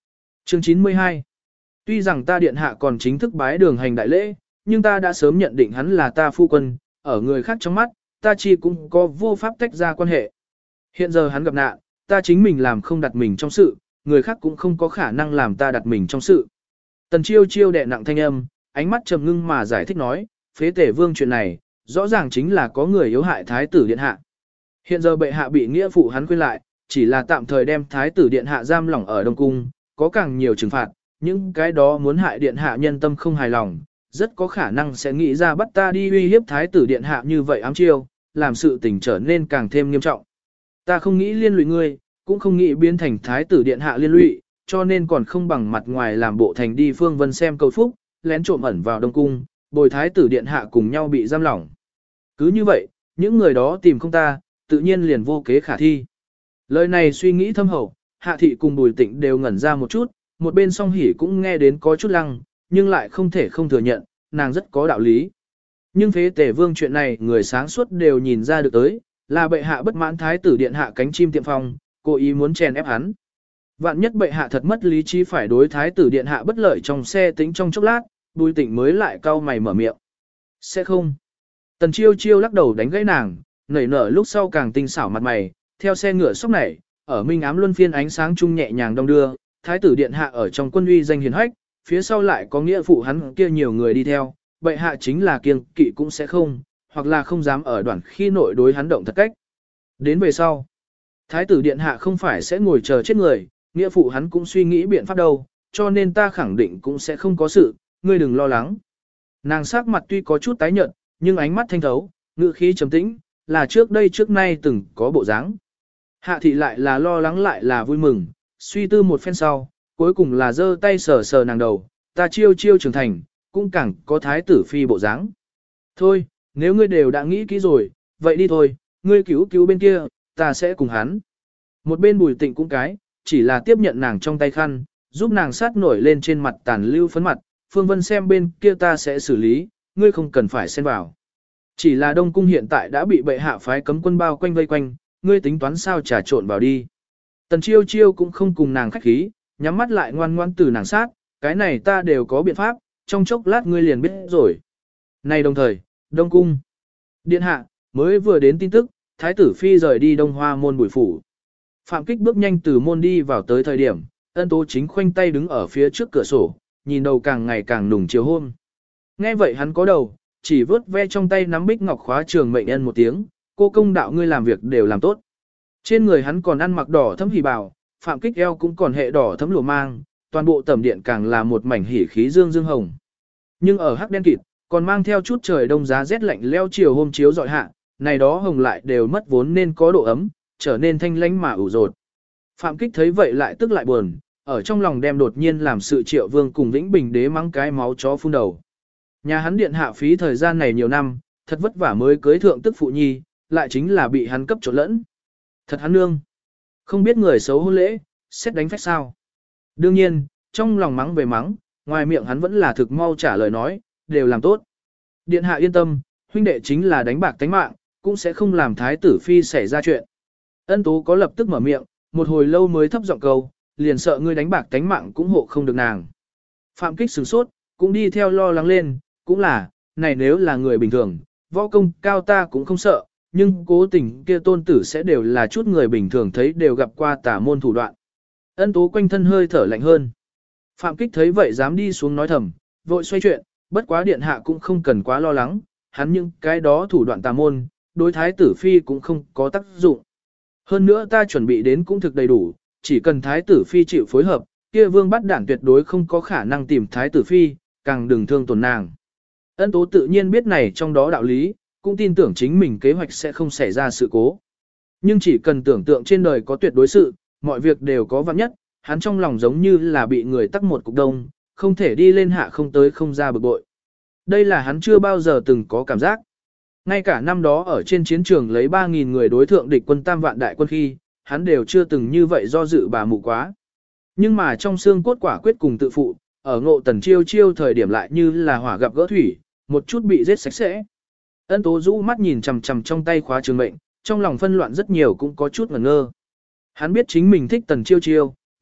Speaker 1: Chương chín mươi hai. Tuy rằng ta điện hạ còn chính thức bái đường hành đại lễ, nhưng ta đã sớm nhận định hắn là ta phu quân, ở người khác trong mắt, ta chi cũng có vô pháp tách ra quan hệ. Hiện giờ hắn gặp nạn, ta chính mình làm không đặt mình trong sự, người khác cũng không có khả năng làm ta đặt mình trong sự. Tần Chiêu Chiêu đè nặng thanh âm, ánh mắt trầm ngưng mà giải thích nói, phế tể vương chuyện này, rõ ràng chính là có người yếu hại thái tử điện hạ. Hiện giờ bệ hạ bị nghĩa phụ hắn quên lại, chỉ là tạm thời đem thái tử điện hạ giam lỏng ở Đông Cung, có càng nhiều trừng phạt, những cái đó muốn hại điện hạ nhân tâm không hài lòng, rất có khả năng sẽ nghĩ ra bắt ta đi uy hiếp thái tử điện hạ như vậy ám chiêu, làm sự tình trở nên càng thêm nghiêm trọng. Ta không nghĩ liên lụy ngươi, cũng không nghĩ biến thành thái tử điện hạ liên lụy, cho nên còn không bằng mặt ngoài làm bộ thành đi Phương Vân xem cầu phúc, lén trộm ẩn vào Đông Cung, bồi thái tử điện hạ cùng nhau bị giam lỏng. Cứ như vậy, những người đó tìm không ta, tự nhiên liền vô kế khả thi. Lời này suy nghĩ thâm hậu, Hạ Thị cùng Bùi Tịnh đều ngẩn ra một chút, một bên Song Hỷ cũng nghe đến có chút lăng, nhưng lại không thể không thừa nhận, nàng rất có đạo lý. Nhưng phế tể vương chuyện này người sáng suốt đều nhìn ra được tới, là bệ hạ bất mãn thái tử điện hạ cánh chim tiệm phong, cố ý muốn chèn ép hắn. Vạn nhất bệ hạ thật mất lý trí phải đối thái tử điện hạ bất lợi trong xe tính trong chốc lát, Bùi Tịnh mới lại cau mày mở miệng. Sẽ không. Tần Chiêu Chiêu lắc đầu đánh gãy nàng, nảy nở lúc sau càng tinh xảo mặt mày, theo xe ngựa sốc nảy, ở minh ám luân phiên ánh sáng trung nhẹ nhàng đong đưa, thái tử điện hạ ở trong quân uy danh hiền hách, phía sau lại có nghĩa phụ hắn kia nhiều người đi theo, bệ hạ chính là kiêng kỵ cũng sẽ không, hoặc là không dám ở đoạn khi nội đối hắn động thật cách. Đến về sau, thái tử điện hạ không phải sẽ ngồi chờ chết người, nghĩa phụ hắn cũng suy nghĩ biện pháp đâu, cho nên ta khẳng định cũng sẽ không có sự, ngươi đừng lo lắng. Nàng sắc mặt tuy có chút tái nhợt, nhưng ánh mắt thanh thấu, ngữ khí trầm tĩnh, là trước đây trước nay từng có bộ dáng. Hạ thị lại là lo lắng lại là vui mừng, suy tư một phen sau, cuối cùng là giơ tay sờ sờ nàng đầu, ta Chiêu Chiêu trưởng thành, cũng càng có thái tử phi bộ dáng. Thôi, nếu ngươi đều đã nghĩ kỹ rồi, vậy đi thôi, ngươi cứu cứu bên kia, ta sẽ cùng hắn. Một bên Bùi Tịnh cũng cái, chỉ là tiếp nhận nàng trong tay khăn, giúp nàng sát nổi lên trên mặt tàn lưu phấn mặt, Phương Vân xem bên kia ta sẽ xử lý, ngươi không cần phải xen vào. Chỉ là Đông Cung hiện tại đã bị bệ hạ phái cấm quân bao quanh vây quanh, ngươi tính toán sao trà trộn vào đi. Tần Chiêu Chiêu cũng không cùng nàng khách khí, nhắm mắt lại ngoan ngoan từ nàng sát, cái này ta đều có biện pháp, trong chốc lát ngươi liền biết rồi. Này đồng thời, Đông Cung. Điện hạ, mới vừa đến tin tức, Thái tử Phi rời đi Đông Hoa môn Bùi phủ. Phạm Kích bước nhanh từ môn đi vào tới thời điểm, Ân Tố chính khoanh tay đứng ở phía trước cửa sổ, nhìn đầu càng ngày càng nùng chiều hôm. Nghe vậy hắn có đầu, chỉ vớt ve trong tay nắm bích ngọc khóa trường mệnh ân một tiếng, cô công đạo ngươi làm việc đều làm tốt. Trên người hắn còn ăn mặc đỏ thấm hỉ bào, Phạm Kích eo cũng còn hệ đỏ thấm lụa mang, toàn bộ tẩm điện càng là một mảnh hỉ khí dương dương hồng. Nhưng ở hắc đen kịt, còn mang theo chút trời đông giá rét lạnh leo chiều hôm chiếu dọi hạ, này đó hồng lại đều mất vốn nên có độ ấm, trở nên thanh lãnh mà ủ rột. Phạm Kích thấy vậy lại tức lại buồn, ở trong lòng đem đột nhiên làm sự Triệu Vương cùng Vĩnh Bình đế mắng cái máu chó phun đầu. Nhà hắn điện hạ phí thời gian này nhiều năm, thật vất vả mới cưới thượng tức phụ nhi, lại chính là bị hắn cấp trộn lẫn. Thật hắn nương. Không biết người xấu hôn lễ, xét đánh phách sao. Đương nhiên, trong lòng mắng về mắng, ngoài miệng hắn vẫn là thực mau trả lời nói, đều làm tốt. Điện hạ yên tâm, huynh đệ chính là đánh bạc tánh mạng, cũng sẽ không làm thái tử phi xảy ra chuyện. Ân Tố có lập tức mở miệng, một hồi lâu mới thấp giọng câu, liền sợ ngươi đánh bạc tánh mạng cũng hộ không được nàng. Phạm Kích sửng sốt, cũng đi theo lo lắng lên, cũng là, này nếu là người bình thường, võ công cao ta cũng không sợ, nhưng cố tình kia tôn tử sẽ đều là chút người bình thường thấy đều gặp qua tả môn thủ đoạn. Ân Tố quanh thân hơi thở lạnh hơn. Phạm Kích thấy vậy dám đi xuống nói thầm, vội xoay chuyện, bất quá điện hạ cũng không cần quá lo lắng, hắn những cái đó thủ đoạn tà môn, đối thái tử phi cũng không có tác dụng. Hơn nữa ta chuẩn bị đến cũng thực đầy đủ, chỉ cần thái tử phi chịu phối hợp, kia vương bắt đảng tuyệt đối không có khả năng tìm thái tử phi, càng đừng thương tổn nàng. Ân Tố tự nhiên biết này trong đó đạo lý, cũng tin tưởng chính mình kế hoạch sẽ không xảy ra sự cố. Nhưng chỉ cần tưởng tượng trên đời có tuyệt đối sự, mọi việc đều có vạn nhất, hắn trong lòng giống như là bị người tắc một cục đông, không thể đi lên hạ không tới không ra bực bội. Đây là hắn chưa bao giờ từng có cảm giác. Ngay cả năm đó ở trên chiến trường lấy ba nghìn người đối thượng địch quân tam vạn đại quân khi, hắn đều chưa từng như vậy do dự bà mụ quá. Nhưng mà trong xương cốt quả quyết cùng tự phụ, ở ngộ Tần Chiêu Chiêu thời điểm lại như là hỏa gặp gỡ thủy, một chút bị giết sạch sẽ. Ân Tố rũ mắt nhìn chằm chằm trong tay khóa trường mệnh, trong lòng phân loạn rất nhiều cũng có chút ngẩn ngơ. Hắn biết chính mình thích Tần Chiêu Chiêu,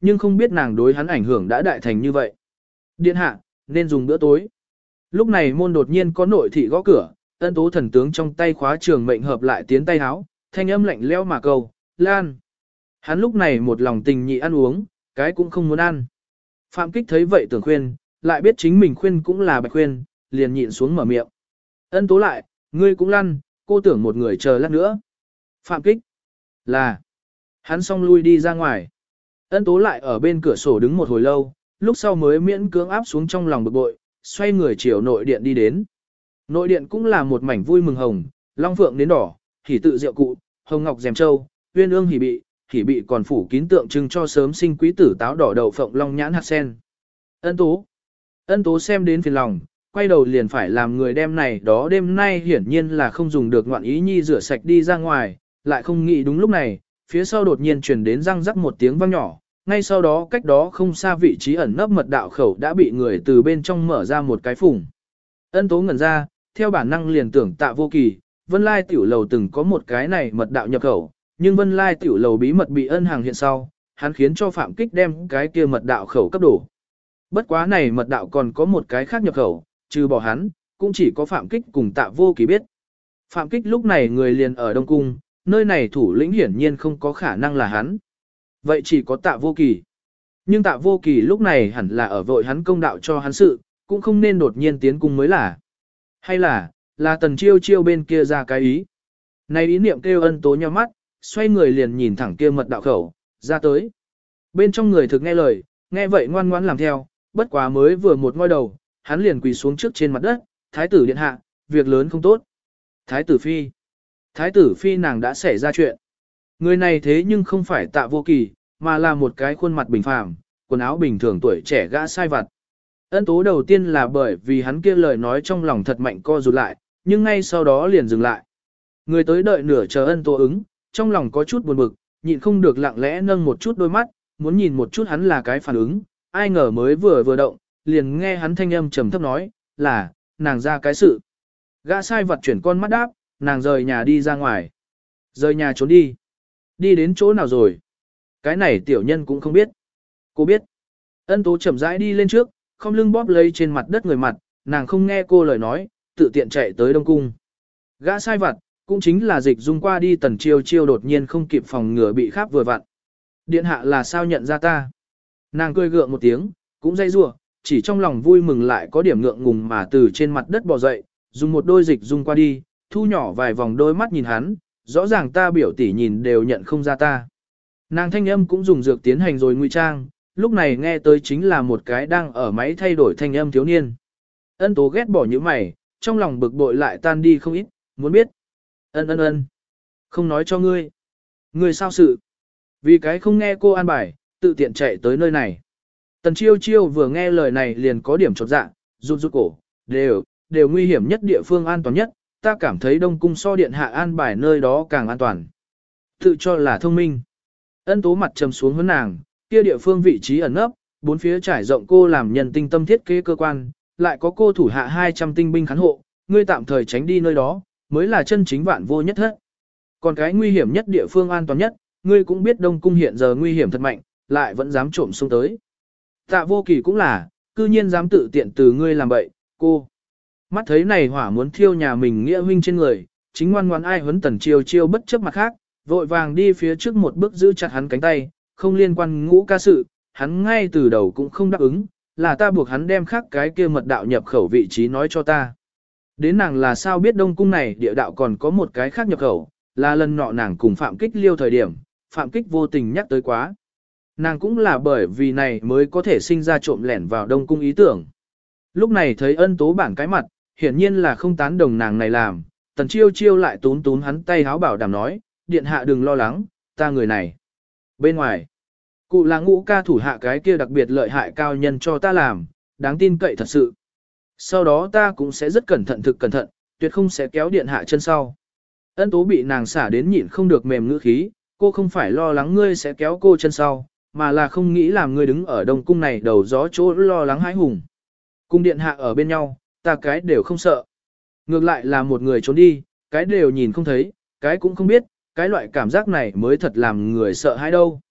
Speaker 1: nhưng không biết nàng đối hắn ảnh hưởng đã đại thành như vậy. Điện hạ, nên dùng bữa tối. Lúc này môn đột nhiên có nội thị gõ cửa, Ân Tố thần tướng trong tay khóa trường mệnh hợp lại tiến tay háo, thanh âm lạnh lẽo mà cầu, Lan. Hắn lúc này một lòng tình nhị ăn uống, cái cũng không muốn ăn. Phạm Kích thấy vậy tưởng khuyên, lại biết chính mình khuyên cũng là bạch khuyên, liền nhịn xuống mở miệng. Ân Tố lại, ngươi cũng lăn, cô tưởng một người chờ lát nữa. Phạm Kích, là. Hắn xong lui đi ra ngoài. Ân Tố lại ở bên cửa sổ đứng một hồi lâu, lúc sau mới miễn cưỡng áp xuống trong lòng bực bội, xoay người chiều nội điện đi đến. Nội điện cũng là một mảnh vui mừng hồng, long phượng đến đỏ, hỉ tự rượu cụ, hồng ngọc rèm châu, uyên ương hỉ bị, hỉ bị còn phủ kín tượng trưng cho sớm sinh quý tử táo đỏ đậu phộng long nhãn hạt sen. Ân Tố. Ân Tố xem đến phiền lòng, quay đầu liền phải làm người đem này đó đêm nay hiển nhiên là không dùng được ngoạn ý nhi rửa sạch đi ra ngoài, lại không nghĩ đúng lúc này, phía sau đột nhiên truyền đến răng rắc một tiếng vang nhỏ, ngay sau đó cách đó không xa vị trí ẩn nấp mật đạo khẩu đã bị người từ bên trong mở ra một cái phủng. Ân Tố ngẩn ra, theo bản năng liền tưởng Tạ Vô Kỳ, Vân Lai tiểu lầu từng có một cái này mật đạo nhập khẩu, nhưng Vân Lai tiểu lầu bí mật bị ân hàng hiện sau, hắn khiến cho Phạm Kích đem cái kia mật đạo khẩu cấp đổ. Bất quá này mật đạo còn có một cái khác nhập khẩu, trừ bỏ hắn, cũng chỉ có Phạm Kích cùng Tạ Vô Kỳ biết. Phạm Kích lúc này người liền ở Đông Cung, nơi này thủ lĩnh hiển nhiên không có khả năng là hắn. Vậy chỉ có Tạ Vô Kỳ. Nhưng Tạ Vô Kỳ lúc này hẳn là ở vội hắn công đạo cho hắn sự, cũng không nên đột nhiên tiến cung mới là. Hay là, là Tần Chiêu Chiêu bên kia ra cái ý. Này ý niệm kêu Ân Tố nhíu mắt, xoay người liền nhìn thẳng kia mật đạo khẩu, ra tới. Bên trong người thực nghe lời, nghe vậy ngoan ngoãn làm theo, bất quá mới vừa một ngoi đầu, hắn liền quỳ xuống trước trên mặt đất, thái tử điện hạ, việc lớn không tốt. Thái tử phi. Thái tử phi nàng đã xảy ra chuyện. Người này thế nhưng không phải Tạ Vô Kỳ, mà là một cái khuôn mặt bình phàm, quần áo bình thường tuổi trẻ gã sai vặt. Ân Tố đầu tiên là bởi vì hắn kia lời nói trong lòng thật mạnh co rụt lại, nhưng ngay sau đó liền dừng lại. Người tới đợi nửa chờ Ân Tố ứng, trong lòng có chút buồn bực, nhịn không được lặng lẽ nâng một chút đôi mắt, muốn nhìn một chút hắn là cái phản ứng, ai ngờ mới vừa vừa động, liền nghe hắn thanh âm trầm thấp nói, là, nàng ra cái sự. Gã sai vặt chuyển con mắt đáp, nàng rời nhà đi ra ngoài. Rời nhà trốn đi. Đi đến chỗ nào rồi? Cái này tiểu nhân cũng không biết. Cô biết. Ân Tố chậm rãi đi lên trước, không lưng bóp lấy trên mặt đất người mặt, nàng không nghe cô lời nói, tự tiện chạy tới Đông Cung. Gã sai vặt, cũng chính là Dịch Dung qua đi Tần Chiêu Chiêu đột nhiên không kịp phòng ngừa bị khắp vừa vặn. Điện hạ là sao nhận ra ta? Nàng cười gượng một tiếng, cũng dây rủa, chỉ trong lòng vui mừng lại có điểm ngượng ngùng mà từ trên mặt đất bò dậy, dùng một đôi Dịch Dung qua đi, thu nhỏ vài vòng đôi mắt nhìn hắn, rõ ràng ta biểu tỷ nhìn đều nhận không ra ta. Nàng thanh âm cũng dùng dược tiến hành rồi ngụy trang, lúc này nghe tới chính là một cái đang ở máy thay đổi thanh âm thiếu niên. Ân Tố ghét bỏ những mày, trong lòng bực bội lại tan đi không ít, muốn biết. Ân ân ân, không nói cho ngươi. Ngươi sao sự? Vì cái không nghe cô an bài, tự tiện chạy tới nơi này. Tần Chiêu Chiêu vừa nghe lời này liền có điểm chột dạ, rụt rụt cổ, đều, đều nguy hiểm nhất địa phương an toàn nhất, ta cảm thấy Đông Cung so điện hạ an bài nơi đó càng an toàn. Tự cho là thông minh. Ân Tố mặt trầm xuống hướng nàng, kia địa phương vị trí ẩn nấp, bốn phía trải rộng cô làm nhân tinh tâm thiết kế cơ quan, lại có cô thủ hạ hai trăm tinh binh khán hộ, ngươi tạm thời tránh đi nơi đó, mới là chân chính vạn vô nhất hết. Còn cái nguy hiểm nhất địa phương an toàn nhất, ngươi cũng biết Đông Cung hiện giờ nguy hiểm thật mạnh, lại vẫn dám trộm xông tới. Tạ Vô Kỳ cũng là, cư nhiên dám tự tiện từ ngươi làm bậy, cô. Mắt thấy này hỏa muốn thiêu nhà mình nghĩa huynh trên người, chính ngoan ngoan ai huấn Tần Chiêu Chiêu bất chấp mặt khác, vội vàng đi phía trước một bước giữ chặt hắn cánh tay, không liên quan ngũ ca sự, hắn ngay từ đầu cũng không đáp ứng, là ta buộc hắn đem khác cái kia mật đạo nhập khẩu vị trí nói cho ta. Đến nàng là sao biết Đông Cung này địa đạo còn có một cái khác nhập khẩu, là lần nọ nàng cùng Phạm Kích liêu thời điểm, Phạm Kích vô tình nhắc tới quá. Nàng cũng là bởi vì này mới có thể sinh ra trộm lẻn vào Đông Cung ý tưởng. Lúc này thấy Ân Tố bản cái mặt, hiển nhiên là không tán đồng nàng này làm, Tần Chiêu Chiêu lại tún tún hắn tay háo bảo đảm nói, điện hạ đừng lo lắng, ta người này. Bên ngoài, cụ là ngũ ca thủ hạ cái kia đặc biệt lợi hại cao nhân cho ta làm, đáng tin cậy thật sự. Sau đó ta cũng sẽ rất cẩn thận thực cẩn thận, tuyệt không sẽ kéo điện hạ chân sau. Ân Tố bị nàng xả đến nhịn không được mềm ngữ khí, cô không phải lo lắng ngươi sẽ kéo cô chân sau, mà là không nghĩ làm ngươi đứng ở Đông Cung này đầu gió chỗ lo lắng hãi hùng. Cung điện hạ ở bên nhau, ta cái đều không sợ. Ngược lại là một người trốn đi, cái đều nhìn không thấy, cái cũng không biết, cái loại cảm giác này mới thật làm người sợ hãi đâu.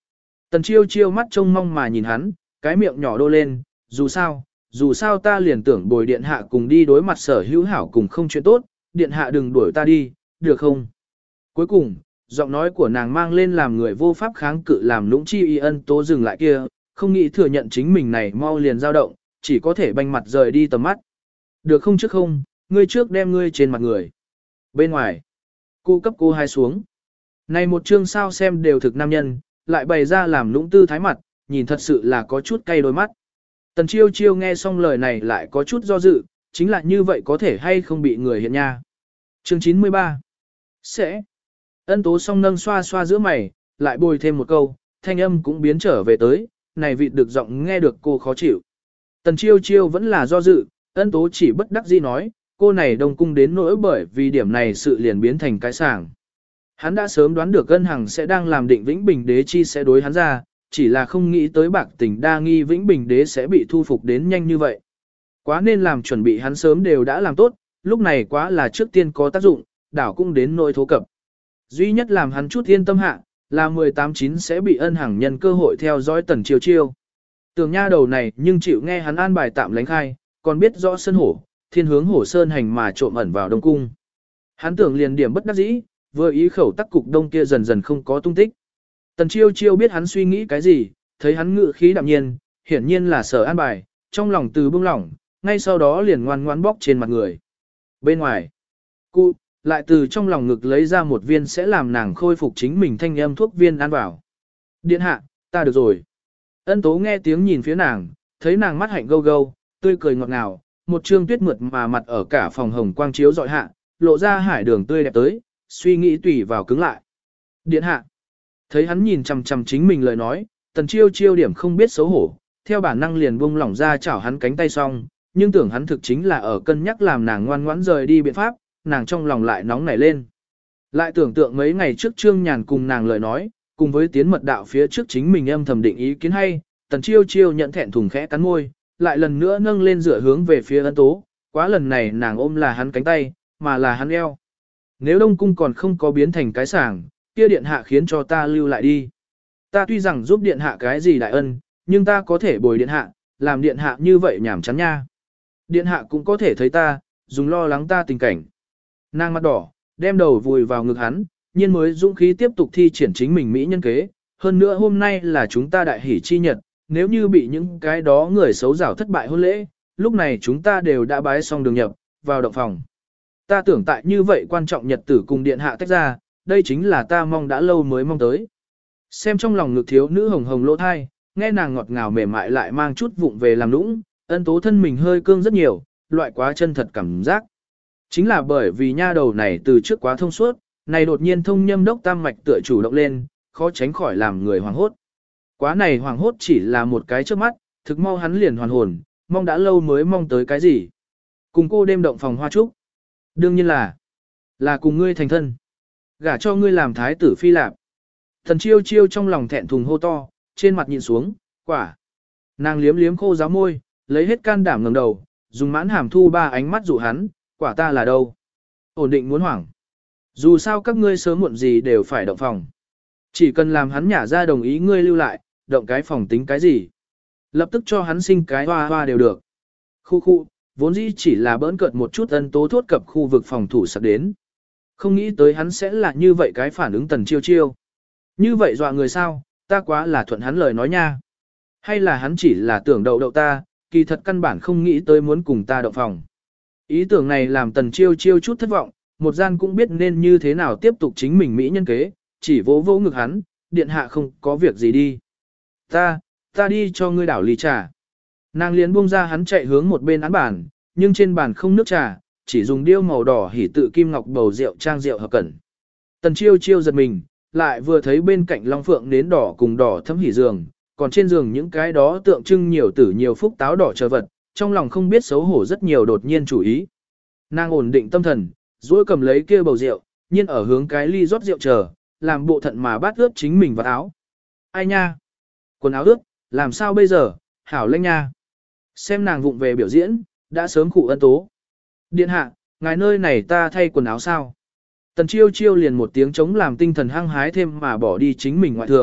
Speaker 1: Tần chiêu chiêu mắt trông mong mà nhìn hắn, cái miệng nhỏ đô lên, dù sao, dù sao ta liền tưởng bồi điện hạ cùng đi đối mặt sở hữu hảo cùng không chuyện tốt, điện hạ đừng đuổi ta đi, được không? Cuối cùng, giọng nói của nàng mang lên làm người vô pháp kháng cự làm lũng chi y ân tố dừng lại kia, không nghĩ thừa nhận chính mình này mau liền dao động, chỉ có thể banh mặt rời đi tầm mắt. Được không trước không, ngươi trước đem ngươi trên mặt người. Bên ngoài, cu cấp cô hai xuống. Này một chương sao xem đều thực nam nhân, lại bày ra làm lũng tư thái mặt, nhìn thật sự là có chút cay đôi mắt. Tần chiêu chiêu nghe xong lời này lại có chút do dự, chính là như vậy có thể hay không bị người hiện nha. Chương chín mươi ba. Sẽ. Ân tố song nâng xoa xoa giữa mày, lại bồi thêm một câu, thanh âm cũng biến trở về tới, này vị được giọng nghe được cô khó chịu. Tần chiêu chiêu vẫn là do dự, ân tố chỉ bất đắc dĩ nói, cô này đông cung đến nỗi bởi vì điểm này sự liền biến thành cái sàng. Hắn đã sớm đoán được Ân Hằng sẽ đang làm định Vĩnh Bình đế chi sẽ đối hắn ra, chỉ là không nghĩ tới bạc tình đa nghi Vĩnh Bình đế sẽ bị thu phục đến nhanh như vậy. Quá nên làm chuẩn bị hắn sớm đều đã làm tốt, lúc này quá là trước tiên có tác dụng, đảo cũng đến nỗi thố cập. Duy nhất làm hắn chút yên tâm hạ, là mười tám chín sẽ bị Ân Hằng nhân cơ hội theo dõi Tần chiêu chiêu. Tưởng nha đầu này nhưng chịu nghe hắn an bài tạm lánh khai, còn biết rõ sân hổ, thiên hướng hổ sơn hành mà trộm ẩn vào đông cung. Hắn tưởng liền điểm bất đắc dĩ, vừa ý khẩu tắc cục đông kia dần dần không có tung tích. Tần chiêu chiêu biết hắn suy nghĩ cái gì, thấy hắn ngự khí đạm nhiên, hiển nhiên là sở an bài, trong lòng từ bưng lỏng, ngay sau đó liền ngoan ngoãn bóc trên mặt người. Bên ngoài, cụ, lại từ trong lòng ngực lấy ra một viên sẽ làm nàng khôi phục chính mình thanh âm thuốc viên ăn vào. Điện hạ, ta được rồi. Ân tố nghe tiếng nhìn phía nàng, thấy nàng mắt hạnh gâu gâu, tươi cười ngọt ngào, một trương tuyết mượt mà mặt ở cả phòng hồng quang chiếu dọi hạ, lộ ra hải đường tươi đẹp tới, suy nghĩ tùy vào cứng lại. Điện hạ, thấy hắn nhìn chằm chằm chính mình lời nói, tần chiêu chiêu điểm không biết xấu hổ, theo bản năng liền buông lỏng ra chảo hắn cánh tay xong, nhưng tưởng hắn thực chính là ở cân nhắc làm nàng ngoan ngoãn rời đi biện pháp, nàng trong lòng lại nóng nảy lên. Lại tưởng tượng mấy ngày trước Trương Nhàn cùng nàng lời nói, cùng với tiến mật đạo phía trước chính mình âm thầm định ý kiến hay, tần chiêu chiêu nhận thẹn thùng khẽ cắn môi, lại lần nữa nâng lên dựa hướng về phía ân tố, quá lần này nàng ôm là hắn cánh tay, mà là hắn eo. Nếu Đông Cung còn không có biến thành cái sảng, kia điện hạ khiến cho ta lưu lại đi. Ta tuy rằng giúp điện hạ cái gì đại ân, nhưng ta có thể bồi điện hạ, làm điện hạ như vậy nhảm chán nha. Điện hạ cũng có thể thấy ta, dùng lo lắng ta tình cảnh. Nàng mặt đỏ, đem đầu vùi vào ngực hắn, nhiên mới dũng khí tiếp tục thi triển chính mình mỹ nhân kế. Hơn nữa hôm nay là chúng ta đại hỷ chi nhật, nếu như bị những cái đó người xấu giảo thất bại hôn lễ, lúc này chúng ta đều đã bái xong đường nhập, vào động phòng. Ta tưởng tại như vậy quan trọng nhật tử cùng điện hạ tách ra, đây chính là ta mong đã lâu mới mong tới. Xem trong lòng ngực thiếu nữ hồng hồng lỗ thai, nghe nàng ngọt ngào mềm mại lại mang chút vụng về làm lũng, ân tố thân mình hơi cương rất nhiều, loại quá chân thật cảm giác. Chính là bởi vì nha đầu này từ trước quá thông suốt, này đột nhiên thông nhâm đốc tam mạch tựa chủ động lên, khó tránh khỏi làm người hoảng hốt. Quá này hoảng hốt chỉ là một cái trước mắt, thực mau hắn liền hoàn hồn, mong đã lâu mới mong tới cái gì. Cùng cô đêm động phòng hoa trúc. Đương nhiên là, là cùng ngươi thành thân. Gả cho ngươi làm thái tử phi lạp. Thần chiêu chiêu trong lòng thẹn thùng hô to, trên mặt nhìn xuống, quả. Nàng liếm liếm khô giáo môi, lấy hết can đảm ngẩng đầu, dùng mãn hàm thu ba ánh mắt dụ hắn, quả ta là đâu. Ổn định muốn hoảng. Dù sao các ngươi sớm muộn gì đều phải động phòng. Chỉ cần làm hắn nhả ra đồng ý ngươi lưu lại, động cái phòng tính cái gì. Lập tức cho hắn sinh cái hoa hoa đều được. Khu khu, vốn dĩ chỉ là bỡn cợt một chút ân tố thốt cập khu vực phòng thủ sắp đến. Không nghĩ tới hắn sẽ là như vậy cái phản ứng tần chiêu chiêu. Như vậy dọa người sao, ta quá là thuận hắn lời nói nha. Hay là hắn chỉ là tưởng đậu đậu ta, kỳ thật căn bản không nghĩ tới muốn cùng ta động phòng. Ý tưởng này làm tần chiêu chiêu chút thất vọng, một gian cũng biết nên như thế nào tiếp tục chính mình mỹ nhân kế, chỉ vỗ vỗ ngực hắn, điện hạ không có việc gì đi. Ta, ta đi cho ngươi đảo ly trà. Nàng liền buông ra hắn chạy hướng một bên án bàn, nhưng trên bàn không nước trà, chỉ dùng điêu màu đỏ hỉ tự kim ngọc bầu rượu trang rượu hợp cẩn. Tần chiêu chiêu giật mình, lại vừa thấy bên cạnh long phượng nến đỏ cùng đỏ thấm hỉ giường, còn trên giường những cái đó tượng trưng nhiều tử nhiều phúc táo đỏ chờ vật, trong lòng không biết xấu hổ rất nhiều đột nhiên chủ ý. Nàng ổn định tâm thần, duỗi cầm lấy kia bầu rượu, nhiên ở hướng cái ly rót rượu chờ, làm bộ thận mà bát ướt chính mình vào áo. Ai nha? Quần áo ướt, làm sao bây giờ? Hảo lanh nha. Xem nàng vụng về biểu diễn, đã sớm khụ ân tố. Điện hạ, ngài nơi này ta thay quần áo sao? Tần chiêu chiêu liền một tiếng chống làm tinh thần hăng hái thêm mà bỏ đi chính mình ngoại thường,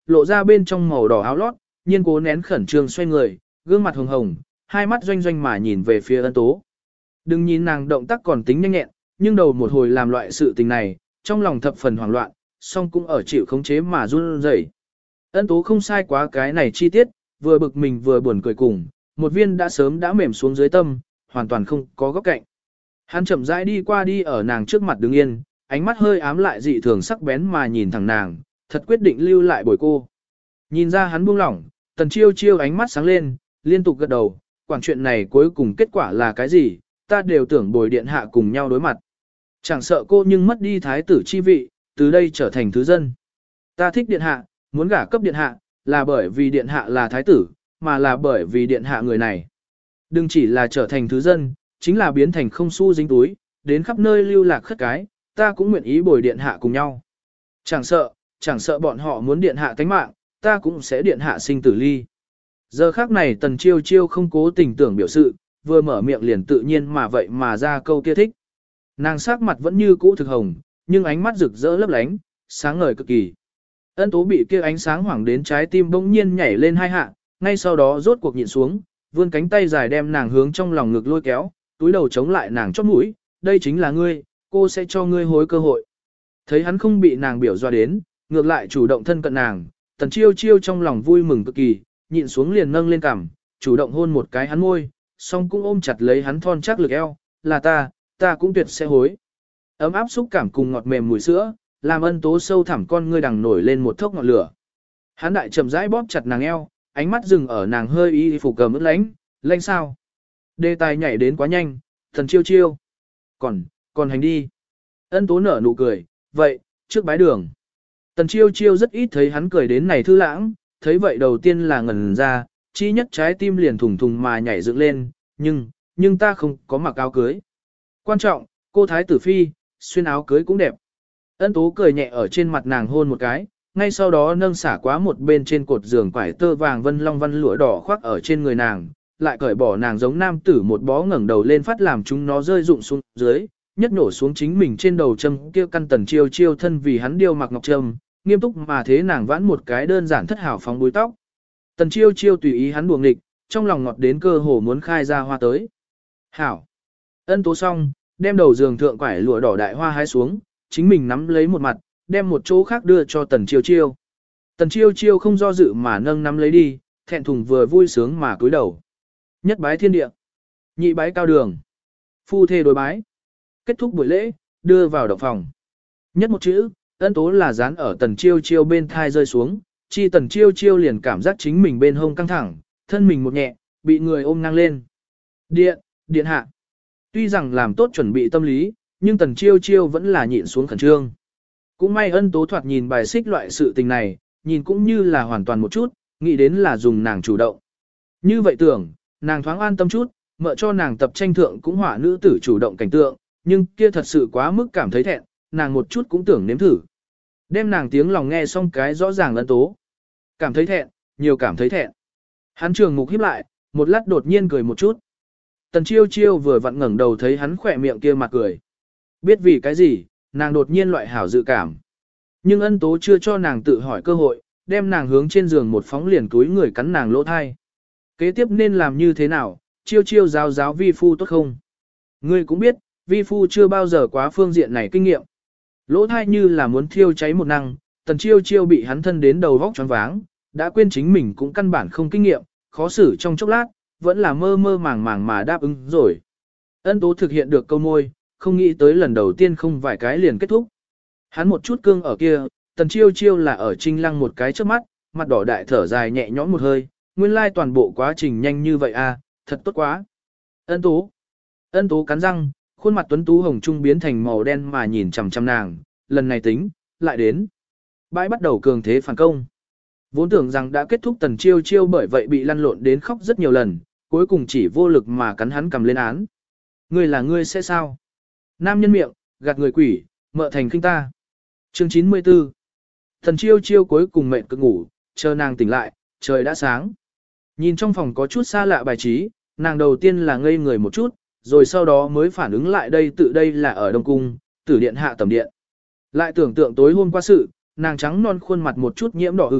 Speaker 1: lộ ra bên trong màu đỏ áo lót, nhiên cố nén khẩn trương xoay người, gương mặt hồng hồng, hai mắt doanh doanh mà nhìn về phía ân tố. Đừng nhìn nàng động tác còn tính nhanh nhẹn, nhưng đầu một hồi làm loại sự tình này, trong lòng thập phần hoảng loạn, song cũng ở chịu khống chế mà run rẩy. Ân tố không sai quá cái này chi tiết, vừa bực mình vừa buồn cười cùng, một viên đã sớm đã mềm xuống dưới tâm, hoàn toàn không có góc cạnh. Hắn chậm rãi đi qua đi ở nàng trước mặt đứng yên, ánh mắt hơi ám lại dị thường sắc bén mà nhìn thẳng nàng, thật quyết định lưu lại bồi cô. Nhìn ra hắn buông lỏng, Tần Chiêu Chiêu ánh mắt sáng lên, liên tục gật đầu, quản chuyện này cuối cùng kết quả là cái gì, ta đều tưởng bồi điện hạ cùng nhau đối mặt. Chẳng sợ cô nhưng mất đi thái tử chi vị, từ đây trở thành thứ dân. Ta thích điện hạ, muốn gả cấp điện hạ, là bởi vì điện hạ là thái tử, mà là bởi vì điện hạ người này. Đừng chỉ là trở thành thứ dân, chính là biến thành không xu dính túi, đến khắp nơi lưu lạc khất cái, ta cũng nguyện ý bồi điện hạ cùng nhau. Chẳng sợ, chẳng sợ bọn họ muốn điện hạ tánh mạng, ta cũng sẽ điện hạ sinh tử ly. Giờ khác này Tần Chiêu Chiêu không cố tình tưởng biểu sự, vừa mở miệng liền tự nhiên mà vậy mà ra câu kia thích. Nàng sắc mặt vẫn như cũ thực hồng, nhưng ánh mắt rực rỡ lấp lánh, sáng ngời cực kỳ. Ân tố bị kia ánh sáng hoảng đến trái tim bỗng nhiên nhảy lên hai hạ, ngay sau đó rốt cuộc nhịn xuống, vươn cánh tay dài đem nàng hướng trong lòng ngực lôi kéo, túi đầu chống lại nàng chót mũi, đây chính là ngươi, cô sẽ cho ngươi hối cơ hội. Thấy hắn không bị nàng biểu doa đến, ngược lại chủ động thân cận nàng, Tần Chiêu Chiêu trong lòng vui mừng cực kỳ, nhịn xuống liền nâng lên cằm, chủ động hôn một cái hắn môi, song cũng ôm chặt lấy hắn thon chắc lực eo, là ta, ta cũng tuyệt sẽ hối. Ấm áp xúc cảm cùng ngọt mềm mùi sữa, làm ân tố sâu thẳm con ngươi đằng nổi lên một thốc ngọn lửa. Hắn đại chậm rãi bóp chặt nàng eo, ánh mắt dừng ở nàng hơi y phục cầm ướt lánh, lanh sao. Đề tài nhảy đến quá nhanh, Tần Chiêu Chiêu. Còn, còn hành đi. Ân tố nở nụ cười, vậy, trước bái đường. Tần Chiêu Chiêu rất ít thấy hắn cười đến này thư lãng, thấy vậy đầu tiên là ngẩn ra, chi nhất trái tim liền thùng thùng mà nhảy dựng lên, nhưng, nhưng ta không có mặc áo cưới. Quan trọng, cô thái tử phi, xuyên áo cưới cũng đẹp. Ân tố cười nhẹ ở trên mặt nàng hôn một cái, ngay sau đó nâng xả quá một bên trên cột giường quải tơ vàng vân long văn lụa đỏ khoác ở trên người nàng, lại cởi bỏ nàng giống nam tử một bó ngẩng đầu lên phát làm chúng nó rơi rụng xuống dưới, nhất nổ xuống chính mình trên đầu châm kia căn Tần Chiêu Chiêu thân vì hắn điêu mặc ngọc trâm, nghiêm túc mà thế nàng vãn một cái đơn giản thất hảo phóng búi tóc. Tần Chiêu Chiêu tùy ý hắn buồng nghịch, trong lòng ngọt đến cơ hồ muốn khai ra hoa tới. Hảo. Ân tố xong, đem đầu giường thượng quải lụa đỏ đại hoa hái xuống, chính mình nắm lấy một mặt, đem một chỗ khác đưa cho Tần Chiêu Chiêu. Tần Chiêu Chiêu không do dự mà nâng nắm lấy đi, thẹn thùng vừa vui sướng mà cúi đầu. Nhất bái thiên địa, nhị bái cao đường, phu thê đối bái. Kết thúc buổi lễ, đưa vào động phòng. Nhất một chữ, ân tố là dán ở Tần Chiêu Chiêu bên thai rơi xuống, chi Tần Chiêu Chiêu liền cảm giác chính mình bên hông căng thẳng, thân mình một nhẹ, bị người ôm ngang lên. Điện, điện hạ. Tuy rằng làm tốt chuẩn bị tâm lý, nhưng Tần Chiêu Chiêu vẫn là nhịn xuống khẩn trương. Cũng may ân tố thoạt nhìn bài xích loại sự tình này, nhìn cũng như là hoàn toàn một chút, nghĩ đến là dùng nàng chủ động. Như vậy tưởng, nàng thoáng an tâm chút, mợ cho nàng tập tranh thượng cũng họa nữ tử chủ động cảnh tượng, nhưng kia thật sự quá mức cảm thấy thẹn, nàng một chút cũng tưởng nếm thử. Đem nàng tiếng lòng nghe xong cái rõ ràng ân tố. Cảm thấy thẹn, nhiều cảm thấy thẹn. Hắn trường mục híp lại, một lát đột nhiên cười một chút. Tần Chiêu Chiêu vừa vặn ngẩng đầu thấy hắn khỏe miệng kia mặt cười. Biết vì cái gì, nàng đột nhiên loại hảo dự cảm. Nhưng ân tố chưa cho nàng tự hỏi cơ hội, đem nàng hướng trên giường một phóng liền túi người cắn nàng lỗ thai. Kế tiếp nên làm như thế nào, Chiêu Chiêu giáo giáo vi phu tốt không? Ngươi cũng biết, vi phu chưa bao giờ quá phương diện này kinh nghiệm. Lỗ thai như là muốn thiêu cháy một năng, Tần Chiêu Chiêu bị hắn thân đến đầu vóc choáng váng, đã quên chính mình cũng căn bản không kinh nghiệm, khó xử trong chốc lát, vẫn là mơ mơ màng màng mà đáp ứng rồi. Ân tố thực hiện được câu môi, không nghĩ tới lần đầu tiên không vài cái liền kết thúc. Hắn một chút cương ở kia, Tần Chiêu Chiêu là ở Trinh Lăng một cái trước mắt, mặt đỏ đại thở dài nhẹ nhõm một hơi, nguyên lai toàn bộ quá trình nhanh như vậy à, thật tốt quá. Ân tố. Ân tố cắn răng, khuôn mặt tuấn tú hồng trung biến thành màu đen mà nhìn chằm chằm nàng, lần này tính, lại đến. Bãi bắt đầu cường thế phản công. Vốn tưởng rằng đã kết thúc Tần Chiêu Chiêu bởi vậy bị lăn lộn đến khóc rất nhiều lần, cuối cùng chỉ vô lực mà cắn hắn cầm lên án. Ngươi là ngươi sẽ sao? Nam nhân miệng, gạt người quỷ, mợ thành kinh ta. Chương chín mươi tư. Tần Chiêu Chiêu cuối cùng mệt cực ngủ, chờ nàng tỉnh lại, trời đã sáng. Nhìn trong phòng có chút xa lạ bài trí, nàng đầu tiên là ngây người một chút, rồi sau đó mới phản ứng lại đây tự đây là ở Đông Cung, tử điện hạ tầm điện. Lại tưởng tượng tối hôm qua sự, nàng trắng non khuôn mặt một chút nhiễm đỏ ửng,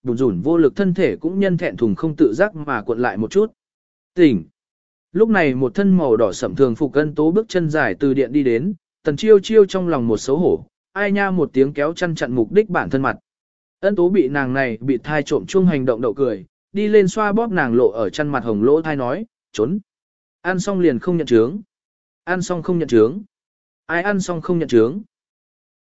Speaker 1: bùn rủn vô lực thân thể cũng nhân thẹn thùng không tự giác mà cuộn lại một chút. Tỉnh! Lúc này một thân màu đỏ sẫm thường phục ân tố bước chân dài từ điện đi đến, tần chiêu chiêu trong lòng một xấu hổ, ai nha một tiếng kéo chăn chặn mục đích bản thân mặt. Ân tố bị nàng này bị thai trộm chung hành động đậu cười, đi lên xoa bóp nàng lộ ở chăn mặt hồng lỗ thai nói, trốn. Ăn xong liền không nhận chướng. Ăn xong không nhận chướng. Ai ăn xong không nhận chướng.